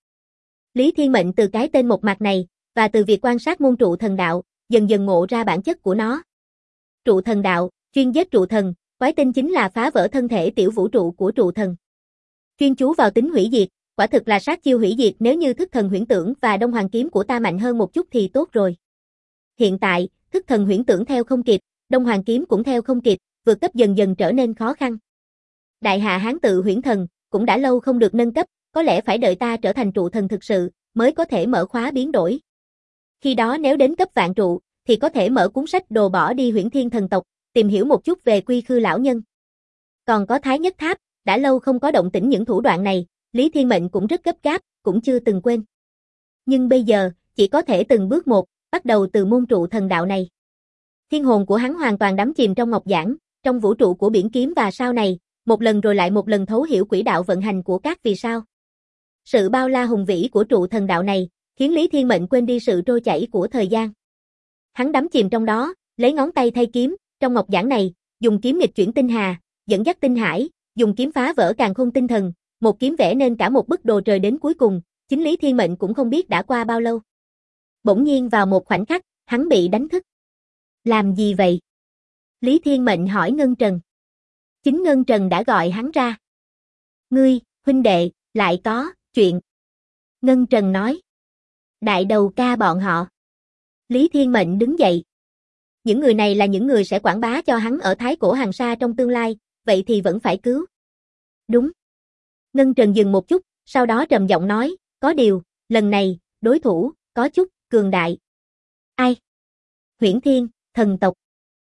Lý Thiên Mệnh từ cái tên một mặt này, và từ việc quan sát môn trụ thần đạo, dần dần ngộ ra bản chất của nó. Trụ thần đạo, chuyên giết trụ thần, toái tinh chính là phá vỡ thân thể tiểu vũ trụ của trụ thần. Chuyên chú vào tính hủy diệt, quả thực là sát chiêu hủy diệt, nếu như thức thần huyễn tưởng và đông hoàng kiếm của ta mạnh hơn một chút thì tốt rồi. Hiện tại, thức thần huyễn tưởng theo không kịp, đông hoàng kiếm cũng theo không kịp, vượt cấp dần dần trở nên khó khăn. Đại hạ hán tự huyễn thần, cũng đã lâu không được nâng cấp, có lẽ phải đợi ta trở thành trụ thần thực sự, mới có thể mở khóa biến đổi. Khi đó nếu đến cấp vạn trụ, thì có thể mở cuốn sách Đồ bỏ đi huyễn thiên thần tộc, tìm hiểu một chút về quy khư lão nhân. Còn có Thái Nhất Tháp, đã lâu không có động tĩnh những thủ đoạn này, Lý Thiên Mệnh cũng rất gấp gáp, cũng chưa từng quên. Nhưng bây giờ, chỉ có thể từng bước một, bắt đầu từ môn trụ thần đạo này. Thiên hồn của hắn hoàn toàn đắm chìm trong ngọc giản, trong vũ trụ của biển kiếm và sao này, một lần rồi lại một lần thấu hiểu quỹ đạo vận hành của các vì sao. Sự bao la hùng vĩ của trụ thần đạo này, khiến Lý Thiên Mệnh quên đi sự trôi chảy của thời gian. Hắn đắm chìm trong đó, lấy ngón tay thay kiếm, trong ngọc giản này, dùng kiếm nghịch chuyển tinh hà, dẫn dắt tinh hải, dùng kiếm phá vỡ càn khôn tinh thần, một kiếm vẽ nên cả một bức đồ trời đến cuối cùng, chính Lý Thiên Mệnh cũng không biết đã qua bao lâu. Bỗng nhiên vào một khoảnh khắc, hắn bị đánh thức. Làm gì vậy? Lý Thiên Mệnh hỏi Ngân Trần. Chính Ngân Trần đã gọi hắn ra. Ngươi, huynh đệ, lại có chuyện. Ngân Trần nói. Đại đầu ca bọn họ. Lý Thiên Mệnh đứng dậy. Những người này là những người sẽ quảng bá cho hắn ở Thái Cổ Hàng Sa trong tương lai, vậy thì vẫn phải cứu. Đúng. Ngân Trần dừng một chút, sau đó trầm giọng nói, có điều, lần này, đối thủ, có chút, cường đại. Ai? Huyễn Thiên, thần tộc.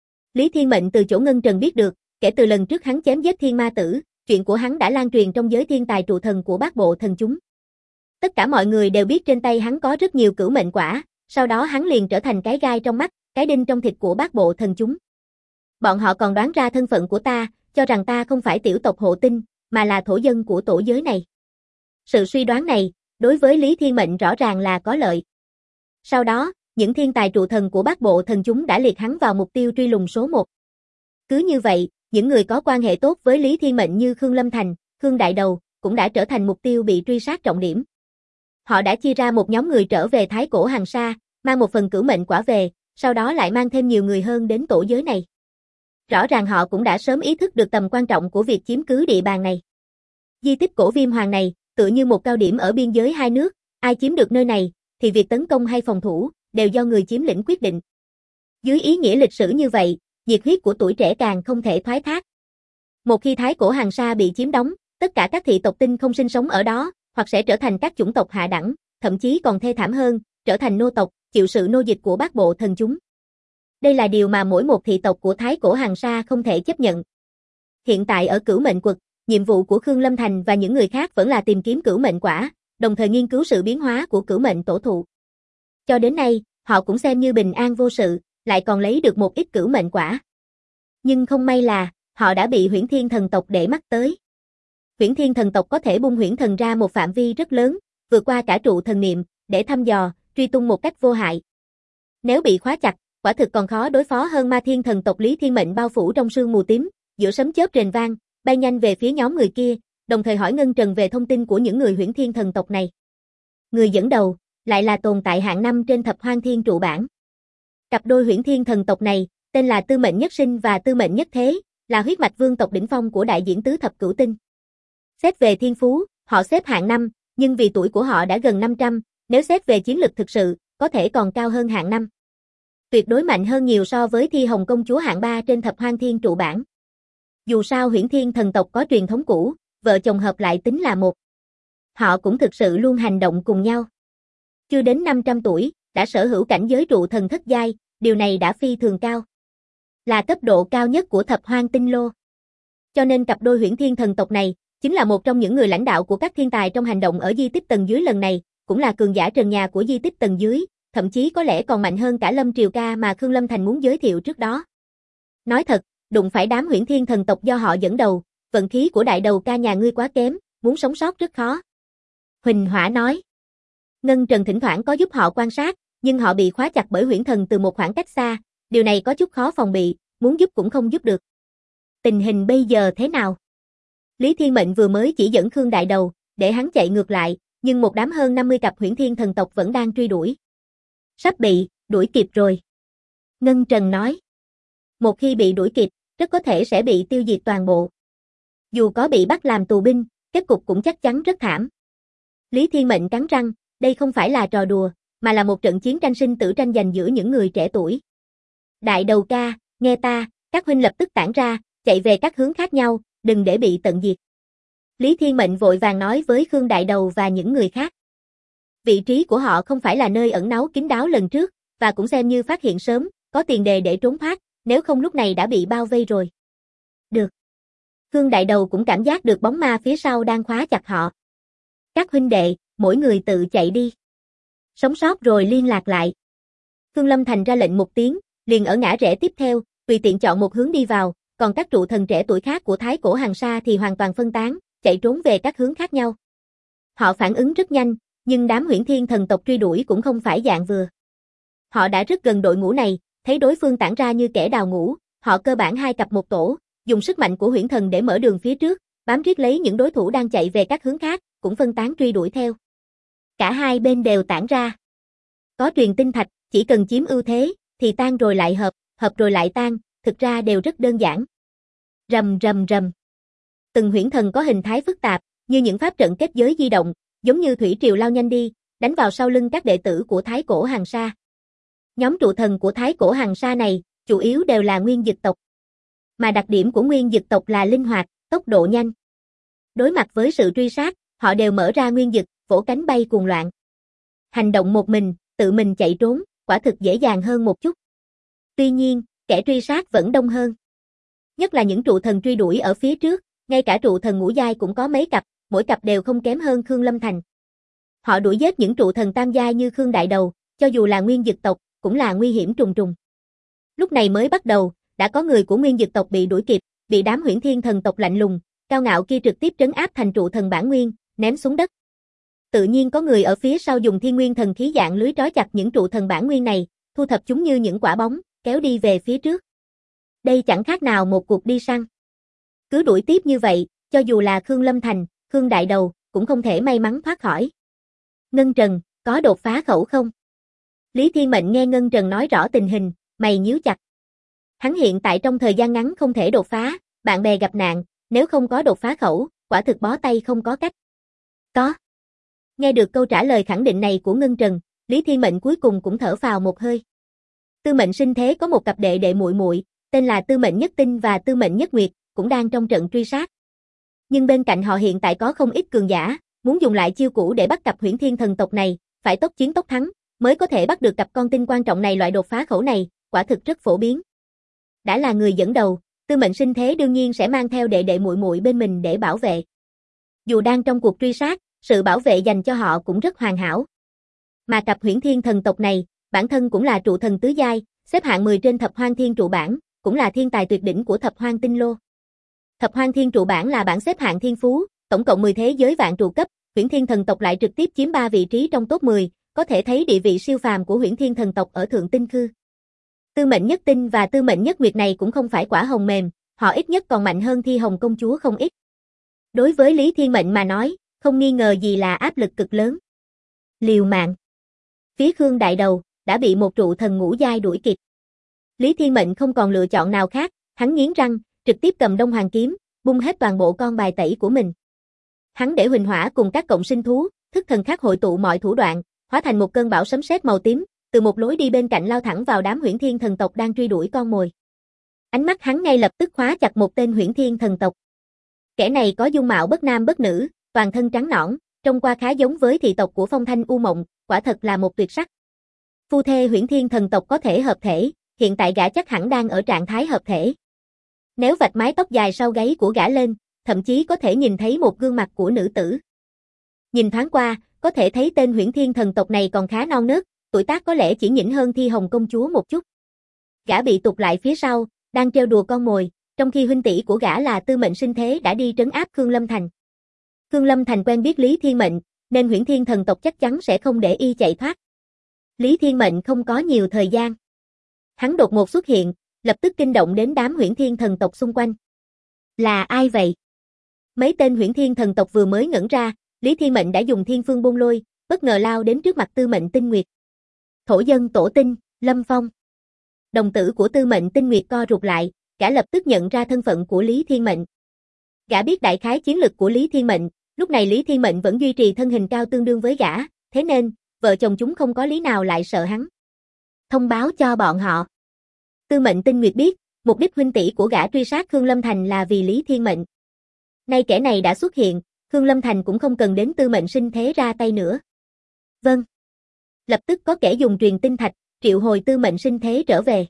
Lý Thiên Mệnh từ chỗ Ngân Trần biết được, kể từ lần trước hắn chém giết Thiên Ma Tử, chuyện của hắn đã lan truyền trong giới thiên tài trụ thần của Bát Bộ Thần chúng. Tất cả mọi người đều biết trên tay hắn có rất nhiều cửu mệnh quả, sau đó hắn liền trở thành cái gai trong mắt, cái đinh trong thịt của Bát Bộ Thần chúng. Bọn họ còn đoán ra thân phận của ta, cho rằng ta không phải tiểu tộc Hộ Tinh, mà là thổ dân của tổ giới này. Sự suy đoán này, đối với Lý Thiên Mệnh rõ ràng là có lợi. Sau đó, những thiên tài trụ thần của Bát Bộ Thần chúng đã liệt hắn vào mục tiêu truy lùng số 1. Cứ như vậy, những người có quan hệ tốt với Lý Thiên Mệnh như Khương Lâm Thành, Khương Đại Đầu, cũng đã trở thành mục tiêu bị truy sát trọng điểm. Họ đã chia ra một nhóm người trở về Thái Cổ Hàng Sa, mang một phần cửu mệnh quả về, sau đó lại mang thêm nhiều người hơn đến tổ giới này. Rõ ràng họ cũng đã sớm ý thức được tầm quan trọng của việc chiếm cứ địa bàn này. Di tích Cổ Viêm Hoàng này, tựa như một cao điểm ở biên giới hai nước, ai chiếm được nơi này, thì việc tấn công hay phòng thủ, đều do người chiếm lĩnh quyết định. Dưới ý nghĩa lịch sử như vậy, nhiệt huyết của tuổi trẻ càng không thể thoái thác. Một khi Thái Cổ Hàng Sa bị chiếm đóng, tất cả các thị tộc tinh không sinh sống ở đó, hoặc sẽ trở thành các chủng tộc hạ đẳng, thậm chí còn thê thảm hơn, trở thành nô tộc, chịu sự nô dịch của Bát Bộ Thần chúng. Đây là điều mà mỗi một thị tộc của Thái Cổ Hàng Sa không thể chấp nhận. Hiện tại ở Cửu Mệnh Quật, nhiệm vụ của Khương Lâm Thành và những người khác vẫn là tìm kiếm cửu mệnh quả, đồng thời nghiên cứu sự biến hóa của cửu mệnh tổ thụ. Cho đến nay, họ cũng xem như bình an vô sự, lại còn lấy được một ít cửu mệnh quả. Nhưng không may là, họ đã bị Huyễn Thiên thần tộc để mắt tới. Huyễn Thiên thần tộc có thể bung huyễn thần ra một phạm vi rất lớn, vượt qua cả trụ thần niệm, để thăm dò, truy tung một cách vô hại. Nếu bị khóa chặt, quả thực còn khó đối phó hơn Ma Thiên thần tộc Lý Thiên Mệnh bao phủ trong sương mù tím, giữa sấm chớp rền vang, bay nhanh về phía nhóm người kia, đồng thời hỏi Ngân Trần về thông tin của những người Huyễn Thiên thần tộc này. Người dẫn đầu, lại là tồn tại hạng 5 trên Thập Hoang Thiên trụ bảng. Cặp đôi Huyễn Thiên thần tộc này, tên là Tư Mệnh Nhất Sinh và Tư Mệnh Nhất Thế, là huyết mạch vương tộc đỉnh phong của đại diễn tứ thập cửu tinh. Xét về thiên phú, họ xếp hạng 5, nhưng vì tuổi của họ đã gần 500, nếu xét về chiến lực thực sự, có thể còn cao hơn hạng 5. Tuyệt đối mạnh hơn nhiều so với Thi Hồng công chúa hạng 3 trên Thập Hoang Thiên trụ bảng. Dù sao Huyễn Thiên thần tộc có truyền thống cũ, vợ chồng hợp lại tính là một. Họ cũng thực sự luôn hành động cùng nhau. Chưa đến 500 tuổi, đã sở hữu cảnh giới trụ thần thất giai, điều này đã phi thường cao. Là cấp độ cao nhất của Thập Hoang tinh lô. Cho nên cặp đôi Huyễn Thiên thần tộc này, chính là một trong những người lãnh đạo của các thiên tài trong hành động ở di tích tầng dưới lần này, cũng là cường giả trần nhà của di tích tầng dưới, thậm chí có lẽ còn mạnh hơn cả Lâm Triều Ca mà Khương Lâm Thành muốn giới thiệu trước đó. Nói thật, đụng phải đám Huyễn Thiên thần tộc do họ dẫn đầu, vận khí của đại đầu ca nhà ngươi quá kém, muốn sống sót rất khó. Huỳnh Hỏa nói. Ngân Trần thỉnh thoảng có giúp họ quan sát, nhưng họ bị khóa chặt bởi huyễn thần từ một khoảng cách xa, điều này có chút khó phòng bị, muốn giúp cũng không giúp được. Tình hình bây giờ thế nào? Lý Thiên Mệnh vừa mới chỉ dẫn Khương Đại Đầu, để hắn chạy ngược lại, nhưng một đám hơn 50 cặp Huyễn Thiên thần tộc vẫn đang truy đuổi. Sắp bị đuổi kịp rồi. Ngân Trần nói. Một khi bị đuổi kịp, rất có thể sẽ bị tiêu diệt toàn bộ. Dù có bị bắt làm tù binh, kết cục cũng chắc chắn rất thảm. Lý Thiên Mệnh cắn răng, đây không phải là trò đùa, mà là một trận chiến tranh sinh tử tranh giành giữa những người trẻ tuổi. Đại đầu ca, nghe ta, các huynh lập tức tản ra, chạy về các hướng khác nhau, đừng để bị tận diệt. Lý Thiên Mệnh vội vàng nói với Khương Đại Đầu và những người khác. Vị trí của họ không phải là nơi ẩn náu kín đáo lần trước, và cũng xem như phát hiện sớm, có tiền đề để trốn thoát, nếu không lúc này đã bị bao vây rồi. Được. Khương Đại Đầu cũng cảm giác được bóng ma phía sau đang khóa chặt họ. Các huynh đệ, mỗi người tự chạy đi. Sống sót rồi liên lạc lại. Khương Lâm Thành ra lệnh một tiếng, liền ở ngã rẽ tiếp theo, tùy tiện chọn một hướng đi vào, còn các trụ thần trẻ tuổi khác của Thái Cổ Hàng Sa thì hoàn toàn phân tán, chạy trốn về các hướng khác nhau. Họ phản ứng rất nhanh, Nhưng đám Huyễn Thiên thần tộc truy đuổi cũng không phải dạng vừa. Họ đã rất gần đội ngũ này, thấy đối phương tản ra như kẻ đào ngũ, họ cơ bản hai cặp một tổ, dùng sức mạnh của huyễn thần để mở đường phía trước, bám riết lấy những đối thủ đang chạy về các hướng khác, cũng phân tán truy đuổi theo. Cả hai bên đều tản ra. Có truyền tinh thạch, chỉ cần chiếm ưu thế, thì tan rồi lại hợp, hợp rồi lại tan, thực ra đều rất đơn giản. Rầm rầm rầm. Từng huyễn thần có hình thái phức tạp, như những pháp trận kết giới di động, giống như thủy triều lao nhanh đi, đánh vào sau lưng các đệ tử của Thái Cổ Hằng Sa. Nhóm trụ thần của Thái Cổ Hằng Sa này, chủ yếu đều là nguyên dực tộc. Mà đặc điểm của nguyên dực tộc là linh hoạt, tốc độ nhanh. Đối mặt với sự truy sát, họ đều mở ra nguyên dực, vỗ cánh bay cuồng loạn. Hành động một mình, tự mình chạy trốn, quả thực dễ dàng hơn một chút. Tuy nhiên, kẻ truy sát vẫn đông hơn. Nhất là những trụ thần truy đuổi ở phía trước, ngay cả trụ thần ngũ giai cũng có mấy cặp, mỗi cặp đều không kém hơn Khương Lâm Thành. Họ đuổi giết những trụ thần tam giai như Khương Đại Đầu, cho dù là nguyên dực tộc, cũng là nguy hiểm trùng trùng. Lúc này mới bắt đầu, đã có người của nguyên dực tộc bị đuổi kịp, bị đám Huyễn Thiên thần tộc lạnh lùng, cao ngạo kia trực tiếp trấn áp thành trụ thần bản nguyên, ném xuống đất. Tự nhiên có người ở phía sau dùng thiên nguyên thần khí dạng lưới trói chặt những trụ thần bản nguyên này, thu thập chúng như những quả bóng, kéo đi về phía trước. Đây chẳng khác nào một cuộc đi săn. Cứ đuổi tiếp như vậy, cho dù là Khương Lâm Thành, Khương Đại Đầu, cũng không thể may mắn thoát khỏi. Ngân Trần, có đột phá khẩu không? Lý Thiên Mệnh nghe Ngân Trần nói rõ tình hình, mày nhíu chặt. Hắn hiện tại trong thời gian ngắn không thể đột phá, bạn bè gặp nạn, nếu không có đột phá khẩu, quả thực bó tay không có cách. Có. Nghe được câu trả lời khẳng định này của Ngân Trần, Lý Thiên Mệnh cuối cùng cũng thở phào một hơi. Tư Mệnh Sinh Thế có một cặp đệ đệ muội muội, tên là Tư Mệnh Nhất Tinh và Tư Mệnh Nhất Nguyệt, cũng đang trong trận truy sát. Nhưng bên cạnh họ hiện tại có không ít cường giả, muốn dùng lại chiêu cũ để bắt cặp Huyễn Thiên thần tộc này, phải tốc chiến tốc thắng, mới có thể bắt được cặp con tin quan trọng này. Loại đột phá khẩu này, quả thực rất phổ biến. Đã là người dẫn đầu, Tư Mệnh Sinh Thế đương nhiên sẽ mang theo đệ đệ muội muội bên mình để bảo vệ. Dù đang trong cuộc truy sát, sự bảo vệ dành cho họ cũng rất hoàn hảo. Mà cặp Huyễn Thiên thần tộc này, bản thân cũng là trụ thần tứ giai, xếp hạng 10 trên Thập Hoang Thiên trụ bảng, cũng là thiên tài tuyệt đỉnh của Thập Hoang Tinh Lô. Thập Hoang Thiên trụ bảng là bảng xếp hạng thiên phú, tổng cộng 10 thế giới vạn trụ cấp, Huyễn Thiên thần tộc lại trực tiếp chiếm 3 vị trí trong top 10, có thể thấy địa vị siêu phàm của Huyễn Thiên thần tộc ở Thượng Tinh Khư. Tư Mệnh Nhất Tinh và Tư Mệnh Nhất Nguyệt này cũng không phải quả hồng mềm, họ ít nhất còn mạnh hơn Thi Hồng công chúa không ít. Đối với Lý Thiên Mệnh mà nói, không nghi ngờ gì là áp lực cực lớn. Liều mạng. Phía Khương Đại Đầu đã bị một trụ thần ngũ giai đuổi kịp. Lý Thiên Mệnh không còn lựa chọn nào khác, hắn nghiến răng, trực tiếp cầm Đông Hoàng kiếm, bung hết toàn bộ con bài tẩy của mình. Hắn để Huỳnh Hỏa cùng các cộng sinh thú, thức thần khác hội tụ mọi thủ đoạn, hóa thành một cơn bão sấm sét màu tím, từ một lối đi bên cạnh lao thẳng vào đám Huyễn Thiên thần tộc đang truy đuổi con mồi. Ánh mắt hắn ngay lập tức khóa chặt một tên Huyễn Thiên thần tộc. Kẻ này có dung mạo bất nam bất nữ, toàn thân trắng nõn, trông qua khá giống với thị tộc của Phong Thanh U Mộng, quả thật là một tuyệt sắc. Phu thê Huyễn Thiên thần tộc có thể hợp thể, hiện tại gã chắc hẳn đang ở trạng thái hợp thể. Nếu vạch mái tóc dài sau gáy của gã lên, thậm chí có thể nhìn thấy một gương mặt của nữ tử. Nhìn thoáng qua, có thể thấy tên Huyễn Thiên thần tộc này còn khá non nớt, tuổi tác có lẽ chỉ nhỉnh hơn Thi Hồng công chúa một chút. Gã bị tụt lại phía sau, đang trêu đùa con mồi, trong khi huynh tỷ của gã là Tư Mệnh Sinh Thế đã đi trấn áp Khương Lâm Thành. Khương Lâm Thành quen biết Lý Thiên Mệnh, nên Huyễn Thiên thần tộc chắc chắn sẽ không để y chạy thoát. Lý Thiên Mệnh không có nhiều thời gian. Hắn đột ngột xuất hiện, lập tức kinh động đến đám Huyễn Thiên thần tộc xung quanh. Là ai vậy? Mấy tên Huyễn Thiên thần tộc vừa mới ngẩn ra, Lý Thiên Mệnh đã dùng Thiên Phương Bôn Lôi, bất ngờ lao đến trước mặt Tư Mệnh Tinh Nguyệt. Thổ dân tổ tinh, Lâm Phong. Đồng tử của Tư Mệnh Tinh Nguyệt co rụt lại, gã lập tức nhận ra thân phận của Lý Thiên Mệnh. Gã biết đại khái chiến lực của Lý Thiên Mệnh, lúc này Lý Thiên Mệnh vẫn duy trì thân hình cao tương đương với gã, thế nên, vợ chồng chúng không có lý nào lại sợ hắn. Thông báo cho bọn họ. Tư Mệnh Tinh Nguyệt biết, mục đích huynh tỷ của gã truy sát Khương Lâm Thành là vì Lý Thiên Mệnh. Nay kẻ này đã xuất hiện, Khương Lâm Thành cũng không cần đến Tư Mệnh Sinh Thế ra tay nữa. Vâng. Lập tức có kẻ dùng truyền tinh thạch, triệu hồi Tư Mệnh Sinh Thế trở về.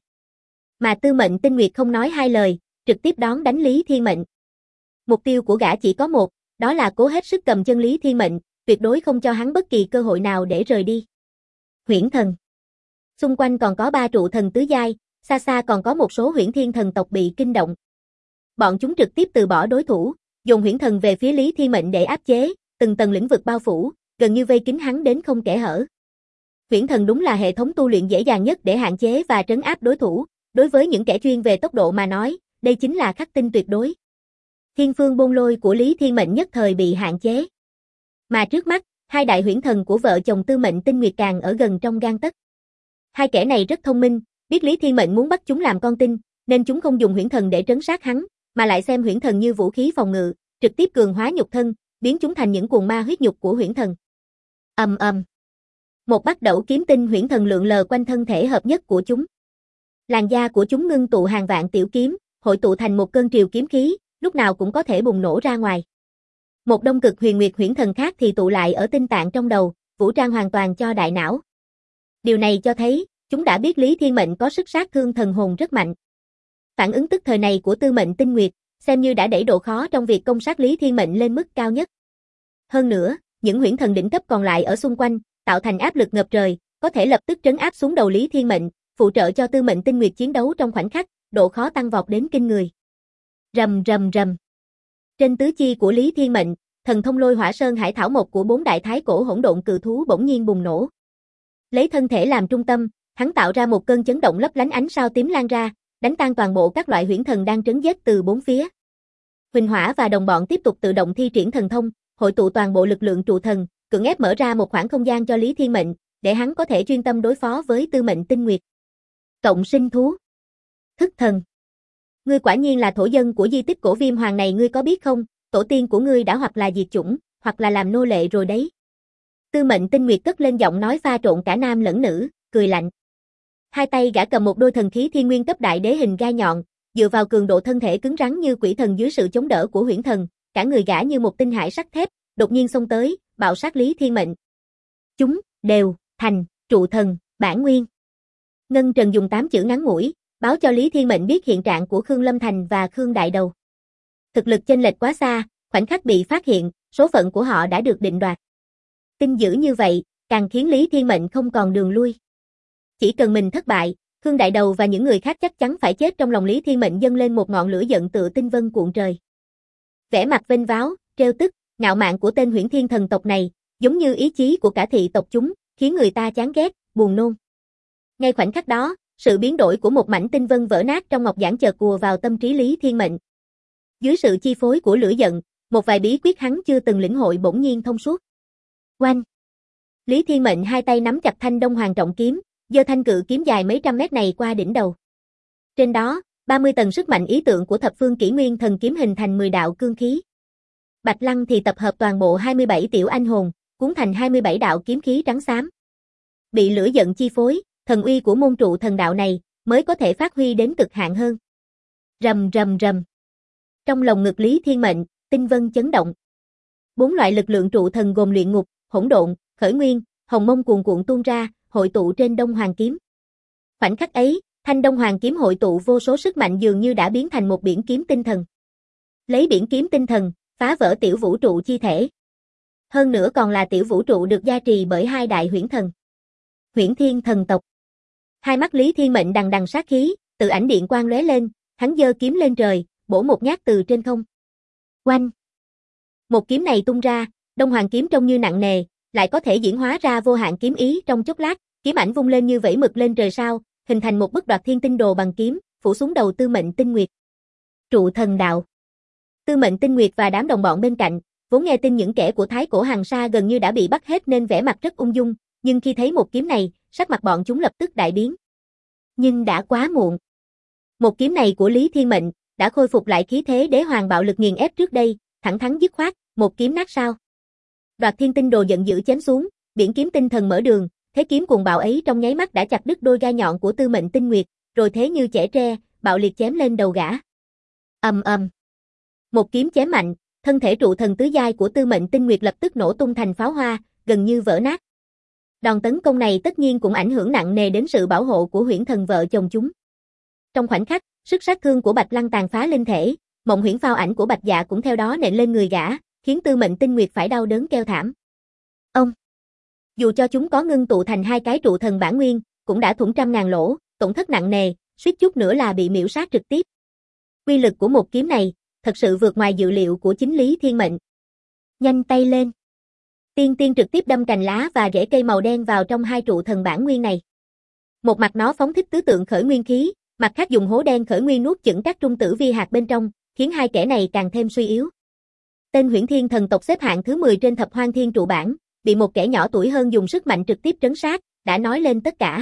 Mà Tư Mệnh Tinh Nguyệt không nói hai lời, trực tiếp đón đánh Lý Thiên Mệnh. Mục tiêu của gã chỉ có một, đó là cố hết sức cầm chân Lý Thiên Mệnh, tuyệt đối không cho hắn bất kỳ cơ hội nào để rời đi. Huyễn thần. Xung quanh còn có 3 trụ thần tứ giai, xa xa còn có một số Huyễn Thiên thần tộc bị kinh động. Bọn chúng trực tiếp từ bỏ đối thủ, dùng huyễn thần về phía Lý Thiên Mệnh để áp chế, từng tầng lĩnh vực bao phủ, gần như vây kín hắn đến không kẽ hở. Huyễn thần đúng là hệ thống tu luyện dễ dàng nhất để hạn chế và trấn áp đối thủ, đối với những kẻ chuyên về tốc độ mà nói, đây chính là khắc tinh tuyệt đối. Thiên phương bôn lôi của Lý Thiên Mệnh nhất thời bị hạn chế. Mà trước mắt, hai đại huyễn thần của vợ chồng Tư Mệnh Tinh Nguyệt càng ở gần trong gang tấc. Hai kẻ này rất thông minh, biết Lý Thiên Mệnh muốn bắt chúng làm con tin, nên chúng không dùng huyễn thần để trấn sát hắn, mà lại xem huyễn thần như vũ khí phòng ngự, trực tiếp cường hóa nhục thân, biến chúng thành những cuồng ma huyết nhục của huyễn thần. Ầm ầm. Một bắt đẩu kiếm tinh huyễn thần lượn lờ quanh thân thể hợp nhất của chúng. Làn da của chúng ngưng tụ hàng vạn tiểu kiếm, hội tụ thành một cơn triều kiếm khí, lúc nào cũng có thể bùng nổ ra ngoài. Một đông cực huyền nguyệt huyễn thần khác thì tụ lại ở tinh tạng trong đầu, vũ trang hoàn toàn cho đại não. Điều này cho thấy, chúng đã biết Lý Thiên Mệnh có sức sát thương thần hồn rất mạnh. Phản ứng tức thời này của Tư Mệnh Tinh Nguyệt, xem như đã đẩy độ khó trong việc công sát Lý Thiên Mệnh lên mức cao nhất. Hơn nữa, những huyễn thần đỉnh cấp còn lại ở xung quanh, tạo thành áp lực ngập trời, có thể lập tức trấn áp xuống đầu Lý Thiên Mệnh, phụ trợ cho Tư Mệnh Tinh Nguyệt chiến đấu trong khoảnh khắc, độ khó tăng vọt đến kinh người. Rầm rầm rầm. Trên tứ chi của Lý Thiên Mệnh, thần thông lôi hỏa sơn hải thảo mộc của 4 đại thái cổ hỗn độn cự thú bỗng nhiên bùng nổ. Lấy thân thể làm trung tâm, hắn tạo ra một cơn chấn động lấp lánh ánh sao tím lan ra, đánh tan toàn bộ các loại huyễn thần đang trấn giết từ bốn phía. Huỳnh Hỏa và đồng bọn tiếp tục tự động thi triển thần thông, hội tụ toàn bộ lực lượng trụ thần, cưỡng ép mở ra một khoảng không gian cho Lý Thiên Mệnh, để hắn có thể chuyên tâm đối phó với Tư Mệnh Tinh Nguyệt. Cộng sinh thú. Thức thần. Ngươi quả nhiên là thổ dân của di tích cổ Viêm Hoàng này, ngươi có biết không, tổ tiên của ngươi đã hoặc là diệt chủng, hoặc là làm nô lệ rồi đấy. Tư Mệnh Tinh Nguyệt cất lên giọng nói pha trộn cả nam lẫn nữ, cười lạnh. Hai tay gã cầm một đôi thần khí thiên nguyên cấp đại đế hình gai nhọn, dựa vào cường độ thân thể cứng rắn như quỷ thần dưới sự chống đỡ của huyễn thần, cả người gã như một tinh hải sắt thép, đột nhiên xông tới, bạo sát Lý Thiên Mệnh. Chúng đều thành trụ thần bản nguyên. Ngân Trần dùng 8 chữ ngắn ngủi, báo cho Lý Thiên Mệnh biết hiện trạng của Khương Lâm Thành và Khương Đại Đầu. Thực lực chênh lệch quá xa, khoảnh khắc bị phát hiện, số phận của họ đã được định đoạt. Tin dữ như vậy, càng khiến Lý Thiên Mệnh không còn đường lui. Chỉ cần mình thất bại, Khương Đại Đầu và những người khác chắc chắn phải chết. Trong lòng Lý Thiên Mệnh dâng lên một ngọn lửa giận tựa tinh vân cuộn trời. Vẻ mặt vênh váo, trêu tức, ngạo mạn của tên Huyễn Thiên thần tộc này, giống như ý chí của cả thị tộc chúng, khiến người ta chán ghét, buồn nôn. Ngay khoảnh khắc đó, sự biến đổi của một mảnh tinh vân vỡ nát trong ngọc giản chợt ùa vào tâm trí Lý Thiên Mệnh. Dưới sự chi phối của lửa giận, một vài bí quyết hắn chưa từng lĩnh hội bỗng nhiên thông suốt. Oanh! Lý Thiên Mệnh hai tay nắm chặt thanh Đông Hoàng trọng kiếm, giơ thanh cự kiếm dài mấy trăm mét này qua đỉnh đầu. Trên đó, 30 tầng sức mạnh ý tượng của thập phương kỷ nguyên thần kiếm hình thành 10 đạo cương khí. Bạch Lăng thì tập hợp toàn bộ 27 tiểu anh hồn, cuốn thành 27 đạo kiếm khí trắng xám. Bị lửa giận chi phối, thần uy của môn trụ thần đạo này mới có thể phát huy đến cực hạn hơn. Rầm rầm rầm. Trong lồng ngực Lý Thiên Mệnh, tinh vân chấn động. 4 loại lực lượng trụ thần gồm luyện ngục, hỗn độn, khởi nguyên, hồng mông cuồn cuộn tuôn ra, hội tụ trên Đông Hoàng kiếm. Khoảnh khắc ấy, thanh Đông Hoàng kiếm hội tụ vô số sức mạnh dường như đã biến thành một biển kiếm tinh thần. Lấy biển kiếm tinh thần, phá vỡ tiểu vũ trụ chi thể. Hơn nữa còn là tiểu vũ trụ được gia trì bởi hai đại huyễn thần. Huyễn Thiên thần tộc. Hai mắt Lý Thiên Mệnh đằng đằng sát khí, tự ảnh điện quang lóe lên, hắn giơ kiếm lên trời, bổ một nhát từ trên không. Oanh! Một kiếm này tung ra, Đông Hoàng kiếm trông như nặng nề, lại có thể diễn hóa ra vô hạn kiếm ý trong chốc lát, kiếm ảnh vung lên như vẫy mực lên trời sao, hình thành một bức đoạt thiên tinh đồ bằng kiếm, phủ xuống đầu Tư Mệnh Tinh Nguyệt. Trụ thần đạo. Tư Mệnh Tinh Nguyệt và đám đồng bọn bên cạnh, vốn nghe tin những kẻ của Thái Cổ Hằng Sa gần như đã bị bắt hết nên vẻ mặt rất ung dung, nhưng khi thấy một kiếm này, sắc mặt bọn chúng lập tức đại biến. Nhưng đã quá muộn. Một kiếm này của Lý Thiên Mệnh đã khôi phục lại khí thế đế hoàng bạo lực nghiền ép trước đây, thẳng thắn dứt khoát, một kiếm nát sao. Đoạt thiên tinh đồ giận dữ chém xuống, biển kiếm tinh thần mở đường, thế kiếm cuồng bạo ấy trong nháy mắt đã chặt đứt đôi gai nhọn của Tư Mệnh Tinh Nguyệt, rồi thế như chẻ tre, bạo liệt chém lên đầu gã. Ầm ầm. Một kiếm chém mạnh, thân thể trụ thần tứ giai của Tư Mệnh Tinh Nguyệt lập tức nổ tung thành pháo hoa, gần như vỡ nát. Đòn tấn công này tất nhiên cũng ảnh hưởng nặng nề đến sự bảo hộ của huyễn thần vợ chồng chúng. Trong khoảnh khắc, sức sát thương của Bạch Lăng tàn phá linh thể, mộng huyễn phao ảnh của Bạch Dạ cũng theo đó nện lên người gã, khiến Tư Mệnh Tinh Nguyệt phải đau đớn kêu thảm. Ông! Dù cho chúng có ngưng tụ thành hai cái trụ thần bản nguyên, cũng đã thủng trăm ngàn lỗ, tổn thất nặng nề, suýt chút nữa là bị miểu sát trực tiếp. Uy lực của một kiếm này, thật sự vượt ngoài dự liệu của chính Lý Thiên Mệnh. Nhanh tay lên! Tiên Tiên trực tiếp đâm cành lá và rễ cây màu đen vào trong hai trụ thần bản nguyên này. Một mặt nó phóng thích tứ tượng khởi nguyên khí, mặt khác dùng hố đen khởi nguyên nuốt chửng các trung tử vi hạt bên trong, khiến hai kẻ này càng thêm suy yếu. Tên Huyễn Thiên thần tộc xếp hạng thứ 10 trên thập hoang thiên trụ bảng, bị một kẻ nhỏ tuổi hơn dùng sức mạnh trực tiếp trấn sát, đã nói lên tất cả.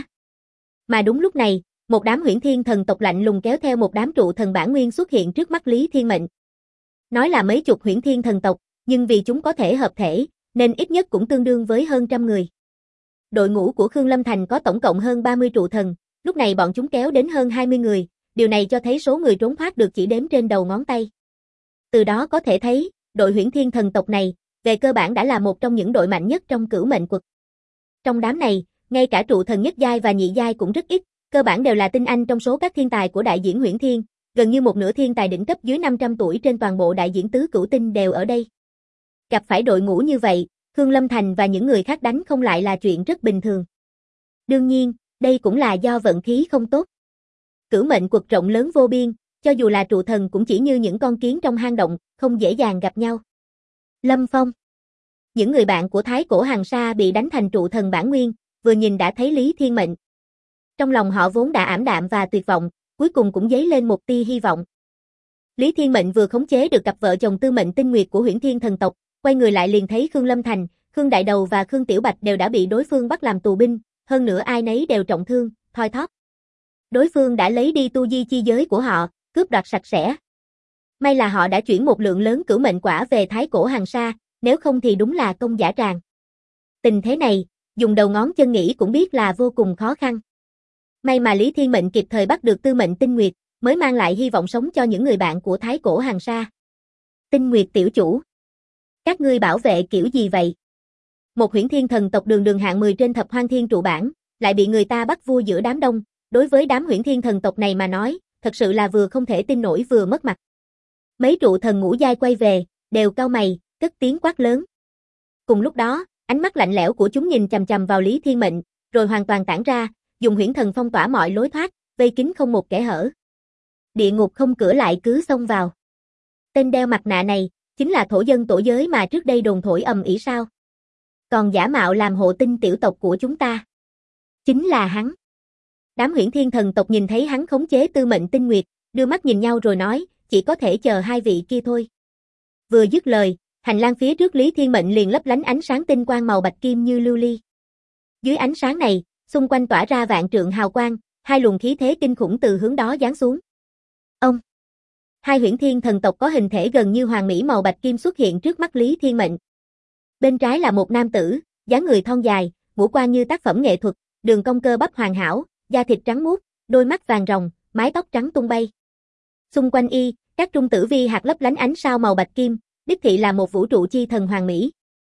Mà đúng lúc này, một đám Huyễn Thiên thần tộc lạnh lùng kéo theo một đám trụ thần bản nguyên xuất hiện trước mắt Lý Thiên Mệnh. Nói là mấy chục Huyễn Thiên thần tộc, nhưng vì chúng có thể hợp thể, nên ít nhất cũng tương đương với hơn trăm người. Đội ngũ của Khương Lâm Thành có tổng cộng hơn 30 trụ thần, lúc này bọn chúng kéo đến hơn 20 người, điều này cho thấy số người trốn thoát được chỉ đếm trên đầu ngón tay. Từ đó có thể thấy, đội Huyễn Thiên thần tộc này, về cơ bản đã là một trong những đội mạnh nhất trong Cửu Mệnh Quật. Trong đám này, ngay cả trụ thần nhất giai và nhị giai cũng rất ít, cơ bản đều là tinh anh trong số các thiên tài của đại diễn Huyễn Thiên, gần như một nửa thiên tài đỉnh cấp dưới 500 tuổi trên toàn bộ đại diễn tứ cửu tinh đều ở đây. Gặp phải đội ngũ như vậy, Khương Lâm Thành và những người khác đánh không lại là chuyện rất bình thường. Đương nhiên, đây cũng là do vận khí không tốt. Cửu Mệnh Quật rộng lớn vô biên, cho dù là trụ thần cũng chỉ như những con kiến trong hang động, không dễ dàng gặp nhau. Lâm Phong. Những người bạn của Thái Cổ Hằng Sa bị đánh thành trụ thần bản nguyên, vừa nhìn đã thấy Lý Thiên Mệnh. Trong lòng họ vốn đã ảm đạm và tuyệt vọng, cuối cùng cũng dấy lên một tia hy vọng. Lý Thiên Mệnh vừa khống chế được cặp vợ chồng Tư Mệnh Tinh Nguyệt của Huyễn Thiên thần tộc, quay người lại liền thấy Khương Lâm Thành, Khương Đại Đầu và Khương Tiểu Bạch đều đã bị đối phương bắt làm tù binh, hơn nữa ai nấy đều trọng thương, thoi thóp. Đối phương đã lấy đi tu di chi giới của họ, cướp đoạt sạch sẽ. May là họ đã chuyển một lượng lớn cửu mệnh quả về Thái Cổ Hằng Sa, nếu không thì đúng là công dã tràng. Tình thế này, dùng đầu ngón chân nghĩ cũng biết là vô cùng khó khăn. May mà Lý Thiên Mệnh kịp thời bắt được Tư Mệnh Tinh Nguyệt, mới mang lại hy vọng sống cho những người bạn của Thái Cổ Hằng Sa. Tinh Nguyệt tiểu chủ, các ngươi bảo vệ kiểu gì vậy? Một Huyễn Thiên thần tộc đường đường hạng 10 trên thập hoang thiên trụ bảng, lại bị người ta bắt vua giữa đám đông, đối với đám Huyễn Thiên thần tộc này mà nói, thật sự là vừa không thể tin nổi vừa mất mặt. Mấy trụ thần ngũ giai quay về, đều cau mày, cất tiếng quát lớn. Cùng lúc đó, ánh mắt lạnh lẽo của chúng nhìn chằm chằm vào Lý Thiên Mệnh, rồi hoàn toàn tản ra, dùng huyễn thần phong tỏa mọi lối thoát, vây kín không một kẽ hở. Địa ngục không cửa lại cứ xông vào. Tên đeo mặt nạ này, chính là thổ dân tổ giới mà trước đây đồn thổi ầm ĩ sao? Còn giả mạo làm hộ tinh tiểu tộc của chúng ta. Chính là hắn. Đám Huyễn Thiên thần tộc nhìn thấy hắn khống chế Tư Mệnh Tinh Nguyệt, đưa mắt nhìn nhau rồi nói, chỉ có thể chờ hai vị kia thôi. Vừa dứt lời, hành lang phía trước Lý Thiên Mệnh liền lấp lánh ánh sáng tinh quang màu bạch kim như lưu ly. Dưới ánh sáng này, xung quanh tỏa ra vạn trượng hào quang, hai luồng khí thế kinh khủng từ hướng đó giáng xuống. Ông. Hai Huyễn Thiên thần tộc có hình thể gần như hoàng mỹ màu bạch kim xuất hiện trước mắt Lý Thiên Mệnh. Bên trái là một nam tử, dáng người thon dài, ngũ quan như tác phẩm nghệ thuật, đường cong cơ bắp hoàn hảo, da thịt trắng muốt, đôi mắt vàng ròng, mái tóc trắng tung bay. Xung quanh y, các trung tử vi hạt lấp lánh ánh sao màu bạch kim, đích thị là một vũ trụ chi thần hoàng mỹ.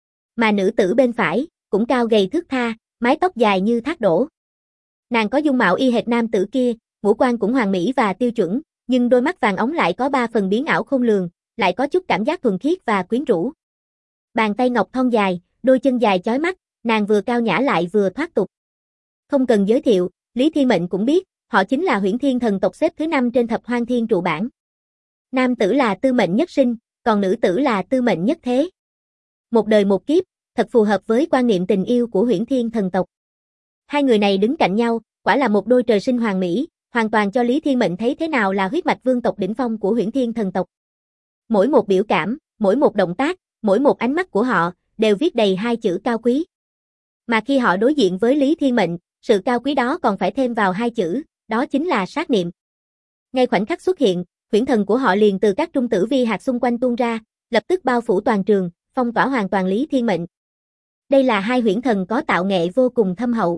Mà nữ tử bên phải, cũng cao gầy thướt tha, mái tóc dài như thác đổ. Nàng có dung mạo y hệt nam tử kia, ngũ quan cũng hoàng mỹ và tiêu chuẩn, nhưng đôi mắt vàng óng lại có 3 phần biến ảo khôn lường, lại có chút cảm giác thuần khiết và quyến rũ. Bàn tay ngọc thon dài, đôi chân dài chói mắt, nàng vừa cao nhã lại vừa thoát tục. Không cần giới thiệu, Lý Thiên Mệnh cũng biết, họ chính là Huyễn Thiên thần tộc xếp thứ 5 trên thập hoang thiên trụ bảng. Nam tử là Tư Mệnh Nhất Sinh, còn nữ tử là Tư Mệnh Nhất Thế. Một đời một kiếp, thật phù hợp với quan niệm tình yêu của Huyễn Thiên thần tộc. Hai người này đứng cạnh nhau, quả là một đôi trời sinh hoàng mỹ, hoàn toàn cho Lý Thiên Mệnh thấy thế nào là huyết mạch vương tộc đỉnh phong của Huyễn Thiên thần tộc. Mỗi một biểu cảm, mỗi một động tác, mỗi một ánh mắt của họ, đều viết đầy hai chữ cao quý. Mà khi họ đối diện với Lý Thiên Mệnh, sự cao quý đó còn phải thêm vào hai chữ, đó chính là sát niệm. Ngay khoảnh khắc xuất hiện, huyễn thần của họ liền từ các trung tử vi hạt xung quanh tuôn ra, lập tức bao phủ toàn trường, phong tỏa hoàn toàn Lý Thiên Mệnh. Đây là hai huyễn thần có tạo nghệ vô cùng thâm hậu.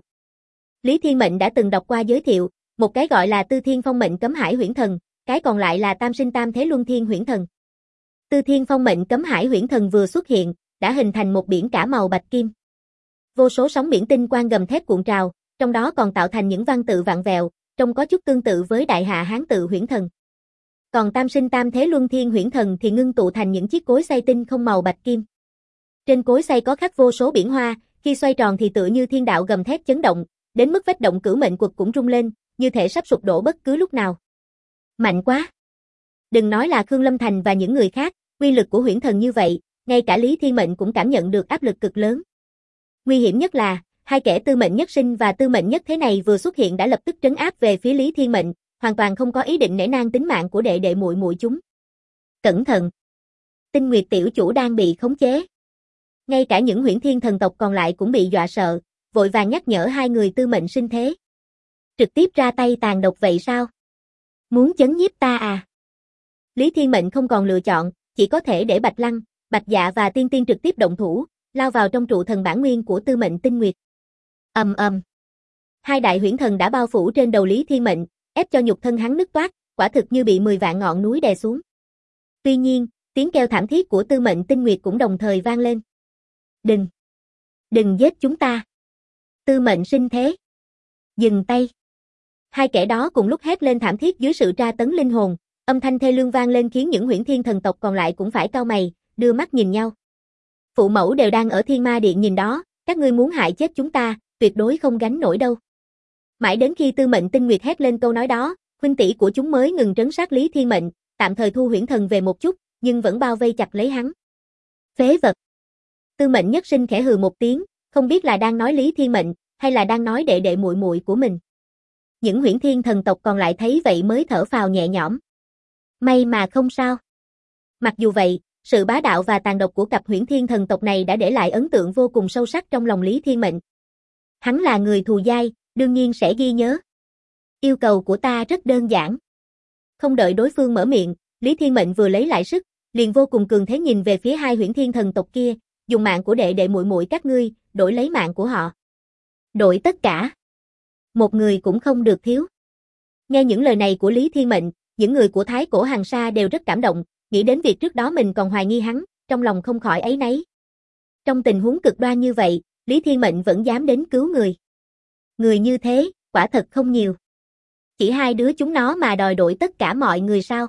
Lý Thiên Mệnh đã từng đọc qua giới thiệu, một cái gọi là Tư Thiên Phong Mệnh Cấm Hải huyễn thần, cái còn lại là Tam Sinh Tam Thế Luân Thiên huyễn thần. Tư Thiên Phong Mệnh Cấm Hải huyễn thần vừa xuất hiện, đã hình thành một biển cả màu bạch kim. Vô số sóng biển tinh quang gầm thép cuộn trào, trong đó còn tạo thành những văn tự vặn vẹo, trông có chút tương tự với Đại Hạ Hán tự huyễn thần. Còn Tam Sinh Tam Thế Luân Thiên huyễn thần thì ngưng tụ thành những chiếc cối xay tinh không màu bạch kim. Trên cối xay có khắc vô số biển hoa, khi xoay tròn thì tựa như thiên đạo gầm thét chấn động, đến mức vách động Cửu Mệnh Quật cũng rung lên, như thể sắp sụp đổ bất cứ lúc nào. Mạnh quá! Đừng nói là Khương Lâm Thành và những người khác, uy lực của huyễn thần như vậy, ngay cả Lý Thiên Mệnh cũng cảm nhận được áp lực cực lớn. Nguy hiểm nhất là, hai kẻ Tư Mệnh Nhất Sinh và Tư Mệnh Nhất Thế này vừa xuất hiện đã lập tức trấn áp về phía Lý Thiên Mệnh, hoàn toàn không có ý định nể nang tính mạng của đệ đệ muội muội chúng. Cẩn thận! Tinh Nguyệt tiểu chủ đang bị khống chế. Ngay cả những Huyễn Thiên thần tộc còn lại cũng bị dọa sợ, vội vàng nhắc nhở hai người Tư Mệnh Sinh thế. Trực tiếp ra tay tàn độc vậy sao? Muốn chấn nhiếp ta à? Lý Thiên Mệnh không còn lựa chọn, chỉ có thể để Bạch Lăng, Bạch Dạ và Tiên Tiên trực tiếp động thủ, lao vào trong trụ thần bản nguyên của Tư Mệnh Tinh Nguyệt. Ầm ầm. Hai đại huyễn thần đã bao phủ trên đầu Lý Thiên Mệnh, ép cho nhục thân hắn nứt toác, quả thực như bị 10 vạn ngọn núi đè xuống. Tuy nhiên, tiếng kêu thảm thiết của Tư Mệnh Tinh Nguyệt cũng đồng thời vang lên. Đừng giết chúng ta. Tư Mệnh Sinh thế. Dừng tay. Hai kẻ đó cùng lúc hét lên thảm thiết dưới sự tra tấn linh hồn, âm thanh thê lương vang lên khiến những Huyễn Thiên thần tộc còn lại cũng phải cau mày, đưa mắt nhìn nhau. Phụ mẫu đều đang ở Thiên Ma Điện nhìn đó, các ngươi muốn hại chết chúng ta, tuyệt đối không gánh nổi đâu. Mãi đến khi Tư Mệnh Tinh Nguyệt hét lên câu nói đó, huynh tỷ của chúng mới ngừng trấn sát Lý Thiên Mệnh, tạm thời thu huyễn thần về một chút, nhưng vẫn bao vây chặt lấy hắn. Phế vật. Tư Mệnh Nhất Sinh khẽ hừ một tiếng, không biết là đang nói Lý Thiên Mệnh, hay là đang nói đệ đệ muội muội của mình. Những Huyễn Thiên thần tộc còn lại thấy vậy mới thở phào nhẹ nhõm. May mà không sao. Mặc dù vậy, sự bá đạo và tàn độc của cặp Huyễn Thiên thần tộc này đã để lại ấn tượng vô cùng sâu sắc trong lòng Lý Thiên Mệnh. Hắn là người thù dai, đương nhiên sẽ ghi nhớ. Yêu cầu của ta rất đơn giản. Không đợi đối phương mở miệng, Lý Thiên Mệnh vừa lấy lại sức, liền vô cùng cường thế nhìn về phía hai Huyễn Thiên thần tộc kia, dùng mạng của đệ đệ muội muội các ngươi, đổi lấy mạng của họ. Đổi tất cả. Một người cũng không được thiếu. Nghe những lời này của Lý Thiên Mệnh, những người của Thái Cổ Hằng Sa đều rất cảm động, nghĩ đến việc trước đó mình còn hoài nghi hắn, trong lòng không khỏi áy náy. Trong tình huống cực đoan như vậy, Lý Thiên Mệnh vẫn dám đến cứu người. Người như thế, quả thật không nhiều. Chỉ hai đứa chúng nó mà đòi đổi tất cả mọi người sao?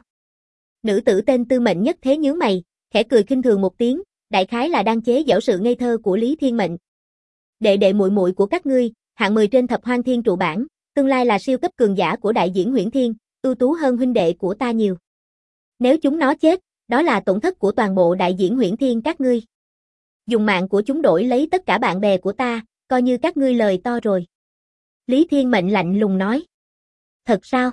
Nữ tử tên Tư Mệnh Nhất Thế nhướng mày, khẽ cười khinh thường một tiếng, đại khái là đang chế giễu sự ngây thơ của Lý Thiên Mệnh. Đệ đệ muội muội của các ngươi, hạng 10 trên Thập Hoang Thiên trụ bảng, tương lai là siêu cấp cường giả của đại diễn Huyễn Thiên, ưu tú hơn huynh đệ của ta nhiều. Nếu chúng nó chết, đó là tổn thất của toàn bộ đại diễn Huyễn Thiên các ngươi. Dùng mạng của chúng đổi lấy tất cả bạn bè của ta, coi như các ngươi lời to rồi. Lý Thiên Mệnh lạnh lùng nói. Thật sao?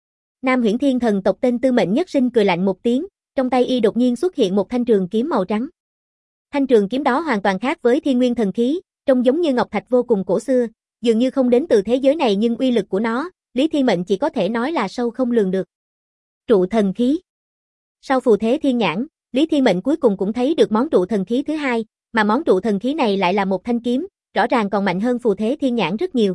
Nam Huyễn Thiên thần tộc tên Tư Mệnh Nhất Sinh cười lạnh một tiếng, trong tay y đột nhiên xuất hiện một thanh trường kiếm màu trắng. Thanh trường kiếm đó hoàn toàn khác với Thiên Nguyên thần khí, trông giống như ngọc thạch vô cùng cổ xưa, dường như không đến từ thế giới này nhưng uy lực của nó, Lý Thiên Mệnh chỉ có thể nói là sâu không lường được. Trụ thần khí. Sau phù thế thiên nhãn, Lý Thiên Mệnh cuối cùng cũng thấy được món trụ thần khí thứ hai, mà món trụ thần khí này lại là một thanh kiếm, rõ ràng còn mạnh hơn phù thế thiên nhãn rất nhiều.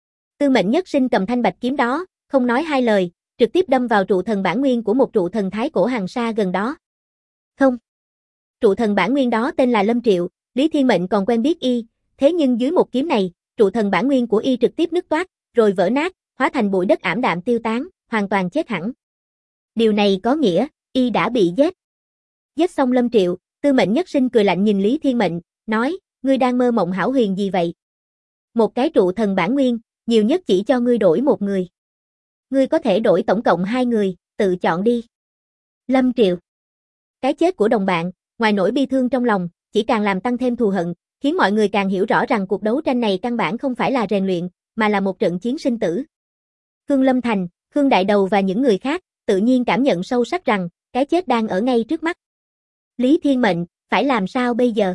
Tư Mệnh Nhất Sinh cầm thanh bạch kiếm đó, không nói hai lời, trực tiếp đâm vào trụ thần bản nguyên của một trụ thần Thái Cổ Hằng Sa gần đó. Không. Trụ thần bản nguyên đó tên là Lâm Triệu, Lý Thiên Mệnh còn quen biết y, thế nhưng dưới một kiếm này, trụ thần bản nguyên của y trực tiếp nứt toác, rồi vỡ nát, hóa thành bụi đất ảm đạm tiêu tán, hoàn toàn chết hẳn. Điều này có nghĩa, y đã bị giết. Giết xong Lâm Triệu, Tư Mệnh Nhất Sinh cười lạnh nhìn Lý Thiên Mệnh, nói, ngươi đang mơ mộng hão huyền gì vậy? Một cái trụ thần bản nguyên, nhiều nhất chỉ cho ngươi đổi một người. Ngươi có thể đổi tổng cộng 2 người, tự chọn đi. Lâm Triệu. Cái chết của đồng bạn, ngoài nỗi bi thương trong lòng, chỉ càng làm tăng thêm thù hận, khiến mọi người càng hiểu rõ rằng cuộc đấu tranh này căn bản không phải là rèn luyện, mà là một trận chiến sinh tử. Khương Lâm Thành, Khương Đại Đầu và những người khác, tự nhiên cảm nhận sâu sắc rằng, cái chết đang ở ngay trước mắt. Lý Thiên Mệnh, phải làm sao bây giờ?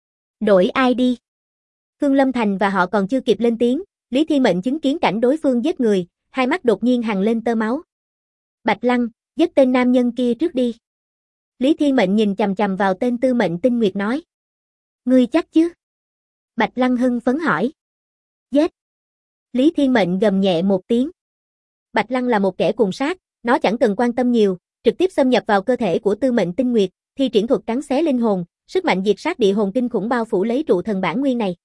Đổi ai đi? Khương Lâm Thành và họ còn chưa kịp lên tiếng, Lý Thiên Mệnh chứng kiến cảnh đối phương giết người, hai mắt đột nhiên hằn lên tơ máu. Bạch Lăng, giết tên nam nhân kia trước đi. Lý Thiên Mệnh nhìn chằm chằm vào tên Tư Mệnh Tinh Nguyệt nói. Ngươi chắc chứ? Bạch Lăng hưng phấn hỏi. Giết. Lý Thiên Mệnh gầm nhẹ một tiếng. Bạch Lăng là một kẻ cuồng sát, nó chẳng cần quan tâm nhiều, trực tiếp xâm nhập vào cơ thể của Tư Mệnh Tinh Nguyệt, thi triển thuật cắn xé linh hồn, sức mạnh diệt sát địa hồn kinh khủng bao phủ lấy trụ thần bản nguyên này.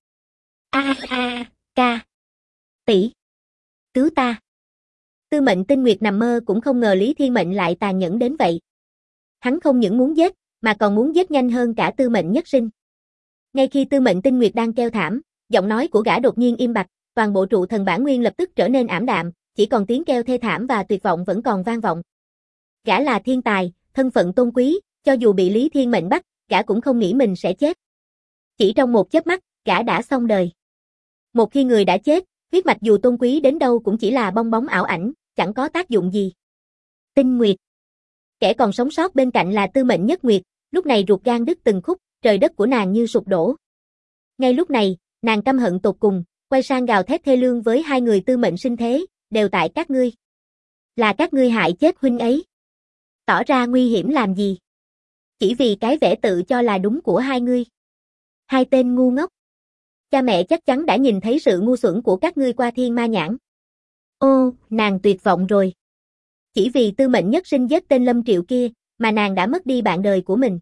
Ca. Tỷ. Cứu ta. Tư Mệnh Tinh Nguyệt nằm mơ cũng không ngờ Lý Thiên Mệnh lại tàn nhẫn đến vậy. Hắn không những muốn giết, mà còn muốn giết nhanh hơn cả Tư Mệnh Nhất Sinh. Ngay khi Tư Mệnh Tinh Nguyệt đang kêu thảm, giọng nói của gã đột nhiên im bặt, toàn bộ trụ thần bản nguyên lập tức trở nên ảm đạm, chỉ còn tiếng kêu thê thảm và tuyệt vọng vẫn còn vang vọng. Gã là thiên tài, thân phận tôn quý, cho dù bị Lý Thiên Mệnh bắt, gã cũng không nghĩ mình sẽ chết. Chỉ trong một chớp mắt, gã đã xong đời. Một khi người đã chết, huyết mạch dù tôn quý đến đâu cũng chỉ là bong bóng ảo ảnh, chẳng có tác dụng gì. Tinh Nguyệt. Kẻ còn sống sót bên cạnh là Tư Mệnh Nhất Nguyệt, lúc này ruột gan đứt từng khúc, trời đất của nàng như sụp đổ. Ngay lúc này, nàng căm hận tột cùng, quay sang gào thét thê lương với hai người Tư Mệnh sinh thế, đều tại các ngươi. Là các ngươi hại chết huynh ấy. Tỏ ra nguy hiểm làm gì? Chỉ vì cái vẻ tự cho là đúng của hai ngươi. Hai tên ngu ngốc. Cha mẹ chắc chắn đã nhìn thấy sự ngu xuẩn của các ngươi qua thiên ma nhãn. Ô, nàng tuyệt vọng rồi. Chỉ vì Tư Mệnh Nhất Sinh giết tên Lâm Triệu kia, mà nàng đã mất đi bạn đời của mình.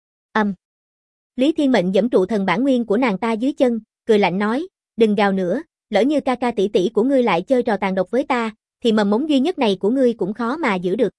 Lý Thiên Mệnh giẫm trụ thần bản nguyên của nàng ta dưới chân, cười lạnh nói, đừng gào nữa, lỡ như ca ca tỷ tỷ của ngươi lại chơi trò tàn độc với ta, thì mầm mống duy nhất này của ngươi cũng khó mà giữ được.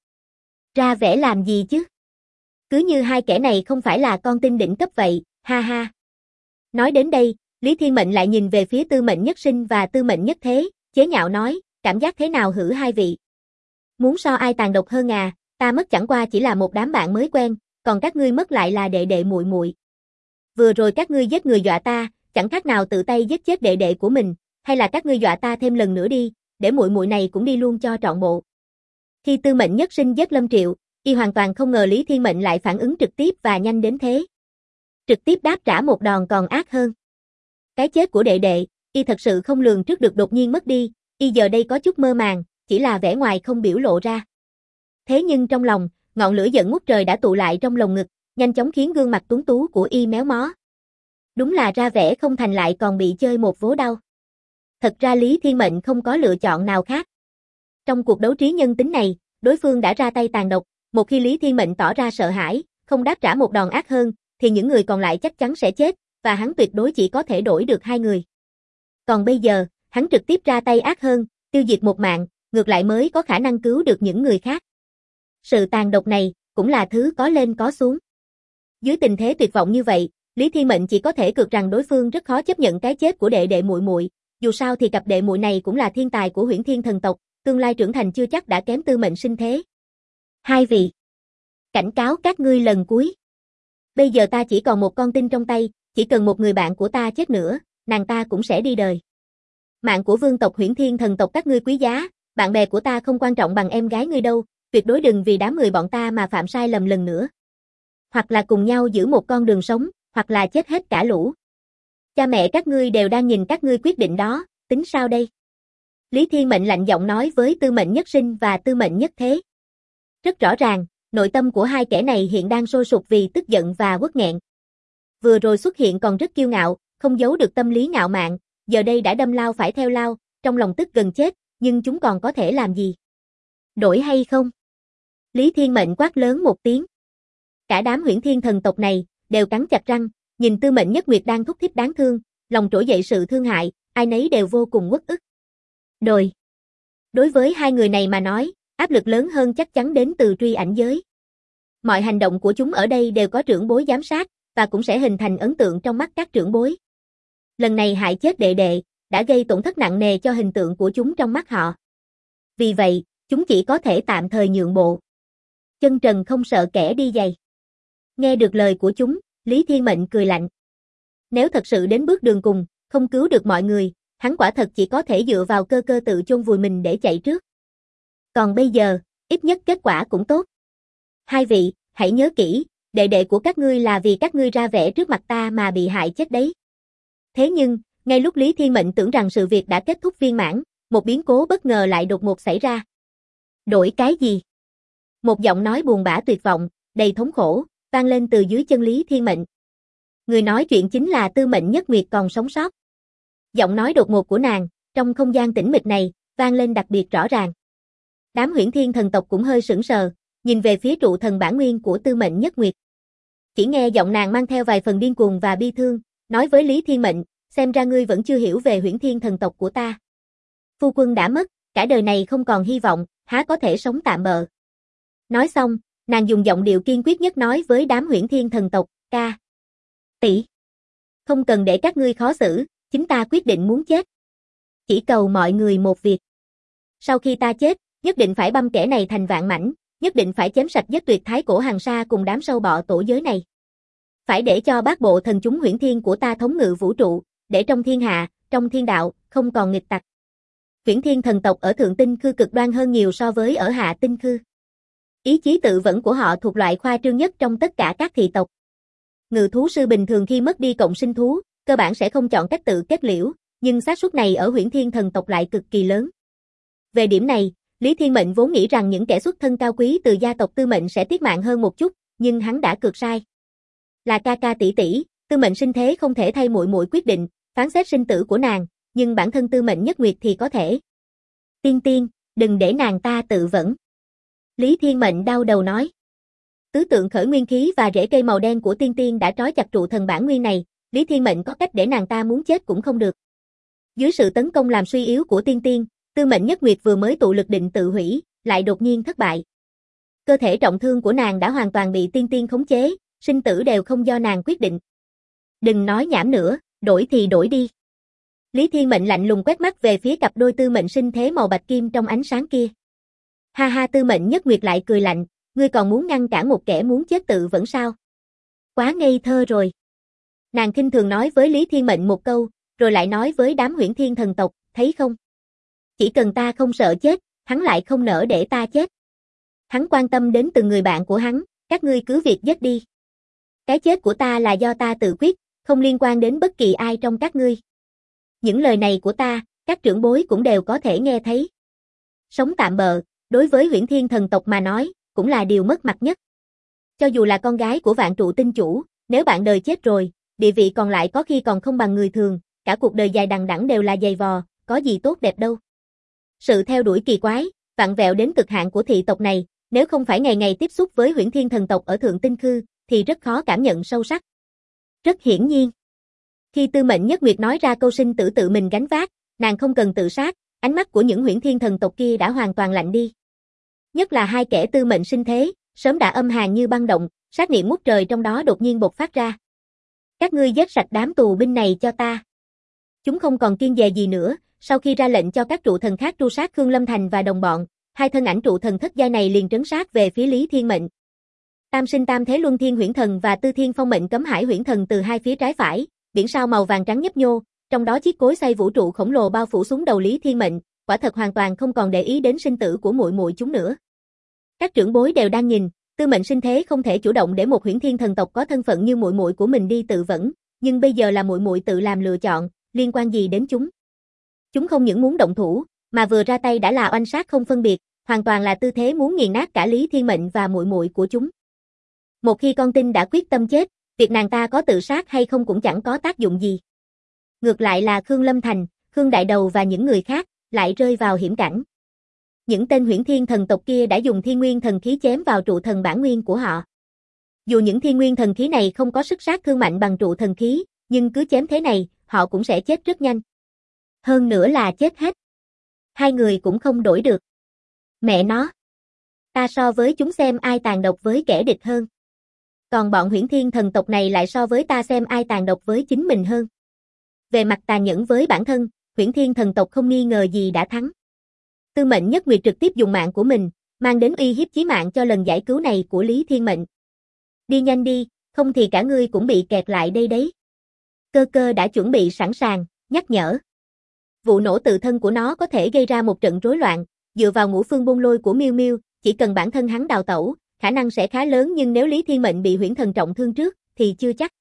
Ra vẻ làm gì chứ? Cứ như hai kẻ này không phải là con tin đỉnh cấp vậy, ha ha. Nói đến đây, Lý Thiên Mệnh lại nhìn về phía Tư Mệnh Nhất Sinh và Tư Mệnh Nhất Thế, chế nhạo nói, cảm giác thế nào hử hai vị? Muốn so ai tàn độc hơn à, ta mất chẳng qua chỉ là một đám bạn mới quen, còn các ngươi mất lại là đệ đệ muội muội. Vừa rồi các ngươi giết người dọa ta, chẳng khác nào tự tay giết chết đệ đệ của mình, hay là các ngươi dọa ta thêm lần nữa đi, để muội muội này cũng đi luôn cho trọn bộ. Khi Tư Mệnh Nhất Sinh giết Lâm Triệu, y hoàn toàn không ngờ Lý Thiên Mệnh lại phản ứng trực tiếp và nhanh đến thế. Trực tiếp đáp trả một đòn còn ác hơn. Cái chết của đệ đệ, y thật sự không lường trước được đột nhiên mất đi, y giờ đây có chút mơ màng, chỉ là vẻ ngoài không biểu lộ ra. Thế nhưng trong lòng, ngọn lửa giận ngút trời đã tụ lại trong lồng ngực, nhanh chóng khiến gương mặt tuấn tú của y méo mó. Đúng là ra vẻ không thành lại còn bị chơi một vố đau. Thật ra Lý Thiên Mệnh không có lựa chọn nào khác. Trong cuộc đấu trí nhân tính này, đối phương đã ra tay tàn độc, một khi Lý Thiên Mệnh tỏ ra sợ hãi, không đáp trả một đòn ác hơn, thì những người còn lại chắc chắn sẽ chết, và hắn tuyệt đối chỉ có thể đổi được hai người. Còn bây giờ, hắn trực tiếp ra tay ác hơn, tiêu diệt một mạng, ngược lại mới có khả năng cứu được những người khác. Sự tàn độc này, cũng là thứ có lên có xuống. Dưới tình thế tuyệt vọng như vậy, Lý Thiên Mệnh chỉ có thể cược rằng đối phương rất khó chấp nhận cái chết của đệ đệ muội muội. Dù sao thì cặp đệ muội này cũng là thiên tài của Huyễn Thiên thần tộc, tương lai trưởng thành chưa chắc đã kém Tư Mệnh sinh thế. Hai vị, cảnh cáo các ngươi lần cuối. Bây giờ ta chỉ còn một con tin trong tay, chỉ cần một người bạn của ta chết nữa, nàng ta cũng sẽ đi đời. Mạng của vương tộc Huyễn Thiên thần tộc các ngươi quý giá, bạn bè của ta không quan trọng bằng em gái ngươi đâu, tuyệt đối đừng vì đám người bọn ta mà phạm sai lầm lần nữa. Hoặc là cùng nhau giữ một con đường sống, hoặc là chết hết cả lũ. Cha mẹ các ngươi đều đang nhìn các ngươi quyết định đó, tính sao đây? Lý Thiên Mệnh lạnh giọng nói với Tư Mệnh Nhất Sinh và Tư Mệnh Nhất Thế. Rất rõ ràng, nội tâm của hai kẻ này hiện đang sôi sục vì tức giận và uất nghẹn. Vừa rồi xuất hiện còn rất kiêu ngạo, không giấu được tâm lý ngạo mạn, giờ đây đã đâm lao phải theo lao, trong lòng tức gần chết, nhưng chúng còn có thể làm gì? Đổi hay không? Lý Thiên Mệnh quát lớn một tiếng. Cả đám Huyễn Thiên thần tộc này đều cắn chặt răng, nhìn Tư Mệnh Nhất Nguyệt đang thúc thiết đáng thương, lòng trỗi dậy sự thương hại, ai nấy đều vô cùng uất ức. Đối với hai người này mà nói, áp lực lớn hơn chắc chắn đến từ truy ảnh giới. Mọi hành động của chúng ở đây đều có trưởng bối giám sát, và cũng sẽ hình thành ấn tượng trong mắt các trưởng bối. Lần này hại chết đệ đệ, đã gây tổn thất nặng nề cho hình tượng của chúng trong mắt họ. Vì vậy, chúng chỉ có thể tạm thời nhượng bộ. Chân trần không sợ kẻ đi giày. Nghe được lời của chúng, Lý Thiên Mệnh cười lạnh. Nếu thật sự đến bước đường cùng, không cứu được mọi người, hắn quả thật chỉ có thể dựa vào cơ cơ tự chôn vùi mình để chạy trước. Còn bây giờ, ít nhất kết quả cũng tốt. Hai vị, hãy nhớ kỹ, đệ đệ của các ngươi là vì các ngươi ra vẻ trước mặt ta mà bị hại chết đấy. Thế nhưng, ngay lúc Lý Thiên Mệnh tưởng rằng sự việc đã kết thúc viên mãn, một biến cố bất ngờ lại đột ngột xảy ra. Đổi cái gì? Một giọng nói buồn bã tuyệt vọng, đầy thống khổ, vang lên từ dưới chân Lý Thiên Mệnh. Người nói chuyện chính là Tư Mệnh Nhất Nguyệt còn sống sót. Giọng nói đột ngột của nàng, trong không gian tĩnh mịch này, vang lên đặc biệt rõ ràng. Đám Huyễn Thiên thần tộc cũng hơi sững sờ, nhìn về phía trụ thần bản nguyên của Tư Mệnh Nhất Nguyệt. Chỉ nghe giọng nàng mang theo vài phần điên cuồng và bi thương, nói với Lý Thiên Mệnh, xem ra ngươi vẫn chưa hiểu về Huyễn Thiên thần tộc của ta. Phu quân đã mất, cả đời này không còn hy vọng, há có thể sống tạm bợ. Nói xong, nàng dùng giọng điệu kiên quyết nhất nói với đám Huyễn Thiên thần tộc, ca. Tỷ. Không cần để các ngươi khó xử, chính ta quyết định muốn chết. Chỉ cầu mọi người một việc. Sau khi ta chết, nhất định phải băm kẻ này thành vạn mảnh, nhất định phải chém sạch giết tuyệt thái cổ hàng sa cùng đám sâu bọ tổ giới này. Phải để cho bát bộ thần chúng huyễn thiên của ta thống ngự vũ trụ, để trong thiên hạ, trong thiên đạo, không còn nghịch tặc. Huyễn thiên thần tộc ở thượng tinh khư cực đoan hơn nhiều so với ở hạ tinh khư. Ý chí tự vẫn của họ thuộc loại khoa trương nhất trong tất cả các thị tộc. Ngự thú sư bình thường khi mất đi cộng sinh thú, cơ bản sẽ không chọn cách tự kết liễu, nhưng xác suất này ở huyễn thiên thần tộc lại cực kỳ lớn. Về điểm này, Lý Thiên Mệnh vốn nghĩ rằng những kẻ xuất thân cao quý từ gia tộc Tư Mệnh sẽ tiết mạng hơn một chút, nhưng hắn đã cược sai. Là ca ca tỷ tỷ, Tư Mệnh sinh thế không thể thay muội muội quyết định, phán xét sinh tử của nàng, nhưng bản thân Tư Mệnh Nhất Nguyệt thì có thể. Tiên Tiên, đừng để nàng ta tự vẫn. Lý Thiên Mệnh đau đầu nói. Tứ tượng khởi nguyên khí và rễ cây màu đen của Tiên Tiên đã trói chặt trụ thần bản nguyên này, Lý Thiên Mệnh có cách để nàng ta muốn chết cũng không được. Dưới sự tấn công làm suy yếu của Tiên Tiên, Tư Mệnh Nhất Nguyệt vừa mới tụ lực định tự hủy, lại đột nhiên thất bại. Cơ thể trọng thương của nàng đã hoàn toàn bị Tiên Tiên khống chế, sinh tử đều không do nàng quyết định. Đừng nói nhảm nữa, đổi thì đổi đi. Lý Thiên Mệnh lạnh lùng quét mắt về phía cặp đôi Tư Mệnh sinh thế màu bạch kim trong ánh sáng kia. Ha ha, Tư Mệnh Nhất Nguyệt lại cười lạnh, ngươi còn muốn ngăn cản một kẻ muốn chết tự vẫn sao? Quá ngây thơ rồi. Nàng khinh thường nói với Lý Thiên Mệnh một câu, rồi lại nói với đám huyễn thiên thần tộc, thấy không? Chỉ cần ta không sợ chết, hắn lại không nỡ để ta chết. Hắn quan tâm đến từng người bạn của hắn, các ngươi cứ việc giết đi. Cái chết của ta là do ta tự quyết, không liên quan đến bất kỳ ai trong các ngươi. Những lời này của ta, các trưởng bối cũng đều có thể nghe thấy. Sống tạm bợ, đối với huyễn thiên thần tộc mà nói, cũng là điều mất mặt nhất. Cho dù là con gái của vạn trụ tinh chủ, nếu bạn đời chết rồi, địa vị còn lại có khi còn không bằng người thường, cả cuộc đời dài đằng đẵng đều là giày vò, có gì tốt đẹp đâu. Sự theo đuổi kỳ quái, vặn vẹo đến cực hạn của thị tộc này, nếu không phải ngày ngày tiếp xúc với huyễn thiên thần tộc ở thượng tinh khư, thì rất khó cảm nhận sâu sắc. Rất hiển nhiên. Khi Tư Mệnh Nhất Nguyệt nói ra câu sinh tử tự mình gánh vác, nàng không cần tự sát, ánh mắt của những huyễn thiên thần tộc kia đã hoàn toàn lạnh đi. Nhất là hai kẻ Tư Mệnh sinh thế, sớm đã âm hàn như băng động, sát niệm ngút trời trong đó đột nhiên bộc phát ra. Các ngươi giết sạch đám tù binh này cho ta. Chúng không còn kiêng dè gì nữa, sau khi ra lệnh cho các trụ thần khác tru sát Khương Lâm Thành và đồng bọn, hai thân ảnh trụ thần thất giai này liền trấn sát về phía Lý Thiên Mệnh. Tam sinh tam thế luân thiên huyễn thần và tư thiên phong mệnh cấm hải huyễn thần từ hai phía trái phải, biển sao màu vàng trắng nhấp nhô, trong đó chiếc cối xay vũ trụ khổng lồ bao phủ xuống đầu Lý Thiên Mệnh, quả thật hoàn toàn không còn để ý đến sinh tử của muội muội chúng nữa. Các trưởng bối đều đang nhìn, Tư Mệnh sinh thế không thể chủ động để một huyễn thiên thần tộc có thân phận như muội muội của mình đi tự vẫn, nhưng bây giờ là muội muội tự làm lựa chọn, liên quan gì đến chúng? Chúng không những muốn động thủ, mà vừa ra tay đã là oanh sát không phân biệt, hoàn toàn là tư thế muốn nghiền nát cả Lý Thiên Mệnh và muội muội của chúng. Một khi con tin đã quyết tâm chết, việc nàng ta có tự sát hay không cũng chẳng có tác dụng gì. Ngược lại là Khương Lâm Thành, Khương Đại Đầu và những người khác lại rơi vào hiểm cảnh. Những tên huyễn thiên thần tộc kia đã dùng thiên nguyên thần khí chém vào trụ thần bản nguyên của họ. Dù những thiên nguyên thần khí này không có sức sát thương mạnh bằng trụ thần khí, nhưng cứ chém thế này, họ cũng sẽ chết rất nhanh. Hơn nữa là chết hết. Hai người cũng không đổi được. Mẹ nó. Ta so với chúng xem ai tàn độc với kẻ địch hơn. Còn bọn huyễn thiên thần tộc này lại so với ta xem ai tàn độc với chính mình hơn. Về mặt tàn nhẫn với bản thân, huyễn thiên thần tộc không nghi ngờ gì đã thắng. Tư Mệnh Nhất Nguyệt trực tiếp dùng mạng của mình, mang đến uy hiếp chí mạng cho lần giải cứu này của Lý Thiên Mệnh. Đi nhanh đi, không thì cả ngươi cũng bị kẹt lại đây đấy. Cơ cơ đã chuẩn bị sẵn sàng, nhắc nhở. Vụ nổ tự thân của nó có thể gây ra một trận rối loạn, dựa vào ngũ phương buôn lôi của Miêu Miêu, chỉ cần bản thân hắn đào tẩu, khả năng sẽ khá lớn, nhưng nếu Lý Thiên Mệnh bị huyễn thần trọng thương trước, thì chưa chắc.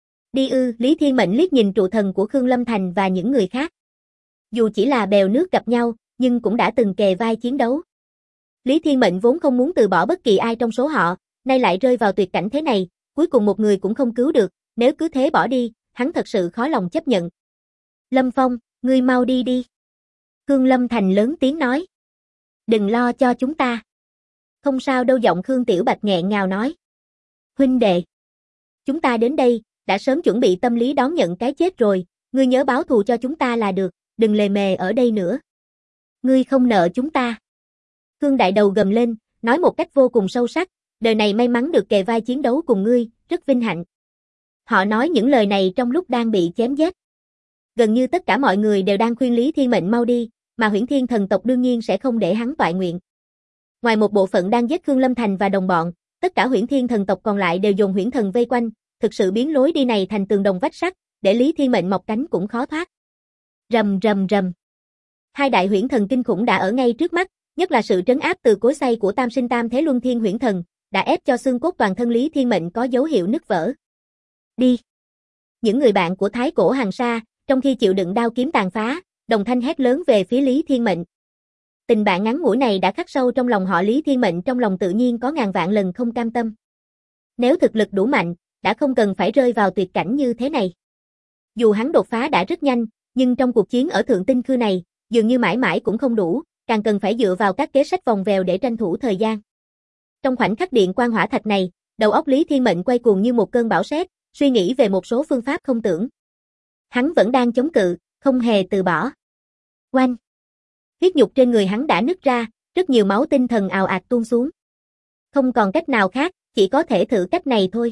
Đi ư, Lý Thiên Mệnh liếc nhìn trụ thần của Khương Lâm Thành và những người khác. Dù chỉ là bèo nước gặp nhau, nhưng cũng đã từng kề vai chiến đấu. Lý Thiên Mệnh vốn không muốn từ bỏ bất kỳ ai trong số họ, nay lại rơi vào tuyệt cảnh thế này, cuối cùng một người cũng không cứu được, nếu cứ thế bỏ đi, hắn thật sự khó lòng chấp nhận. Lâm Phong, ngươi mau đi đi. Khương Lâm Thành lớn tiếng nói. Đừng lo cho chúng ta. Không sao đâu, giọng Khương Tiểu Bạch nghẹn ngào nói. Huynh đệ, chúng ta đến đây, đã sớm chuẩn bị tâm lý đón nhận cái chết rồi, ngươi nhớ báo thù cho chúng ta là được, đừng lề mề ở đây nữa. Ngươi không nợ chúng ta. Khương Đại Đầu gầm lên, nói một cách vô cùng sâu sắc, đời này may mắn được kề vai chiến đấu cùng ngươi, rất vinh hạnh. Họ nói những lời này trong lúc đang bị chém giết. Gần như tất cả mọi người đều đang khuyên Lý Thiên Mệnh mau đi, mà huyễn thiên thần tộc đương nhiên sẽ không để hắn toại nguyện. Ngoài một bộ phận đang giết Khương Lâm Thành và đồng bọn, tất cả huyễn thiên thần tộc còn lại đều dồn huyễn thần vây quanh, thực sự biến lối đi này thành tường đồng vách sắt, để Lý Thiên Mệnh mọc cánh cũng khó thoát. Rầm rầm rầm. Hai đại huyễn thần kinh khủng đã ở ngay trước mắt, nhất là sự trấn áp từ cối xay của Tam Sinh Tam Thế Luân Thiên Huyễn Thần, đã ép cho xương cốt toàn thân Lý Thiên Mệnh có dấu hiệu nứt vỡ. Đi. Những người bạn của Thái Cổ Hằng Sa, trong khi chịu đựng đao kiếm tàn phá, đồng thanh hét lớn về phía Lý Thiên Mệnh. Tình bạn ngắn ngủi này đã khắc sâu trong lòng họ. Lý Thiên Mệnh trong lòng tự nhiên có ngàn vạn lần không cam tâm. Nếu thực lực đủ mạnh, đã không cần phải rơi vào tuyệt cảnh như thế này. Dù hắn đột phá đã rất nhanh, nhưng trong cuộc chiến ở Thượng Tinh Khư này, dường như mãi mãi cũng không đủ, càng cần phải dựa vào các kế sách vòng vèo để tranh thủ thời gian. Trong khoảnh khắc điện quang hỏa thạch này, đầu óc Lý Thiên Mệnh quay cuồng như một cơn bão sét, suy nghĩ về một số phương pháp không tưởng. Hắn vẫn đang chống cự, không hề từ bỏ. Oanh! Huyết nhục trên người hắn đã nứt ra, rất nhiều máu tinh thần ào ạt tuôn xuống. Không còn cách nào khác, chỉ có thể thử cách này thôi.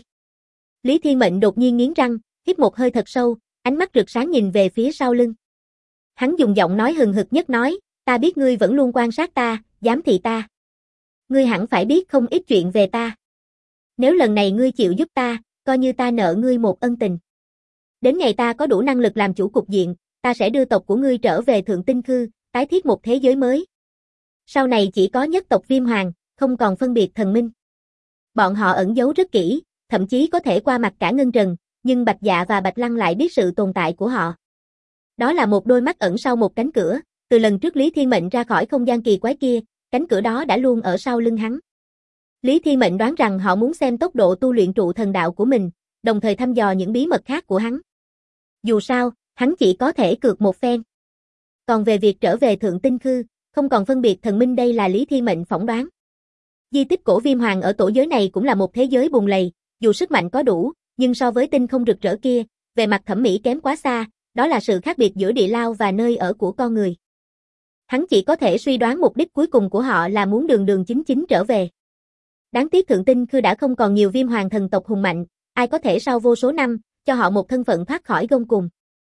Lý Thiên Mệnh đột nhiên nghiến răng, hít một hơi thật sâu, ánh mắt rực sáng nhìn về phía sau lưng. Hắn dùng giọng nói hừng hực nhất nói, ta biết ngươi vẫn luôn quan sát ta, giám thị ta. Ngươi hẳn phải biết không ít chuyện về ta. Nếu lần này ngươi chịu giúp ta, coi như ta nợ ngươi một ân tình. Đến ngày ta có đủ năng lực làm chủ cục diện, ta sẽ đưa tộc của ngươi trở về Thượng Tinh Khư, tái thiết một thế giới mới. Sau này chỉ có nhất tộc Viêm Hoàng, không còn phân biệt thần minh. Bọn họ ẩn giấu rất kỹ, thậm chí có thể qua mặt cả Ngân Trần, nhưng Bạch Dạ và Bạch Lăng lại biết sự tồn tại của họ. Đó là một đôi mắt ẩn sau một cánh cửa, từ lần trước Lý Thiên Mệnh ra khỏi không gian kỳ quái kia, cánh cửa đó đã luôn ở sau lưng hắn. Lý Thiên Mệnh đoán rằng họ muốn xem tốc độ tu luyện trụ thần đạo của mình, đồng thời thăm dò những bí mật khác của hắn. Dù sao, hắn chỉ có thể cược một phen. Còn về việc trở về Thượng Tinh Khư, không còn phân biệt thần minh đây là Lý Thiên Mệnh phỏng đoán. Di tích cổ Viêm Hoàng ở tổ giới này cũng là một thế giới bùn lầy, dù sức mạnh có đủ, nhưng so với tinh không rực rỡ kia, về mặt thẩm mỹ kém quá xa, đó là sự khác biệt giữa địa lao và nơi ở của con người. Hắn chỉ có thể suy đoán mục đích cuối cùng của họ là muốn đường đường chính chính trở về. Đáng tiếc Thượng Tinh Khư đã không còn nhiều Viêm Hoàng thần tộc hùng mạnh, ai có thể sau vô số năm, cho họ một thân phận thoát khỏi gông cùm.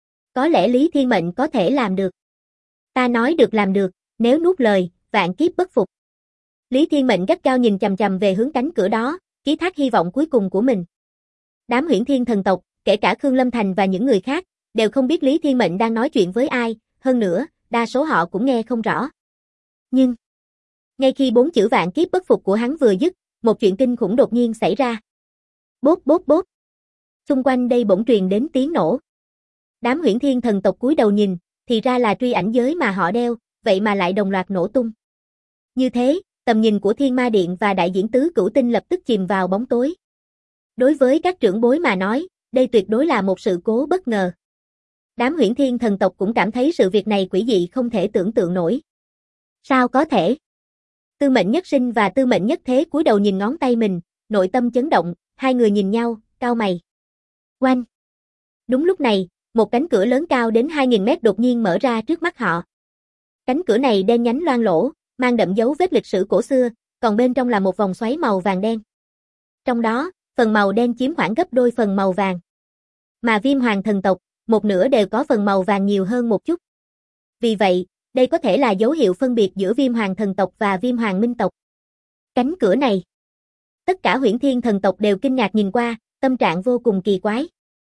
Có lẽ Lý Thiên Mệnh có thể làm được. Ta nói được làm được, nếu nuốt lời, vạn kiếp bất phục. Lý Thiên Mệnh gắt gao nhìn chằm chằm về hướng cánh cửa đó, ký thác hy vọng cuối cùng của mình. Đám Huyễn Thiên thần tộc, kể cả Khương Lâm Thành và những người khác, đều không biết Lý Thiên Mệnh đang nói chuyện với ai, hơn nữa, đa số họ cũng nghe không rõ. Nhưng, ngay khi 4 chữ vạn kiếp bất phục của hắn vừa dứt, một chuyện kinh khủng đột nhiên xảy ra. Bốp bốp bốp. Xung quanh đây bỗng truyền đến tiếng nổ. Đám Huyễn Thiên thần tộc cúi đầu nhìn, thì ra là truy ảnh giới mà họ đeo, vậy mà lại đồng loạt nổ tung. Như thế, tầm nhìn của Thiên Ma Điện và đại diễn tứ cửu tinh lập tức chìm vào bóng tối. Đối với các trưởng bối mà nói, đây tuyệt đối là một sự cố bất ngờ. Đám Huyễn Thiên thần tộc cũng cảm thấy sự việc này quỷ dị không thể tưởng tượng nổi. Sao có thể? Tư Mệnh Nhất Sinh và Tư Mệnh Nhất Thế cúi đầu nhìn ngón tay mình, nội tâm chấn động, hai người nhìn nhau, cau mày. Oanh! Đúng lúc này, một cánh cửa lớn cao đến 2000 mét đột nhiên mở ra trước mắt họ. Cánh cửa này đen nhánh loang lổ, mang đậm dấu vết lịch sử cổ xưa, còn bên trong là một vòng xoáy màu vàng đen. Trong đó, phần màu đen chiếm khoảng gấp đôi phần màu vàng. Mà Viêm Hoàng thần tộc, một nửa đều có phần màu vàng nhiều hơn một chút. Vì vậy, đây có thể là dấu hiệu phân biệt giữa Viêm Hoàng thần tộc và Viêm Hoàng minh tộc. Cánh cửa này. Tất cả Huyễn Thiên thần tộc đều kinh ngạc nhìn qua, tâm trạng vô cùng kỳ quái.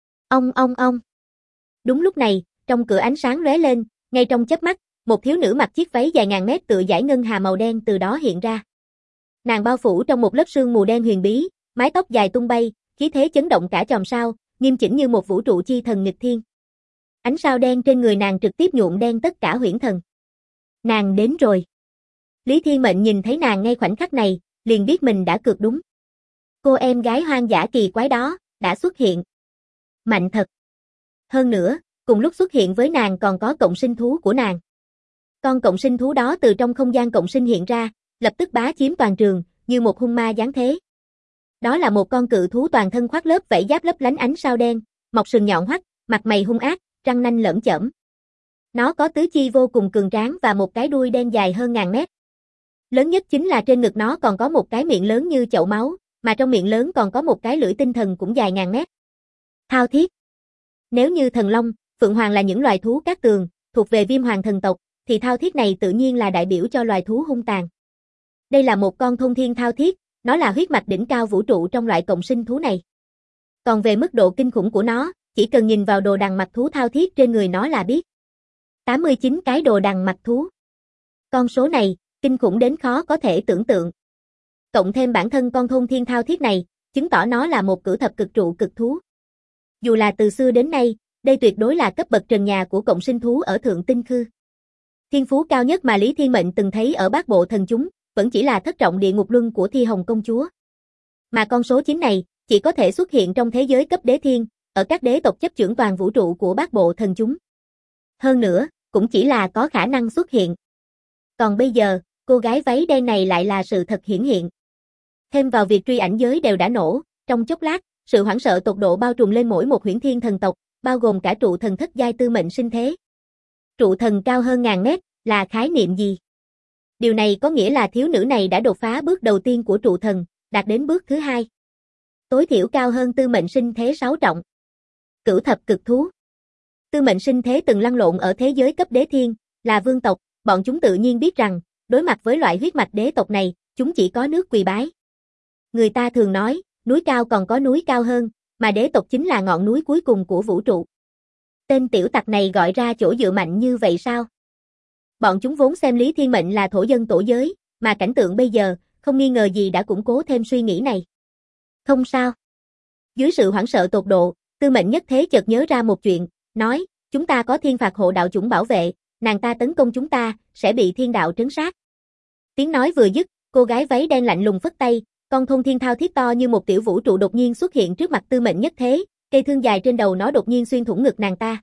Ông. Đúng lúc này, trong cửa ánh sáng lóe lên, ngay trong chớp mắt, một thiếu nữ mặc chiếc váy dài ngàn mét tựa dải ngân hà màu đen từ đó hiện ra. Nàng bao phủ trong một lớp sương mù đen huyền bí, mái tóc dài tung bay, khí thế chấn động cả chòm sao, nghiêm chỉnh như một vũ trụ chi thần nghịch thiên. Ánh sao đen trên người nàng trực tiếp nhuộm đen tất cả huyễn thần. Nàng đến rồi. Lý Thiên Mệnh nhìn thấy nàng ngay khoảnh khắc này, liền biết mình đã cược đúng. Cô em gái hoang dã kỳ quái đó, đã xuất hiện. Mạnh thật. Hơn nữa, cùng lúc xuất hiện với nàng còn có cộng sinh thú của nàng. Con cộng sinh thú đó từ trong không gian cộng sinh hiện ra, lập tức bá chiếm toàn trường, như một hung ma giáng thế. Đó là một con cự thú toàn thân khoác lớp vảy giáp lấp lánh ánh sao đen, mọc sừng nhọn hoắt, mặt mày hung ác, răng nanh lởm chởm. Nó có tứ chi vô cùng cường tráng và một cái đuôi đen dài hơn ngàn mét. Lớn nhất chính là trên ngực nó còn có một cái miệng lớn như chậu máu, mà trong miệng lớn còn có một cái lưỡi tinh thần cũng dài ngàn mét. Thao thiết. Nếu như thần long, phượng hoàng là những loài thú cát tường, thuộc về Viêm Hoàng thần tộc, thì thao thiết này tự nhiên là đại biểu cho loài thú hung tàn. Đây là một con thôn thiên thao thiết, nó là huyết mạch đỉnh cao vũ trụ trong loại cộng sinh thú này. Còn về mức độ kinh khủng của nó, chỉ cần nhìn vào đồ đằng mặt thú thao thiết trên người nó là biết. 89 cái đồ đằng mặt thú. Con số này, kinh khủng đến khó có thể tưởng tượng. Cộng thêm bản thân con thôn thiên thao thiết này, chứng tỏ nó là một cửu thập cực trụ cực thú. Dù là từ xưa đến nay, đây tuyệt đối là cấp bậc trần nhà của cộng sinh thú ở Thượng Tinh Khư. Thiên phú cao nhất mà Lý Thiên Mệnh từng thấy ở bát bộ thần chúng, vẫn chỉ là thất trọng địa ngục luân của Thi Hồng công chúa. Mà con số 9 này, chỉ có thể xuất hiện trong thế giới cấp đế thiên, ở các đế tộc chấp chưởng toàn vũ trụ của bát bộ thần chúng. Hơn nữa, cũng chỉ là có khả năng xuất hiện. Còn bây giờ, cô gái váy đen này lại là sự thật hiển hiện. Thêm vào việc truy ảnh giới đều đã nổ, trong chốc lát, sự hoảng sợ tột độ bao trùm lên mỗi một huyễn thiên thần tộc, bao gồm cả trụ thần thất giai tư mệnh sinh thế. Trụ thần cao hơn ngàn mét, là khái niệm gì? Điều này có nghĩa là thiếu nữ này đã đột phá bước đầu tiên của trụ thần, đạt đến bước thứ hai. Tối thiểu cao hơn tư mệnh sinh thế 6 trọng. Cửu thập cực thú. Tư mệnh sinh thế từng lăn lộn ở thế giới cấp đế thiên, là vương tộc, bọn chúng tự nhiên biết rằng, đối mặt với loại huyết mạch đế tộc này, chúng chỉ có nước quỳ bái. Người ta thường nói, núi cao còn có núi cao hơn, mà đế tộc chính là ngọn núi cuối cùng của vũ trụ. Tên tiểu tặc này gọi ra chỗ dựa mạnh như vậy sao? Bọn chúng vốn xem Lý Thiên Mệnh là thổ dân tổ giới, mà cảnh tượng bây giờ, không nghi ngờ gì đã củng cố thêm suy nghĩ này. Không sao. Dưới sự hoảng sợ tột độ, Tư Mệnh nhất thế chợt nhớ ra một chuyện, nói, chúng ta có thiên phạt hộ đạo chủng bảo vệ, nàng ta tấn công chúng ta, sẽ bị thiên đạo trấn sát. Tiếng nói vừa dứt, cô gái váy đen lạnh lùng phất tay, con thôn thiên thao thiết to như một tiểu vũ trụ đột nhiên xuất hiện trước mặt Tư Mệnh nhất thế, cây thương dài trên đầu nó đột nhiên xuyên thủng ngực nàng ta.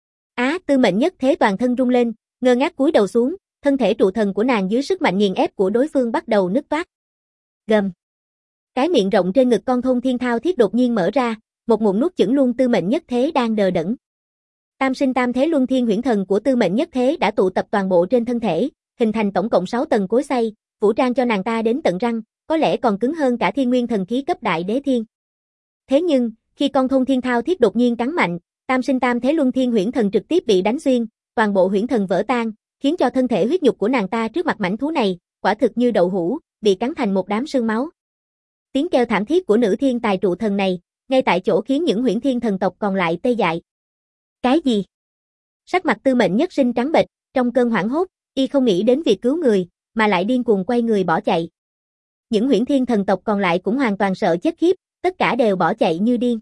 Tư Mệnh nhất thế toàn thân rung lên, ngơ ngác cúi đầu xuống, thân thể trụ thần của nàng dưới sức mạnh nghiền ép của đối phương bắt đầu nứt toác. Gầm. Cái miệng rộng trên ngực con thôn thiên thao thiết đột nhiên mở ra, một ngụm nuốt chửng luôn Tư Mệnh nhất thế đang đờ đẫn. Tam sinh tam thế luân thiên huyễn thần của Tư Mệnh nhất thế đã tụ tập toàn bộ trên thân thể, hình thành tổng cộng 6 tầng cối xay, vũ trang cho nàng ta đến tận răng, có lẽ còn cứng hơn cả thiên nguyên thần khí cấp đại đế thiên. Thế nhưng, khi con thôn thiên thao thiết đột nhiên cắn mạnh, tam sinh tam thế luân thiên huyễn thần trực tiếp bị đánh xuyên, toàn bộ huyễn thần vỡ tan, khiến cho thân thể huyết nhục của nàng ta trước mặt mãnh thú này, quả thực như đậu hũ, bị cắn thành một đám sương máu. Tiếng kêu thảm thiết của nữ thiên tài trụ thần này, ngay tại chỗ khiến những huyễn thiên thần tộc còn lại tê dại. Cái gì? Sắc mặt Tư Mệnh nhất sinh trắng bệch, trong cơn hoảng hốt, y không nghĩ đến việc cứu người, mà lại điên cuồng quay người bỏ chạy. Những huyễn thiên thần tộc còn lại cũng hoàn toàn sợ chết khiếp, tất cả đều bỏ chạy như điên.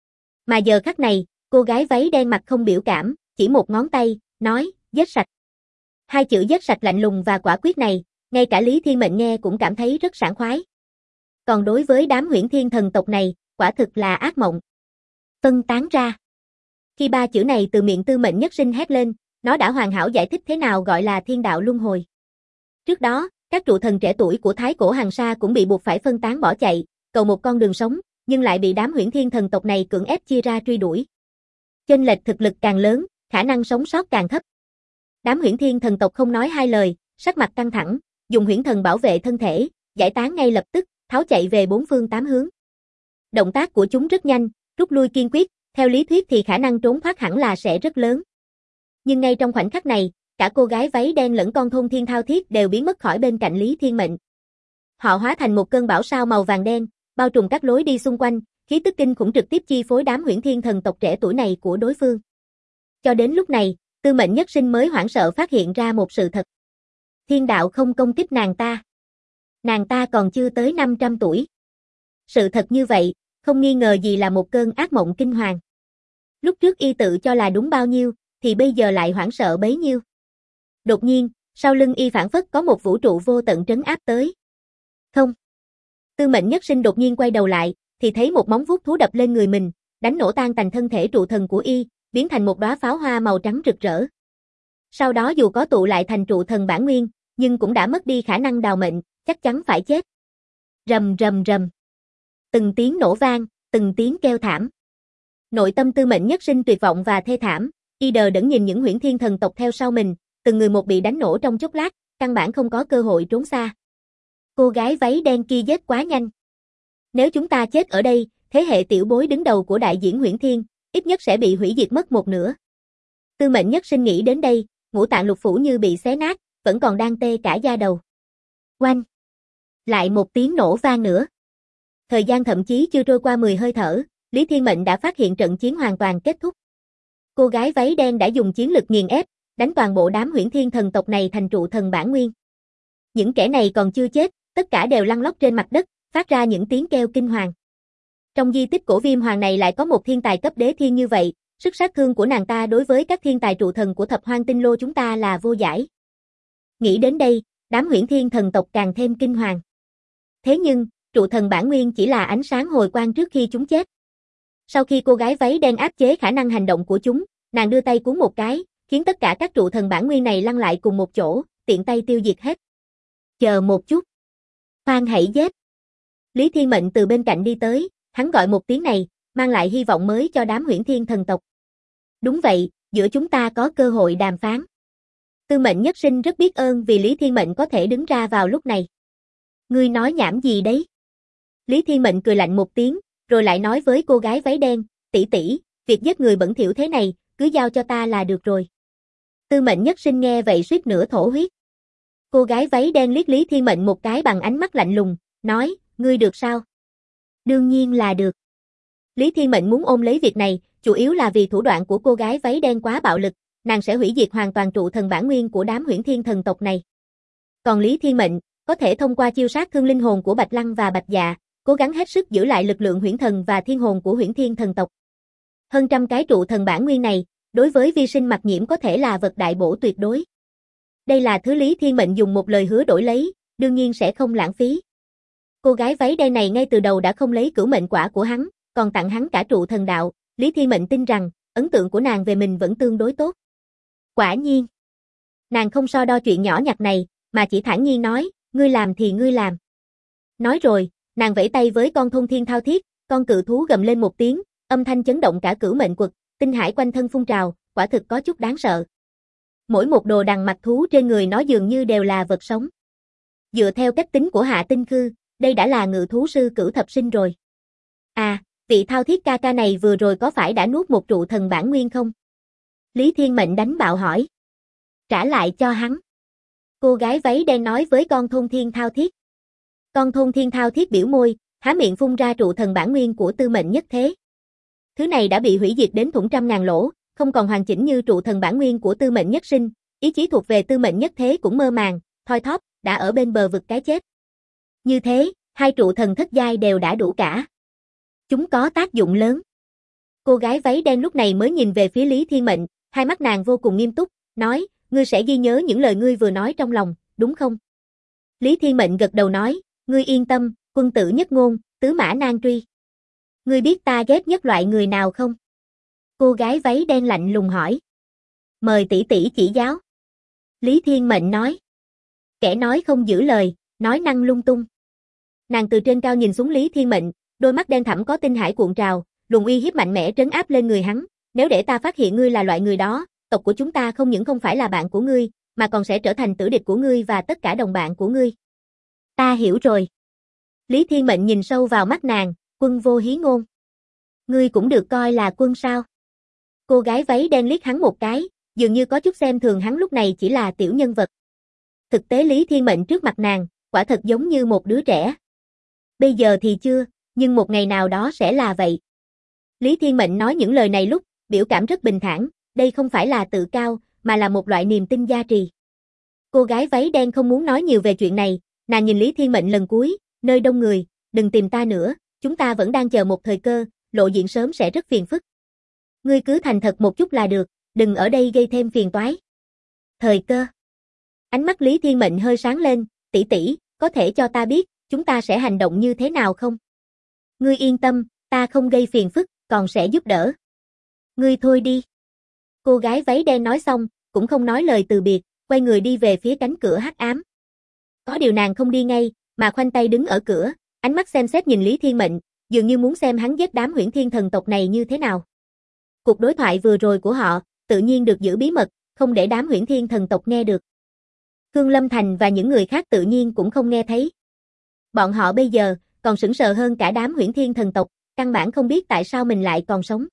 Mà giờ khắc này, cô gái váy đen mặt không biểu cảm, chỉ một ngón tay, nói, giết sạch. Hai chữ giết sạch lạnh lùng và quả quyết này, ngay cả Lý Thiên Mệnh nghe cũng cảm thấy rất sảng khoái. Còn đối với đám huyễn thiên thần tộc này, quả thực là ác mộng. Phân tán ra. Khi ba chữ này từ miệng Tư Mệnh nhất sinh hét lên, nó đã hoàn hảo giải thích thế nào gọi là thiên đạo luân hồi. Trước đó, các trụ thần trẻ tuổi của Thái Cổ Hằng Sa cũng bị buộc phải phân tán bỏ chạy, cầu một con đường sống, nhưng lại bị đám huyễn thiên thần tộc này cưỡng ép chia ra truy đuổi. Chênh lệch thực lực càng lớn, khả năng sống sót càng thấp. Đám huyễn thiên thần tộc không nói hai lời, sắc mặt căng thẳng, dùng huyễn thần bảo vệ thân thể, giải tán ngay lập tức, tháo chạy về bốn phương tám hướng. Động tác của chúng rất nhanh, rút lui kiên quyết, theo lý thuyết thì khả năng trốn thoát hẳn là sẽ rất lớn. Nhưng ngay trong khoảnh khắc này, cả cô gái váy đen lẫn con thôn thiên thao thiết đều biến mất khỏi bên cạnh Lý Thiên Mệnh. Họ hóa thành một cơn bão sao màu vàng đen, bao trùm các lối đi xung quanh, khí tức kinh khủng trực tiếp chi phối đám huyễn thiên thần tộc trẻ tuổi này của đối phương. Cho đến lúc này, Tư Mệnh nhất sinh mới hoảng sợ phát hiện ra một sự thật. Thiên đạo không công kích nàng ta. Nàng ta còn chưa tới 500 tuổi. Sự thật như vậy, không nghi ngờ gì là một cơn ác mộng kinh hoàng. Lúc trước y tự cho là đúng bao nhiêu, thì bây giờ lại hoảng sợ bấy nhiêu. Đột nhiên, sau lưng y phảng phất có một vũ trụ vô tận trấn áp tới. Không. Tư Mệnh nhất sinh đột nhiên quay đầu lại, thì thấy một móng vuốt thú đập lên người mình, đánh nổ tan tành thân thể trụ thần của y, biến thành một đóa pháo hoa màu trắng rực rỡ. Sau đó dù có tụ lại thành trụ thần bản nguyên, nhưng cũng đã mất đi khả năng đào mệnh, chắc chắn phải chết. Rầm rầm rầm. Từng tiếng nổ vang, từng tiếng kêu thảm. Nội tâm Tư Mệnh nhất sinh tuyệt vọng và thê thảm, y đờ đẫn nhìn những huyễn thiên thần tộc theo sau mình, từng người một bị đánh nổ trong chốc lát, căn bản không có cơ hội trốn xa. Cô gái váy đen kia giết quá nhanh. Nếu chúng ta chết ở đây, thế hệ tiểu bối đứng đầu của đại diễn huyễn thiên, ít nhất sẽ bị hủy diệt mất một nửa. Tư Mệnh nhất sinh nghĩ đến đây, ngũ tạng lục phủ như bị xé nát, vẫn còn đang tê cả da đầu. Oanh! Lại một tiếng nổ vang nữa. Thời gian thậm chí chưa trôi qua 10 hơi thở, Lý Thiên Mệnh đã phát hiện trận chiến hoàn toàn kết thúc. Cô gái váy đen đã dùng chiến lực nghiền ép, đánh toàn bộ đám Huyễn Thiên thần tộc này thành trụ thần bản nguyên. Những kẻ này còn chưa chết, tất cả đều lăn lóc trên mặt đất, phát ra những tiếng kêu kinh hoàng. Trong di tích cổ Viêm Hoàng này lại có một thiên tài cấp đế thiên như vậy, sức sát thương của nàng ta đối với các thiên tài trụ thần của Thập Hoang Tinh Lô chúng ta là vô giải. Nghĩ đến đây, đám Huyễn Thiên thần tộc càng thêm kinh hoàng. Thế nhưng, trụ thần bản nguyên chỉ là ánh sáng hồi quang trước khi chúng chết. Sau khi cô gái váy đen áp chế khả năng hành động của chúng, nàng đưa tay cuốn một cái, khiến tất cả các trụ thần bản nguyên này lăn lại cùng một chỗ, tiện tay tiêu diệt hết. Chờ một chút. Khoan hãy giết. Lý Thiên Mệnh từ bên cạnh đi tới, hắn gọi một tiếng này, mang lại hy vọng mới cho đám Huyễn Thiên thần tộc. Đúng vậy, giữa chúng ta có cơ hội đàm phán. Tư Mệnh Nhất Sinh rất biết ơn vì Lý Thiên Mệnh có thể đứng ra vào lúc này. Ngươi nói nhảm gì đấy? Lý Thiên Mệnh cười lạnh một tiếng, rồi lại nói với cô gái váy đen, tỷ tỷ, việc giết người bẩn thỉu thế này, cứ giao cho ta là được rồi. Tư Mệnh Nhất Sinh nghe vậy suýt nữa thổ huyết. Cô gái váy đen liếc Lý Thiên Mệnh một cái bằng ánh mắt lạnh lùng, nói, ngươi được sao? Đương nhiên là được. Lý Thiên Mệnh muốn ôm lấy việc này, chủ yếu là vì thủ đoạn của cô gái váy đen quá bạo lực, nàng sẽ hủy diệt hoàn toàn trụ thần bản nguyên của đám Huyễn Thiên thần tộc này. Còn Lý Thiên Mệnh, có thể thông qua chiêu sát thương linh hồn của Bạch Lăng và Bạch Dạ, cố gắng hết sức giữ lại lực lượng huyễn thần và thiên hồn của Huyễn Thiên thần tộc. Hơn trăm cái trụ thần bản nguyên này, đối với vi sinh Mặc Nhiễm có thể là vật đại bổ tuyệt đối. Đây là thứ Lý Thiên Mệnh dùng một lời hứa đổi lấy, đương nhiên sẽ không lãng phí. Cô gái váy đen này ngay từ đầu đã không lấy cửu mệnh quả của hắn, còn tặng hắn cả trụ thần đạo, Lý Thiên Mệnh tin rằng, ấn tượng của nàng về mình vẫn tương đối tốt. Quả nhiên. Nàng không so đo chuyện nhỏ nhặt này, mà chỉ thản nhiên nói, ngươi làm thì ngươi làm. Nói rồi, nàng vẫy tay với con thôn thiên thao thiết, con cự thú gầm lên một tiếng, âm thanh chấn động cả cửu mệnh quật, tinh hải quanh thân phun trào, quả thực có chút đáng sợ. Mỗi một đồ đằng mạch thú trên người nó dường như đều là vật sống. Dựa theo cách tính của Hạ Tinh Khư, đây đã là ngự thú sư cửu thập sinh rồi. À, vị thao thiết ca ca này vừa rồi có phải đã nuốt một trụ thần bản nguyên không? Lý Thiên Mệnh đánh bạo hỏi. Trả lại cho hắn. Cô gái váy đen nói với con thôn thiên thao thiết. Con thôn thiên thao thiết biểu môi, há miệng phun ra trụ thần bản nguyên của Tư Mệnh Nhất Thế. Thứ này đã bị hủy diệt đến thủng trăm ngàn lỗ, không còn hoàn chỉnh như trụ thần bản nguyên của Tư Mệnh Nhất Sinh, ý chí thuộc về Tư Mệnh Nhất Thế cũng mơ màng, thoi thóp, đã ở bên bờ vực cái chết. Như thế, hai trụ thần thất giai đều đã đủ cả. Chúng có tác dụng lớn. Cô gái váy đen lúc này mới nhìn về phía Lý Thiên Mệnh, hai mắt nàng vô cùng nghiêm túc, nói, ngươi sẽ ghi nhớ những lời ngươi vừa nói trong lòng, đúng không? Lý Thiên Mệnh gật đầu nói, ngươi yên tâm, quân tử nhất ngôn, tứ mã nan truy. Ngươi biết ta ghét nhất loại người nào không? Cô gái váy đen lạnh lùng hỏi. Mời tỷ tỷ chỉ giáo. Lý Thiên Mệnh nói. Kẻ nói không giữ lời, nói năng lung tung. Nàng từ trên cao nhìn xuống Lý Thiên Mệnh, đôi mắt đen thẳm có tinh hải cuộn trào, luồng uy hiếp mạnh mẽ trấn áp lên người hắn. Nếu để ta phát hiện ngươi là loại người đó, tộc của chúng ta không những không phải là bạn của ngươi, mà còn sẽ trở thành tử địch của ngươi và tất cả đồng bạn của ngươi. Ta hiểu rồi. Lý Thiên Mệnh nhìn sâu vào mắt nàng, quân vô hí ngôn. Ngươi cũng được coi là quân sao? Cô gái váy đen liếc hắn một cái, dường như có chút xem thường hắn lúc này chỉ là tiểu nhân vật. Thực tế Lý Thiên Mệnh trước mặt nàng, quả thật giống như một đứa trẻ. Bây giờ thì chưa, nhưng một ngày nào đó sẽ là vậy. Lý Thiên Mệnh nói những lời này lúc, biểu cảm rất bình thản, đây không phải là tự cao, mà là một loại niềm tin gia trì. Cô gái váy đen không muốn nói nhiều về chuyện này, nàng nhìn Lý Thiên Mệnh lần cuối, nơi đông người, đừng tìm ta nữa, chúng ta vẫn đang chờ một thời cơ, lộ diện sớm sẽ rất phiền phức. Ngươi cứ thành thật một chút là được, đừng ở đây gây thêm phiền toái. Thời cơ. Ánh mắt Lý Thiên Mệnh hơi sáng lên, tỷ tỷ, có thể cho ta biết, chúng ta sẽ hành động như thế nào không? Ngươi yên tâm, ta không gây phiền phức, còn sẽ giúp đỡ. Ngươi thôi đi. Cô gái váy đen nói xong, cũng không nói lời từ biệt, quay người đi về phía cánh cửa hắc ám. Có điều nàng không đi ngay, mà khoanh tay đứng ở cửa, ánh mắt xem xét nhìn Lý Thiên Mệnh, dường như muốn xem hắn giết đám Huyễn Thiên thần tộc này như thế nào. Cuộc đối thoại vừa rồi của họ, tự nhiên được giữ bí mật, không để đám Huyễn Thiên thần tộc nghe được. Khương Lâm Thành và những người khác tự nhiên cũng không nghe thấy. Bọn họ bây giờ, còn sững sờ hơn cả đám Huyễn Thiên thần tộc, căn bản không biết tại sao mình lại còn sống.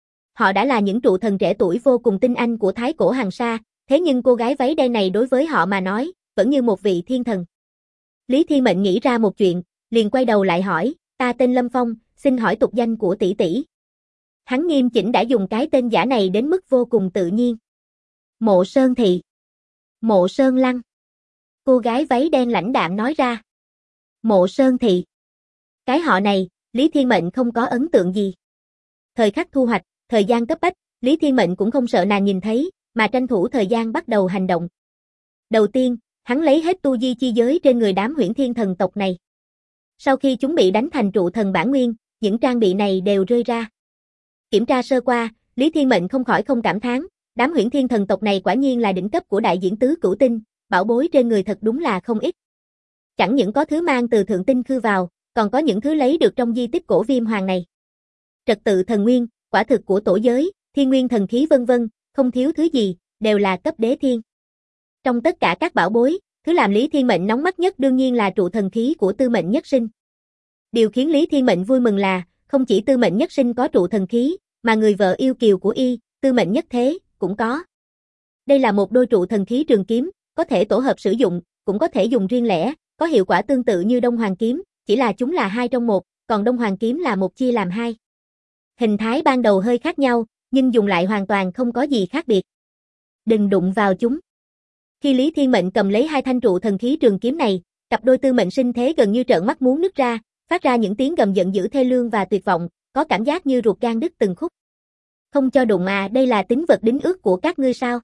Họ đã là những trụ thần trẻ tuổi vô cùng tinh anh của Thái Cổ Hằng Sa, thế nhưng cô gái váy đen này đối với họ mà nói, vẫn như một vị thiên thần. Lý Thiên Mệnh nghĩ ra một chuyện, liền quay đầu lại hỏi, ta tên Lâm Phong, xin hỏi tục danh của tỷ tỷ. Hắn nghiêm chỉnh đã dùng cái tên giả này đến mức vô cùng tự nhiên. Mộ Sơn Thị. Mộ Sơn Lăng. Cô gái váy đen lãnh đạm nói ra. Mộ Sơn Thị. Cái họ này, Lý Thiên Mệnh không có ấn tượng gì. Thời khắc thu hoạch, thời gian cấp bách, Lý Thiên Mệnh cũng không sợ nàng nhìn thấy, mà tranh thủ thời gian bắt đầu hành động. Đầu tiên, hắn lấy hết tu vi chi giới trên người đám Huyễn Thiên thần tộc này. Sau khi chúng bị đánh thành trụ thần bản nguyên, những trang bị này đều rơi ra. Kiểm tra sơ qua, Lý Thiên Mệnh không khỏi không cảm thán, đám Huyễn Thiên thần tộc này quả nhiên là đỉnh cấp của đại diễn tứ cửu tinh, bảo bối trên người thật đúng là không ít. Chẳng những có thứ mang từ thượng tinh khư vào, còn có những thứ lấy được trong di tích cổ Viêm Hoàng này. Trật tự thần nguyên, quả thực của tổ giới, thiên nguyên thần khí vân vân, không thiếu thứ gì, đều là cấp đế thiên. Trong tất cả các bảo bối, thứ làm Lý Thiên Mệnh nóng mắt nhất đương nhiên là trụ thần khí của Tư Mệnh Nhất Sinh. Điều khiến Lý Thiên Mệnh vui mừng là, không chỉ Tư Mệnh Nhất Sinh có trụ thần khí, mà người vợ yêu kiều của y, Tư Mệnh Nhất Thế, cũng có. Đây là một đôi trụ thần khí trường kiếm, có thể tổ hợp sử dụng, cũng có thể dùng riêng lẻ, có hiệu quả tương tự như Đông Hoàng kiếm, chỉ là chúng là 2 trong 1, còn Đông Hoàng kiếm là 1 chia làm 2. Hình thái ban đầu hơi khác nhau, nhưng dùng lại hoàn toàn không có gì khác biệt. Đừng đụng vào chúng. Khi Lý Thiên Mệnh cầm lấy 2 thanh trụ thần khí trường kiếm này, cặp đôi Tư Mệnh Sinh Thế gần như trợn mắt muốn nứt ra, phát ra những tiếng gầm giận dữ thê lương và tuyệt vọng, có cảm giác như ruột gan đứt từng khúc. Không cho đụng à, đây là tín vật đính ước của các ngươi sao?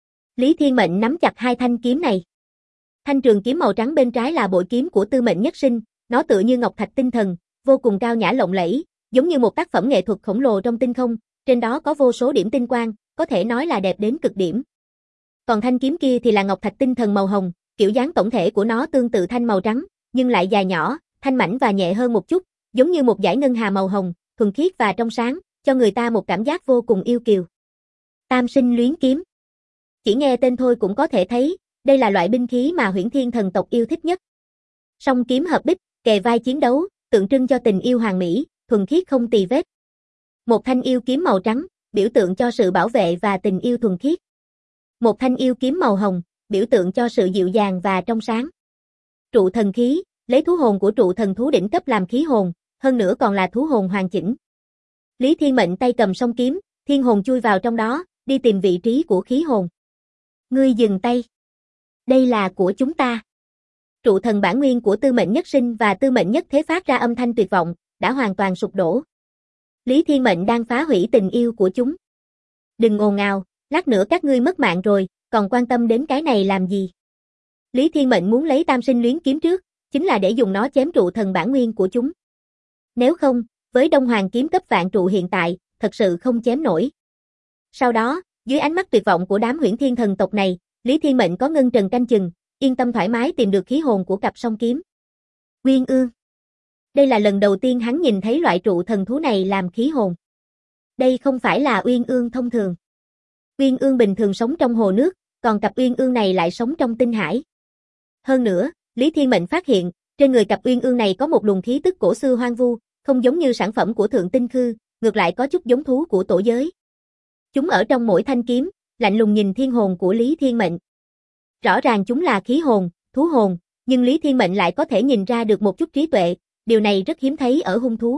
Lý Thiên Mệnh nắm chặt 2 thanh kiếm này. Thanh trường kiếm màu trắng bên trái là bội kiếm của Tư Mệnh Nhất Sinh, nó tựa như ngọc thạch tinh thần, vô cùng cao nhã lộng lẫy, giống như một tác phẩm nghệ thuật khổng lồ trong tinh không, trên đó có vô số điểm tinh quang, có thể nói là đẹp đến cực điểm. Còn thanh kiếm kia thì là ngọc thạch tinh thần màu hồng, kiểu dáng tổng thể của nó tương tự thanh màu trắng, nhưng lại dài nhỏ, thanh mảnh và nhẹ hơn một chút, giống như một dải ngân hà màu hồng, thuần khiết và trong sáng, cho người ta một cảm giác vô cùng yêu kiều. Tam Sinh Luyến Kiếm. Chỉ nghe tên thôi cũng có thể thấy, đây là loại binh khí mà Huyễn Thiên thần tộc yêu thích nhất. Song kiếm hợp bích, kề vai chiến đấu, tượng trưng cho tình yêu hoàn mỹ, thuần khiết không tì vết. Một thanh yêu kiếm màu trắng, biểu tượng cho sự bảo vệ và tình yêu thuần khiết. Một thanh yêu kiếm màu hồng, biểu tượng cho sự dịu dàng và trong sáng. Trụ thần khí, lấy thú hồn của trụ thần thú đỉnh cấp làm khí hồn, hơn nữa còn là thú hồn hoàn chỉnh. Lý Thiên Mệnh tay cầm song kiếm, thiên hồn chui vào trong đó, đi tìm vị trí của khí hồn. Ngươi dừng tay. Đây là của chúng ta. Trụ thần bản nguyên của Tư Mệnh Nhất Sinh và Tư Mệnh Nhất Thế phát ra âm thanh tuyệt vọng, đã hoàn toàn sụp đổ. Lý Thiên Mệnh đang phá hủy tình yêu của chúng. Đừng ồn ào, lát nữa các ngươi mất mạng rồi, còn quan tâm đến cái này làm gì? Lý Thiên Mệnh muốn lấy Tam Sinh Luyến kiếm trước, chính là để dùng nó chém trụ thần bản nguyên của chúng. Nếu không, với Đông Hoàng kiếm cấp vạn trụ hiện tại, thật sự không chém nổi. Sau đó, dưới ánh mắt tuyệt vọng của đám Huyễn Thiên thần tộc này, Lý Thiên Mệnh có ngân trần canh chừng, yên tâm thoải mái tìm được khí hồn của cặp song kiếm. Uyên Ương. Đây là lần đầu tiên hắn nhìn thấy loại trụ thần thú này làm khí hồn. Đây không phải là Uyên Ương thông thường. Uyên Ương bình thường sống trong hồ nước, còn cặp Uyên Ương này lại sống trong tinh hải. Hơn nữa, Lý Thiên Mệnh phát hiện, trên người cặp Uyên Ương này có một luồng khí tức cổ xưa hoang vu, không giống như sản phẩm của thượng tinh khư, ngược lại có chút giống thú của tổ giới. Chúng ở trong mỗi thanh kiếm, lạnh lùng nhìn thiên hồn của Lý Thiên Mệnh. Rõ ràng chúng là khí hồn, thú hồn, nhưng Lý Thiên Mệnh lại có thể nhìn ra được một chút trí tuệ, điều này rất hiếm thấy ở hung thú.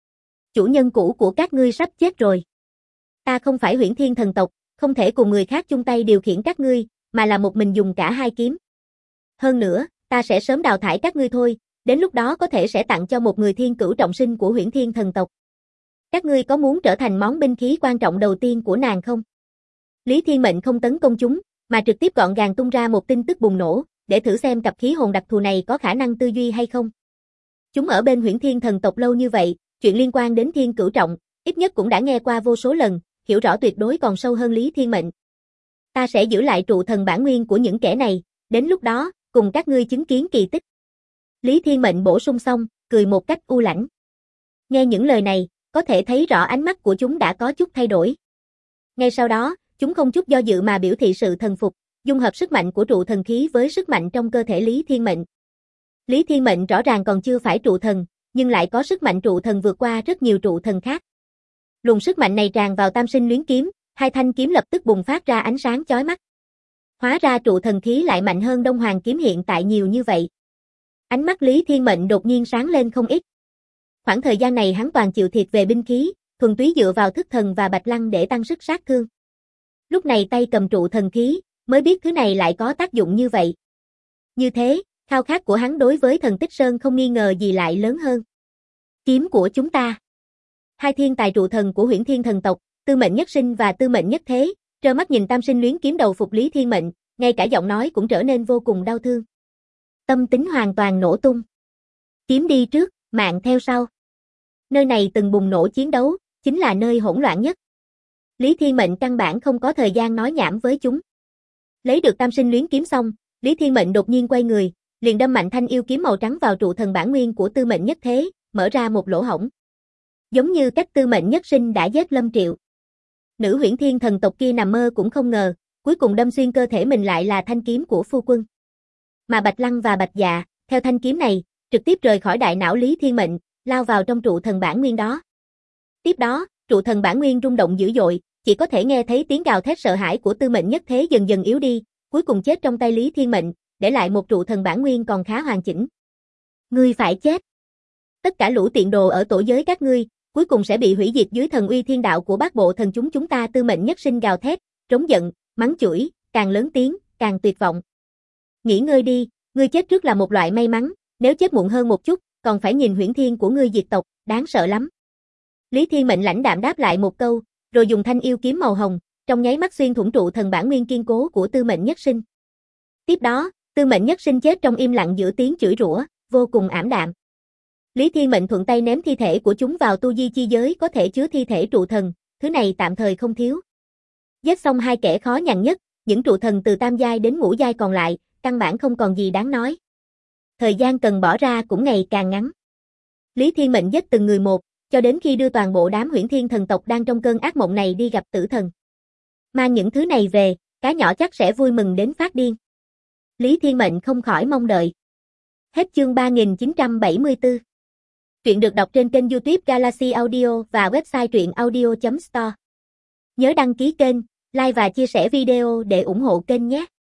Chủ nhân cũ của các ngươi sắp chết rồi. Ta không phải Huyễn Thiên thần tộc, không thể cùng người khác chung tay điều khiển các ngươi, mà là một mình dùng cả 2 kiếm. Hơn nữa, ta sẽ sớm đào thải các ngươi thôi, đến lúc đó có thể sẽ tặng cho một người thiên cửu trọng sinh của Huyễn Thiên thần tộc. Các ngươi có muốn trở thành món binh khí quan trọng đầu tiên của nàng không? Lý Thiên Mệnh không tấn công chúng, mà trực tiếp gọn gàng tung ra một tin tức bùng nổ, để thử xem cặp khí hồn đặc thù này có khả năng tư duy hay không. Chúng ở bên Huyễn Thiên thần tộc lâu như vậy, chuyện liên quan đến thiên cửu trọng, ít nhất cũng đã nghe qua vô số lần, hiểu rõ tuyệt đối còn sâu hơn Lý Thiên Mệnh. Ta sẽ giữ lại trụ thần bản nguyên của những kẻ này, đến lúc đó, cùng các ngươi chứng kiến kỳ tích. Lý Thiên Mệnh bổ sung xong, cười một cách u lãnh. Nghe những lời này, có thể thấy rõ ánh mắt của chúng đã có chút thay đổi. Ngay sau đó, chúng không chút do dự mà biểu thị sự thần phục, dung hợp sức mạnh của trụ thần khí với sức mạnh trong cơ thể Lý Thiên Mệnh. Lý Thiên Mệnh rõ ràng còn chưa phải trụ thần, nhưng lại có sức mạnh trụ thần vượt qua rất nhiều trụ thần khác. Luồng sức mạnh này tràn vào Tam Sinh Luyến kiếm, 2 thanh kiếm lập tức bùng phát ra ánh sáng chói mắt. Hóa ra trụ thần khí lại mạnh hơn Đông Hoàng kiếm hiện tại nhiều như vậy. Ánh mắt Lý Thiên Mệnh đột nhiên sáng lên không ít. Khoảng thời gian này hắn toàn chịu thiệt về binh khí, thuần túy dựa vào thức thần và bạch lăng để tăng sức sát thương. Lúc này tay cầm trụ thần khí, mới biết thứ này lại có tác dụng như vậy. Như thế, khao khát của hắn đối với thần tích sơn không nghi ngờ gì lại lớn hơn. Kiếm của chúng ta. Hai thiên tài trụ thần của Huyễn Thiên thần tộc, Tư Mệnh Nhất Sinh và Tư Mệnh Nhất Thế, trơ mắt nhìn Tam Sinh Luyến kiếm đầu phục Lý Thiên Mệnh, ngay cả giọng nói cũng trở nên vô cùng đau thương. Tâm tính hoàn toàn nổ tung. Kiếm đi trước, mạng theo sau. Nơi này từng bùng nổ chiến đấu, chính là nơi hỗn loạn nhất. Lý Thiên Mệnh căn bản không có thời gian nói nhảm với chúng. Lấy được Tam Sinh Luyến kiếm xong, Lý Thiên Mệnh đột nhiên quay người, liền đâm mạnh thanh yêu kiếm màu trắng vào trụ thần bản nguyên của Tư Mệnh Nhất Thế, mở ra một lỗ hổng. Giống như cách Tư Mệnh Nhất Sinh đã giết Lâm Triệu. Nữ Huyễn Thiên thần tộc kia nằm mơ cũng không ngờ, cuối cùng đâm xuyên cơ thể mình lại là thanh kiếm của phu quân. Mà Bạch Lăng và Bạch Dạ, theo thanh kiếm này, trực tiếp rời khỏi đại não Lý Thiên Mệnh, lao vào trong trụ thần bản nguyên đó. Tiếp đó, trụ thần bản nguyên rung động dữ dội, chỉ có thể nghe thấy tiếng gào thét sợ hãi của Tư Mệnh Nhất Thế dần dần yếu đi, cuối cùng chết trong tay Lý Thiên Mệnh, để lại một trụ thần bản nguyên còn khá hoàn chỉnh. Ngươi phải chết. Tất cả lũ tiện đồ ở tổ giới các ngươi, cuối cùng sẽ bị hủy diệt dưới thần uy thiên đạo của bát bộ thần chúng ta. Tư Mệnh Nhất Sinh gào thét, trống giận, mắng chửi, càng lớn tiếng, càng tuyệt vọng. Nghỉ ngơi đi, ngươi chết trước là một loại may mắn, nếu chết muộn hơn một chút, còn phải nhìn Huyễn Thiên của ngươi diệt tộc, đáng sợ lắm. Lý Thiên Mệnh lãnh đạm đáp lại một câu, rồi dùng thanh yêu kiếm màu hồng, trong nháy mắt xuyên thủng trụ thần bản nguyên kiên cố của Tư Mệnh Nhất Sinh. Tiếp đó, Tư Mệnh Nhất Sinh chết trong im lặng giữa tiếng chửi rủa, vô cùng ảm đạm. Lý Thiên Mệnh thuận tay ném thi thể của chúng vào tu di chi giới có thể chứa thi thể trụ thần, thứ này tạm thời không thiếu. Giết xong hai kẻ khó nhằn nhất, những trụ thần từ tam giai đến ngũ giai còn lại, căn bản không còn gì đáng nói. Thời gian cần bỏ ra cũng ngày càng ngắn. Lý Thiên Mệnh giết từng người một, cho đến khi đưa toàn bộ đám Huyễn Thiên thần tộc đang trong cơn ác mộng này đi gặp tử thần. Mang những thứ này về, cá nhỏ chắc sẽ vui mừng đến phát điên. Lý Thiên Mệnh không khỏi mong đợi. Hết chương 3974. Truyện được đọc trên kênh YouTube Galaxy Audio và website truyệnaudio.store. Nhớ đăng ký kênh, like và chia sẻ video để ủng hộ kênh nhé.